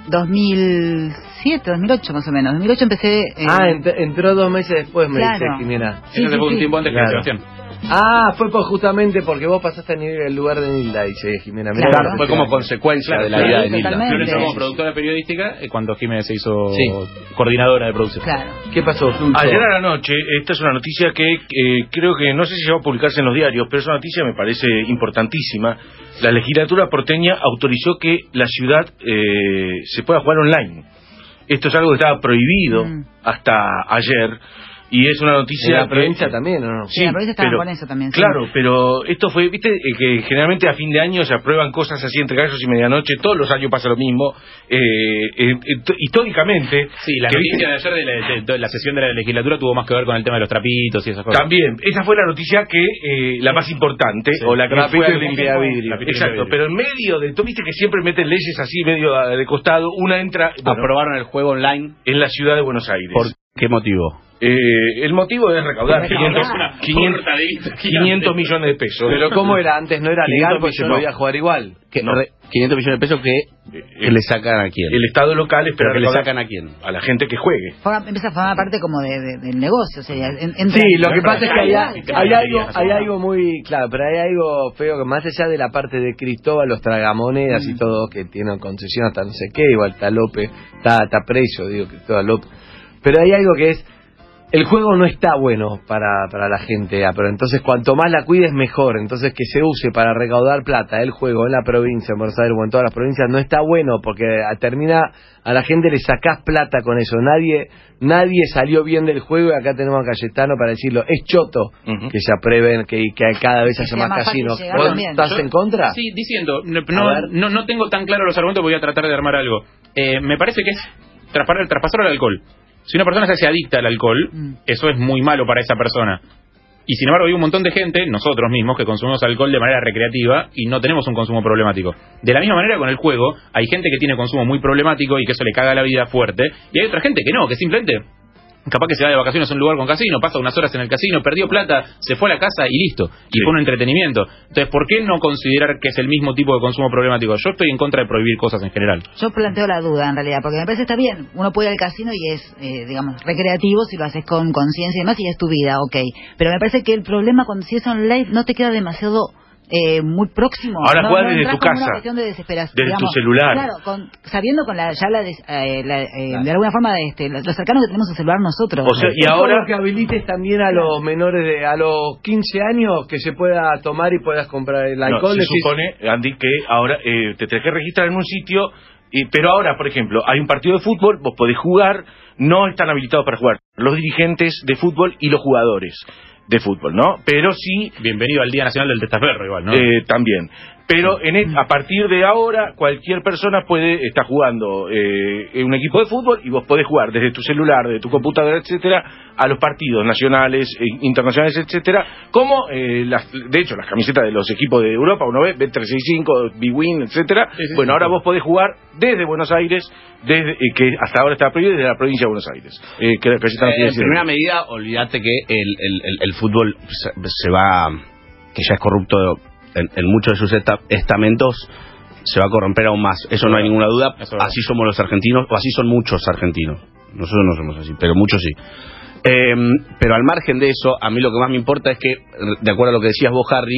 Speaker 19: dos mil siete, dos mil ocho más o menos. dos mil ocho empecé... Eh...
Speaker 6: Ah, ent entró dos meses después, me
Speaker 19: claro.
Speaker 6: dice Jimena.
Speaker 16: Sí, Eso sí, fue sí. un tiempo antes claro. que la
Speaker 6: Ah, fue por, justamente porque vos pasaste a nivel el lugar de Nilda, dice Jimena.
Speaker 1: Claro, claro, fue como consecuencia
Speaker 16: claro,
Speaker 1: de la
Speaker 16: claro,
Speaker 1: vida de Nilda.
Speaker 16: Yo entré como productora periodística cuando Jimena se hizo
Speaker 6: sí.
Speaker 16: coordinadora de producción.
Speaker 19: Claro.
Speaker 6: ¿Qué pasó?
Speaker 4: Ayer a la noche, esta es una noticia que eh, creo que no sé si va a publicarse en los diarios, pero esa noticia me parece importantísima. La legislatura porteña autorizó que la ciudad eh, se pueda jugar online. Esto es algo que estaba prohibido mm. hasta ayer. Y es una noticia...
Speaker 6: ¿En la provincia que, también o no?
Speaker 19: Sí, en la provincia estaban con eso también.
Speaker 4: Claro,
Speaker 19: sí.
Speaker 4: pero esto fue, viste, eh, que generalmente a fin de año se aprueban cosas así entre gallos y medianoche, todos los años pasa lo mismo, eh, eh, históricamente...
Speaker 16: Sí, la
Speaker 4: que,
Speaker 16: noticia de ayer de la, de, de la sesión de la legislatura tuvo más que ver con el tema de los trapitos y esas cosas.
Speaker 4: También, esa fue la noticia que, eh, la más importante, sí. o la que
Speaker 6: Trapito
Speaker 4: fue...
Speaker 6: y limpia vidrio.
Speaker 4: Exacto, pero en medio de... Tú viste que siempre meten leyes así, medio de costado, una entra...
Speaker 1: Bueno, aprobaron el juego online
Speaker 4: en la ciudad de Buenos Aires.
Speaker 1: ¿Por qué motivo?
Speaker 4: Eh, el motivo es recaudar quinientos, quinientos, quinientos millones de pesos.
Speaker 6: Pero ¿cómo era? Antes no era legal porque se podía jugar igual.
Speaker 1: Que,
Speaker 4: no.
Speaker 1: quinientos millones de pesos que, eh, que le sacan a quién.
Speaker 4: El Estado local espera
Speaker 1: que le sacan a quién.
Speaker 4: A la gente que juegue.
Speaker 19: Forma, empieza a formar parte como de, de, del negocio. O sea, en, en
Speaker 6: sí, lo que pasa es que hay, hay, hay, algo, hay algo muy claro, pero hay algo feo que más allá de la parte de Cristóbal, los tragamonedas mm. y todo, que tienen concesión hasta no sé qué, igual está López, está, está preso, digo, Cristóbal López. Pero hay algo que es... El juego no está bueno para, para la gente, pero entonces cuanto más la cuides mejor, entonces que se use para recaudar plata el juego en la provincia, en Buenos Aires o en todas las provincias, no está bueno porque termina, a la gente le sacás plata con eso, nadie nadie salió bien del juego y acá tenemos a Cayetano para decirlo, es choto uh-huh. que se aprueben, que, que cada vez haya más, más casinos. ¿Vos estás
Speaker 16: Yo,
Speaker 6: en contra?
Speaker 16: Sí, diciendo, no, no, no, no tengo tan claro los argumentos, voy a tratar de armar algo. Eh, me parece que es traspasar, traspasar el alcohol. Si una persona se hace adicta al alcohol, mm. eso es muy malo para esa persona. Y sin embargo hay un montón de gente, nosotros mismos, que consumimos alcohol de manera recreativa y no tenemos un consumo problemático. De la misma manera con el juego, hay gente que tiene consumo muy problemático y que eso le caga la vida fuerte, y hay otra gente que no, que simplemente... capaz que se va de vacaciones a un lugar con casino, pasa unas horas en el casino, perdió plata, se fue a la casa y listo. Y sí. fue un entretenimiento. Entonces, ¿por qué no considerar que es el mismo tipo de consumo problemático? Yo estoy en contra de prohibir cosas en general.
Speaker 19: Yo planteo la duda, en realidad, porque me parece que está bien. Uno puede ir al casino y es, eh, digamos, recreativo si lo haces con conciencia y demás, y es tu vida, ok. Pero me parece que el problema cuando si es online no te queda demasiado... Eh, muy próximo.
Speaker 4: Ahora
Speaker 19: no,
Speaker 4: juegas
Speaker 19: no
Speaker 4: desde tu casa,
Speaker 19: de desesperación,
Speaker 4: desde
Speaker 19: digamos,
Speaker 4: tu celular.
Speaker 19: Claro, con, sabiendo con la, ya la, eh, la eh, claro. de alguna forma de este, lo cercano que tenemos al celular nosotros.
Speaker 6: O sea, y ahora que habilites también a los menores de a los quince años que se pueda tomar y puedas comprar el alcohol.
Speaker 4: No, se supone, Andy, que ahora eh, te tenés que registrar en un sitio, y, pero ahora, por ejemplo, hay un partido de fútbol, vos podés jugar, no están habilitados para jugar los dirigentes de fútbol y los jugadores de fútbol, ¿no? Pero sí...
Speaker 16: Bienvenido al Día Nacional del Testaferro, igual, ¿no?
Speaker 4: Eh, también. Pero en el, a partir de ahora, cualquier persona puede estar jugando eh, en un equipo de fútbol y vos podés jugar desde tu celular, desde tu computadora, etcétera, a los partidos nacionales, eh, internacionales, etcétera, como, eh, las, de hecho, las camisetas de los equipos de Europa, uno ve, B trescientos sesenta y cinco, B-Win, etcétera. Sí, sí, bueno, sí, ahora sí. vos podés jugar desde Buenos Aires, desde eh, que hasta ahora está prohibido, desde la provincia de Buenos Aires. Eh, que, que
Speaker 1: eh, en primera medida, olvídate que el, el, el, el fútbol se, se va, que ya es corrupto en, en muchos de sus estamentos, se va a corromper aún más. Eso no hay ninguna duda. Así somos los argentinos, o así son muchos argentinos. Nosotros no somos así, pero muchos sí. Eh, pero al margen de eso, a mí lo que más me importa es que, de acuerdo a lo que decías vos, Harry,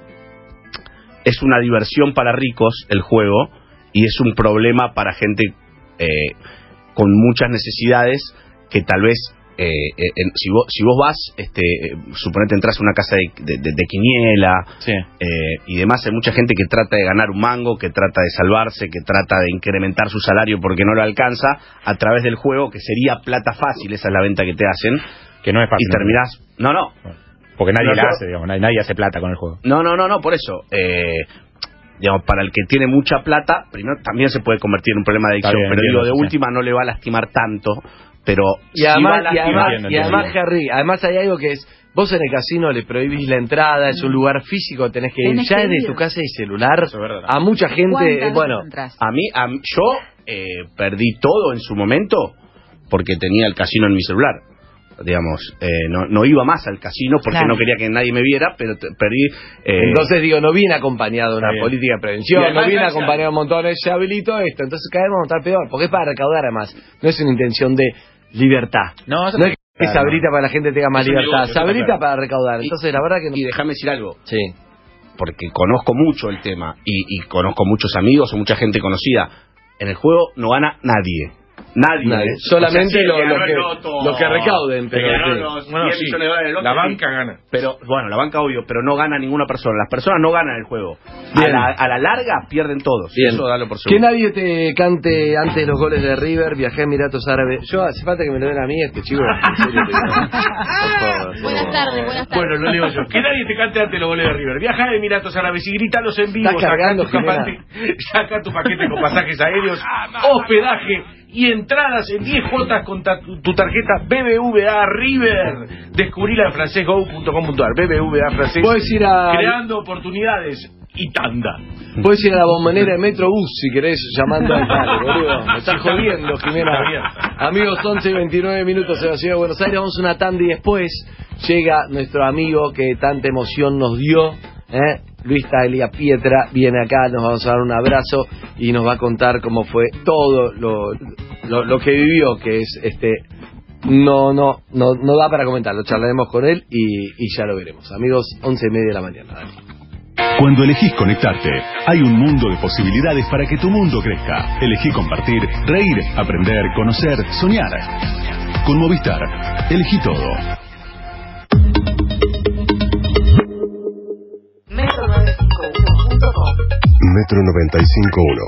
Speaker 1: es una diversión para ricos el juego y es un problema para gente eh, con muchas necesidades que tal vez eh, eh, en, si vos si vos vas, este, eh, suponete entras a una casa de, de, de, de quiniela sí. eh, y demás, hay mucha gente que trata de ganar un mango, que trata de salvarse, que trata de incrementar su salario porque no lo alcanza a través del juego, que sería plata fácil, esa es la venta que te hacen,
Speaker 16: que no es fácil,
Speaker 1: y terminás, no, no,
Speaker 16: porque nadie
Speaker 1: no,
Speaker 16: la
Speaker 1: yo,
Speaker 16: hace, digamos, nadie, nadie hace plata con el juego.
Speaker 1: No, no, no, no, por eso, eh, digamos, para el que tiene mucha plata, primero también se puede convertir en un problema de adicción, bien, pero bien, digo, de sí. última no le va a lastimar tanto, pero
Speaker 6: y además, sí y además, y además Harry, además hay algo que es, vos en el casino le prohibís la entrada, es un lugar físico, tenés que ir ya desde tu casa y celular, a mucha gente, eh, bueno,
Speaker 1: a mí, a mí yo eh, perdí todo en su momento porque tenía el casino en mi celular. digamos, eh, no, no iba más al casino porque
Speaker 6: Claro.
Speaker 1: no quería que nadie me viera, pero te- perdí... eh,
Speaker 6: Entonces digo, no viene acompañado de una
Speaker 1: Bien.
Speaker 6: política de prevención,
Speaker 1: Y además,
Speaker 6: no viene
Speaker 1: gracias.
Speaker 6: acompañado de un montón de ya habilito esto, entonces cada vez vamos a estar peor, porque es para recaudar además, no es una intención de libertad.
Speaker 16: No, eso
Speaker 6: no es que
Speaker 1: claro.
Speaker 6: se habilita para que la gente tenga más
Speaker 1: Es un
Speaker 6: libertad,
Speaker 1: negocio,
Speaker 6: se
Speaker 1: eso está
Speaker 6: habilita
Speaker 1: claro.
Speaker 6: para recaudar. Entonces la verdad que no...
Speaker 1: Y déjame decir algo.
Speaker 6: Sí.
Speaker 1: Porque conozco mucho el tema y, y conozco muchos amigos o mucha gente conocida. En el juego no gana nadie. Nadie.
Speaker 6: Nadie.
Speaker 1: ¿eh?
Speaker 6: Solamente
Speaker 1: O sea, sí,
Speaker 6: lo-
Speaker 1: el
Speaker 6: lo
Speaker 1: ganó
Speaker 6: que-
Speaker 1: el loto,
Speaker 6: lo que recauden, pero
Speaker 1: el que ganó
Speaker 6: sí.
Speaker 1: los
Speaker 6: Bueno,
Speaker 1: diez
Speaker 6: sí.
Speaker 1: millones de dólares del loto,
Speaker 4: La
Speaker 1: sí.
Speaker 4: banca gana.
Speaker 1: Pero bueno, la banca obvio, pero no gana ninguna persona. Las personas no ganan el juego. A
Speaker 6: Bien.
Speaker 1: la, a la larga pierden todos.
Speaker 6: Bien.
Speaker 1: Eso dalo por
Speaker 6: Que
Speaker 1: seguro.
Speaker 6: nadie te cante antes de los goles de River, viajé a Emiratos Árabes. Yo, hace falta que me lo den a mí este chico. En serio te digo. Por favor.
Speaker 8: Buenas tardes, buenas tardes.
Speaker 4: Bueno, lo leo yo. Que nadie te cante ante los goles de River. Viaja a Emiratos Árabes y grítalos en vivo.
Speaker 6: Estás
Speaker 4: Saca
Speaker 6: cargando,
Speaker 4: tu, paquete, saca tu paquete con pasajes aéreos, hospedaje y entradas en diez cuotas con ta- tu tarjeta B B V A River. Descubrila en francés go punto com punto a r. B B V A francés.
Speaker 6: Puedes ir a...
Speaker 4: Creando oportunidades y tanda.
Speaker 6: Puedes ir a la bombonera de Metrobús si querés, llamando al tal, boludo. Me estás jodiendo, Jimena. Amigos, once y veintinueve minutos en la ciudad de Buenos Aires. Vamos a una tanda y después llega nuestro amigo que tanta emoción nos dio, ¿eh? Luis Taglia Pietra viene acá, nos vamos a dar un abrazo y nos va a contar cómo fue todo lo, lo, lo que vivió, que es este... No, no, no, no da para comentarlo. Charlaremos con él y, y ya lo veremos. Amigos, once y media de la mañana. Dale.
Speaker 25: Cuando elegís conectarte, hay un mundo de posibilidades para que tu mundo crezca. Elegí compartir, reír, aprender, conocer, soñar. Con Movistar, elegí todo.
Speaker 27: Metro noventa y cinco punto uno.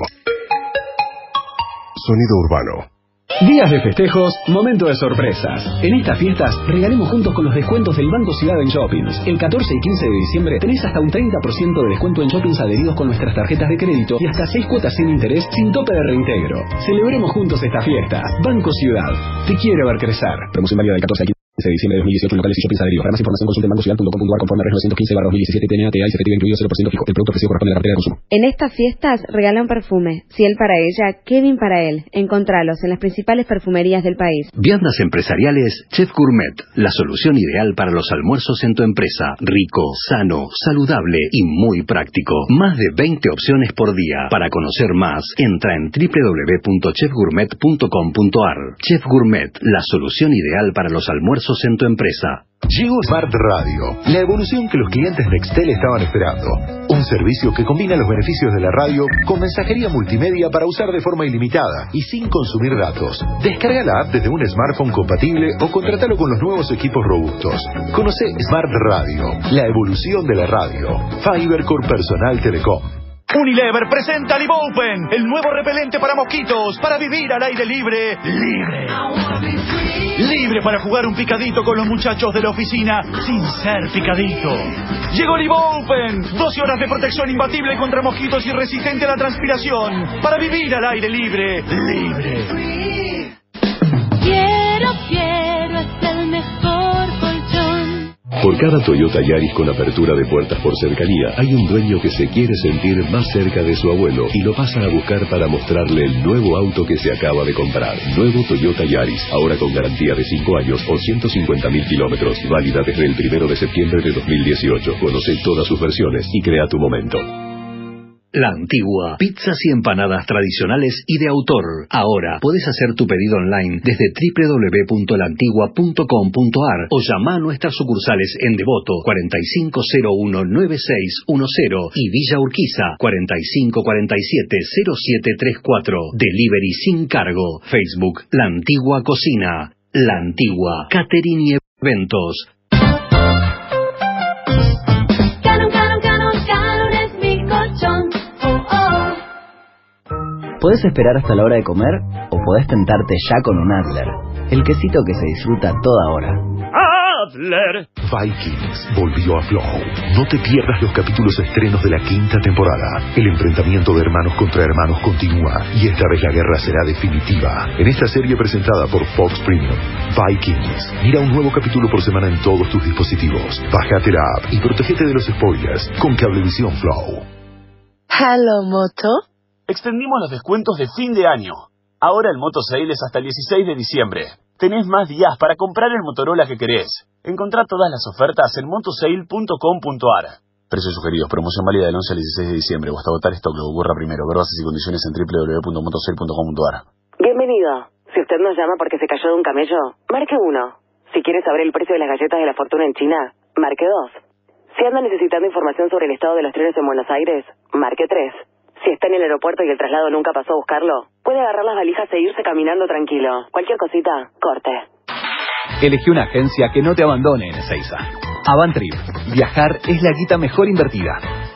Speaker 27: Sonido urbano.
Speaker 26: Días de festejos, momento de sorpresas. En estas fiestas, regalemos juntos con los descuentos del Banco Ciudad en Shoppings. El catorce y quince de diciembre tenés hasta un treinta por ciento de descuento en Shoppings adheridos con nuestras tarjetas de crédito y hasta seis cuotas sin interés sin tope de reintegro. Celebremos juntos esta fiesta. Banco Ciudad, te quiere ver crecer. Promoción válida del catorce al quince de diciembre de dos mil dieciocho en locales y shoppings adheridos. Para más información consulte en bancociudad punto com punto a r conforme a novecientos quince barra dos mil diecisiete T N A T A y se recibe incluido cero por ciento fijo. El producto ofrecido corresponde a la cartera de consumo.
Speaker 10: En estas fiestas regalan perfume. Ciel para ella, Kevin para él. Encontralos en las principales perfumerías del país.
Speaker 12: Viandas empresariales Chef Gourmet, la solución ideal para los almuerzos en tu empresa. Rico, sano, saludable y muy práctico. Más de veinte opciones por día. Para conocer más, entra en doble u doble u doble u punto chef gourmet punto com punto a r. Chef Gourmet, la solución ideal para los almuerzos en tu empresa.
Speaker 27: Llegó Smart Radio, la evolución que los clientes Nextel estaban esperando. Un servicio que combina los beneficios de la radio con mensajería multimedia para usar de forma ilimitada y sin consumir datos. Descarga la app desde un smartphone compatible o contratalo con los nuevos equipos robustos. Conoce Smart Radio, la evolución de la radio. Fibercore Personal Telecom.
Speaker 14: Unilever presenta Live Open, el nuevo repelente para mosquitos, para vivir al aire libre, libre. Libre para jugar un picadito con los muchachos de la oficina sin ser picadito. Llegó Live Open, doce horas de protección imbatible contra mosquitos y resistente a la transpiración, para vivir al aire libre, libre.
Speaker 8: Quiero, quiero, es el mejor colchón.
Speaker 18: Por cada Toyota Yaris con apertura de puertas por cercanía, hay un dueño que se quiere sentir más cerca de su abuelo y lo pasa a buscar para mostrarle el nuevo auto que se acaba de comprar. Nuevo Toyota Yaris, ahora con garantía de cinco años o ciento cincuenta mil kilómetros, válida desde el primero de septiembre de dos mil dieciocho. Conoce todas sus versiones y crea tu momento.
Speaker 22: La Antigua, pizzas y empanadas tradicionales y de autor. Ahora podés hacer tu pedido online desde doble u doble u doble u punto la antigua punto com punto a r o llama a nuestras sucursales en Devoto cuarenta y cinco cero uno noventa y seis diez y Villa Urquiza cuarenta y cinco cuarenta y siete cero siete treinta y cuatro. Delivery sin cargo. Facebook La Antigua Cocina. La Antigua Catering y Eventos.
Speaker 9: Podés esperar hasta la hora de comer o podés tentarte ya con un Adler, el quesito que se disfruta toda hora.
Speaker 27: Adler. Vikings volvió a Flow. No te pierdas los capítulos estrenos de la quinta temporada. El enfrentamiento de hermanos contra hermanos continúa y esta vez la guerra será definitiva. En esta serie presentada por Fox Premium, Vikings. Mira un nuevo capítulo por semana en todos tus dispositivos. Bájate la app y protégete de los spoilers con Cablevisión Flow.
Speaker 15: Hello, Moto.
Speaker 20: Extendimos los descuentos de fin de año. Ahora el Moto Sale es hasta el dieciséis de diciembre.
Speaker 28: tenés más días para comprar el Motorola que querés. Encontrá todas las ofertas en motosale punto com punto ar. Precios sugeridos, promoción válida del once al dieciséis de diciembre o hasta agotar stock, lo que ocurra primero. Ver bases y condiciones en doble u doble u doble u punto motosale punto com punto ar.
Speaker 3: Bienvenido. Si usted nos llama porque se cayó de un camello, marque uno. Si quiere saber el precio de las galletas de la fortuna en China, marque dos. Si anda necesitando información sobre el estado de los trenes en Buenos Aires, marque tres. Si está en el aeropuerto y el traslado nunca pasó a buscarlo, puede agarrar las valijas e irse caminando tranquilo. Cualquier cosita, corte.
Speaker 2: Elegí una agencia que no te abandone en Ezeiza. Avantrip. Viajar es la guita mejor invertida.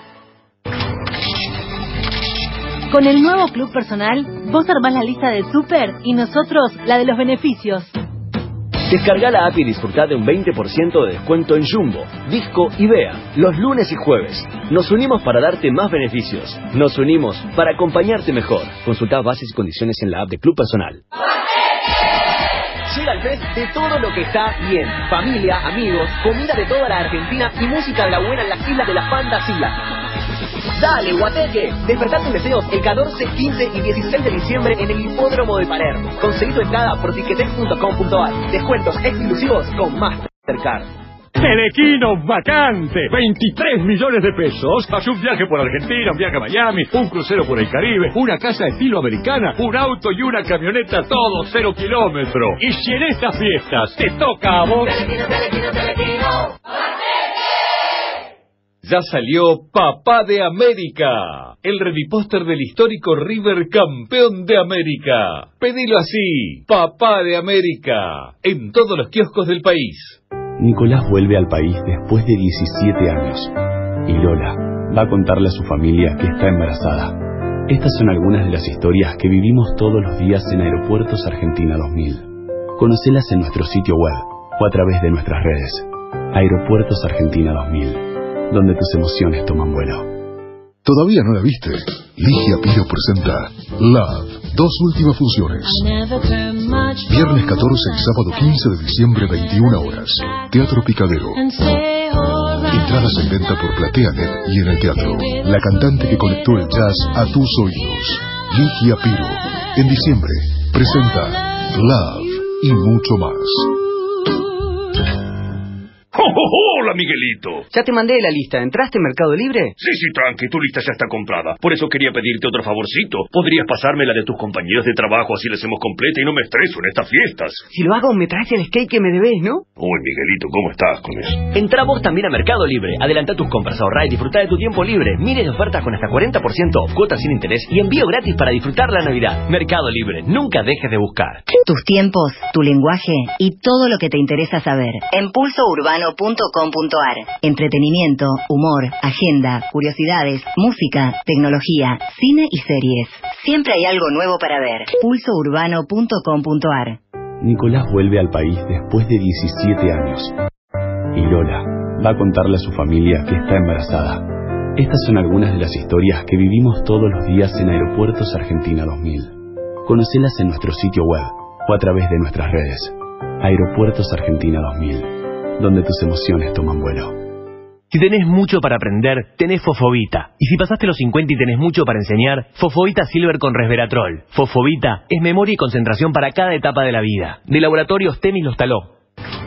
Speaker 8: Con el nuevo Club Personal, vos armás la lista del súper y nosotros la de los beneficios.
Speaker 22: Descarga la app y disfrutá de un veinte por ciento de descuento en Jumbo, Disco y Bea, los lunes y jueves. Nos unimos para darte más beneficios. Nos unimos para acompañarte mejor. Consultá bases y condiciones en la app de Club Personal. Llega el fest de todo lo que está bien. Familia, amigos, comida de toda la Argentina y música de la buena en las islas de la fantasía. Dale, guateque. Despertá tus deseos el catorce, quince y dieciséis de diciembre en el Hipódromo de Palermo. Conseguí tu entrada por ticketek punto com punto ar. Descuentos exclusivos con Mastercard.
Speaker 7: Telequino vacante, veintitrés millones de pesos. Más un viaje por Argentina, un viaje a Miami, un crucero por el Caribe, una casa estilo americana, un auto y una camioneta, todo cero kilómetros. Y si en estas fiestas te toca a vos... Telequino, telequino, telequino.
Speaker 26: Ya salió Papá de América, el redipóster del histórico River campeón de América. Pedilo así, Papá de América, en todos los kioscos del país.
Speaker 28: Nicolás vuelve al país después de diecisiete años. Y Lola va a contarle a su familia que está embarazada. Estas son algunas de las historias que vivimos todos los días en Aeropuertos Argentina dos mil. Conocelas en nuestro sitio web o a través de nuestras redes. Aeropuertos Argentina dos mil, donde tus emociones toman vuelo.
Speaker 27: ¿Todavía no la viste? Ligia Piro presenta Love, dos últimas funciones. Viernes catorce y sábado quince de diciembre, veintiuna horas. Teatro Picadero. Entradas en venta por PlateaNet y en el teatro. La cantante que conectó el jazz a tus oídos. Ligia Piro. En diciembre presenta Love y mucho más.
Speaker 11: ¡Oh, oh, oh! Hola, Miguelito.
Speaker 6: Ya te mandé la lista. ¿Entraste en Mercado Libre?
Speaker 11: Sí, sí, tranqui, tu lista ya está comprada. Por eso quería pedirte otro favorcito. ¿Podrías pasarme la de tus compañeros de trabajo así la hacemos completa y no me estreso en estas fiestas?
Speaker 6: Si lo hago, me traes el skate que me debes, ¿no?
Speaker 11: Uy, Miguelito, ¿cómo estás con eso?
Speaker 22: Entrá vos también a Mercado Libre. Adelantá tus compras, ahorrá y disfrutá de tu tiempo libre. Miles de ofertas con hasta cuarenta por ciento, cuotas sin interés y envío gratis para disfrutar la Navidad. Mercado Libre. Nunca dejes de buscar.
Speaker 5: Tus tiempos, tu lenguaje y todo lo que te interesa saber. En pulso urbano punto com punto ar. Entretenimiento, humor, agenda, curiosidades, música, tecnología, cine y series. Siempre hay algo nuevo para ver. pulso urbano punto com punto ar.
Speaker 28: Nicolás vuelve al país después de diecisiete años. Y Lola va a contarle a su familia que está embarazada. Estas son algunas de las historias que vivimos todos los días en Aeropuertos Argentina dos mil. Conocelas en nuestro sitio web o a través de nuestras redes. Aeropuertos Argentina dos mil, donde tus emociones toman vuelo.
Speaker 17: Si tenés mucho para aprender, tenés Fosfovita. Y si pasaste los cincuenta y tenés mucho para enseñar, Fosfovita Silver con resveratrol. Fosfovita es memoria y concentración para cada etapa de la vida. De Laboratorios Temis Los Taló.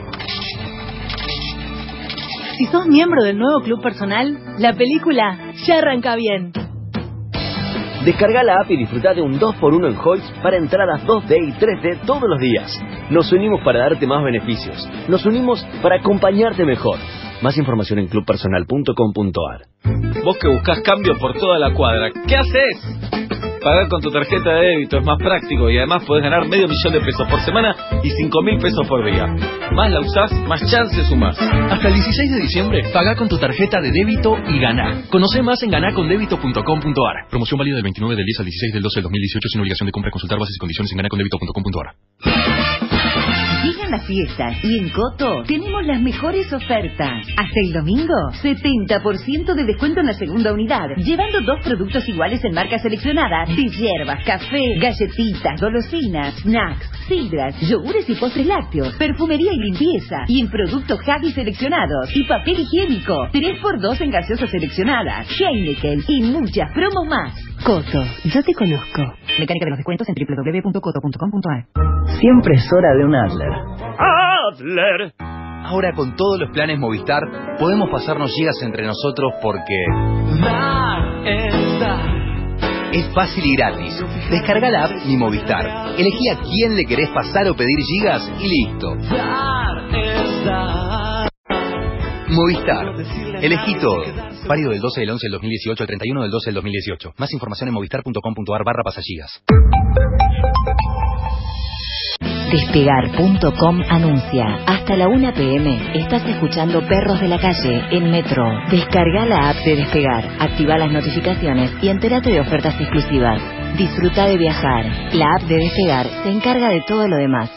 Speaker 8: Si sos miembro del nuevo Club Personal, la película ya arranca bien.
Speaker 22: Descarga la app y disfrutá de un dos por uno en Holtz para entradas dos D y tres D todos los días. Nos unimos para darte más beneficios. Nos unimos para acompañarte mejor. Más información en club personal punto com punto ar.
Speaker 6: Vos que buscás cambio por toda la cuadra, ¿qué haces? Pagar con tu tarjeta de débito es más práctico y además podés ganar medio millón de pesos por semana y cinco mil pesos por día. Más la usás, más chances sumás.
Speaker 2: Hasta el dieciséis de diciembre, pagá con tu tarjeta de débito y ganá. Conoce más en ganá con débito punto com punto ar. Promoción válida del veintinueve del diez al dieciséis del doce del dos mil dieciocho sin obligación de compra. Consultar bases y condiciones en ganá con débito punto com punto ar.
Speaker 5: Llegan las fiestas y en Coto tenemos las mejores ofertas. Hasta el domingo, setenta por ciento de descuento en la segunda unidad, llevando dos productos iguales en marcas seleccionadas de hierbas, café, galletitas, golosinas, snacks, sidras, yogures y postres lácteos, perfumería y limpieza, y en productos Huggies seleccionados y papel higiénico, tres por dos en gaseosas seleccionadas, Heineken y muchas promos más. Coto, yo te conozco. Mecánica de los descuentos en doble u doble u doble u punto coto punto com punto ar.
Speaker 9: siempre es hora de un Adler.
Speaker 2: Adler. Ahora con todos los planes Movistar podemos pasarnos gigas entre nosotros porque es fácil y gratis. Descarga la app Mi Movistar. Elegí a quién le querés pasar o pedir gigas y listo. Movistar. Elegí todo. Válido del doce del once del dos mil dieciocho al treinta y uno del doce del dos mil dieciocho. Más información en movistar punto com punto ar barra pasagigas.
Speaker 5: Despegar punto com anuncia. Hasta la una pm estás escuchando Perros de la Calle en Metro. Descarga la app de Despegar, activa las notificaciones y entérate de ofertas exclusivas. Disfruta de viajar. La app de Despegar se encarga de todo lo demás.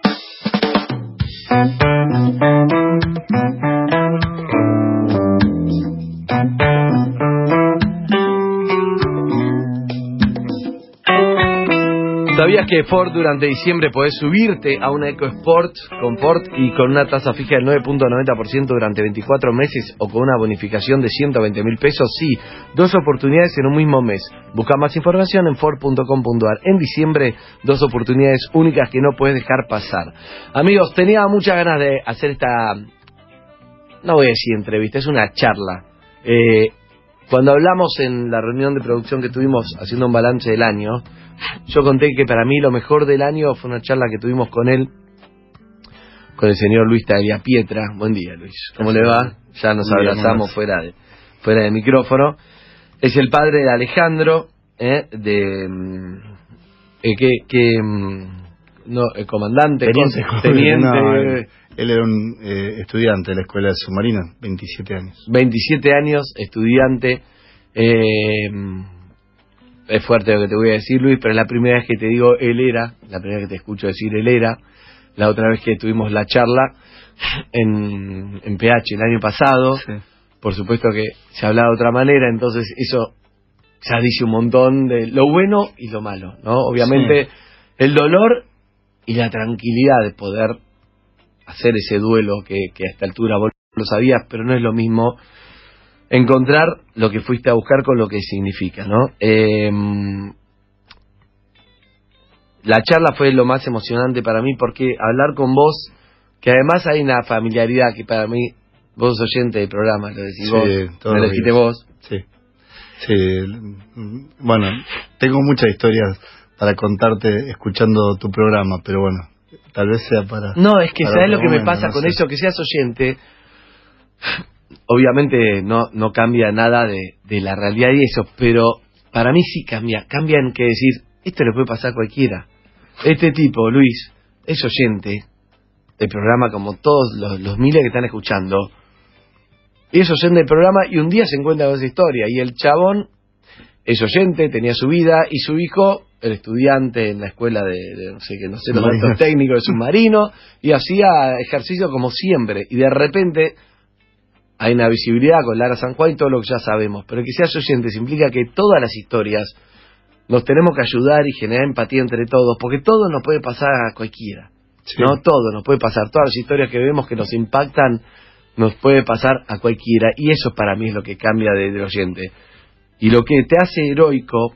Speaker 6: ¿Sabías que Ford durante diciembre podés subirte a una EcoSport con Ford y con una tasa fija del nueve punto noventa por ciento durante veinticuatro meses o con una bonificación de ciento veinte mil pesos? Sí, dos oportunidades en un mismo mes. Busca más información en ford punto com punto ar. En diciembre, dos oportunidades únicas que no puedes dejar pasar. Amigos, tenía muchas ganas de hacer esta, no voy a decir entrevista, es una charla. Eh, cuando hablamos en la reunión de producción que tuvimos haciendo un balance del año, yo conté que para mí lo mejor del año fue una charla que tuvimos con él, con el señor Luis Tagliapietra. Buen día, Luis. ¿Cómo le va? Ya nos abrazamos fuera de fuera de micrófono. Es el padre de Alejandro, eh, de eh, que que no el comandante,
Speaker 1: teniente,
Speaker 6: con, teniente
Speaker 1: no, él, él era un eh, estudiante de la escuela de submarina, veintisiete años.
Speaker 6: veintisiete años, estudiante. Eh, Es fuerte lo que te voy a decir, Luis, pero es la primera vez que te digo él era, la primera vez que te escucho decir él era, la otra vez que tuvimos la charla en, en P H el año pasado, sí. Por supuesto que se hablaba de otra manera, entonces eso ya dice un montón de lo bueno y lo malo, ¿no? Obviamente sí. El dolor y la tranquilidad de poder hacer ese duelo que, que a esta altura vos lo sabías, pero no es lo mismo encontrar lo que fuiste a buscar con lo que significa, ¿no? Eh, la charla fue lo más emocionante para mí porque hablar con vos, que además hay una familiaridad que para mí, vos sos oyente del programa, lo decís sí, vos, me lo dijiste vos.
Speaker 1: Sí, sí, bueno, tengo muchas historias para contarte escuchando tu programa, pero bueno, tal vez sea para...
Speaker 6: No, es que ¿sabés lo que
Speaker 1: momento,
Speaker 6: me pasa
Speaker 1: no
Speaker 6: con
Speaker 1: sé.
Speaker 6: eso? Que seas oyente... Obviamente no no cambia nada de, de la realidad y eso, pero para mí sí cambia. Cambia en que decir, esto le puede pasar a cualquiera. Este tipo, Luis, es oyente del programa como todos los, los miles que están escuchando. Y es oyente del programa y un día se encuentra con esa historia. Y el chabón es oyente, tenía su vida y su hijo, el estudiante en la escuela de, de no sé qué, no sé, los datos técnicos de submarino, y hacía ejercicio como siempre. Y de repente... hay una visibilidad con Lara San Juan y todo lo que ya sabemos, pero que seas oyentes implica que todas las historias nos tenemos que ayudar y generar empatía entre todos, porque todo nos puede pasar a cualquiera, sí. No, todo nos puede pasar, todas las historias que vemos que nos impactan nos puede pasar a cualquiera, y eso para mí es lo que cambia de, del oyente. Y lo que te hace heroico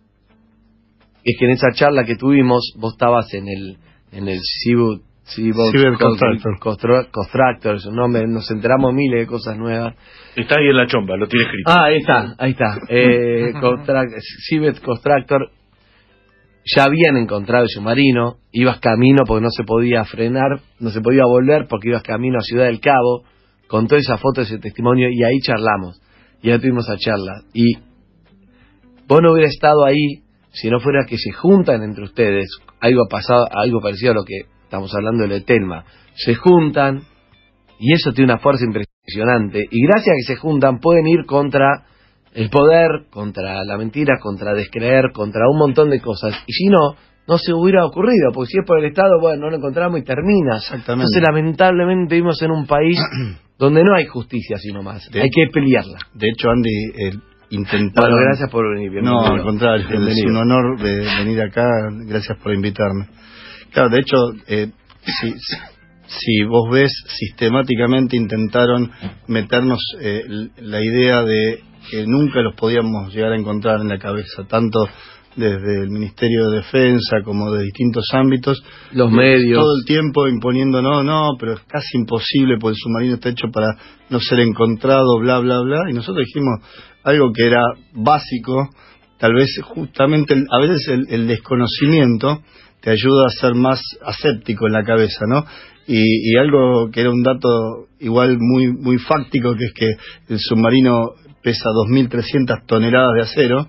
Speaker 6: es que en esa charla que tuvimos, vos estabas en el en el Cibut Sí,
Speaker 1: Cyber Constructor.
Speaker 6: Constructor, su nombre, nos enteramos miles de cosas nuevas.
Speaker 4: Está ahí en la chomba, lo tiene escrito.
Speaker 6: Ah, ahí está, ahí está. Eh, Cyber Constructor, ya habían encontrado el submarino, ibas camino porque no se podía frenar, no se podía volver porque ibas camino a Ciudad del Cabo, contó esa foto, ese testimonio, y ahí charlamos, y ya tuvimos esa charla. Y vos no hubieras estado ahí si no fuera que se juntan entre ustedes, algo pasado, algo parecido a lo que estamos hablando de Telma, se juntan y eso tiene una fuerza impresionante y gracias a que se juntan pueden ir contra el poder, contra la mentira, contra descreer, contra un montón de cosas, y si no, no se hubiera ocurrido, porque si es por el Estado, bueno, no lo encontramos y termina.
Speaker 1: Exactamente.
Speaker 6: Entonces lamentablemente vivimos en un país donde no hay justicia sino más, de, hay que pelearla.
Speaker 1: De hecho, Andy, el intentar...
Speaker 6: Bueno, gracias por venir. Bienvenido.
Speaker 1: No, al contrario, bienvenido. Es un honor de venir acá, gracias por invitarme. Claro, de hecho, eh, si, si vos ves, sistemáticamente intentaron meternos eh, la idea de que nunca los podíamos llegar a encontrar en la cabeza, tanto desde el Ministerio de Defensa como de distintos ámbitos,
Speaker 6: los medios,
Speaker 1: todo el tiempo imponiendo no, no, pero es casi imposible porque el submarino está hecho para no ser encontrado, bla, bla, bla, y nosotros dijimos algo que era básico, tal vez justamente el, a veces el, el desconocimiento te ayuda a ser más aséptico en la cabeza, ¿no? Y, y algo que era un dato igual muy muy fáctico, que es que el submarino pesa dos mil trescientas toneladas de acero.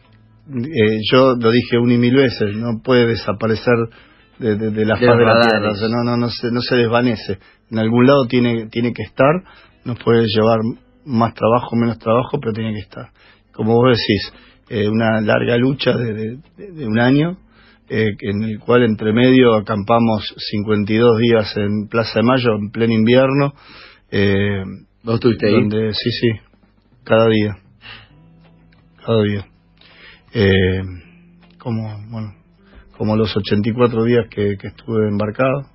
Speaker 1: Eh, yo lo dije una y mil veces, no puede desaparecer de, de, de la
Speaker 6: de
Speaker 1: faz de la
Speaker 6: radares.
Speaker 1: Tierra, o sea, no, no, no, se, no se desvanece. En algún lado tiene, tiene que estar, nos puede llevar más trabajo, menos trabajo, pero tiene que estar. Como vos decís, eh, una larga lucha de, de, de un año, eh, en el cual entre medio acampamos cincuenta y dos días en Plaza de Mayo, en pleno invierno. Eh,
Speaker 6: ¿Vos estuviste ahí?
Speaker 1: Donde, sí, sí, cada día. Cada día. Eh, como, bueno, como los ochenta y cuatro días que, que estuve embarcado.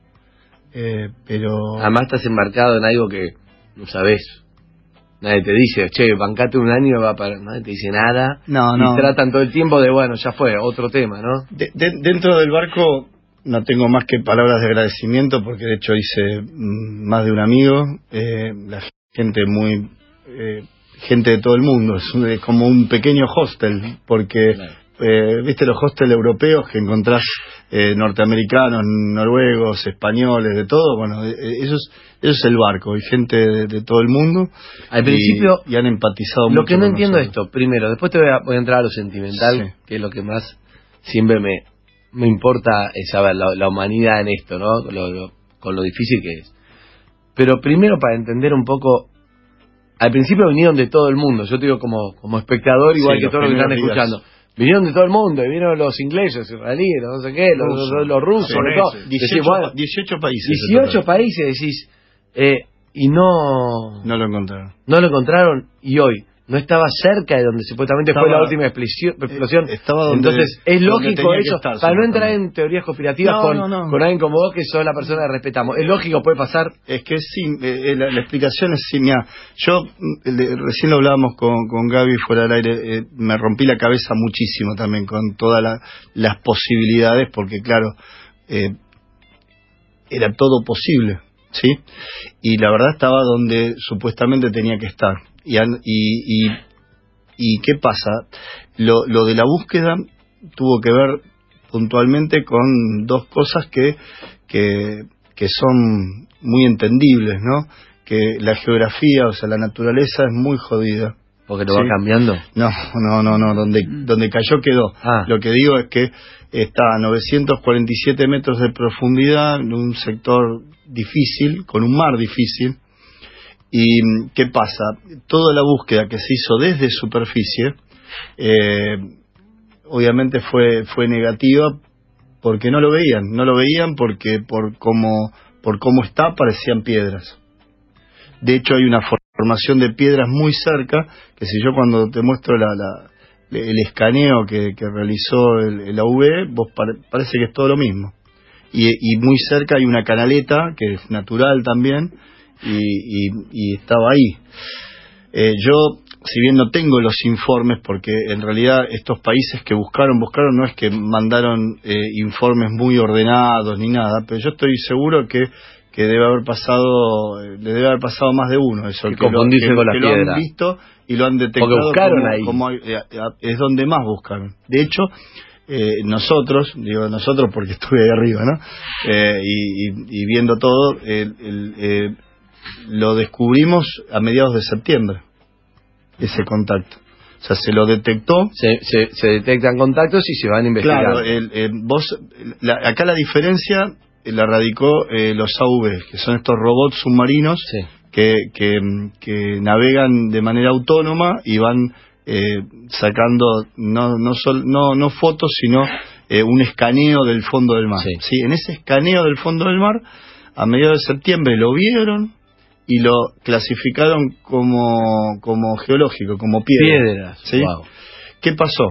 Speaker 1: Eh, pero...
Speaker 6: Además estás embarcado en algo que no sabés. Nadie te dice, che, bancate un año, va para... nadie te dice nada.
Speaker 1: No,
Speaker 6: y
Speaker 1: no.
Speaker 6: tratan todo el tiempo de, bueno, ya fue, otro tema, ¿no?
Speaker 1: De, de, dentro del barco no tengo más que palabras de agradecimiento, porque de hecho hice mm, más de un amigo, eh, la gente muy... Eh, gente de todo el mundo, es, un, es como un pequeño hostel, porque... Claro. Eh, viste los hostels europeos que encontrás eh, norteamericanos, noruegos, españoles, de todo. Bueno, eh, eso es eso es el barco, hay gente de, de todo el mundo.
Speaker 6: Al
Speaker 1: y,
Speaker 6: principio
Speaker 1: y han empatizado
Speaker 6: lo
Speaker 1: mucho.
Speaker 6: que no
Speaker 1: con
Speaker 6: entiendo
Speaker 1: nosotros.
Speaker 6: esto, primero, después te voy a, voy a entrar a lo sentimental, sí. que es lo que más siempre me, me importa, es saber la, la humanidad en esto, ¿no? Lo, lo, con lo difícil que es. Pero primero, para entender un poco, al principio vinieron de todo el mundo, yo te digo como, como espectador, igual
Speaker 1: Sí,
Speaker 6: que
Speaker 1: los
Speaker 6: todos los que están
Speaker 1: primeros días.
Speaker 6: escuchando. Vinieron de todo el mundo, y vinieron los ingleses, israelíes, no sé qué, los,
Speaker 1: Ruso,
Speaker 6: los, los rusos,
Speaker 1: sí,
Speaker 6: todo.
Speaker 1: dieciocho,
Speaker 6: Decís, bueno,
Speaker 1: dieciocho países.
Speaker 6: dieciocho países, decís, eh, y no...
Speaker 1: No lo encontraron.
Speaker 6: No lo encontraron, y hoy no estaba cerca de donde supuestamente
Speaker 1: Estaba,
Speaker 6: fue la última explosión. explosión.
Speaker 1: Eh, estaba donde,
Speaker 6: Entonces, es
Speaker 1: donde
Speaker 6: lógico
Speaker 1: tenía que
Speaker 6: eso,
Speaker 1: estar,
Speaker 6: para no entrar en teorías conspirativas
Speaker 1: no,
Speaker 6: con,
Speaker 1: no, no.
Speaker 6: con alguien como vos, que sos la persona que respetamos. Es lógico, puede pasar.
Speaker 1: Es que sí, eh, la, la explicación es sí, mira, yo le, recién lo hablábamos con, con Gaby fuera del aire, eh, me rompí la cabeza muchísimo también con todas la, las posibilidades, porque claro, eh, era todo posible, ¿sí? Y la verdad estaba donde supuestamente tenía que estar. Y, y, y, y ¿qué pasa? Lo, lo de la búsqueda tuvo que ver puntualmente con dos cosas que, que, que son muy entendibles, ¿no? Que la geografía, o sea, la naturaleza es muy jodida.
Speaker 6: ¿Porque lo ¿sí? va cambiando?
Speaker 1: No, no, no, no, donde, donde cayó quedó. Ah. Lo que digo es que está a novecientos cuarenta y siete metros de profundidad, en un sector difícil, con un mar difícil. ¿Y qué pasa? Toda la búsqueda que se hizo desde superficie, eh, obviamente fue fue negativa porque no lo veían, no lo veían porque por cómo por cómo está parecían piedras. De hecho hay una formación de piedras muy cerca, que si yo cuando te muestro la, la el escaneo que, que realizó el, el A V, vos pare, parece que es todo lo mismo. Y, y muy cerca hay una canaleta que es natural también, y, y, y estaba ahí. Eh, yo, si bien no tengo los informes, porque en realidad estos países que buscaron, buscaron, no es que mandaron eh, informes muy ordenados ni nada, pero yo estoy seguro que que debe haber pasado, le debe haber pasado más de uno eso,
Speaker 6: que,
Speaker 1: que, lo, que,
Speaker 6: con la
Speaker 1: que
Speaker 6: piedra.
Speaker 1: lo han visto y lo han detectado.
Speaker 6: Porque buscaron
Speaker 1: como,
Speaker 6: ahí.
Speaker 1: como eh, es donde más buscaron. De hecho, eh, nosotros, digo nosotros porque estuve ahí arriba, ¿no? Eh, y, y, y viendo todo, el, el, eh, lo descubrimos a mediados de septiembre, ese contacto. O sea, se lo detectó.
Speaker 6: Se, se, se detectan contactos y se van a investigar.
Speaker 1: Claro, el, el, vos, la, acá la diferencia la radicó eh, los A V, que son estos robots submarinos sí. que, que, que navegan de manera autónoma y van eh, sacando no no, sol, no no fotos, sino eh, un escaneo del fondo del mar. Sí. Sí, en ese escaneo del fondo del mar, a mediados de septiembre lo vieron y lo clasificaron como, como geológico, como piedra.
Speaker 6: Piedras.
Speaker 1: ¿Sí?
Speaker 6: Wow.
Speaker 1: ¿Qué pasó?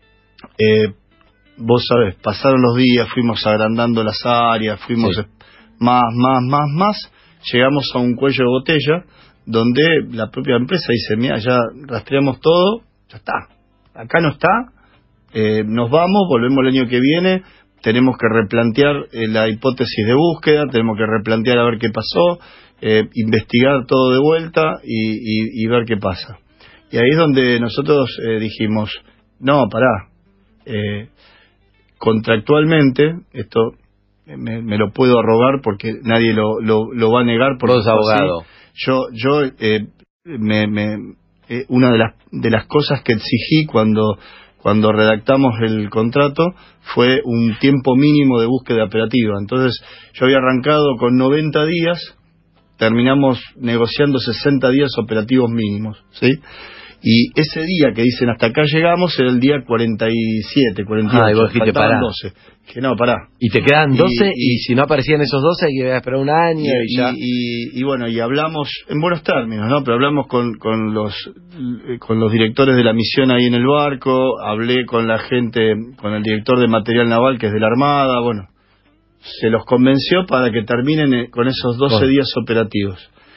Speaker 1: Eh, Vos sabés, pasaron los días, fuimos agrandando las áreas, fuimos sí. más, más, más, más, llegamos a un cuello de botella donde la propia empresa dice, mira, ya rastreamos todo, ya está, acá no está, eh, nos vamos, volvemos el año que viene, tenemos que replantear eh, la hipótesis de búsqueda, tenemos que replantear a ver qué pasó, eh, investigar todo de vuelta y, y, y ver qué pasa. Y ahí es donde nosotros eh, dijimos, no, pará, eh, contractualmente, esto me, me lo puedo arrogar porque nadie lo, lo, lo va a negar. Porque
Speaker 6: vos abogado.
Speaker 1: Yo, yo eh, me, me, eh, una de las, de las cosas que exigí cuando... cuando redactamos el contrato fue un tiempo mínimo de búsqueda operativa. Entonces yo había arrancado con noventa días, terminamos negociando sesenta días operativos mínimos, ¿sí? Y ese día que dicen hasta acá llegamos era el día cuarenta y siete, cuarenta y ocho,
Speaker 6: ah, y vos dijiste,
Speaker 1: faltaban
Speaker 6: pará.
Speaker 1: doce. Que no, pará.
Speaker 6: Y te quedan doce y,
Speaker 1: y,
Speaker 6: y si no aparecían esos doce hay que esperar un año y,
Speaker 1: y,
Speaker 6: ya.
Speaker 1: Y, y, y bueno, y hablamos en buenos términos, ¿no? Pero hablamos con, con los con los directores de la misión ahí en el barco, hablé con la gente, con el director de material naval que es de la Armada, bueno, se los convenció para que terminen con esos doce bueno. días operativos.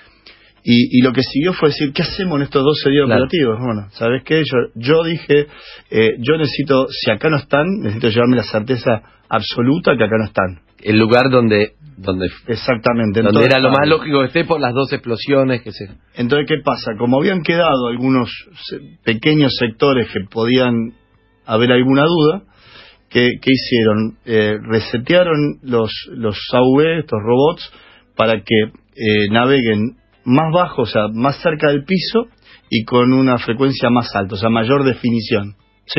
Speaker 1: Y, y lo que siguió fue decir, ¿qué hacemos en estos doce días claro. operativos? Bueno, ¿sabes qué? Yo, yo dije, eh, yo necesito, si acá no están, necesito llevarme la certeza absoluta que acá no están.
Speaker 6: El lugar donde... donde
Speaker 1: Exactamente.
Speaker 6: Donde
Speaker 1: entonces,
Speaker 6: era lo más lógico que esté por las dos explosiones que se...
Speaker 1: Entonces, ¿qué pasa? Como habían quedado algunos pequeños sectores que podían haber alguna duda, ¿qué, qué hicieron? Eh, resetearon los, los A V, estos robots, para que eh, naveguen más bajo, o sea, más cerca del piso y con una frecuencia más alta, o sea, mayor definición, ¿sí?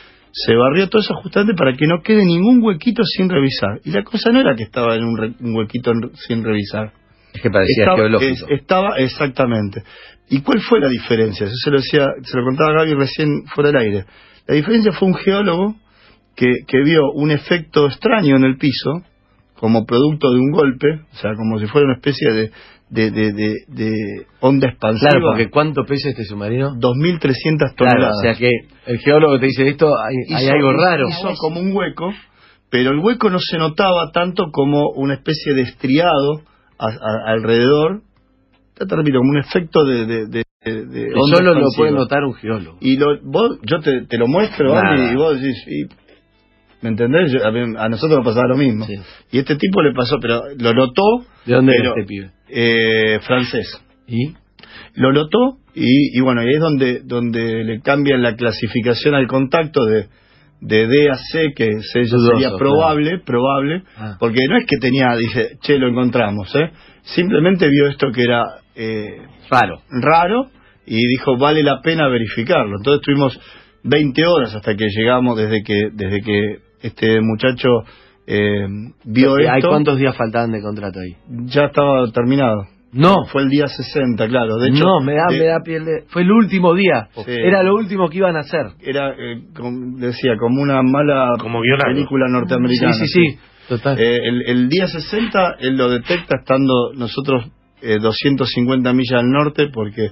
Speaker 1: Se barrió todo eso justamente para que no quede ningún huequito sin revisar. Y la cosa no era que estaba en un, re, un huequito en, sin revisar.
Speaker 6: Es que parecía
Speaker 1: estaba,
Speaker 6: geológico.
Speaker 1: Es, estaba, exactamente. ¿Y cuál fue la diferencia? Eso se lo decía, se lo contaba a Gaby recién fuera del aire. La diferencia fue un geólogo que, que vio un efecto extraño en el piso, como producto de un golpe, o sea, como si fuera una especie de de, de, de, de onda expansiva.
Speaker 6: Claro, porque ¿cuánto pesa este submarino?
Speaker 1: dos mil trescientas
Speaker 6: toneladas. Claro, o sea que el geólogo te dice esto, hay, hizo, hay algo raro.
Speaker 1: Hizo como un hueco, pero el hueco no se notaba tanto como una especie de estriado a, a, alrededor. Ya termino, como un efecto de, de, de, de, de onda
Speaker 6: solo
Speaker 1: expansiva.
Speaker 6: Lo puede notar un geólogo.
Speaker 1: Y lo, vos, yo te, te lo muestro, Andy, y vos decís... Y, ¿me entendés? Yo, a, mí, a nosotros nos pasaba lo mismo. Sí. Y este tipo le pasó, pero lo notó.
Speaker 6: ¿De dónde
Speaker 1: pero,
Speaker 6: era este pibe?
Speaker 1: Eh, francés.
Speaker 6: ¿Y?
Speaker 1: Lo notó y, y bueno, y ahí es donde, donde le cambian la clasificación al contacto de, de D a C, que se, Dudoso, sería probable, claro. probable, ah. porque no es que tenía, dice, che, lo encontramos, ¿eh? Simplemente vio esto que era eh,
Speaker 6: raro.
Speaker 1: raro y dijo, vale la pena verificarlo. Entonces tuvimos veinte horas hasta que llegamos, desde que, desde que este muchacho eh, vio esto.
Speaker 6: ¿Hay cuántos días faltaban de contrato ahí?
Speaker 1: Ya estaba terminado.
Speaker 6: No.
Speaker 1: Fue el día sesenta, claro. De hecho,
Speaker 6: no, me da,
Speaker 1: eh,
Speaker 6: me da piel de... Fue el último día.
Speaker 1: Sí.
Speaker 6: Era lo último que iban a hacer.
Speaker 1: Era, eh, como decía, como una mala
Speaker 4: como
Speaker 1: película norteamericana.
Speaker 6: Sí, sí, sí. Total.
Speaker 1: Eh, el, el día sesenta él lo detecta estando nosotros eh, doscientas cincuenta millas al norte, porque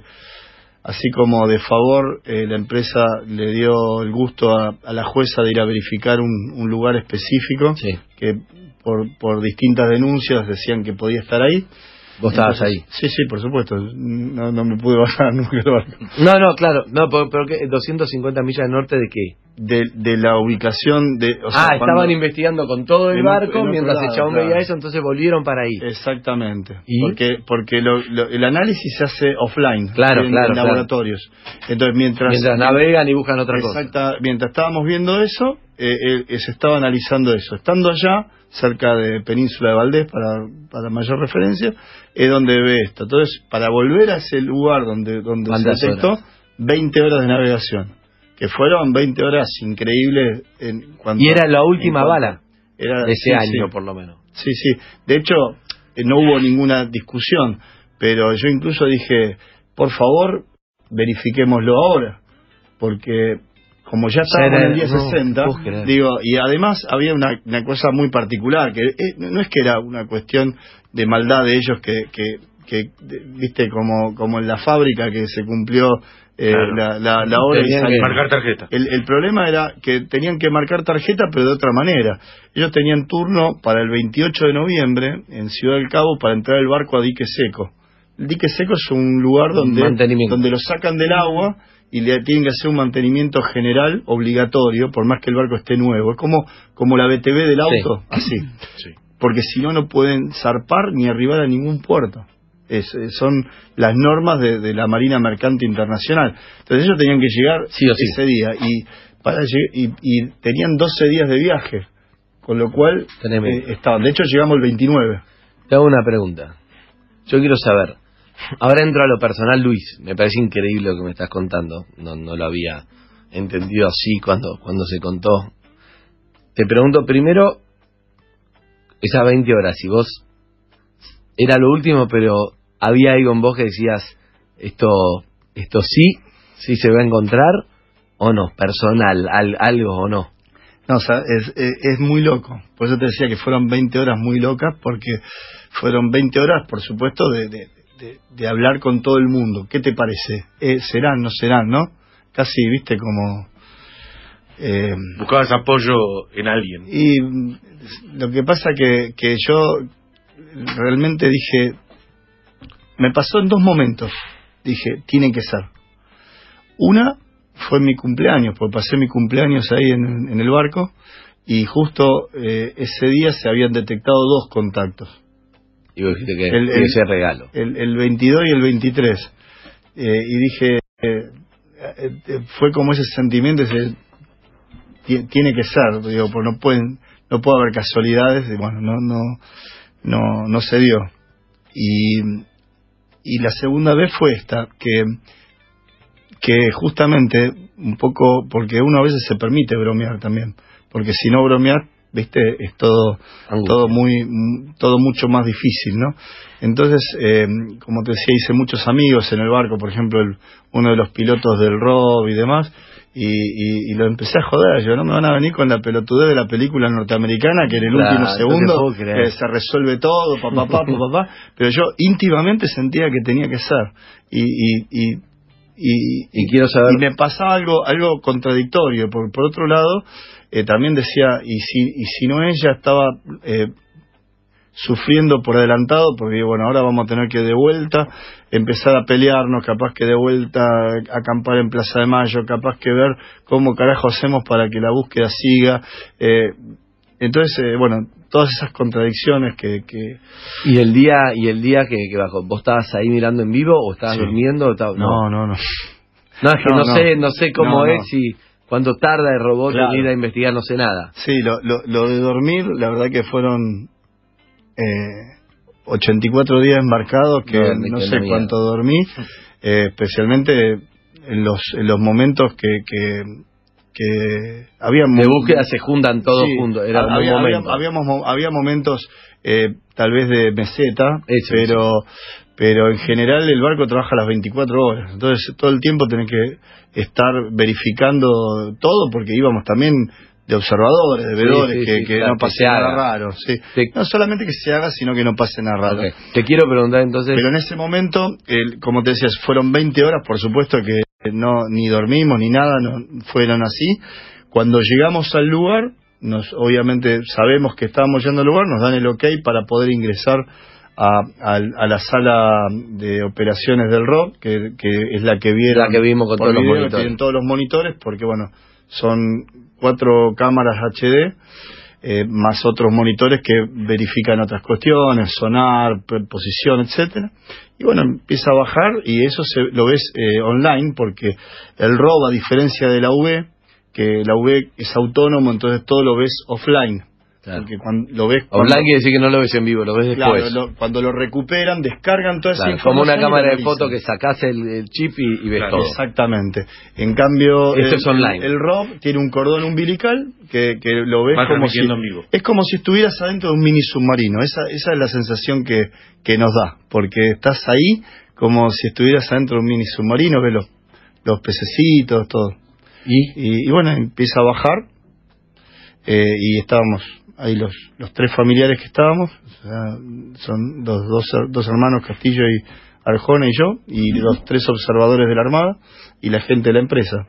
Speaker 1: así como de favor eh, la empresa le dio el gusto a, a la jueza de ir a verificar un, un lugar específico,
Speaker 6: sí.
Speaker 1: que por, por distintas denuncias decían que podía estar ahí.
Speaker 6: ¿Vos estabas ahí?
Speaker 1: Sí, sí, por supuesto. No, no me pude bajar nunca el barco.
Speaker 6: No, no, claro. No, pero, pero ¿qué? ¿doscientas cincuenta millas al norte de qué?
Speaker 1: De, de la ubicación de... O sea,
Speaker 6: ah, estaban cuando... investigando con todo el barco
Speaker 1: el
Speaker 6: mientras
Speaker 1: lado,
Speaker 6: el chabón
Speaker 1: claro.
Speaker 6: veía eso, entonces volvieron para ahí.
Speaker 1: Exactamente.
Speaker 6: ¿Y?
Speaker 1: Porque porque lo, lo, el análisis se hace offline.
Speaker 6: Claro,
Speaker 1: en,
Speaker 6: claro.
Speaker 1: En laboratorios. Claro. Entonces, mientras...
Speaker 6: Mientras navegan y buscan otra
Speaker 1: exacta,
Speaker 6: cosa.
Speaker 1: Mientras estábamos viendo eso, eh, eh, se estaba analizando eso. Estando allá, cerca de Península de Valdés, para, para mayor referencia, es donde ve esto. Entonces, para volver a ese lugar donde, donde se detectó, veinte horas de navegación. Que fueron veinte horas increíbles. En cuanto,
Speaker 6: y era la última
Speaker 1: cuanto,
Speaker 6: bala
Speaker 1: era,
Speaker 6: de ese
Speaker 1: sí,
Speaker 6: año,
Speaker 1: sí.
Speaker 6: por lo menos.
Speaker 1: Sí, sí. De hecho, eh, no hubo ninguna discusión, pero yo incluso dije, por favor, verifiquémoslo ahora, porque como ya estábamos en el día no, sesenta, digo, y además había una, una cosa muy particular, que eh, no es que era una cuestión de maldad de ellos que, que, que de, viste, como, como en la fábrica que se cumplió eh, claro. la, la, la hora
Speaker 4: tenían
Speaker 1: y salían.
Speaker 4: que marcar tarjeta.
Speaker 1: El, el problema era que tenían que marcar tarjeta, pero de otra manera. Ellos tenían turno para el veintiocho de noviembre en Ciudad del Cabo para entrar el barco a dique seco. el dique seco es un lugar donde, donde lo sacan del agua y le tienen que hacer un mantenimiento general obligatorio, por más que el barco esté nuevo. Es como, como la B T V del auto, sí. así. Sí. Porque si no, no pueden zarpar ni arribar a ningún puerto. Es, son las normas de, de la Marina Mercante Internacional. Entonces ellos tenían que llegar sí sí. ese día y, para, y, y tenían doce días de viaje, con lo cual eh, estaban. De hecho llegamos el veintinueve.
Speaker 6: Te hago una pregunta. Yo quiero saber, ahora entro a lo personal, Luis, me parece increíble lo que me estás contando, no, no lo había entendido así cuando, cuando se contó. Te pregunto primero, esas veinte horas, si vos era lo último, pero había algo en vos que decías, esto esto sí, sí se va a encontrar, o no, personal, al, algo o no.
Speaker 1: No, o sea, es, es, es muy loco. Por eso te decía que fueron veinte horas muy locas, porque fueron veinte horas, por supuesto, de, de, de, de hablar con todo el mundo. ¿Qué te parece? Eh, ¿Serán, no serán, no? Casi, viste, como... Eh,
Speaker 4: buscabas apoyo en alguien.
Speaker 1: Y lo que pasa que, que yo realmente dije... Me pasó en dos momentos. Dije, tiene que ser. Una... fue mi cumpleaños, porque pasé mi cumpleaños ahí en, en el barco y justo eh, ese día se habían detectado dos contactos.
Speaker 6: Y vos dijiste que el, ese regalo.
Speaker 1: El, el veintidós y el veintitrés. Eh, y dije, eh, eh, fue como ese sentimiento, ese, tiene que ser, digo, pues no pueden, no puede haber casualidades, y bueno, no, no, no, no se dio. Y, y la segunda vez fue esta, que que justamente un poco, porque uno a veces se permite bromear también, porque si no bromear, viste, es todo Angustia. todo muy todo mucho más difícil, ¿no? Entonces, eh, como te decía, hice muchos amigos en el barco, por ejemplo, el, uno de los pilotos del R O B y demás, y, y, y lo empecé a joder. Yo, no me van a venir con la pelotudez de la película norteamericana, que en el claro, último segundo eh, se resuelve todo, papá, papá, papá, pero yo íntimamente sentía que tenía que ser, y, y, y Y,
Speaker 6: y quiero saber
Speaker 1: y me pasaba algo algo contradictorio, porque por otro lado eh, también decía, y si y si no ella estaba eh, sufriendo por adelantado, porque bueno, ahora vamos a tener que de vuelta empezar a pelearnos, capaz que de vuelta acampar en Plaza de Mayo, capaz que ver cómo carajo hacemos para que la búsqueda siga. eh, entonces eh, bueno, todas esas contradicciones que, que...
Speaker 6: y el día y el día que, que bajó, ¿vos estabas ahí mirando en vivo o estabas sí. durmiendo? O estabas...
Speaker 1: no no no
Speaker 6: no es que no, no, no sé no sé cómo no, es no. y cuánto tarda el robot claro. en ir a investigar, no sé nada.
Speaker 1: Sí, lo, lo, lo de dormir, la verdad que fueron eh, ochenta y cuatro días embarcados, que no, no sé cuánto dormí, eh, especialmente en los en los momentos que, que que había
Speaker 6: de búsqueda se juntan todos sí, juntos, era
Speaker 1: había,
Speaker 6: un momento.
Speaker 1: Había, habíamos, había momentos eh, tal vez de meseta, eso, pero eso. Pero en general el barco trabaja las veinticuatro horas, entonces todo el tiempo tenés que estar verificando todo, porque íbamos también de observadores, de vedores, sí, sí, que, sí, que claro, no pase que nada raro, sí. Te... no solamente que se haga, sino que no pase nada raro. Okay.
Speaker 6: Te quiero preguntar entonces...
Speaker 1: Pero en ese momento, el, como te decías, fueron veinte horas, por supuesto que no ni dormimos ni nada, no fueron así. Cuando llegamos al lugar, nos obviamente sabemos que estábamos yendo al lugar, nos dan el ok para poder ingresar a, a, a la sala de operaciones del R O B, que, que es la que vieron,
Speaker 6: la que vimos con todos los monitores.
Speaker 1: Tienen todos los monitores, porque bueno, son cuatro cámaras H D, eh, más otros monitores que verifican otras cuestiones, sonar, posición, etcétera. Y bueno, empieza a bajar y eso se lo ves eh, online, porque el R O B, a diferencia de la U V, que la U V es autónomo, entonces todo lo ves offline. Claro. Porque cuando lo ves
Speaker 6: cuando, online quiere decir que no lo ves en vivo, lo ves después.
Speaker 1: Claro, lo, cuando lo recuperan, descargan toda claro, esa información.
Speaker 6: Como una cámara de foto que sacás el, el chip y, y ves claro, todo.
Speaker 1: Exactamente. En cambio,
Speaker 6: esto
Speaker 1: el,
Speaker 6: es online.
Speaker 1: El, el R O B tiene un cordón umbilical que, que lo ves Va como si, en vivo. Es como si estuvieras adentro de un mini submarino. Esa, esa es la sensación que, que nos da, porque estás ahí como si estuvieras adentro de un mini submarino, ves los, los pececitos, todo. ¿Y? Y, y bueno, empieza a bajar eh, y estábamos ahí los los tres familiares que estábamos, o sea, son los dos, dos hermanos, Castillo y Arjona y yo, y los tres observadores de la Armada y la gente de la empresa.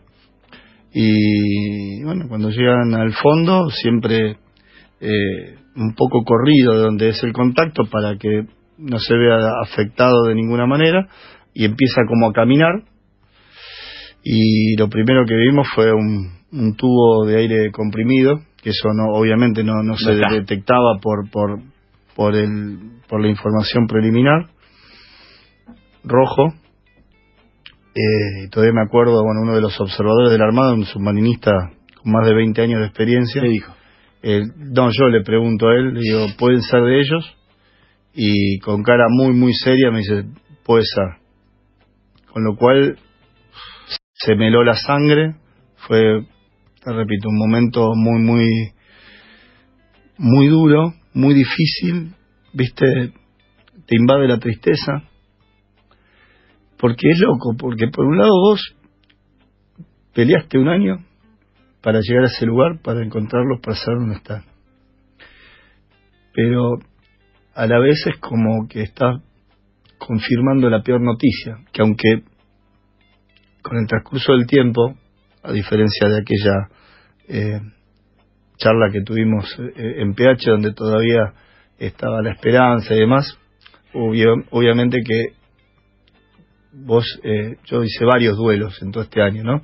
Speaker 1: Y bueno, cuando llegan al fondo, siempre eh, un poco corrido de donde es el contacto para que no se ve afectado de ninguna manera, y empieza como a caminar, y lo primero que vimos fue un, un tubo de aire comprimido, que eso no, obviamente no, no se
Speaker 6: No
Speaker 1: detectaba por, por, por, el, por la información preliminar, rojo. Eh, todavía me acuerdo, bueno, uno de los observadores de la Armada, un submarinista con más de veinte años de experiencia.
Speaker 6: ¿Qué dijo?
Speaker 1: Eh, no, yo le pregunto a él, le digo, ¿pueden ser de ellos? Y con cara muy, muy seria me dice, puede ser. Con lo cual se me heló la sangre, fue, te repito, un momento muy, muy, muy duro, muy difícil, viste, te invade la tristeza. Porque es loco, porque por un lado vos peleaste un año para llegar a ese lugar, para encontrarlos, para saber dónde están. Pero a la vez es como que estás confirmando la peor noticia, que aunque con el transcurso del tiempo, a diferencia de aquella eh, charla que tuvimos eh, en P H, donde todavía estaba la esperanza y demás, obvio, obviamente que vos, eh, yo hice varios duelos en todo este año, ¿no?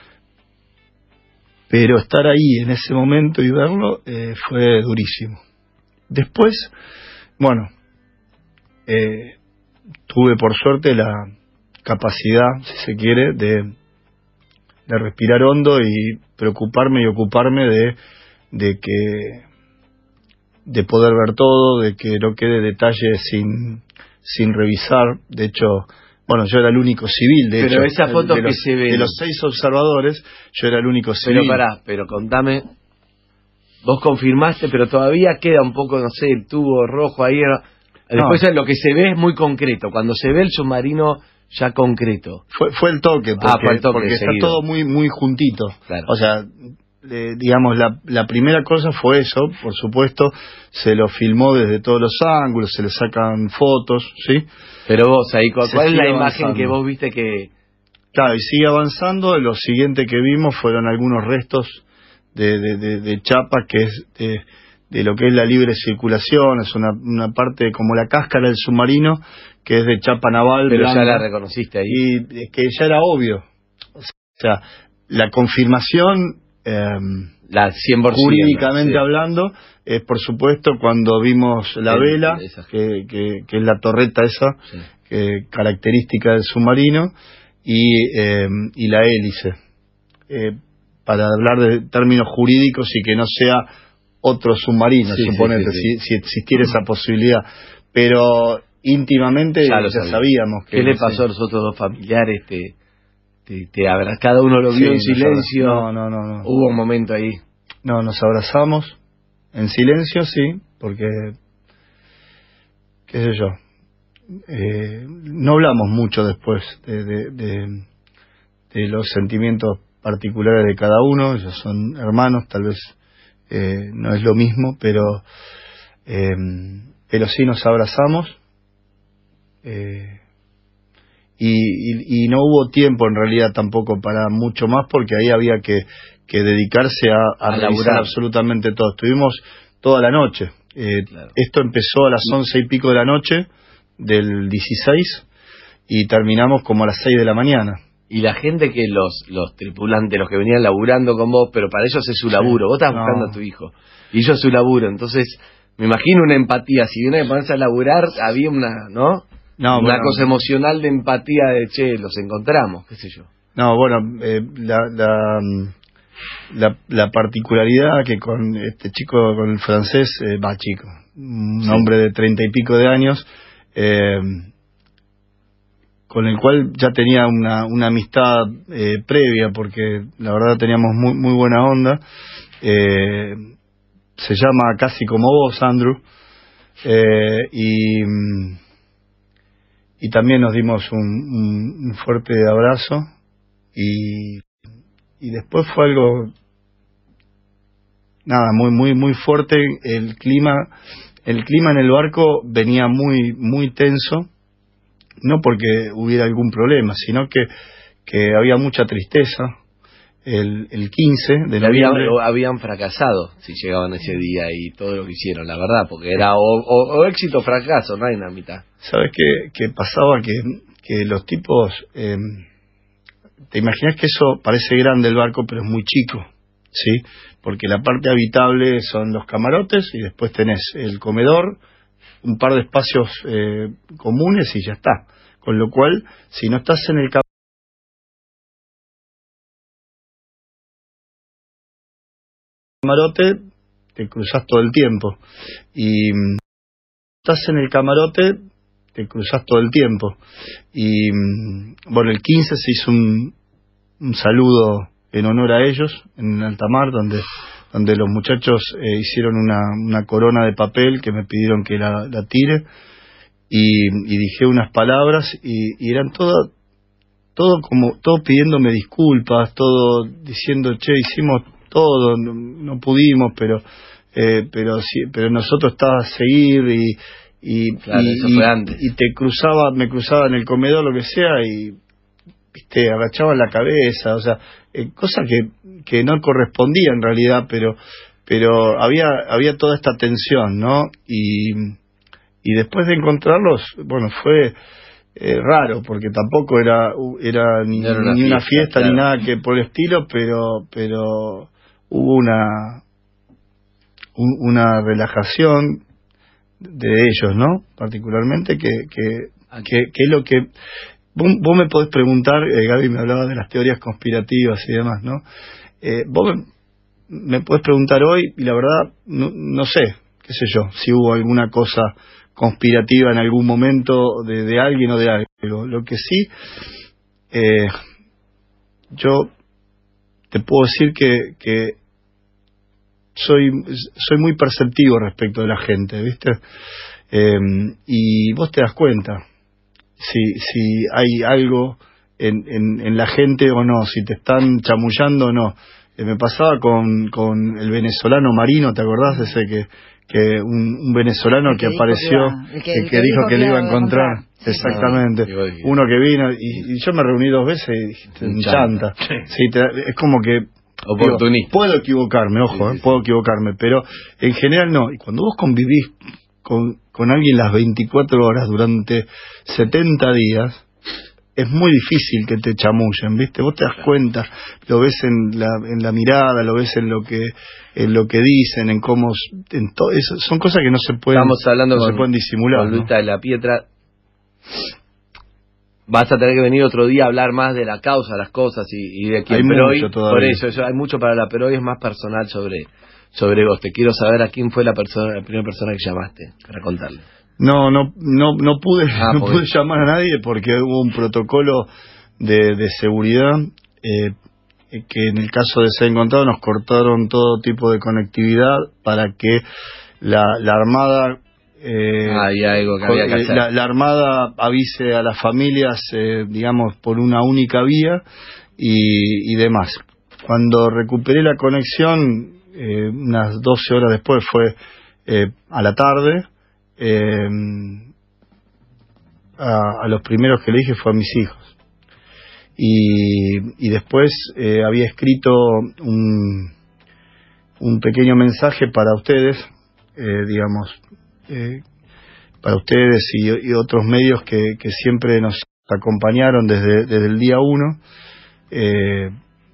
Speaker 1: Pero estar ahí en ese momento y verlo eh, fue durísimo. Después, bueno, eh, tuve por suerte la capacidad, si se quiere, de, de respirar hondo y preocuparme y ocuparme de, de que de poder ver todo, de que no quede detalle sin, sin revisar. De hecho, bueno, yo era el único civil, de
Speaker 6: pero
Speaker 1: hecho.
Speaker 6: Esa foto
Speaker 1: de
Speaker 6: que
Speaker 1: los,
Speaker 6: se ve.
Speaker 1: De los seis observadores, yo era el único civil.
Speaker 6: Pero pará, pero contame. Vos confirmaste, pero todavía queda un poco, no sé, el tubo rojo ahí. Después
Speaker 1: No.
Speaker 6: lo que se ve es muy concreto. Cuando se ve el submarino ya concreto.
Speaker 1: Fue, fue el toque, porque,
Speaker 6: ah, fue el toque
Speaker 1: porque está
Speaker 6: seguido.
Speaker 1: todo muy, muy juntito.
Speaker 6: Claro.
Speaker 1: O sea, eh, digamos, la, la primera cosa fue eso, por supuesto, se lo filmó desde todos los ángulos, se le sacan fotos, ¿sí?
Speaker 6: Pero vos ahí, ¿cuál
Speaker 1: Se
Speaker 6: es la
Speaker 1: sigue
Speaker 6: imagen
Speaker 1: avanzando.
Speaker 6: que vos viste que...?
Speaker 1: Claro, y sigue avanzando. Lo siguiente que vimos fueron algunos restos de, de, de, de chapa, que es de, de lo que es la libre circulación, es una, una parte como la cáscara del submarino, que es de chapa naval.
Speaker 6: Pero
Speaker 1: blanda,
Speaker 6: ya la reconociste ahí.
Speaker 1: y es que ya era obvio. O sea, la confirmación... Eh,
Speaker 6: la cien por ciento,
Speaker 1: jurídicamente
Speaker 6: sí.
Speaker 1: hablando, es por supuesto cuando vimos la
Speaker 6: El,
Speaker 1: vela,
Speaker 6: esa.
Speaker 1: que, que, que es la torreta esa,
Speaker 6: Sí.
Speaker 1: que, característica del submarino, y, eh, y la hélice. Eh, para hablar de términos jurídicos y que no sea otro submarino,
Speaker 6: Sí,
Speaker 1: suponete,
Speaker 6: sí, sí, sí.
Speaker 1: Si, si existiera esa posibilidad. Pero íntimamente
Speaker 6: Ya
Speaker 1: ya,
Speaker 6: lo sabía.
Speaker 1: sabíamos. Que
Speaker 6: ¿Qué le
Speaker 1: sí.
Speaker 6: pasó a los otros dos familiares? Te, te, te abra- cada uno lo vio
Speaker 1: Sí,
Speaker 6: en
Speaker 1: nos
Speaker 6: silencio.
Speaker 1: abra- No, no, no, no.
Speaker 6: Hubo un momento ahí.
Speaker 1: No, nos abrazamos en silencio, sí, porque, qué sé yo, eh, no hablamos mucho después de, de, de, de los sentimientos particulares de cada uno. Ellos son hermanos, tal vez eh, no es lo mismo, pero, eh, pero sí nos abrazamos. Eh, Y, y, y no hubo tiempo en realidad tampoco para mucho más, porque ahí había que, que dedicarse a, a,
Speaker 6: A
Speaker 1: revisar
Speaker 6: laburar.
Speaker 1: absolutamente todo. Estuvimos toda la noche. Eh,
Speaker 6: Claro.
Speaker 1: Esto empezó a las once y pico de la noche del dieciséis y terminamos como a las seis de la mañana.
Speaker 6: Y la gente que los los tripulantes, los que venían laburando con vos, pero para ellos es su laburo. Vos estás
Speaker 1: No.
Speaker 6: buscando a tu hijo. Y ellos su laburo. Entonces, me imagino una empatía. Si viene a ponerse a laburar, había una, ¿no?
Speaker 1: No,
Speaker 6: una
Speaker 1: bueno,
Speaker 6: cosa emocional de empatía de, che, los encontramos, qué sé yo.
Speaker 1: No, bueno, eh, la, la, la, la particularidad que con este chico, con el francés, eh, va chico, un
Speaker 6: Sí.
Speaker 1: hombre de treinta y pico de años, eh, con el cual ya tenía una, una amistad eh, previa, porque la verdad teníamos muy, muy buena onda. Eh, se llama casi como vos, Andrew, eh, y... y también nos dimos un, un, un fuerte abrazo, y, y después fue algo, nada, muy muy muy fuerte. El clima el clima en el barco venía muy muy tenso, no porque hubiera algún problema, sino que que había mucha tristeza. el, el quince de
Speaker 6: habían,
Speaker 1: noviembre.
Speaker 6: habían fracasado si llegaban ese día y todo lo que hicieron, la verdad, porque era o, o, o éxito o fracaso, no hay una mitad.
Speaker 1: ¿Sabes qué, qué pasaba? Que, que los tipos... Eh, te imaginas que eso parece grande el barco, pero es muy chico, ¿sí? Porque la parte habitable son los camarotes y después tenés el comedor, un par de espacios eh, comunes y ya está. Con lo cual, si no estás en el camarote, te cruzás todo el tiempo. Y estás en el camarote, te cruzás todo el tiempo. Y bueno, el quince se hizo un, un saludo en honor a ellos en alta mar, donde donde los muchachos eh, hicieron una, una corona de papel que me pidieron que la, la tire, y, y dije unas palabras y, y eran todo todo como todo pidiéndome disculpas, todo diciendo, che, hicimos todo, no, no pudimos, pero eh, pero sí, pero nosotros estaba a seguir, y y,
Speaker 6: claro,
Speaker 1: y,
Speaker 6: eso fue antes.
Speaker 1: y te cruzaba, me cruzaba en el comedor, lo que sea, y viste, agachaban la cabeza, o sea, eh, cosa que, que no correspondía en realidad, pero pero había había toda esta tensión, ¿no? Y y después de encontrarlos, bueno, fue eh, raro, porque tampoco era era ni,
Speaker 6: no era una
Speaker 1: ni
Speaker 6: fiesta,
Speaker 1: una fiesta
Speaker 6: claro.
Speaker 1: ni nada que por el estilo, pero pero hubo una un, una relajación de ellos, ¿no? Particularmente que que, que, que es lo que vos, vos me podés preguntar, eh, Gaby me hablaba de las teorías conspirativas y demás, ¿no? Eh, vos me, me podés preguntar hoy y la verdad no, no sé, qué sé yo, si hubo alguna cosa conspirativa en algún momento de, de alguien o de algo. Lo que sí, eh, yo te puedo decir que, que soy soy muy perceptivo respecto de la gente, ¿viste? Eh, y vos te das cuenta si si hay algo en, en, en la gente o no, si te están chamullando o no. Eh, me pasaba con, con el venezolano Marino, ¿te acordás de ese que que un, un venezolano que, que apareció, que, que, que, que dijo que, que le iba a encontrar? encontrar. Exactamente. No, uno que vino, y, y yo me reuní dos veces y dijiste, un chanta. Sí. Sí, te, es como que... Oportunista. Digo, puedo equivocarme, ojo, sí, sí, eh, puedo equivocarme, pero en general no. Y cuando vos convivís con, con alguien las veinticuatro horas durante setenta días, es muy difícil que te chamullen, ¿viste? Vos te das cuenta, lo ves en la, en la mirada, lo ves en lo que en lo que dicen, en cómo... En to, eso, son cosas que no se pueden,
Speaker 6: Estamos hablando
Speaker 1: no
Speaker 6: con,
Speaker 1: se pueden disimular.
Speaker 6: Con Luita, ¿no?, de la Pietra. Vas a tener que venir otro día a hablar más de la causa, las cosas y, y de quién.
Speaker 1: Hay
Speaker 6: pero
Speaker 1: mucho
Speaker 6: hoy,
Speaker 1: todavía.
Speaker 6: Por eso, eso, hay mucho para la, pero hoy es más personal sobre, sobre vos. Te quiero saber a quién fue la persona, la primera persona que llamaste para contarle.
Speaker 1: No, no, no, no pude,
Speaker 6: ah,
Speaker 1: no pude llamar a nadie porque hubo un protocolo de, de seguridad eh, que en el caso de ser encontrado nos cortaron todo tipo de conectividad para que la, la Armada eh,
Speaker 6: ah, hay algo que había que hacer.
Speaker 1: La, la Armada avise a las familias, eh, digamos, por una única vía y, y demás. Cuando recuperé la conexión, eh, unas doce horas después, fue eh, a la tarde. Eh, a, a los primeros que le dije fue a mis hijos y, y después eh, había escrito un, un pequeño mensaje para ustedes, eh, digamos, eh, para ustedes y, y otros medios que, que siempre nos acompañaron desde, desde el día uno, eh,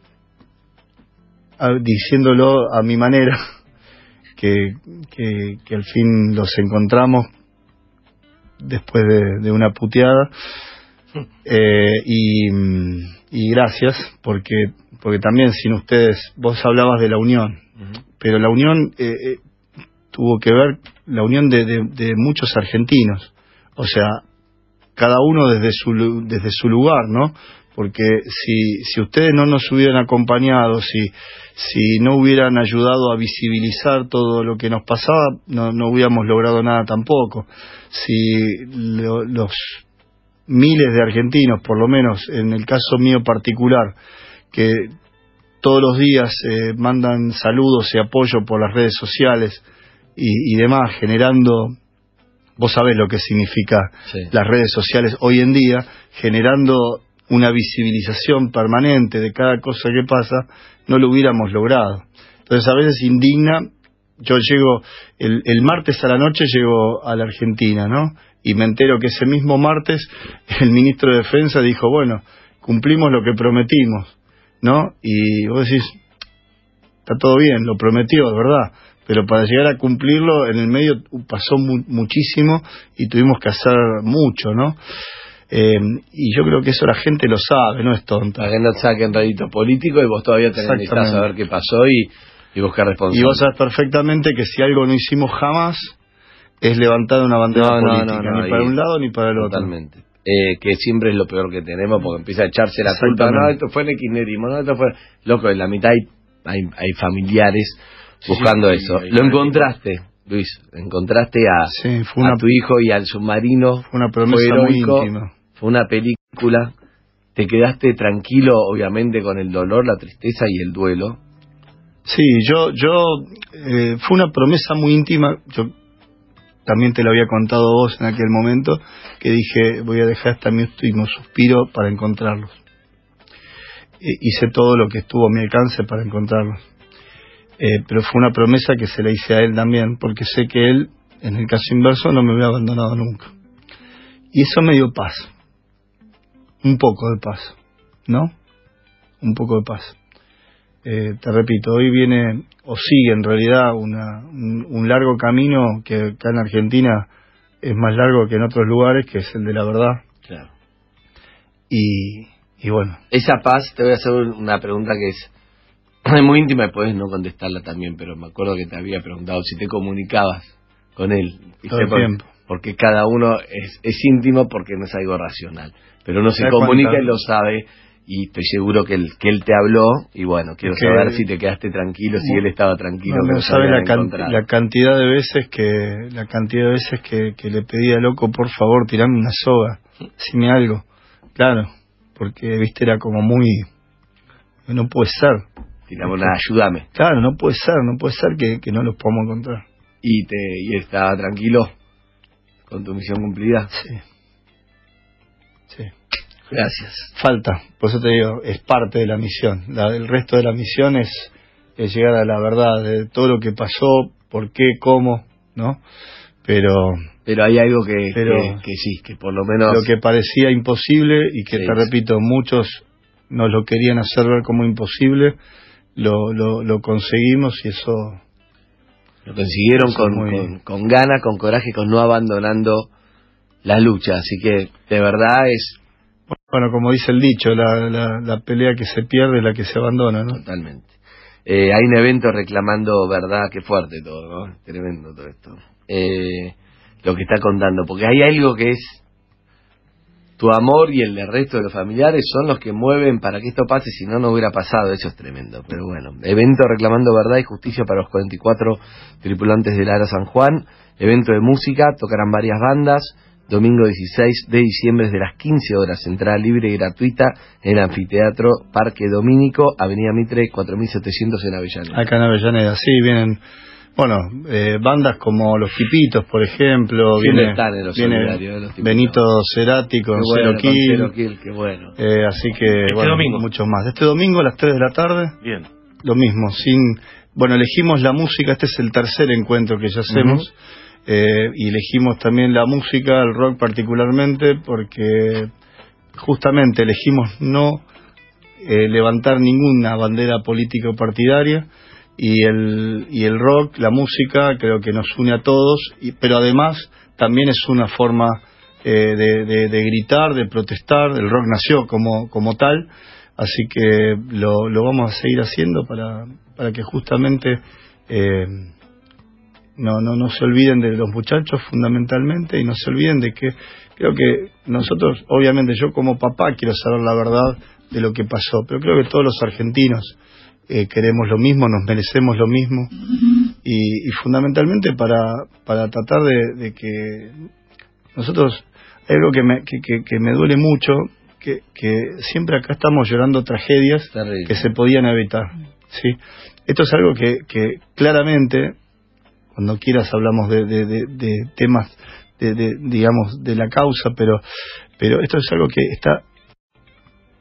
Speaker 1: a, diciéndolo a mi manera. Que, que, que al fin los encontramos después de, de una puteada eh, y, y gracias porque porque también sin ustedes, vos hablabas de la unión, uh-huh. pero la unión eh, eh, tuvo que ver la unión de, de, de muchos argentinos, o sea, cada uno desde su desde su lugar, ¿no? Porque si si ustedes no nos hubieran acompañado, si si no hubieran ayudado a visibilizar todo lo que nos pasaba, no, no hubiéramos logrado nada tampoco. Si lo, los miles de argentinos, por lo menos en el caso mío particular, que todos los días eh, mandan saludos y apoyo por las redes sociales y, y demás, generando, vos sabés lo que significa sí. las redes sociales hoy en día, generando una visibilización permanente de cada cosa que pasa, no lo hubiéramos logrado. Entonces a veces indigna. Yo llego, el, el martes a la noche llego a la Argentina, ¿no? Y me entero que ese mismo martes el ministro de Defensa dijo, bueno, cumplimos lo que prometimos, ¿no? Y vos decís, está todo bien, lo prometió, de verdad, pero para llegar a cumplirlo en el medio pasó mu muchísimo y tuvimos que hacer mucho, ¿no? Eh, y yo creo que eso la gente lo sabe, no es tonta.
Speaker 6: Para que no saquen rédito político y vos todavía tenés que saber qué pasó y, y buscar responsables.
Speaker 1: Y vos sabés perfectamente que si algo no hicimos jamás es levantar una bandera
Speaker 6: no,
Speaker 1: política,
Speaker 6: no, no, no,
Speaker 1: ni para un lado ni para el otro.
Speaker 6: Totalmente. Eh, que siempre es lo peor que tenemos porque empieza a echarse la culpa. No, esto fue en el kirchnerismo, no, esto fue... Loco, en la mitad hay, hay, hay familiares buscando sí, eso. Sí, lo encontraste, Luis, encontraste a,
Speaker 1: sí, fue una,
Speaker 6: a tu hijo y al submarino.
Speaker 1: Fue una promesa
Speaker 6: fue heroico,
Speaker 1: muy íntima.
Speaker 6: Fue una película. Te quedaste tranquilo, obviamente, con el dolor, la tristeza y el duelo.
Speaker 1: Sí, yo, yo eh, fue una promesa muy íntima. Yo también te lo había contado vos en aquel momento, que dije, voy a dejar hasta mi último suspiro para encontrarlos. E, hice todo lo que estuvo a mi alcance para encontrarlos. Eh, pero fue una promesa que se la hice a él también, porque sé que él, en el caso inverso, no me hubiera abandonado nunca. Y eso me dio paz. Un poco de paz, ¿no? Un poco de paz. Eh, te repito, hoy viene, o sigue en realidad, una, un, un largo camino que acá en Argentina es más largo que en otros lugares, que es el de la verdad.
Speaker 6: Claro.
Speaker 1: Y, y bueno.
Speaker 6: Esa paz, te voy a hacer una pregunta que es, es muy íntima y puedes no contestarla también, pero me acuerdo que te había preguntado si te comunicabas con él.
Speaker 1: Todo el tiempo.
Speaker 6: Porque cada uno es, es íntimo porque no es algo racional. Pero uno se comunica cuenta? Y lo sabe. Y estoy seguro que él, que él te habló, y bueno, quiero que, saber si te quedaste tranquilo, si él estaba tranquilo.
Speaker 1: No, no sabe la, can, la cantidad de veces que la cantidad de veces que, que le pedía, loco, por favor, tirame una soga, decime algo. Claro, porque, viste, era como muy... No puede ser.
Speaker 6: Tirame una, ayúdame.
Speaker 1: Claro, no puede ser, no puede ser que, que no los podamos encontrar.
Speaker 6: ¿Y, te, y estaba tranquilo con tu misión cumplida?
Speaker 1: Sí. Sí.
Speaker 6: Gracias.
Speaker 1: Falta, por eso te digo, es parte de la misión. La, el resto de la misión es, es llegar a la verdad de todo lo que pasó, por qué, cómo, ¿no? Pero
Speaker 6: pero hay algo que,
Speaker 1: pero,
Speaker 6: que, que sí, que por lo menos...
Speaker 1: Lo que parecía imposible y que, sí, te repito, muchos nos lo querían hacer ver como imposible, lo, lo, lo conseguimos y eso...
Speaker 6: Lo consiguieron eso con, muy... con, con ganas, con coraje, con no abandonando la lucha. Así que, de verdad, es...
Speaker 1: Bueno, como dice el dicho, la, la, la pelea que se pierde es la que se abandona, ¿no?
Speaker 6: Totalmente. Eh, hay un evento reclamando verdad, qué fuerte todo, ¿no? Tremendo todo esto. Eh, lo que está contando, porque hay algo que es tu amor y el del resto de los familiares son los que mueven para que esto pase, si no, no hubiera pasado. Eso es tremendo, pero bueno. Evento reclamando verdad y justicia para los cuarenta y cuatro tripulantes del Ara San Juan. Evento de música, tocarán varias bandas. Domingo dieciséis de diciembre desde las quince horas, entrada libre y gratuita en Anfiteatro Parque Domínico, Avenida Mitre cuatro mil setecientos en Avellaneda.
Speaker 1: Acá en Avellaneda, sí, vienen, bueno, eh, bandas como Los Tipitos, por ejemplo, viene,
Speaker 6: están en los
Speaker 1: viene
Speaker 6: los
Speaker 1: Benito Cerati con
Speaker 6: bueno,
Speaker 1: Cero Kill,
Speaker 6: Cero Kill, qué bueno.
Speaker 1: Eh, así que,
Speaker 4: este
Speaker 1: bueno,
Speaker 4: domingo.
Speaker 1: muchos más. Este domingo a las tres de la tarde,
Speaker 4: bien,
Speaker 1: lo mismo, sin, bueno, elegimos la música, este es el tercer encuentro que ya hacemos. Uh-huh. Eh, y elegimos también la música, el rock particularmente, porque justamente elegimos no eh, levantar ninguna bandera política o partidaria, y el, y el rock, la música, creo que nos une a todos, y, pero además también es una forma eh, de, de, de gritar, de protestar. El rock nació como, como tal, así que lo, lo vamos a seguir haciendo para, para que justamente... Eh, No, no, no se olviden de los muchachos fundamentalmente, y no se olviden de que creo que nosotros, obviamente yo como papá quiero saber la verdad de lo que pasó, pero creo que todos los argentinos eh, queremos lo mismo, nos merecemos lo mismo, y, y fundamentalmente para, para tratar de, de que nosotros, hay algo que me, que, que, que me duele mucho, que, que siempre acá estamos llorando tragedias
Speaker 6: Terrible.
Speaker 1: Que se podían evitar, ¿sí? Esto es algo que, que claramente... Cuando quieras hablamos de, de, de, de temas, de, de, digamos, de la causa, pero, pero esto es algo que está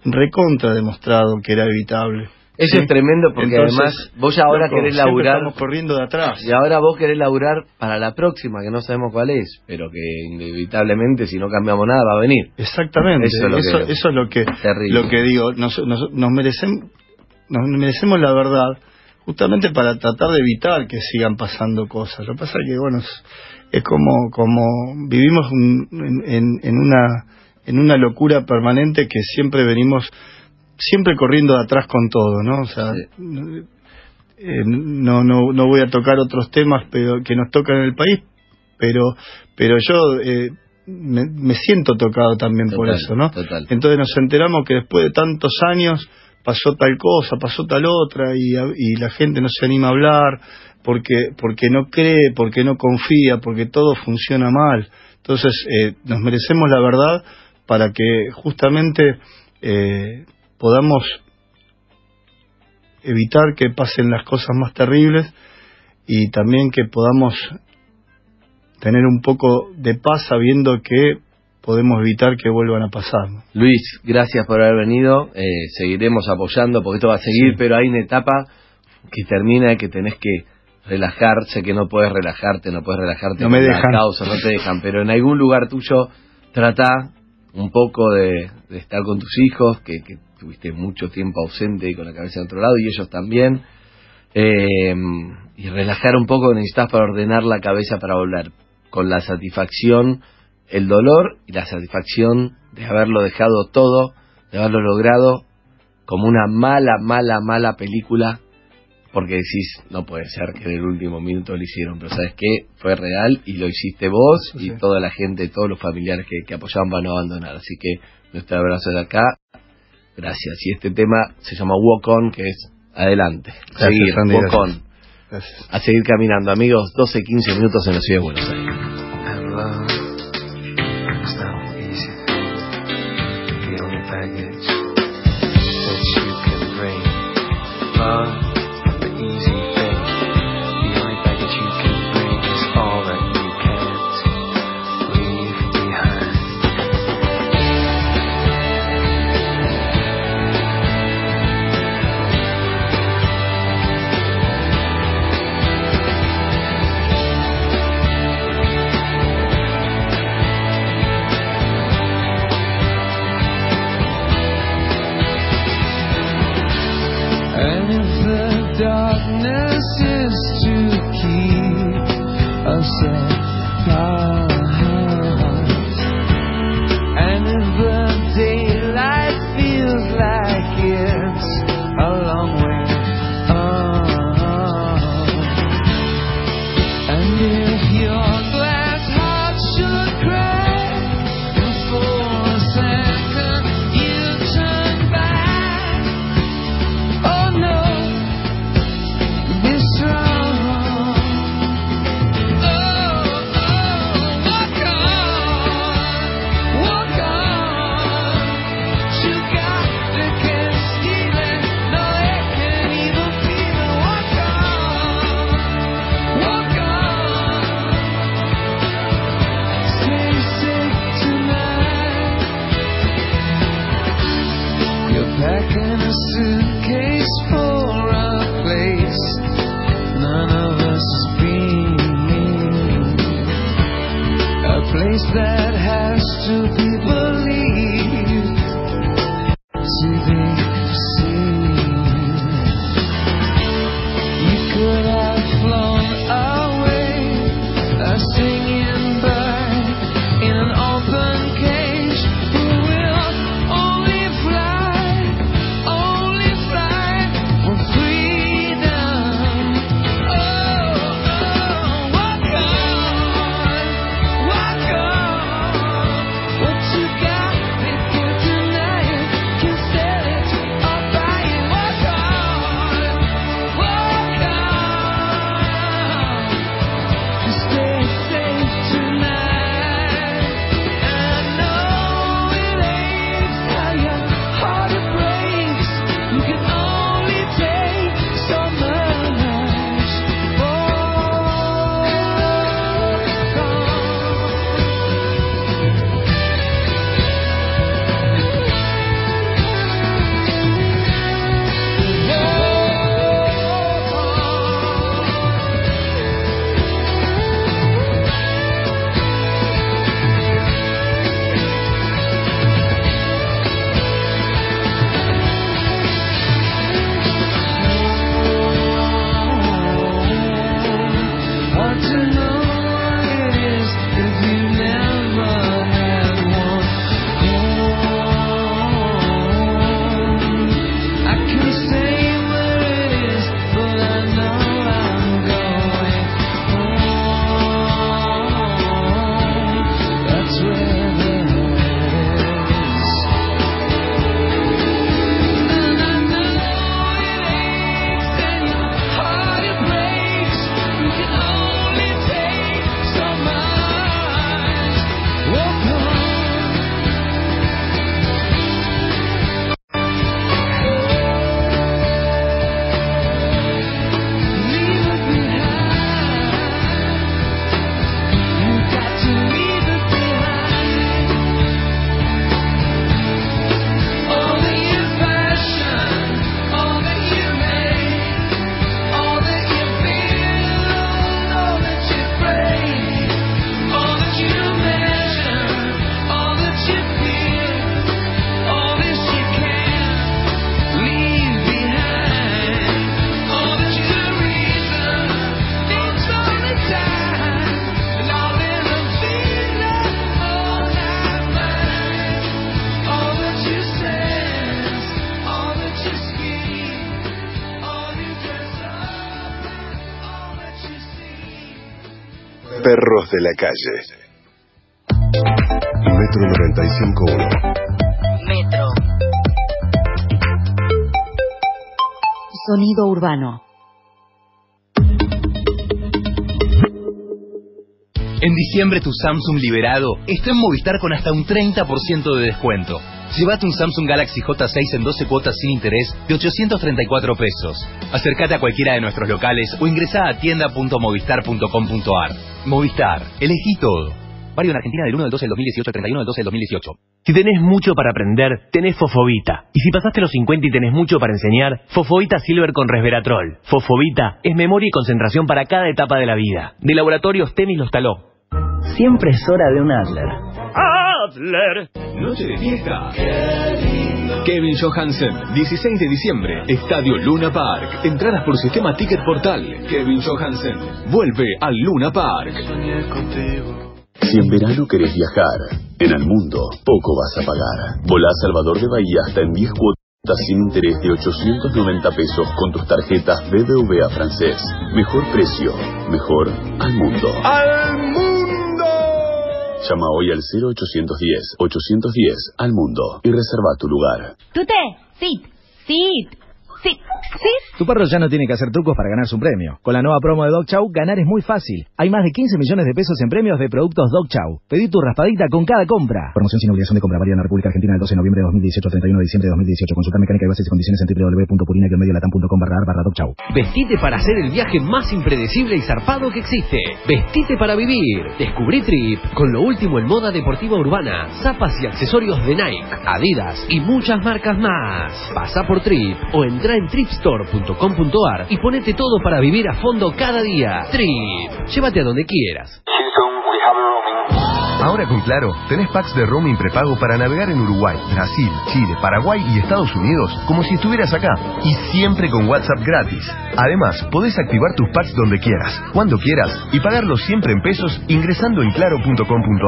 Speaker 1: recontra demostrado que era evitable.
Speaker 6: Eso ¿sí? Es tremendo porque Entonces, además vos ya ahora loco, querés laburar...
Speaker 1: estamos corriendo de atrás.
Speaker 6: Y ahora vos querés laburar para la próxima, que no sabemos cuál es, pero que inevitablemente si no cambiamos nada va a venir.
Speaker 1: Exactamente, eso es lo eso, que, eso es lo que, lo que digo, nos, nos, nos, merecemos, nos merecemos la verdad justamente para tratar de evitar que sigan pasando cosas. Lo que pasa es que, bueno, es, es como, como vivimos un, en, en, en, una, en una locura permanente que siempre venimos... siempre corriendo de atrás con todo, ¿no? O sea, sí. eh, no, no, no voy a tocar otros temas pero que nos tocan en el país, pero, pero yo eh, me, me siento tocado también total, por eso, ¿no? Total. Entonces nos enteramos que después de tantos años pasó tal cosa, pasó tal otra, y, y la gente no se anima a hablar porque, porque no cree, porque no confía, porque todo funciona mal. Entonces eh, nos merecemos la verdad para que justamente eh, podamos evitar que pasen las cosas más terribles y también que podamos tener un poco de paz sabiendo que podemos evitar que vuelvan a pasar, ¿no?
Speaker 6: Luis, gracias por haber venido, eh, seguiremos apoyando porque esto va a seguir, sí. Pero hay una etapa que termina que tenés que relajar, sé que no puedes relajarte, no puedes relajarte
Speaker 1: no me dejan.
Speaker 6: La causa, no te dejan, pero en algún lugar tuyo trata un poco de, de estar con tus hijos, que, que tuviste mucho tiempo ausente y con la cabeza en otro lado, y ellos también, eh, y relajar un poco, necesitas para ordenar la cabeza para volver, con la satisfacción, el dolor y la satisfacción de haberlo dejado todo, de haberlo logrado, como una mala, mala, mala película, porque decís, no puede ser que en el último minuto lo hicieron, pero ¿sabes qué? Fue real y lo hiciste vos sí, y sí. Toda la gente, todos los familiares que, que apoyaban van a abandonar, así que nuestro abrazo de acá, gracias. Y este tema se llama Walk On, que es adelante, gracias, seguir, Sandy, Walk On, gracias. A seguir caminando, amigos, doce quince minutos en la ciudad de Buenos Aires.
Speaker 13: What you got, if you tonight, can sell it, I'll buy it. Perros de la calle. Metro noventa y cinco punto uno.
Speaker 5: Metro. Sonido urbano.
Speaker 2: En diciembre tu Samsung liberado está en Movistar con hasta un treinta por ciento de descuento. Llévate un Samsung Galaxy J seis en doce cuotas sin interés de ochocientos treinta y cuatro pesos. Acércate a cualquiera de nuestros locales o ingresá a tienda punto movistar punto com punto ar. Movistar, elegí todo. Válido en Argentina del uno del doce del dos mil dieciocho al treinta y uno del doce del dos mil dieciocho.
Speaker 17: Si tenés mucho para aprender, tenés Fofovita. Y si pasaste los cincuenta y tenés mucho para enseñar, Fofovita Silver con resveratrol. Fofovita es memoria y concentración para cada etapa de la vida. De Laboratorios Temis los Taló.
Speaker 9: Siempre es hora de un Adler.
Speaker 28: Adler. Noche de fiesta. Kevin Johansen, dieciséis de diciembre, Estadio Luna Park. Entradas por sistema Ticket Portal. Kevin Johansen vuelve al Luna Park.
Speaker 18: Si en verano querés viajar, en el mundo poco vas a pagar. Volá a Salvador de Bahía hasta en diez cuotas sin interés de ochocientos noventa pesos con tus tarjetas B B V A francés. Mejor precio, mejor al mundo.
Speaker 14: ¡Al mundo!
Speaker 18: Llama hoy al cero ochocientos diez, ochocientos diez al mundo y reserva tu lugar.
Speaker 8: Tute, sit, sit, sit, sit.
Speaker 16: Tu perro ya no tiene que hacer trucos para ganarse un premio. Con la nueva promo de Dog Chow, ganar es muy fácil. Hay más de quince millones de pesos en premios de productos Dog Chow. Pedí tu raspadita con cada compra. Promoción sin obligación de compra. Válida en la República Argentina del doce de noviembre de dos mil dieciocho al treinta y uno de diciembre de dos mil dieciocho. Consultar mecánica y bases y condiciones en doble u doble u doble u punto purina guion medio latam punto com barra ar barra Dog Chow.
Speaker 22: Vestite para hacer el viaje más impredecible y zarpado que existe. Vestite para vivir. Descubrí Trip con lo último en moda deportiva urbana, zapas y accesorios de Nike, Adidas y muchas marcas más. Pasa por Trip o entra en tripstore punto com punto ar y ponete todo para vivir a fondo cada día. Trip, llévate a donde quieras.
Speaker 19: Ahora con Claro, tenés packs de roaming prepago para navegar en Uruguay, Brasil, Chile, Paraguay y Estados Unidos como si estuvieras acá. Y siempre con WhatsApp gratis. Además, podés activar tus packs donde quieras, cuando quieras y pagarlos siempre en pesos ingresando en claro punto com punto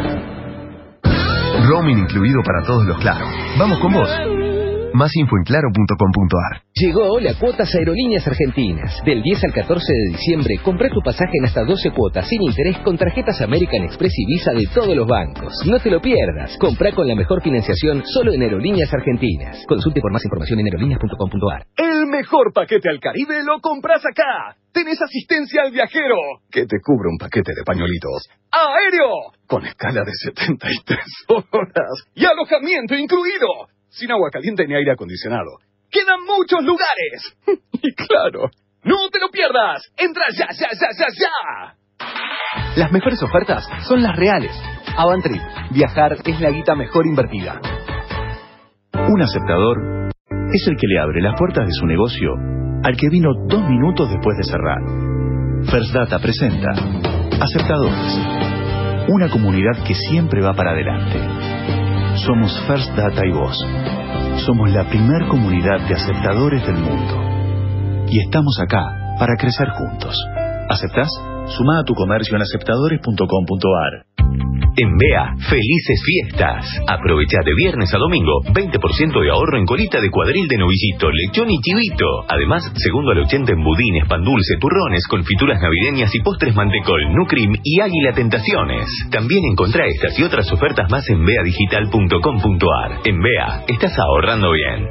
Speaker 19: ar. Roaming incluido para todos los Claro. Vamos con vos. Más info en claro punto com punto ar.
Speaker 22: Llegó la Cuotas Aerolíneas Argentinas. Del diez al catorce de diciembre, comprá tu pasaje en hasta doce cuotas sin interés con tarjetas American Express y Visa de todos los bancos. No te lo pierdas. Comprá con la mejor financiación solo en Aerolíneas Argentinas. Consulte por más información en aerolíneas punto com punto ar.
Speaker 20: El mejor paquete al Caribe lo compras acá. Tenés asistencia al viajero,
Speaker 27: que te cubre un paquete de pañuelitos.
Speaker 20: Aéreo,
Speaker 27: con escala de setenta y tres horas.
Speaker 20: Y alojamiento incluido. Sin agua caliente ni aire acondicionado. ¡Quedan muchos lugares!
Speaker 27: Y claro,
Speaker 20: ¡no te lo pierdas! ¡Entra ya, ya, ya, ya, ya!
Speaker 22: Las mejores ofertas son las reales. Avantrip. Viajar es la guita mejor invertida.
Speaker 18: Un aceptador es el que le abre las puertas de su negocio al que vino dos minutos después de cerrar. First Data presenta Aceptadores. Una comunidad que siempre va para adelante. Somos First Data y vos. Somos la primer comunidad de aceptadores del mundo. Y estamos acá para crecer juntos. ¿Aceptás? Suma a tu comercio en aceptadores punto com punto ar.
Speaker 22: En B E A, felices fiestas. Aprovecha de viernes a domingo, veinte por ciento de ahorro en colita de cuadril de novillito, lechón y chivito. Además, segundo al ochenta en budines, pan dulce, turrones, confituras navideñas y postres mantecol, Nucrim y Águila Tentaciones. También encontrá estas y otras ofertas más en bea digital punto com punto ar. En B E A, estás ahorrando bien.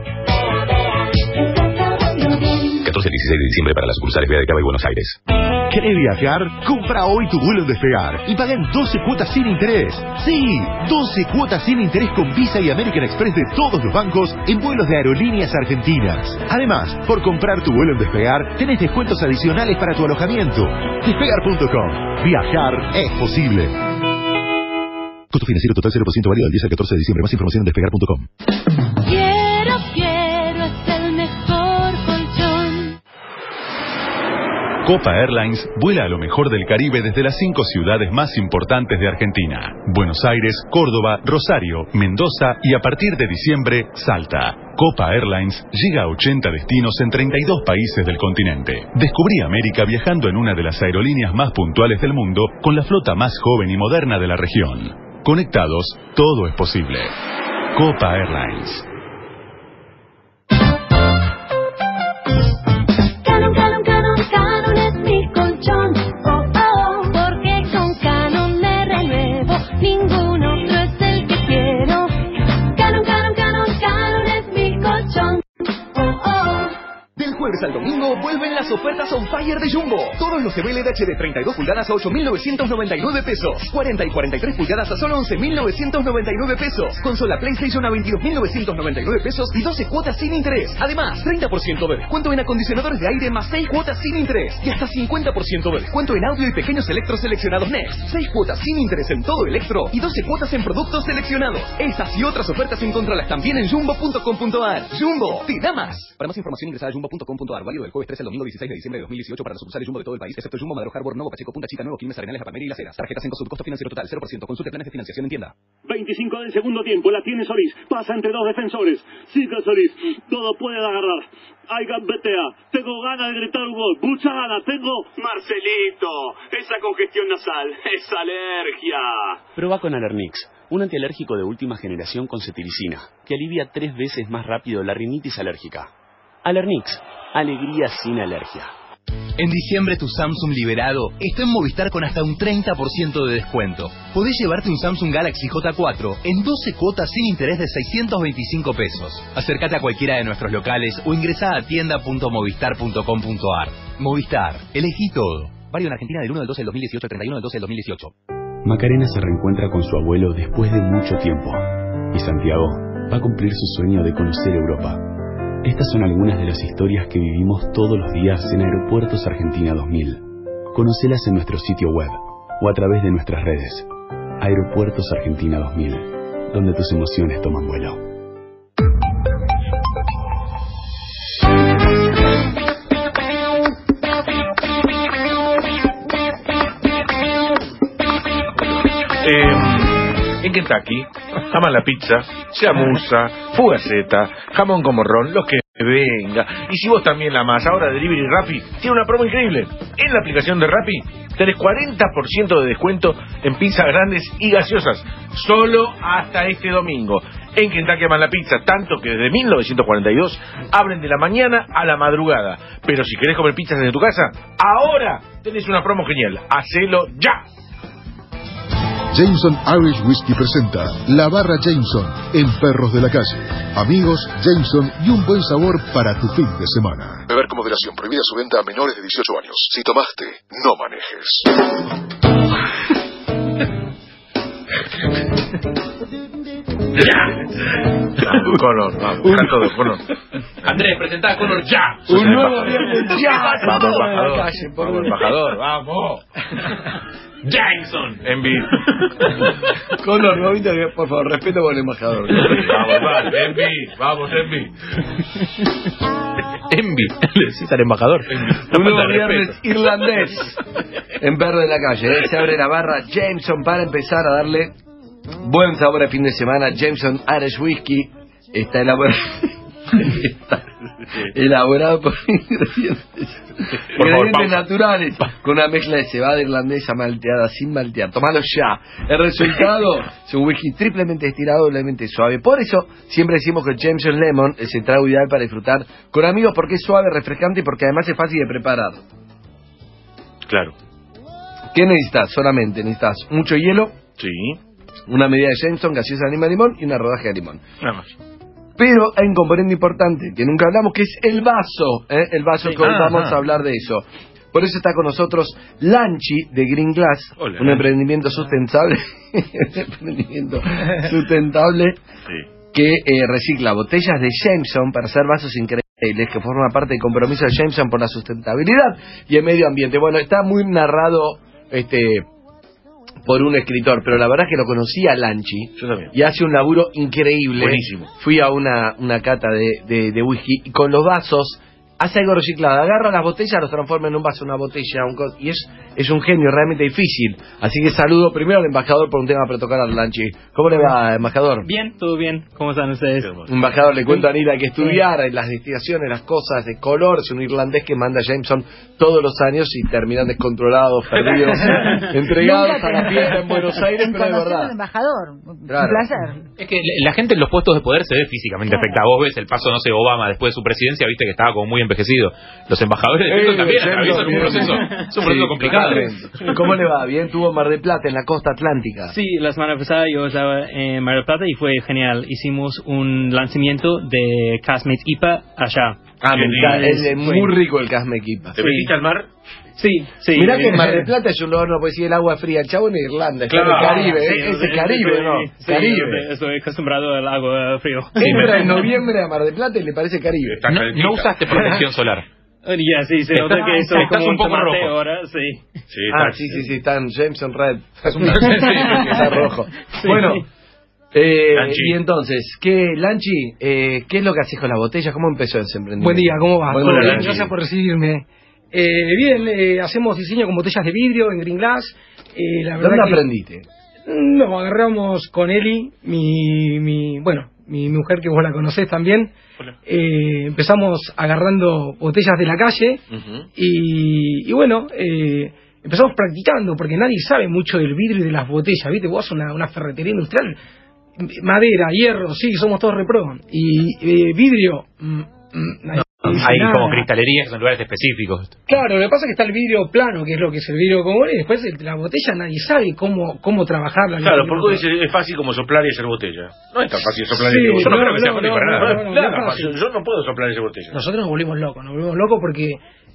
Speaker 22: catorce a dieciséis de diciembre para las sucursales B E A de Cava y Buenos Aires.
Speaker 21: ¿Querés viajar? Compra hoy tu vuelo en Despegar y paga en doce cuotas sin interés. Sí, doce cuotas sin interés con Visa y American Express de todos los bancos en vuelos de Aerolíneas Argentinas. Además, por comprar tu vuelo en Despegar, tenés descuentos adicionales para tu alojamiento. Despegar punto com. Viajar es posible. Costo financiero total cero por ciento válido del diez al catorce de diciembre. Más información en despegar punto com.
Speaker 8: Quiero, quiero, es el mejor colchón.
Speaker 18: Copa Airlines vuela a lo mejor del Caribe desde las cinco ciudades más importantes de Argentina: Buenos Aires, Córdoba, Rosario, Mendoza y a partir de diciembre, Salta. Copa Airlines llega a ochenta destinos en treinta y dos países del continente. Descubrí América viajando en una de las aerolíneas más puntuales del mundo con la flota más joven y moderna de la región. Conectados, todo es posible. Copa Airlines.
Speaker 8: Canon, Canon, Canon, Canon es mi colchón. Oh, oh, porque
Speaker 20: jueves al domingo vuelven las ofertas on fire de Jumbo. Todos los T V L E D H D treinta y dos pulgadas a ocho mil novecientos noventa y nueve pesos. cuarenta y cuarenta y tres pulgadas a solo once mil novecientos noventa y nueve pesos. Consola PlayStation a veintidós mil novecientos noventa y nueve pesos y doce cuotas sin interés. Además, treinta por ciento de descuento en acondicionadores de aire más seis cuotas sin interés. Y hasta cincuenta por ciento de descuento en audio y pequeños electros seleccionados Next. seis cuotas sin interés en todo electro y doce cuotas en productos seleccionados. Estas y otras ofertas encontrarlas también en jumbo punto com punto a r. Jumbo, te da más. Para más información ingresa a jumbo punto com punto a r. Válido del jueves trece al domingo dieciséis de diciembre de dos mil dieciocho para las sucursales Jumbo de todo el país, excepto Jumbo, Madero, Harbor, Novo, Pacheco, Punta Chica, Nuevo, Quilmes, Arenales, La Palmera y Las Heras. Tarjetas en costo financiero total cero por ciento. Consulte planes de financiación en tienda.
Speaker 3: veinticinco del segundo tiempo, la tiene Solís. Pasa entre dos defensores. Sigue Solís. Todo puede agarrar. Hay gambetea. Tengo ganas de gritar un gol. Mucha ganas. Tengo...
Speaker 7: Marcelito, esa congestión nasal es alergia.
Speaker 28: Proba con Alernix, un antialérgico de última generación con cetiricina, que alivia tres veces más rápido la rinitis alérgica. Alernix, alegría sin alergia.
Speaker 2: En diciembre tu Samsung liberado está en Movistar con hasta un treinta por ciento de descuento. Podés llevarte un Samsung Galaxy J cuatro en doce cuotas sin interés de seiscientos veinticinco pesos. Acércate a cualquiera de nuestros locales o ingresá a tienda punto movistar punto com punto a r. Movistar, elegí todo. Válido en Argentina del uno del doce del dos mil dieciocho al treinta y uno del doce del dos mil dieciocho.
Speaker 28: Macarena se reencuentra con su abuelo después de mucho tiempo. Y Santiago va a cumplir su sueño de conocer Europa. Estas son algunas de las historias que vivimos todos los días en Aeropuertos Argentina dos mil. Conocelas en nuestro sitio web o a través de nuestras redes. Aeropuertos Argentina dos mil, donde tus emociones toman vuelo.
Speaker 4: Eh, en Kentucky aman la pizza, chamuza, fugaceta, jamón con morrón, los que venga. Y si vos también la amás, ahora Delivery Rappi tiene una promo increíble. En la aplicación de Rappi tenés cuarenta por ciento de descuento en pizzas grandes y gaseosas, solo hasta este domingo. En Kentucky aman la pizza, tanto que desde mil novecientos cuarenta y dos abren de la mañana a la madrugada. Pero si querés comer pizzas desde tu casa, ahora tenés una promo genial. Hacelo ya.
Speaker 27: Jameson Irish Whiskey presenta La Barra Jameson en Perros de la Calle. Amigos, Jameson y un buen sabor para tu fin de semana.
Speaker 13: Beber con moderación. Prohibida su venta a menores de dieciocho años. Si tomaste, no manejes.
Speaker 4: Conor, vamos, está todo, Conor.
Speaker 10: Andrés, presentá a Conor ya.
Speaker 6: Un nuevo viernes ya.
Speaker 4: Vamos, embajador.
Speaker 6: Calle, por
Speaker 4: Vamos, embajador, vamos.
Speaker 10: Jackson.
Speaker 4: Envy.
Speaker 6: Conor, no viste que, por favor, respeto por el embajador.
Speaker 4: Vamos, vale, Envy, vamos, Envy. Envy, le decís al embajador.
Speaker 6: Un nuevo viernes irlandés en Perros de la Calle. ¿eh? Se abre la barra Jameson para empezar a darle buen sabor al fin de semana. Jameson Irish Whiskey está elaborado, está elaborado por ingredientes,
Speaker 4: por
Speaker 6: ingredientes
Speaker 4: favor,
Speaker 6: naturales, con una mezcla de cebada irlandesa malteada sin maltear. Tomalo ya. El resultado es un whisky triplemente destilado, doblemente suave. Por eso siempre decimos que el Jameson Lemon es el trago ideal para disfrutar con amigos, porque es suave, refrescante y porque además es fácil de preparar.
Speaker 4: Claro.
Speaker 6: ¿Qué necesitas? Solamente necesitas mucho hielo.
Speaker 4: Sí.
Speaker 6: Una medida de Jameson, gaseosa de lima de limón y una rodaja de limón.
Speaker 4: Nada más.
Speaker 6: Pero hay un componente importante que nunca hablamos, que es el vaso. ¿eh? El vaso, sí, que hoy ah, vamos ah. a hablar de eso. Por eso está con nosotros Lanchi de Green Glass, Hola, un emprendimiento sustentable, un emprendimiento sustentable sí. que eh, recicla botellas de Jameson para hacer vasos increíbles, que forma parte del compromiso de Jameson por la sustentabilidad y el medio ambiente. Bueno, está muy narrado este por un escritor, pero la verdad es que lo conocí a Lanchi.
Speaker 4: Yo también.
Speaker 6: Y hace un laburo increíble.
Speaker 4: Buenísimo.
Speaker 6: Fui a una, una cata de, de, de whisky y con los vasos hace algo reciclado. Agarra las botellas, los transforma en un vaso, una botella, un co y es, es un genio, realmente difícil. Así que saludo primero al embajador por un tema para tocar a Lanchi. ¿Cómo le va, embajador?
Speaker 12: Bien, todo bien. ¿Cómo están ustedes?
Speaker 6: Embajador, le cuento a Anila que estudiar sí. las destilaciones, las cosas de color. Es un irlandés que manda Jameson todos los años y terminan descontrolados, perdidos, entregados a la fiesta en Buenos Aires,
Speaker 8: en
Speaker 6: pero de verdad.
Speaker 8: Embajador,
Speaker 6: claro.
Speaker 8: Un placer.
Speaker 10: Es que la gente en los puestos de poder se ve físicamente claro. afectada. Vos ves el paso, no sé, Obama después de su presidencia, viste que estaba como muy envejecido. Los embajadores de Jameson
Speaker 6: Eh,
Speaker 10: también
Speaker 6: Jameson,
Speaker 10: atraviesan un
Speaker 6: bien.
Speaker 10: proceso, es un proceso
Speaker 6: Sí,
Speaker 10: complicado.
Speaker 6: totalmente. ¿Cómo le va? Bien, tuvo Mar del Plata en la costa atlántica.
Speaker 12: Sí, la semana pasada yo estaba en Mar del Plata y fue genial. Hicimos un lanzamiento de Castmates I P A allá.
Speaker 6: Ah, me encanta. Es, es
Speaker 12: Fue-
Speaker 6: muy rico el Casme Equipa.
Speaker 4: ¿Te metiste al mar?
Speaker 12: Sí, sí.
Speaker 6: Mirá que en Mar del Plata es un lugar, no puede decir el agua fría. El chavo en Irlanda, está
Speaker 4: Claro,
Speaker 6: en el Caribe.
Speaker 12: Sí,
Speaker 6: es
Speaker 12: sí,
Speaker 6: el Caribe,
Speaker 12: estoy-
Speaker 6: ¿no?
Speaker 12: sí,
Speaker 6: Caribe.
Speaker 12: estoy- Estoy acostumbrado al agua frío.
Speaker 6: Entra en noviembre a Mar del Plata y le parece Caribe.
Speaker 4: Está
Speaker 10: No,
Speaker 4: calentita.
Speaker 10: no usaste protección solar.
Speaker 12: Ya, sí, se nota
Speaker 10: Estás-
Speaker 12: que soy
Speaker 10: estás
Speaker 12: como
Speaker 10: un poco
Speaker 12: tomate
Speaker 10: rojo.
Speaker 12: ahora, sí.
Speaker 4: Sí,
Speaker 6: Ah,
Speaker 4: está-
Speaker 6: sí, sí, sí, está en Jameson Red.
Speaker 10: Es un-
Speaker 6: Está rojo.
Speaker 12: Sí.
Speaker 6: Bueno, eh,
Speaker 4: Lanchi.
Speaker 6: y entonces, ¿qué, Lanchi, eh, qué es lo que haces con las botellas? ¿Cómo empezó ese emprendimiento?
Speaker 1: Buen día, ¿cómo va?
Speaker 6: Buen
Speaker 1: Todo
Speaker 6: día,
Speaker 1: bien,
Speaker 6: Lanchi.
Speaker 1: gracias por recibirme. Eh, bien, eh, hacemos diseño con botellas de vidrio en Green Glass. Eh, la verdad
Speaker 6: ¿Dónde
Speaker 1: que-
Speaker 6: aprendiste?
Speaker 1: No, agarramos con Eli, mi, mi bueno, mi mujer que vos la conocés también. Eh, empezamos agarrando botellas de la calle y, y bueno, eh, empezamos practicando porque nadie sabe mucho del vidrio y de las botellas, ¿viste? Vos una, una ferretería industrial, madera, hierro, sí, somos todos repro. Y eh, vidrio, mm, mm, nadie dice
Speaker 10: Hay
Speaker 1: nada.
Speaker 10: como cristalerías en lugares específicos.
Speaker 1: Claro, lo que pasa es que está el vidrio plano, que es lo que es el vidrio común, y después el- la botella nadie sabe cómo cómo trabajarla.
Speaker 4: Claro,
Speaker 1: ni-
Speaker 4: porque vos dices, es fácil como soplar y hacer botella. No es tan fácil soplar
Speaker 1: Sí,
Speaker 4: y hacer botella.
Speaker 1: no,
Speaker 4: Yo no creo que sea
Speaker 1: no,
Speaker 4: fácil
Speaker 1: no,
Speaker 4: para
Speaker 1: no,
Speaker 4: nada.
Speaker 1: no, no,
Speaker 4: Nada
Speaker 1: no es
Speaker 4: fácil.
Speaker 1: fácil.
Speaker 4: Yo no puedo soplar esa botella.
Speaker 1: Nosotros nos volvimos locos, nos volvimos locos porque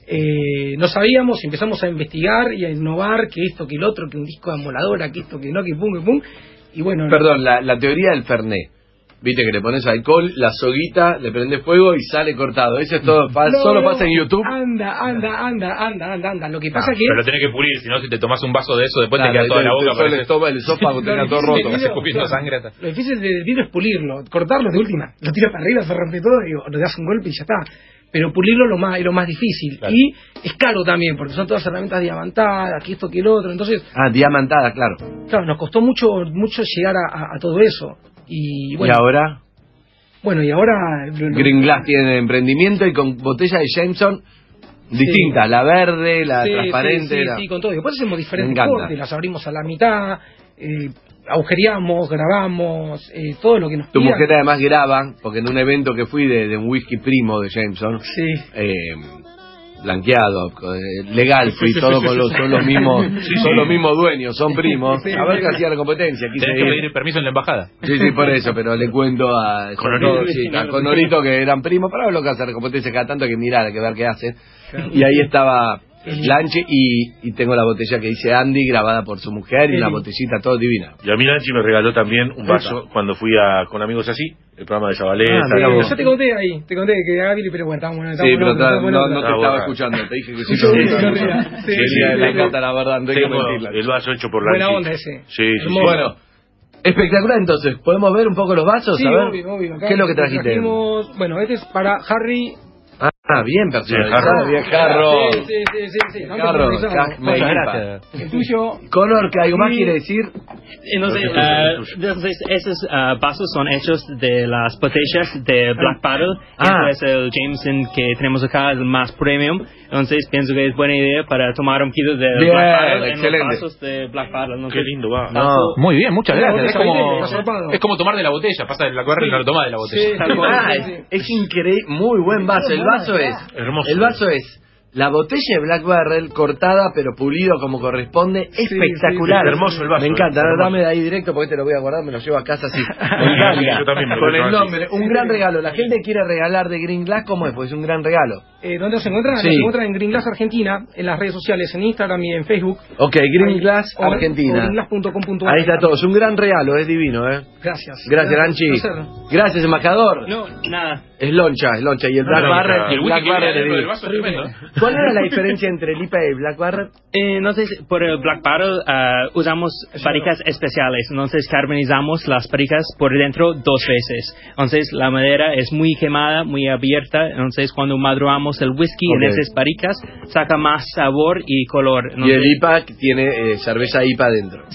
Speaker 1: eh, no sabíamos, empezamos a investigar y a innovar, que esto, que el otro, que un disco de amoladora, que esto, que no, que pum, que pum, y bueno...
Speaker 6: Perdón, la, la teoría del Fernet. Viste que le pones alcohol, la soguita, le prende fuego y sale cortado. Eso es todo, pa-
Speaker 1: No,
Speaker 6: solo
Speaker 1: no,
Speaker 6: pasa en YouTube.
Speaker 1: Anda, anda, anda, anda, anda, anda. Lo que
Speaker 10: No,
Speaker 1: pasa que...
Speaker 10: pero lo tenés que pulir, si no, si te tomas un vaso de eso, después
Speaker 6: Claro,
Speaker 10: te queda toda
Speaker 6: te-
Speaker 10: la
Speaker 6: te
Speaker 10: boca.
Speaker 6: suele
Speaker 10: parece-
Speaker 6: estómago, el esófago te
Speaker 1: Lo
Speaker 6: queda todo
Speaker 1: difícil
Speaker 6: roto.
Speaker 1: del
Speaker 10: Estás
Speaker 1: vidrio,
Speaker 10: escupiendo
Speaker 1: claro,
Speaker 10: sangre hasta-
Speaker 1: Lo difícil del vidrio es pulirlo, cortarlo de última, lo tiras para arriba, se rompe todo y le das un golpe y ya está. Pero pulirlo lo más, es lo más difícil.
Speaker 10: Claro.
Speaker 1: Y es caro también, porque son todas herramientas diamantadas, que esto, que el otro. Entonces,
Speaker 6: Ah, diamantada, claro.
Speaker 1: claro, nos costó mucho mucho llegar a, a- a todo eso. Y bueno,
Speaker 6: Y ahora,
Speaker 1: bueno, y ahora... lo- lo-
Speaker 6: Green Glass tiene emprendimiento y con botella de Jameson distinta, la verde, la
Speaker 1: Sí,
Speaker 6: transparente.
Speaker 1: sí, sí,
Speaker 6: la-
Speaker 1: sí, con todo. Y después hacemos
Speaker 6: Me
Speaker 1: diferentes
Speaker 6: encanta.
Speaker 1: cortes, las abrimos a la mitad, eh, agujereamos, grabamos, eh, todo lo que nos
Speaker 6: Tu
Speaker 1: pidan.
Speaker 6: mujer además graba, porque en un evento que fui de, de un whisky primo de Jameson,
Speaker 1: Sí.
Speaker 6: eh, blanqueado, eh, legal, fui
Speaker 1: Sí, sí,
Speaker 6: todo
Speaker 1: sí,
Speaker 6: con
Speaker 1: sí,
Speaker 6: los,
Speaker 1: sí.
Speaker 6: son los mismos,
Speaker 10: Sí,
Speaker 6: son
Speaker 10: sí.
Speaker 6: los mismos dueños, son primos.
Speaker 1: Sí,
Speaker 6: A ver
Speaker 1: sí.
Speaker 6: qué hacía la competencia, quise
Speaker 10: Tenés que
Speaker 6: ir.
Speaker 10: pedir permiso en la embajada.
Speaker 6: Sí, sí, por eso, pero le cuento a
Speaker 10: Con
Speaker 6: todo,
Speaker 10: Norito.
Speaker 6: sí, a- con Norito que eran primos, para ver lo que hace la competencia cada tanto hay que mirar, hay que ver qué hace. Y ahí estaba Lanche y, y tengo la botella que dice Andy grabada por su mujer y una
Speaker 1: Eli.
Speaker 6: botellita todo divina.
Speaker 4: Y a mí Nancy me regaló también un vaso cuando fui a con amigos así, el programa de Zabaleta.
Speaker 6: Ah, mira
Speaker 1: Eh,
Speaker 6: vos.
Speaker 1: yo te conté ahí, te conté que Gaby, pero bueno, estábamos bueno,
Speaker 6: Sí, pero
Speaker 1: estábamos
Speaker 6: ta-
Speaker 1: bueno,
Speaker 6: no,
Speaker 1: bueno,
Speaker 6: no te
Speaker 4: Ah,
Speaker 6: estaba
Speaker 4: bueno.
Speaker 6: escuchando, te dije que sí.
Speaker 1: Sí,
Speaker 6: yo
Speaker 1: sí,
Speaker 6: no
Speaker 1: sí,
Speaker 6: estaba
Speaker 1: sí,
Speaker 6: escuchando.
Speaker 1: sí,
Speaker 6: Sí,
Speaker 1: sí,
Speaker 6: la
Speaker 1: sí,
Speaker 6: encanta la verdad, no hay que
Speaker 4: Tengo
Speaker 6: mentirla.
Speaker 4: el vaso hecho por
Speaker 1: Buena
Speaker 4: Nancy.
Speaker 1: onda ese.
Speaker 4: Sí, sí, sí.
Speaker 1: Hermoso.
Speaker 6: Bueno, espectacular entonces, ¿podemos ver un poco los vasos?
Speaker 1: Sí,
Speaker 6: a ver,
Speaker 1: obvio, obvio. Acá
Speaker 6: ¿qué es lo que trajiste?
Speaker 1: trajimos- bueno, este es para Harry.
Speaker 6: Ah, bien personalizado,
Speaker 4: jarro.
Speaker 6: bien jarro.
Speaker 1: Sí, sí, sí, sí, sí. tanto
Speaker 6: Jarro,
Speaker 1: personalizado.
Speaker 6: ca- me
Speaker 12: Muchas
Speaker 6: equipa.
Speaker 12: gracias.
Speaker 1: El tuyo.
Speaker 6: Conor, que algo más
Speaker 1: Sí.
Speaker 6: quiere decir.
Speaker 12: Entonces,
Speaker 4: Lo que
Speaker 12: ah,
Speaker 4: tú sabes,
Speaker 12: entonces esos ah, vasos son hechos de las botellas de Black Paddle.
Speaker 6: Ah.
Speaker 12: Este es el Jameson que tenemos acá, el más premium. Entonces pienso que es buena idea para tomar un kilo de
Speaker 6: Bien,
Speaker 12: Black Paddle en
Speaker 6: excelente.
Speaker 12: los vasos de Black Paddle. Entonces,
Speaker 4: Qué lindo va.
Speaker 6: No.
Speaker 10: Muy bien, muchas
Speaker 1: Mira,
Speaker 10: gracias. Es
Speaker 1: vos
Speaker 10: como,
Speaker 1: sabés, está zarpado.
Speaker 10: es como tomar de la botella. Pasa de la cuerda y no lo tomás de la botella.
Speaker 1: Sí, tal cual.
Speaker 6: Ah,
Speaker 1: Sí,
Speaker 6: es,
Speaker 1: sí.
Speaker 6: es increíble, muy buen vaso. El vaso es,
Speaker 4: Hermoso.
Speaker 6: el vaso es la botella de Black Barrel cortada pero pulido como corresponde, espectacular.
Speaker 4: sí, sí. Hermoso el vaso,
Speaker 6: Me encanta,
Speaker 4: eh, hermoso.
Speaker 6: dame de ahí directo porque te lo voy a guardar, me lo llevo a casa así. Me
Speaker 4: Sí,
Speaker 6: encanta.
Speaker 4: yo también me lo
Speaker 6: Con
Speaker 4: llevo
Speaker 6: el
Speaker 4: así.
Speaker 6: nombre, un gran regalo. La gente quiere regalar de Green Glass, ¿cómo es? Pues es un gran regalo.
Speaker 1: Eh, ¿Dónde se encuentran?
Speaker 6: Sí.
Speaker 1: Nos encuentran en Green Glass Argentina, en las redes sociales, en Instagram y en Facebook.
Speaker 6: Ok, Green
Speaker 1: Ahí,
Speaker 6: Glass
Speaker 1: o-
Speaker 6: Argentina.
Speaker 1: o greenglass punto com punto ar.
Speaker 6: Ahí está todo, es un gran regalo, es divino, ¿eh?
Speaker 1: Gracias.
Speaker 6: Gracias, Lanchi.
Speaker 1: Un placer.
Speaker 6: Gracias, embajador.
Speaker 12: No, nada.
Speaker 6: Es loncha, es loncha. Y el Black
Speaker 4: Loncha.
Speaker 6: Barrel,
Speaker 4: Y
Speaker 6: el
Speaker 10: el
Speaker 6: Black
Speaker 10: whisky que
Speaker 6: Barrel
Speaker 10: viene
Speaker 6: es
Speaker 10: dentro del
Speaker 6: divino.
Speaker 10: vaso es tremendo.
Speaker 6: ¿Cuál era la diferencia entre el I P A y el Black Barrel?
Speaker 12: Eh, entonces, por el Black Paddle ah, usamos barricas especiales. Entonces, carbonizamos las barricas por dentro dos veces. Entonces, la madera es muy quemada, muy abierta. Entonces, cuando maduramos el whisky
Speaker 6: Ok.
Speaker 12: en esas barricas, saca más sabor y color.
Speaker 6: Y
Speaker 12: Entonces,
Speaker 6: el I P A tiene eh, cerveza I P A dentro.
Speaker 12: Sí.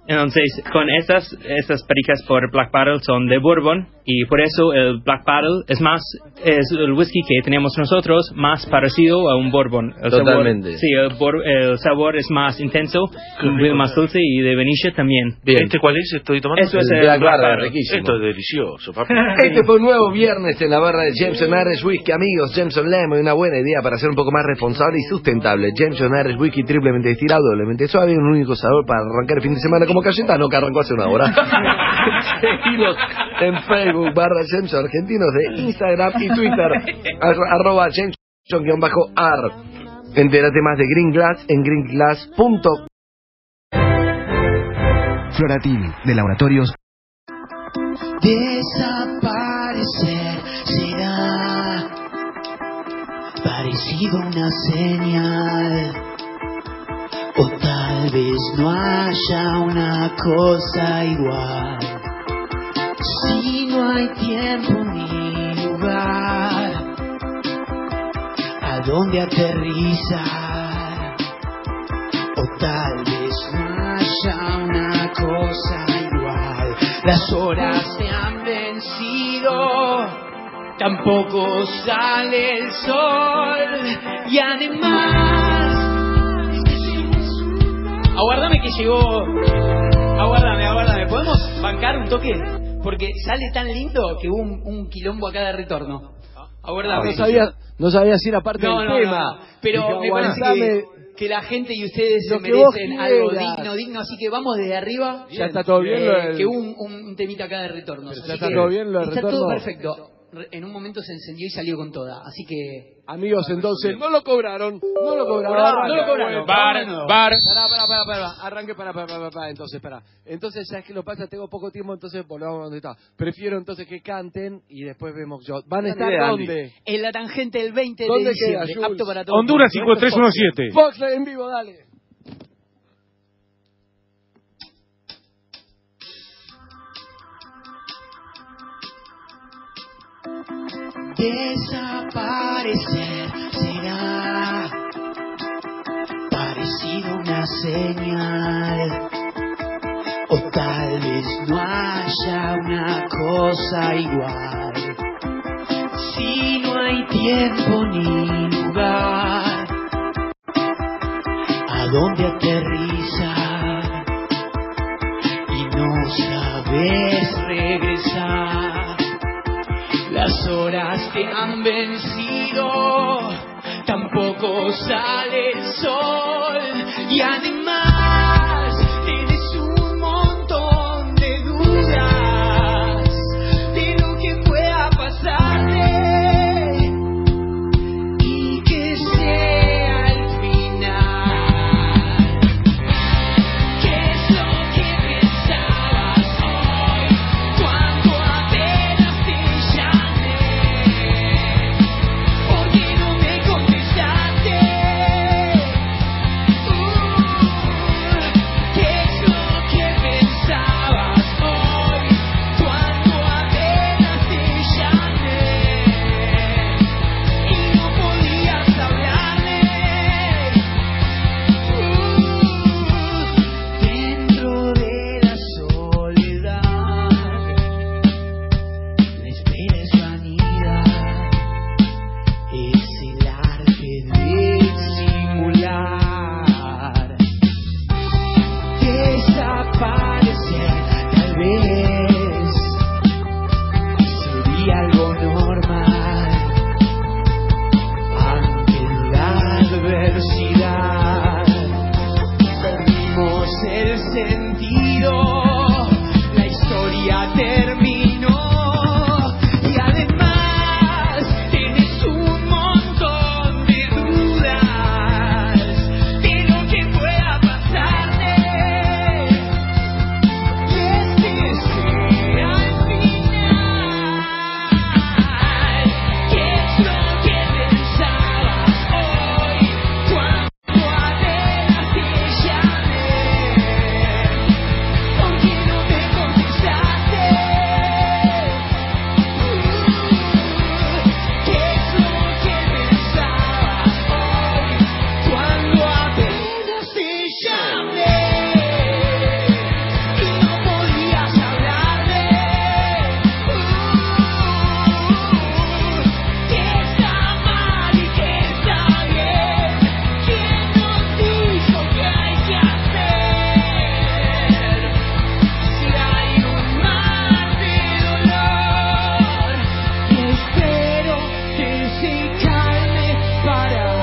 Speaker 12: Entonces, con estas estas barricas por Black Barrel son de bourbon y por eso el Black Barrel es más es el whisky que tenemos nosotros más parecido a un bourbon. El
Speaker 6: Totalmente.
Speaker 12: Sabor, sí, el, bor, el sabor es más intenso, rico, más dulce y de vainilla también.
Speaker 6: Bien.
Speaker 4: ¿Este cuál es? Estoy tomando.
Speaker 12: Eso es
Speaker 6: el
Speaker 12: el
Speaker 6: Black,
Speaker 12: Black
Speaker 6: Barrel,
Speaker 12: Barrel.
Speaker 6: riquísimo.
Speaker 4: Esto es delicioso, papá.
Speaker 6: Este fue un nuevo viernes en la barra de Jameson Irish Whisky, amigos. Jameson Lemon, una buena idea para ser un poco más responsable y sustentable. Jameson Irish Whisky triplemente destilado, doblemente suave, un único sabor para arrancar el fin de semana como Cayetano, que arrancó hace una hora. Seguinos en Facebook, barra Jameson Argentinos, de Instagram y Twitter, arroba Jameson-ar. Entérate más de Green Glass en green glass punto com.
Speaker 5: Floratini, de Laboratorios.
Speaker 11: Desaparecer será parecido a una señal, o tal vez no haya una cosa igual. Si no hay tiempo ni lugar a donde aterrizar, o tal vez no haya una cosa igual. Las horas se han vencido, tampoco sale el sol, y además
Speaker 15: aguárdame que llegó. Aguárdame, aguárdame. ¿Podemos bancar un toque? Porque sale tan lindo que hubo un, un quilombo acá de retorno. Aguárdame.
Speaker 6: No sabía, no sabía si era parte
Speaker 15: no,
Speaker 6: del
Speaker 15: no,
Speaker 6: tema.
Speaker 15: No, no. Pero
Speaker 6: Dije,
Speaker 15: me parece que, que la gente y ustedes se merecen algo digno, digno. Así que vamos desde arriba.
Speaker 6: Ya está todo bien.
Speaker 15: Eh,
Speaker 6: Lo del...
Speaker 15: Que hubo un, un temita acá de retorno.
Speaker 6: Ya está todo bien lo del
Speaker 15: está
Speaker 6: retorno.
Speaker 15: Todo perfecto. En un momento se encendió y salió con toda. Así que...
Speaker 6: Amigos, entonces, no lo cobraron, no lo cobraron.
Speaker 15: No, no lo cobraron.
Speaker 10: Bar, bar.
Speaker 6: Pará, pará, pará, pará, arranque, pará, pará, pará, pará, entonces, pará. Entonces, ya es que lo pasa, tengo poco tiempo, entonces volvamos a donde está. Prefiero entonces que canten y después vemos yo. ¿Van a estar dónde?
Speaker 15: En la tangente el veinte de
Speaker 6: ¿Dónde
Speaker 15: diciembre.
Speaker 6: queda,
Speaker 15: Apto para todos.
Speaker 4: Honduras cinco tres uno siete.
Speaker 6: Fox en vivo, dale.
Speaker 11: Desaparecer será parecido a una señal, o tal vez no haya una cosa igual. Si no hay tiempo ni lugar a donde aterrizar y no sabes regresar, las horas te han vencido, tampoco sale el sol, y además tienes un montón de dudas de lo que pueda pasarte y que sea el final. ¿Qué es lo que pensabas hoy cuando apenas te llamé? ¿Por qué no me contestaste? Uh, musical me para.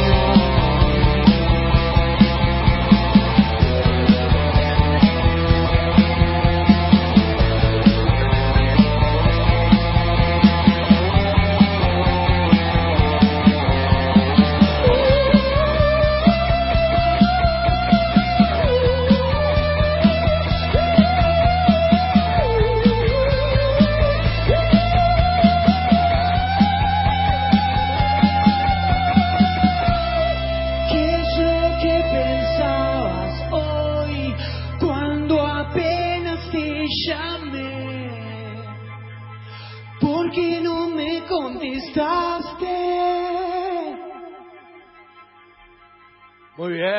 Speaker 6: Muy bien.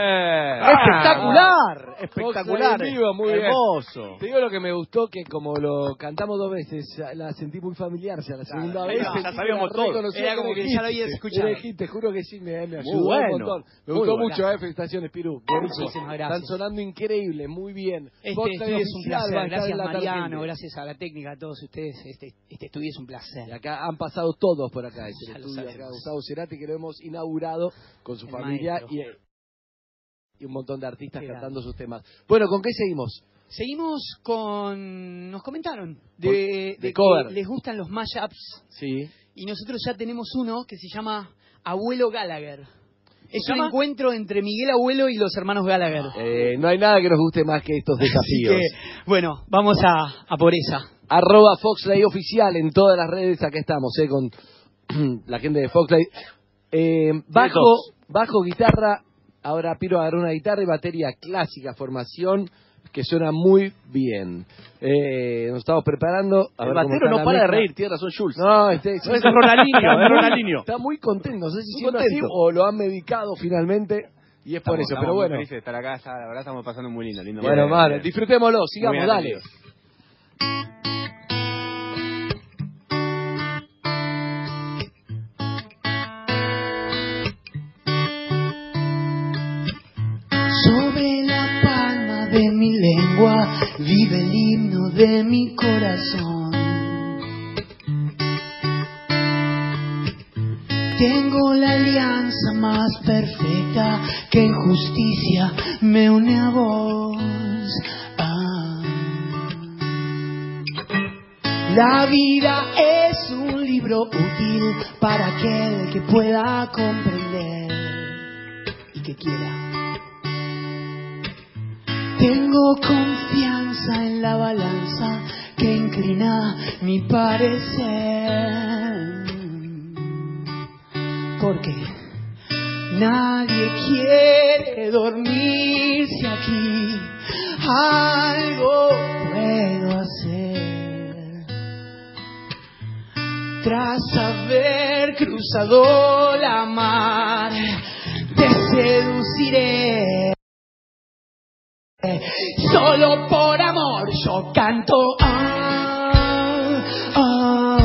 Speaker 9: Espectacular, espectacular.
Speaker 6: Foxley en vivo, muy
Speaker 9: hermoso.
Speaker 6: bien. Te digo lo que me gustó, que como lo cantamos dos veces, ya la sentí muy familiar. Ya la segunda
Speaker 9: Claro,
Speaker 6: vez
Speaker 9: ya
Speaker 6: sentí
Speaker 9: sabíamos
Speaker 6: que la
Speaker 9: todo.
Speaker 6: reconocía
Speaker 9: Era como que ya lo había escuchado.
Speaker 6: Era hit, te juro que sí, me, me ayudó
Speaker 9: Muy bueno,
Speaker 6: un montón. Me
Speaker 9: muy
Speaker 6: gustó
Speaker 9: bueno.
Speaker 6: mucho, eh, felicitaciones, Piru. Buenísimo.
Speaker 15: Muchísimas gracias.
Speaker 6: Están sonando increíble, muy bien.
Speaker 15: Este
Speaker 6: Foxley
Speaker 15: estudio es un
Speaker 6: oficial va a
Speaker 15: placer.
Speaker 6: estar
Speaker 15: Gracias
Speaker 6: en la
Speaker 15: Mariano,
Speaker 6: tangente.
Speaker 15: gracias a la técnica, a todos ustedes. Este, este estudio es un placer.
Speaker 6: Y acá han pasado todos por acá. Es el
Speaker 15: Ya lo
Speaker 6: estudio acá,
Speaker 15: sabemos.
Speaker 6: Gustavo Cerati, que lo hemos inaugurado con su
Speaker 15: El
Speaker 6: familia
Speaker 15: maestro.
Speaker 6: y, y un montón de artistas
Speaker 15: Qué
Speaker 6: cantando sus temas. Bueno, ¿con qué seguimos?
Speaker 15: Seguimos con... Nos comentaron de,
Speaker 6: Por-
Speaker 15: de
Speaker 6: de
Speaker 15: que
Speaker 6: cover.
Speaker 15: les gustan los mashups.
Speaker 6: Sí.
Speaker 15: Y nosotros ya tenemos uno que se llama Abuelo Gallagher. Es
Speaker 6: ¿Se
Speaker 15: un
Speaker 6: llama?
Speaker 15: encuentro entre Miguel Abuelo y los hermanos Gallagher.
Speaker 6: Eh, no hay nada que nos guste más que estos
Speaker 15: Así
Speaker 6: desafíos.
Speaker 15: que, bueno, vamos a, a por esa.
Speaker 6: Arroba Foxley Oficial en todas las redes. Acá estamos, eh, con la gente de Foxley. Eh, bajo, bajo, guitarra. Ahora Piro agarró una guitarra y batería clásica, formación que suena muy bien. Eh, nos estamos preparando. A
Speaker 9: El
Speaker 6: ver cómo
Speaker 9: batero
Speaker 6: está
Speaker 9: no
Speaker 6: la
Speaker 9: para de
Speaker 6: mezcla.
Speaker 9: reír, tiene razón Schultz.
Speaker 6: No, este,
Speaker 9: No, es Ronaldinho, es Ronaldinho.
Speaker 6: Está muy contento, no sé si
Speaker 9: Muy
Speaker 6: siendo
Speaker 9: contento.
Speaker 6: así o lo han medicado finalmente y es por eso, pero bueno.
Speaker 10: Felices de estar acá, ya, la verdad estamos pasando muy lindo, lindo.
Speaker 6: Bueno,
Speaker 10: Bien,
Speaker 6: vale,
Speaker 10: bien.
Speaker 6: disfrutémoslo, sigamos,
Speaker 10: Muy bien
Speaker 6: dale.
Speaker 10: atendidos.
Speaker 11: Sobre la palma de mi lengua vive el himno de mi corazón. Tengo la alianza más perfecta que en justicia me une a vos. Ah. La vida es un libro útil para aquel que pueda comprender y que quiera. Tengo confianza en la balanza que inclina mi parecer. Porque nadie quiere dormirse aquí. Algo puedo hacer. Tras haber cruzado la mar, te seduciré. Solo por amor yo canto. Ah, ah,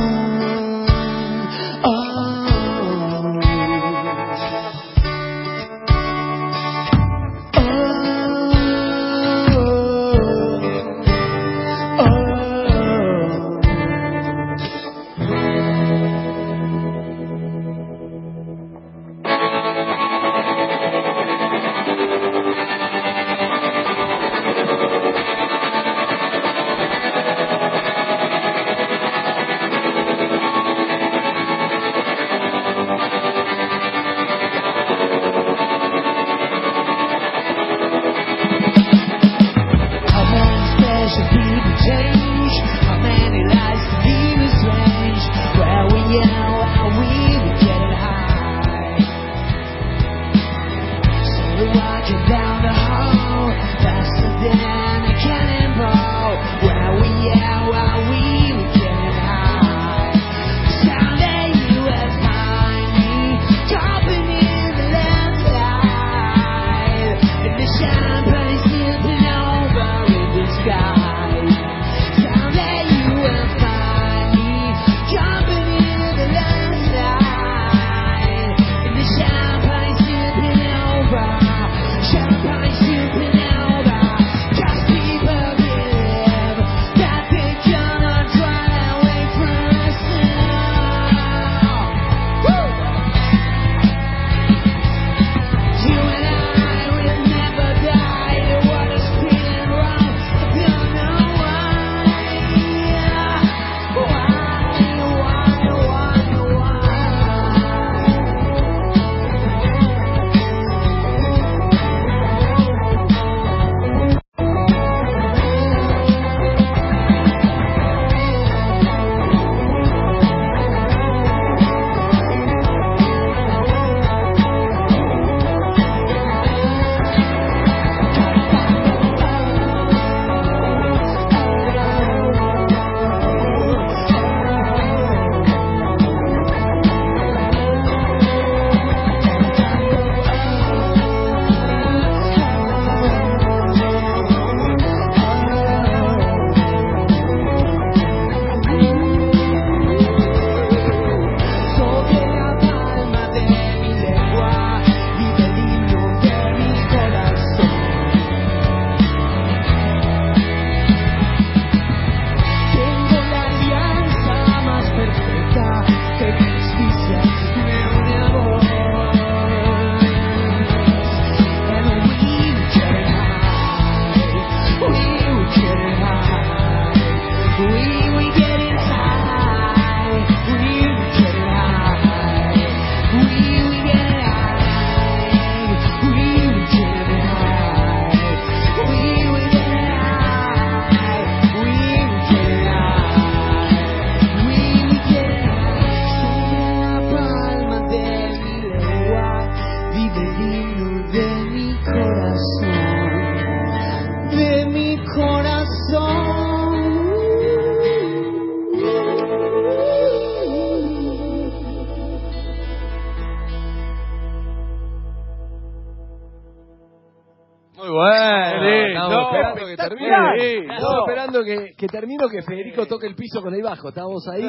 Speaker 6: Muy bueno.
Speaker 14: Sí,
Speaker 6: Estamos
Speaker 14: no,
Speaker 6: esperando que termine.
Speaker 14: sí,
Speaker 6: Estamos
Speaker 14: no.
Speaker 6: esperando que, que termine o que Federico toque el piso con el bajo. Estamos ahí.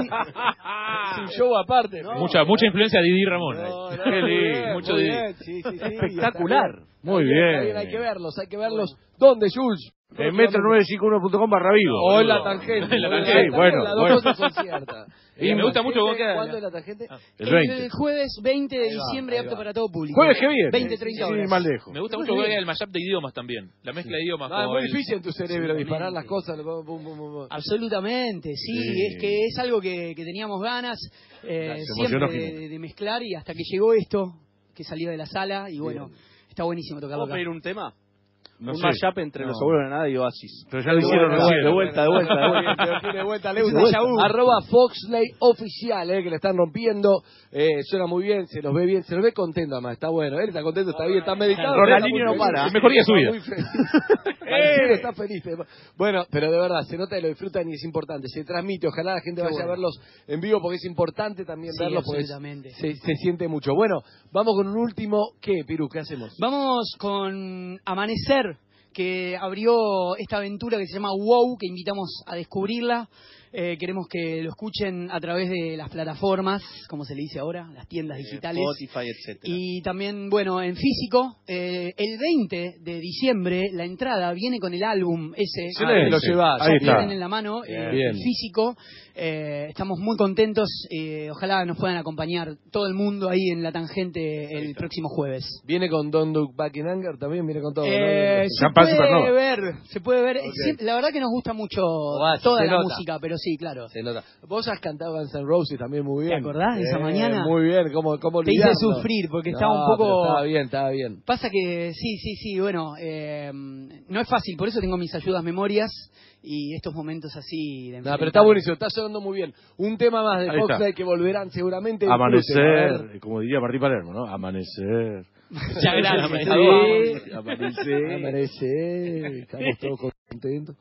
Speaker 6: Es un show aparte. ¿No?
Speaker 16: Mucha mucha influencia de Didi Ramón.
Speaker 6: No, no,
Speaker 16: Qué
Speaker 6: muy
Speaker 16: lindo.
Speaker 6: bien,
Speaker 16: Mucho
Speaker 6: muy
Speaker 16: Didi.
Speaker 6: bien. Sí, sí, sí.
Speaker 14: Espectacular.
Speaker 6: Está
Speaker 4: Muy
Speaker 6: bien, está
Speaker 4: bien.
Speaker 6: Hay que verlos, hay que verlos. ¿Dónde, Jules?
Speaker 4: En metro novecientos cincuenta y uno punto com barra vivo.
Speaker 6: O en la tangente.
Speaker 16: En la
Speaker 6: Muy
Speaker 16: tangente.
Speaker 6: bien,
Speaker 4: Sí, bueno,
Speaker 6: las dos
Speaker 4: bueno.
Speaker 6: cosas son ciertas.
Speaker 16: Y me gusta mucho cómo queda.
Speaker 6: ¿Cuándo es la tangente?
Speaker 4: El veinte.
Speaker 15: El jueves veinte de
Speaker 6: Ahí va,
Speaker 15: diciembre,
Speaker 6: ahí
Speaker 15: apto
Speaker 6: va.
Speaker 15: para todo público.
Speaker 4: Jueves que viene.
Speaker 15: veinte, treinta
Speaker 4: Sí,
Speaker 15: horas.
Speaker 4: mal lejos.
Speaker 16: Me gusta mucho que el mashup de idiomas también. La mezcla de idiomas.
Speaker 6: No, es
Speaker 16: como
Speaker 6: muy
Speaker 16: el-
Speaker 6: difícil en tu cerebro disparar las cosas. bum, bum, bum, bum.
Speaker 15: Absolutamente, sí,
Speaker 4: Sí.
Speaker 15: es que es algo que, que teníamos ganas eh,
Speaker 4: Se
Speaker 15: siempre
Speaker 4: emocionó,
Speaker 15: de,
Speaker 4: Jimena.
Speaker 15: de- de mezclar y hasta que llegó esto, que salió de la sala y bueno, está buenísimo tocarlo
Speaker 9: ¿Puedo
Speaker 15: acá.
Speaker 9: pedir un tema?
Speaker 4: No
Speaker 9: un
Speaker 4: sé.
Speaker 9: mashup entre
Speaker 4: No.
Speaker 9: los abuelos de nada y Oasis.
Speaker 4: Pero ya lo hicieron
Speaker 9: de
Speaker 4: recién.
Speaker 9: vuelta, de vuelta, de vuelta.
Speaker 6: Muy bien, de vuelta, le
Speaker 9: De
Speaker 6: gusta.
Speaker 9: vuelta.
Speaker 6: Arroba Foxley Oficial, eh, que le están rompiendo. Eh, suena muy bien, se los ve bien, se los ve contento además. Está bueno, él está contento, está bien, está meditado.
Speaker 9: Ronaldinho
Speaker 6: está muy
Speaker 9: no
Speaker 6: feliz.
Speaker 9: para.
Speaker 16: El mejor día de su
Speaker 6: Está
Speaker 16: vida.
Speaker 6: muy feliz. Marcelo está feliz. Bueno, pero de verdad, se nota y lo disfrutan y es importante. Se transmite, ojalá la gente
Speaker 15: Qué
Speaker 6: vaya
Speaker 15: bueno.
Speaker 6: a verlos en vivo porque es importante también
Speaker 15: Sí,
Speaker 6: verlos porque
Speaker 15: absolutamente.
Speaker 6: se, se siente mucho. Bueno, vamos con un último. ¿Qué, Piru? ¿Qué hacemos?
Speaker 15: Vamos con Amanecer, que abrió esta aventura que se llama WOW, que invitamos a descubrirla. Eh, queremos que lo escuchen a través de las plataformas, como se le dice ahora, las tiendas digitales.
Speaker 9: Spotify, etcétera.
Speaker 15: Y también, bueno, en físico, eh, el veinte de diciembre, la entrada viene con el álbum ese.
Speaker 6: Excelente.
Speaker 15: que
Speaker 6: Lo llevas,
Speaker 15: ya
Speaker 6: ahí
Speaker 15: tienen
Speaker 6: está.
Speaker 15: en la mano, eh,
Speaker 6: Bien.
Speaker 15: el físico. Eh, estamos muy contentos. Eh, ojalá nos puedan acompañar todo el mundo ahí en la tangente el próximo jueves.
Speaker 6: Viene con Don't Look Back in Anger, también viene con todo.
Speaker 15: Eh,
Speaker 6: ¿no?
Speaker 15: se
Speaker 4: Champán
Speaker 15: puede
Speaker 4: Supernova.
Speaker 15: ver, se puede ver.
Speaker 6: Ok.
Speaker 15: Siempre- la verdad que nos gusta mucho
Speaker 6: Oasis,
Speaker 15: toda
Speaker 6: se
Speaker 15: la
Speaker 6: nota.
Speaker 15: música, pero sí, claro.
Speaker 6: Se nota. Vos has cantado Guns N' Roses también muy bien.
Speaker 15: ¿Te acordás de esa
Speaker 6: Eh,
Speaker 15: mañana?
Speaker 6: Muy bien, ¿cómo, cómo
Speaker 15: Te hice
Speaker 6: olvidarlo?
Speaker 15: sufrir porque
Speaker 6: No,
Speaker 15: estaba un poco...
Speaker 6: pero estaba bien, estaba bien.
Speaker 15: Pasa que sí, sí, sí, bueno, eh, no es fácil, por eso tengo mis ayudas memorias y estos momentos así de
Speaker 6: No, pero está buenísimo, está sonando muy bien. Un tema más de
Speaker 4: Ahí está.
Speaker 6: Foxley que volverán seguramente. Disfruten, a ver.
Speaker 4: Amanecer, como diría Martín Palermo, ¿no? Amanecer.
Speaker 15: Muchas gracias.
Speaker 6: Sí.
Speaker 4: Amanecer.
Speaker 6: Amanecer, estamos todos contentos.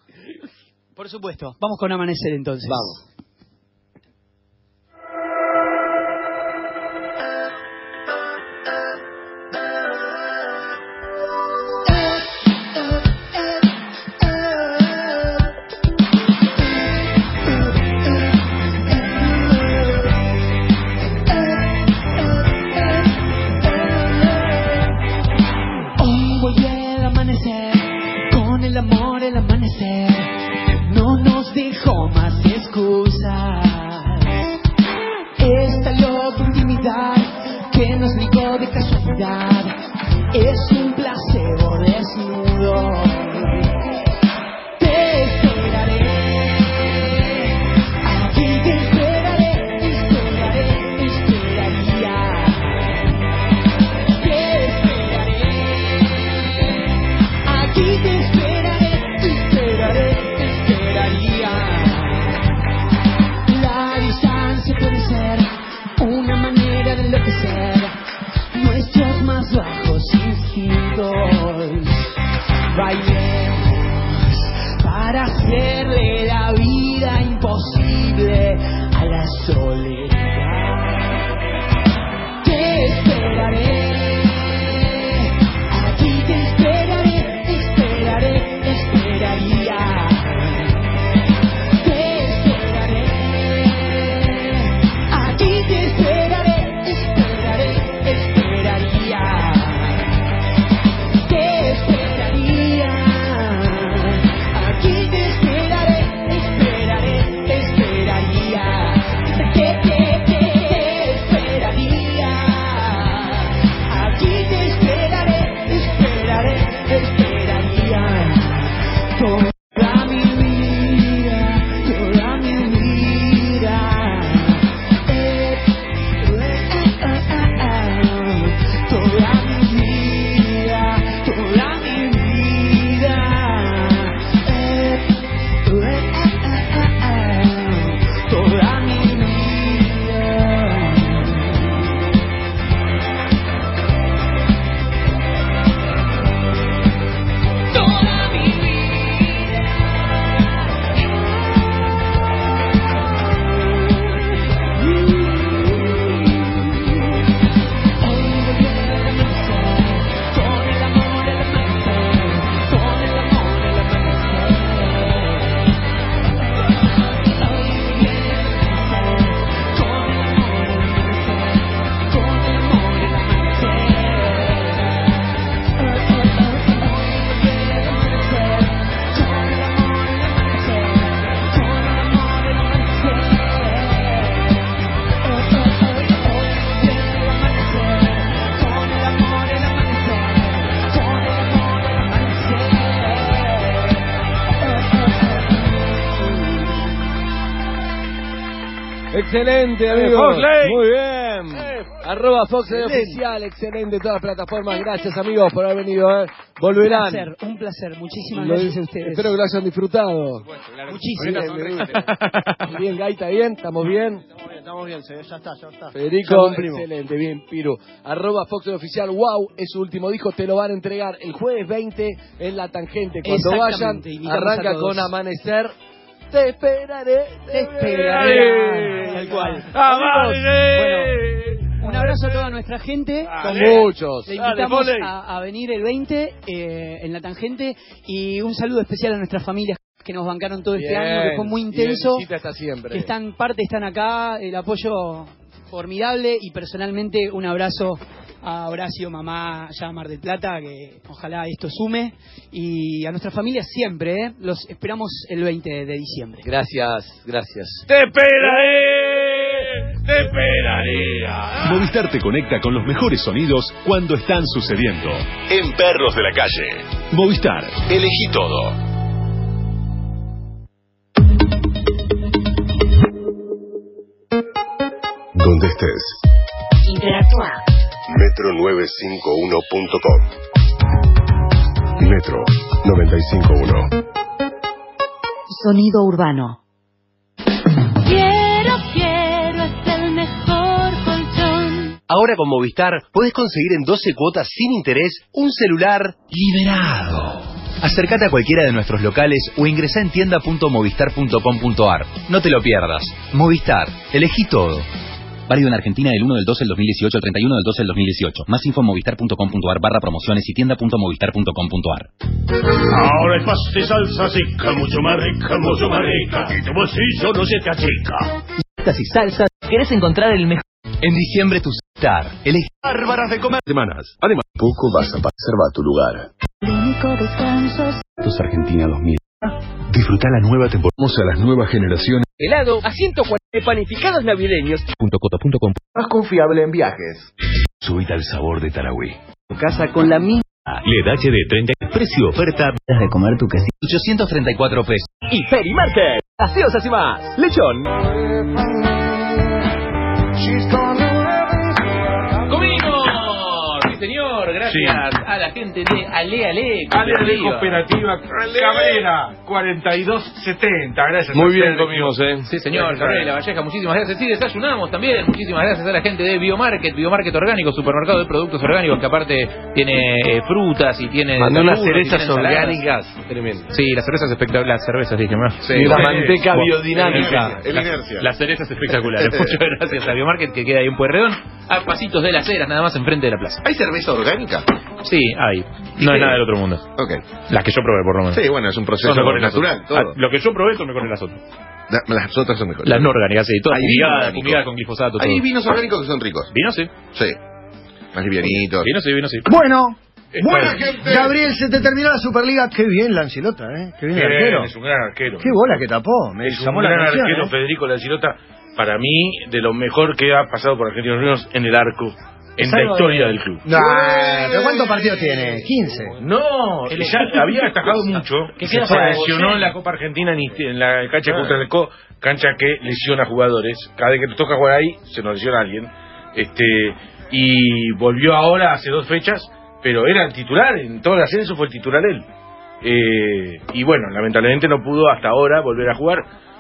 Speaker 15: Por supuesto, vamos con Amanecer entonces.
Speaker 6: Vamos.
Speaker 11: Hoy vuelve el amanecer, con el amor el amanecer, no nos dejó más excusas. Esta loca intimidad que nos ligó de casualidad es un placebo desnudo. Te esperaré, aquí te esperaré, esperaré, esperaría. Te esperaré, aquí te esperaré, esperaré, esperaría. La distancia puede ser una manera de enloquecer nuestros más bajos instintos. Bailemos para hacerle la vida imposible a la soledad. Te esperaré, aquí te esperaré, esperaré, esperaría. Te esperaré, aquí te esperaré, esperaré, esperaría. Te esperaría, aquí te esperaré, esperaré, esperaría. Te, te, te, te.
Speaker 6: Excelente,
Speaker 4: Eh,
Speaker 6: amigos.
Speaker 4: Foxley.
Speaker 6: Muy bien.
Speaker 4: Eh.
Speaker 6: Arroba Foxley
Speaker 15: Excelente.
Speaker 6: Oficial. Excelente. Todas las plataformas. Gracias, amigos, por haber venido. ¿eh? Volverán.
Speaker 15: Un placer, un placer. Muchísimas
Speaker 6: Lo-
Speaker 15: gracias a ustedes.
Speaker 6: Espero que lo hayan disfrutado.
Speaker 15: Muchísimas.
Speaker 6: Bien, bien. Bien, Gaita, bien. ¿Estamos bien?
Speaker 10: Estamos bien, se- ya está, ya está. Ya
Speaker 6: Federico,
Speaker 10: cumplimos.
Speaker 6: excelente, bien, Piru. Arroba Foxley Oficial, wow, es su último disco, te lo van a entregar el jueves veinte en La Tangente. Cuando vayan,
Speaker 15: Exactamente, invitamos
Speaker 6: arranca
Speaker 15: a todos.
Speaker 6: con Amanecer. Te esperaré,
Speaker 15: Te esperaré. Tal cual. Bueno, un abrazo a toda nuestra gente.
Speaker 6: Con muchos.
Speaker 15: Le
Speaker 6: Dale,
Speaker 15: invitamos
Speaker 6: voley.
Speaker 15: a, a venir el veinte eh, en La Tangente y un saludo especial a nuestras familias que nos bancaron todo este
Speaker 6: Bien,
Speaker 15: año, que fue muy
Speaker 6: y
Speaker 15: intenso.
Speaker 6: visita está siempre.
Speaker 15: Que están parte, están acá, el apoyo formidable y personalmente un abrazo a Horacio, mamá, allá a Mar del Plata, que ojalá esto sume, y a nuestras familias siempre, ¿eh? Los esperamos el veinte de diciembre.
Speaker 6: Gracias, gracias.
Speaker 4: ¡Te esperaré! ¡Te esperaré!
Speaker 18: Movistar te conecta con los mejores sonidos cuando están sucediendo. En Perros de la Calle. Movistar, elegí todo.
Speaker 13: Donde estés.
Speaker 8: Interactúa.
Speaker 13: metro novecientos cincuenta y uno punto com. Metro noventa y cinco punto uno.
Speaker 8: Sonido urbano.
Speaker 14: Quiero, quiero, es el mejor colchón.
Speaker 17: Ahora con Movistar podés conseguir en doce cuotas sin interés un celular liberado.
Speaker 2: Acércate a cualquiera de nuestros locales o ingresá en tienda punto movistar punto com punto ar. No te lo pierdas. Movistar, elegí todo. Válido en Argentina del uno del doce del dos mil dieciocho al treinta y uno del doce del dos mil dieciocho. Más info en movistar punto com punto ar barra promociones y tienda punto movistar punto com punto ar.
Speaker 3: Ahora hay pasta y salsa rica, mucho más rica, mucho más rica. Y tu bolsillo no se te achica.
Speaker 2: Pastas y salsas, ¿querés encontrar el mejor? En diciembre tu Star, elegí
Speaker 13: Bárbaras de comer. Semanas. Además, poco vas a reservar tu lugar.
Speaker 14: El único descanso.
Speaker 28: Tus Argentina dos mil.
Speaker 13: Disfruta la nueva temporada. Vamos a las nuevas generaciones.
Speaker 20: Helado a ciento cuarenta panificados navideños.
Speaker 28: Cota punto com.
Speaker 21: Más confiable en viajes.
Speaker 18: Subite al sabor de Tarahui.
Speaker 20: Tu casa con la misma.
Speaker 18: L E D H D treinta. Precio oferta.
Speaker 20: de comer tu quesito.
Speaker 2: ochocientos treinta y cuatro pesos.
Speaker 20: Y Ferimarket. Gaseosas y más. Lechón.
Speaker 16: ¡Comimos! Sí, señor. Gracias
Speaker 4: Sí.
Speaker 16: a la gente de Ale Ale.
Speaker 4: Ale Ale
Speaker 16: Cooperativa.
Speaker 4: Cooperativa Cabrera, cuarenta y dos setenta. Gracias.
Speaker 6: Muy
Speaker 4: a
Speaker 6: bien
Speaker 4: ustedes.
Speaker 6: comimos, ¿eh?
Speaker 16: Sí, señor, Cabrera y La Valleja, muchísimas gracias. Sí, desayunamos también. Muchísimas gracias a la gente de Biomarket, Biomarket Orgánico, supermercado de productos orgánicos que aparte tiene eh, frutas y tiene.
Speaker 6: Mandó unas
Speaker 16: verduras y
Speaker 6: cerezas
Speaker 16: tiene ensaladas.
Speaker 6: orgánicas. Tremendo.
Speaker 16: Sí, las cerezas espectaculares. Las cervezas, dije, ¿no?
Speaker 6: Sí, la manteca
Speaker 16: Bueno,
Speaker 6: biodinámica.
Speaker 16: las- las- Las cerezas espectaculares. Muchas gracias a Biomarket que queda ahí en Pueyrredón, a pasitos de las Heras, nada más enfrente de la plaza.
Speaker 13: ¿Hay cerveza orgánica?
Speaker 16: Sí, hay. No es nada del otro mundo.
Speaker 13: Ok.
Speaker 16: Las que yo probé, por lo menos.
Speaker 13: Sí, bueno, es un proceso
Speaker 16: Son mejores las
Speaker 13: natural.
Speaker 16: otras.
Speaker 13: Todo.
Speaker 16: Ah, lo que yo probé son mejores las otras.
Speaker 13: La- las otras son mejores.
Speaker 16: Las no orgánicas, sí. Todas
Speaker 13: Hay vino
Speaker 16: fumigadas,
Speaker 13: orgánico.
Speaker 16: fumigadas con glifosato.
Speaker 13: Hay
Speaker 16: todo.
Speaker 13: vinos orgánicos que son ricos.
Speaker 16: ¿Vino sí?
Speaker 13: Sí. Más livianitos.
Speaker 16: Vino sí, vino sí.
Speaker 11: Bueno,
Speaker 13: Buena
Speaker 11: bueno,
Speaker 13: gente.
Speaker 11: Gabriel, se te terminó la Superliga. Qué bien Lancilota, ¿eh? Qué bien,
Speaker 4: Bien,
Speaker 11: arquero.
Speaker 4: es un gran arquero.
Speaker 11: Qué bola que tapó. Me
Speaker 4: Es un
Speaker 11: llamó la
Speaker 4: gran
Speaker 11: atención.
Speaker 4: arquero,
Speaker 11: ¿eh?
Speaker 4: Federico Lancilota. Para mí, de lo mejor que ha pasado por Argentinos Juniors en el arco, en
Speaker 11: Es
Speaker 4: la
Speaker 11: algo
Speaker 4: historia
Speaker 11: de-
Speaker 4: del club.
Speaker 11: Nah, ¿pero cuántos partidos tiene? quince.
Speaker 4: No,
Speaker 11: El-
Speaker 4: ya había atajado mucho.
Speaker 11: ¿Qué
Speaker 4: Se
Speaker 11: queda para
Speaker 4: lesionó
Speaker 11: vos?
Speaker 4: en la Copa Argentina en, Iste- en la cancha
Speaker 11: Ah.
Speaker 4: contra el Co, cancha que lesiona jugadores. Cada vez que te toca jugar ahí, se nos lesiona alguien. Este, y volvió ahora hace dos fechas, pero era el titular, en todo el ascenso fue el titular él. Eh, y bueno, lamentablemente no pudo hasta ahora volver a jugar.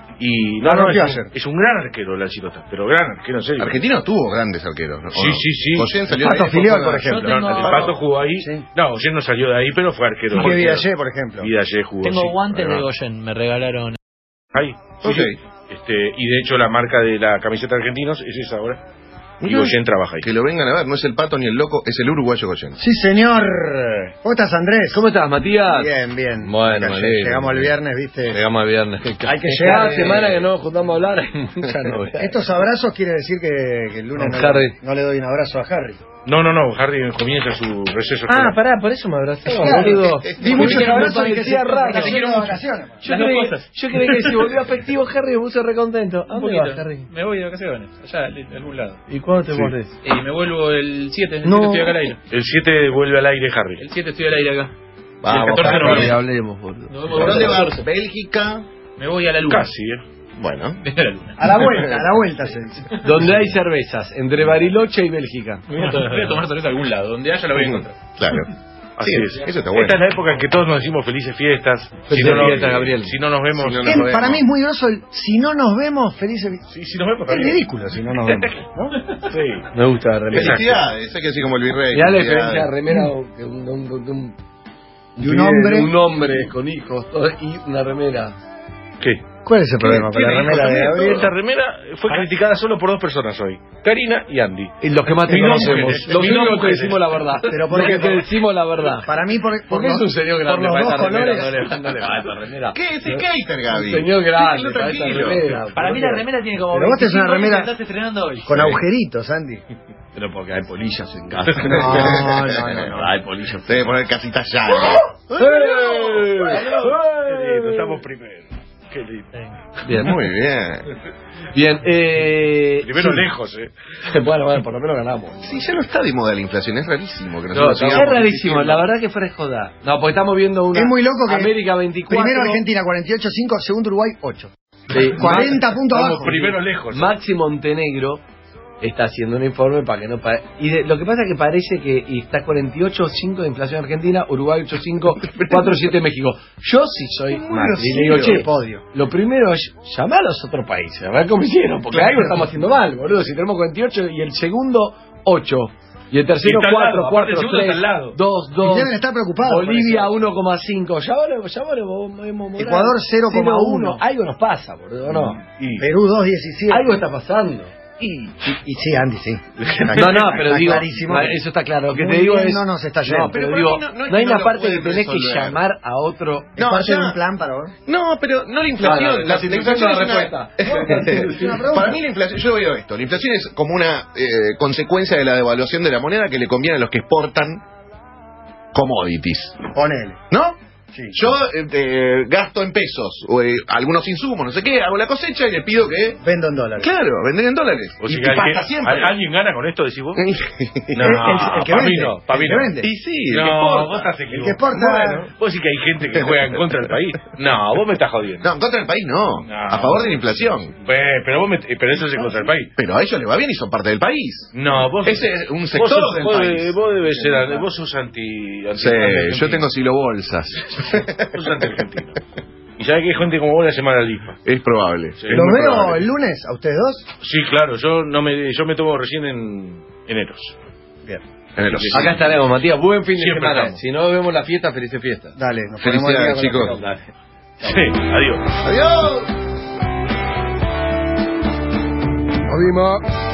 Speaker 4: Y no,
Speaker 11: Ah,
Speaker 4: no,
Speaker 11: no,
Speaker 4: es,
Speaker 11: ¿qué
Speaker 4: un,
Speaker 11: hacer?
Speaker 4: es un gran arquero la Chilota, pero gran arquero, en serio.
Speaker 13: Argentina tuvo grandes arqueros, ¿no? ¿O
Speaker 4: Sí,
Speaker 13: no?
Speaker 4: sí, sí.
Speaker 13: Goyen salió
Speaker 11: El
Speaker 13: de
Speaker 11: Pato
Speaker 13: ahí,
Speaker 11: Filiol,
Speaker 13: fue
Speaker 11: por
Speaker 13: una-
Speaker 11: ejemplo.
Speaker 4: No, el Pato jugó ahí. No, Goyen no salió de ahí, pero fue arquero.
Speaker 11: Y que
Speaker 4: arquero.
Speaker 11: Vidallé, por ejemplo.
Speaker 4: Vidallé jugó.
Speaker 12: Tengo
Speaker 4: sí,
Speaker 12: guantes de
Speaker 4: además.
Speaker 12: Goyen, me regalaron.
Speaker 4: Ahí. Sí,
Speaker 13: Ok.
Speaker 4: sí. Este, y de hecho la marca de la camiseta de Argentinos es esa ahora. Y
Speaker 13: Mirá,
Speaker 4: Goyen trabaja ahí.
Speaker 13: Que lo vengan a ver, no es el Pato ni el Loco, es el uruguayo Goyen.
Speaker 11: Sí, señor. ¿Cómo estás, Andrés?
Speaker 6: ¿Cómo estás, Matías?
Speaker 11: Bien, bien.
Speaker 6: Bueno,
Speaker 11: Acá
Speaker 6: me alegro.
Speaker 11: llegamos el viernes, ¿viste?
Speaker 6: Llegamos el viernes.
Speaker 11: Hay que
Speaker 6: Cada
Speaker 11: llegar.
Speaker 6: semana que no nos juntamos a hablar hay muchas novedades.
Speaker 11: Estos abrazos quiere decir que, que el lunes
Speaker 6: Con
Speaker 11: no,
Speaker 6: Harry.
Speaker 11: no le doy un abrazo a Harry.
Speaker 4: No, no, no, Harry comienza su receso.
Speaker 6: Ah,
Speaker 4: escolar.
Speaker 6: pará, por eso me abrazó,
Speaker 11: Claro,
Speaker 6: boludo.
Speaker 11: Di muchos
Speaker 6: Porque
Speaker 11: abrazos
Speaker 6: me
Speaker 11: y que se
Speaker 6: parecía raro.
Speaker 11: que se quiere de vacaciones.
Speaker 6: Yo
Speaker 16: Las dos
Speaker 6: creí,
Speaker 16: cosas.
Speaker 6: yo creí que si volvió afectivo Harry me puse recontento. ¿A
Speaker 16: Un
Speaker 6: dónde
Speaker 16: poquito.
Speaker 6: vas, Harry?
Speaker 16: Me voy de vacaciones, allá, de algún lado.
Speaker 6: ¿Y cuándo te
Speaker 4: Sí.
Speaker 6: volvés?
Speaker 16: Y me vuelvo el siete, el
Speaker 11: No.
Speaker 16: siete estoy acá al aire.
Speaker 4: El siete vuelve al aire Harry.
Speaker 16: El siete estoy al aire acá.
Speaker 6: Vamos,
Speaker 16: el catorce no
Speaker 6: Harry,
Speaker 16: vuelvo.
Speaker 6: hablemos, boludo.
Speaker 16: Nos vemos el
Speaker 13: ¿Dónde va?
Speaker 16: catorce.
Speaker 13: Bélgica.
Speaker 16: Me voy a la luna.
Speaker 4: Casi, ¿eh?
Speaker 7: Bueno.
Speaker 16: Desde la luna.
Speaker 19: A la vuelta, a la vuelta, Celso.
Speaker 6: Donde hay cervezas, entre Bariloche y Bélgica.
Speaker 16: Voy a, tomar, voy a tomar cerveza a algún lado, donde haya la voy a encontrar.
Speaker 7: Claro.
Speaker 4: Así
Speaker 7: Sí,
Speaker 4: es.
Speaker 7: eso está bueno.
Speaker 4: Esta es la época en que todos nos decimos felices fiestas.
Speaker 6: Felices
Speaker 4: si no nos,
Speaker 6: fiestas, Gabriel.
Speaker 4: Si no nos vemos...
Speaker 7: Si no nos
Speaker 19: Es-
Speaker 7: vemos.
Speaker 19: para mí es muy grosso el si no nos vemos, felices.
Speaker 4: Sí, si nos vemos
Speaker 19: Es
Speaker 4: también.
Speaker 19: ridículo si no nos vemos. ¿no?
Speaker 4: Sí.
Speaker 6: Me gusta la remera.
Speaker 7: Felicidades, sé que así como el virrey.
Speaker 6: Mirá la
Speaker 7: felicidades.
Speaker 6: diferencia de remera de un, de un, de un,
Speaker 19: De un hombre.
Speaker 6: un hombre con hijos todo, y una remera.
Speaker 4: ¿Qué?
Speaker 19: ¿Cuál es el problema con la
Speaker 4: ¿Tiene
Speaker 19: remera
Speaker 4: hijos
Speaker 19: de
Speaker 4: también?
Speaker 19: Gabriel?
Speaker 4: Esta remera fue criticada solo por dos personas hoy. Karina y Andy.
Speaker 6: Y los que más te
Speaker 4: Y no
Speaker 6: conocemos.
Speaker 4: mujeres.
Speaker 6: Los
Speaker 4: Y no
Speaker 6: únicos que
Speaker 4: mujeres.
Speaker 6: decimos la verdad.
Speaker 19: Pero por
Speaker 6: los que
Speaker 19: ejemplo,
Speaker 6: te decimos la verdad.
Speaker 19: Para mí, por, por
Speaker 6: Porque es
Speaker 19: los-
Speaker 6: un señor grande
Speaker 19: por
Speaker 6: para
Speaker 19: los
Speaker 6: esa
Speaker 19: dos
Speaker 6: remera.
Speaker 19: colores.
Speaker 6: No le, no le va a esa remera.
Speaker 7: ¿Qué es el hater, Gaby?
Speaker 6: Un señor grande
Speaker 7: Déjelo
Speaker 6: para esa
Speaker 7: tranquilo.
Speaker 6: remera.
Speaker 16: Para mí la remera tiene como
Speaker 19: Pero vos tenés una
Speaker 16: veinticinco años y
Speaker 19: remera
Speaker 16: la estás estrenando hoy.
Speaker 19: con agujeritos, Andy.
Speaker 6: Pero porque hay polillas en casa.
Speaker 19: No, no, no, no.
Speaker 6: Hay polillas.
Speaker 7: Debe poner casita llana.
Speaker 4: ¡Eh! Estamos primero. Qué lindo.
Speaker 6: Bien.
Speaker 7: Muy bien.
Speaker 6: Bien, eh...
Speaker 4: Primero
Speaker 6: sí.
Speaker 4: lejos, ¿eh?
Speaker 6: Bueno, bueno, por lo menos ganamos.
Speaker 7: Sí, ya no está de moda la inflación, es rarísimo que
Speaker 6: No,
Speaker 7: nosotros
Speaker 6: es
Speaker 7: sigamos
Speaker 6: rarísimo,
Speaker 7: insistiendo.
Speaker 6: la verdad que fuera de joda. No, porque estamos viendo una...
Speaker 19: Es muy loco que
Speaker 6: América veinticuatro.
Speaker 19: Primero Argentina cuarenta y ocho punto cinco, segundo Uruguay ocho.
Speaker 6: Sí,
Speaker 19: cuarenta
Speaker 6: Max-
Speaker 19: puntos
Speaker 4: Estamos
Speaker 19: abajo.
Speaker 4: primero lejos.
Speaker 6: Maxi Montenegro está haciendo un informe para que no... pa- y de- lo que pasa es que parece que y está cuarenta y ocho punto cinco de inflación argentina, Uruguay ocho punto cinco, cuatro punto siete México. Yo sí soy Macri, le digo, che,
Speaker 19: podio.
Speaker 6: lo primero es llamar a los otros países, a ver cómo hicieron, porque algo estamos haciendo mal, boludo. Si tenemos cuarenta y ocho y el segundo ocho, y el tercero
Speaker 4: Y está al
Speaker 6: cuatro,
Speaker 4: lado, aparte el
Speaker 6: cuatro,
Speaker 4: segundo
Speaker 6: tres,
Speaker 4: está al lado.
Speaker 6: dos,
Speaker 19: Y
Speaker 6: dos.
Speaker 19: deben estar preocupados. por
Speaker 6: Bolivia
Speaker 19: eso.
Speaker 6: uno coma cinco, ya vale, ya vale, hemos mostrado.
Speaker 19: Ecuador cero coma uno.
Speaker 6: Algo nos pasa, boludo, ¿no?
Speaker 4: Y-
Speaker 19: Perú dos punto diecisiete.
Speaker 6: Algo está pasando.
Speaker 19: Y, y, y sí, Andy, sí.
Speaker 6: No, no, pero
Speaker 19: Está
Speaker 6: digo,
Speaker 19: clarísimo.
Speaker 6: no, eso está claro. Lo que
Speaker 19: Muy
Speaker 6: te digo
Speaker 19: bien
Speaker 6: es.
Speaker 19: no nos está yendo.
Speaker 6: No, pero
Speaker 7: Pero
Speaker 6: digo,
Speaker 7: para mí no- no es
Speaker 6: no hay
Speaker 7: que no
Speaker 6: una
Speaker 7: lo
Speaker 6: parte que
Speaker 7: pueden
Speaker 6: tenés que
Speaker 7: resolver.
Speaker 6: llamar a otro.
Speaker 19: ¿Es
Speaker 7: No,
Speaker 19: parte
Speaker 7: ya-
Speaker 19: de un plan para vos?
Speaker 7: No, pero no la inflación.
Speaker 6: No, no,
Speaker 7: la,
Speaker 6: casi
Speaker 7: la
Speaker 6: te
Speaker 7: inflación
Speaker 6: encuentro
Speaker 7: es
Speaker 6: la
Speaker 7: una...
Speaker 19: Es una pregunta.
Speaker 7: Para mí la inflación, yo veo esto, la inflación es como una eh, consecuencia de la devaluación de la moneda que le conviene a los que exportan commodities.
Speaker 19: Ponele.
Speaker 7: ¿No?
Speaker 19: Sí.
Speaker 7: Yo eh, eh, gasto en pesos, o, eh, algunos insumos, no sé qué, hago la cosecha y le pido que...
Speaker 19: Vendo en dólares.
Speaker 7: Claro, vender en dólares.
Speaker 4: O
Speaker 7: y
Speaker 4: sea,
Speaker 7: que
Speaker 4: que
Speaker 7: pasa
Speaker 4: alguien,
Speaker 7: siempre.
Speaker 4: ¿al- ¿alguien gana con esto, decís vos?
Speaker 7: No,
Speaker 19: El- el- el que
Speaker 4: para mí
Speaker 19: vende,
Speaker 4: no, para mí
Speaker 19: el que
Speaker 4: no.
Speaker 19: vende.
Speaker 7: Y sí, el que
Speaker 4: No,
Speaker 7: exporta.
Speaker 4: vos estás
Speaker 19: El que
Speaker 4: equivocado.
Speaker 19: exporta.
Speaker 4: Bueno, vos sí que hay gente que juega en contra del país. No, vos me estás jodiendo.
Speaker 7: No, en contra del país no.
Speaker 4: No.
Speaker 7: A favor de la inflación.
Speaker 4: Pues, pero vos me, pero eso es en contra del país.
Speaker 7: Pero a ellos les va bien y son parte del país.
Speaker 4: No, vos
Speaker 7: Ese es un
Speaker 4: vos
Speaker 7: sector
Speaker 4: sos-
Speaker 7: del
Speaker 4: vos,
Speaker 7: país.
Speaker 4: vos debes ser, vos sos anti, anti
Speaker 7: Sí,
Speaker 4: anti-
Speaker 7: yo tengo silo bolsas.
Speaker 4: Vos sos anti-argentino. Y sabés que hay gente como vos la semana lifa.
Speaker 7: Es probable.
Speaker 4: Sí.
Speaker 7: Es
Speaker 19: ¿Los
Speaker 7: muy
Speaker 19: veo
Speaker 7: probable.
Speaker 19: el lunes a ustedes dos?
Speaker 4: Sí, claro, yo no me yo me tomo recién en enero.
Speaker 19: Bien.
Speaker 7: Enero.
Speaker 6: Acá estaremos, Matías. Buen fin de
Speaker 4: Siempre
Speaker 6: semana.
Speaker 4: estamos.
Speaker 6: Si no vemos la fiesta, felices fiestas.
Speaker 19: Dale, nos ponemos al día
Speaker 7: Felicidades,
Speaker 19: con la
Speaker 7: chicos.
Speaker 6: Dale.
Speaker 4: Sí, adiós.
Speaker 7: Adiós.
Speaker 19: Nos vimos.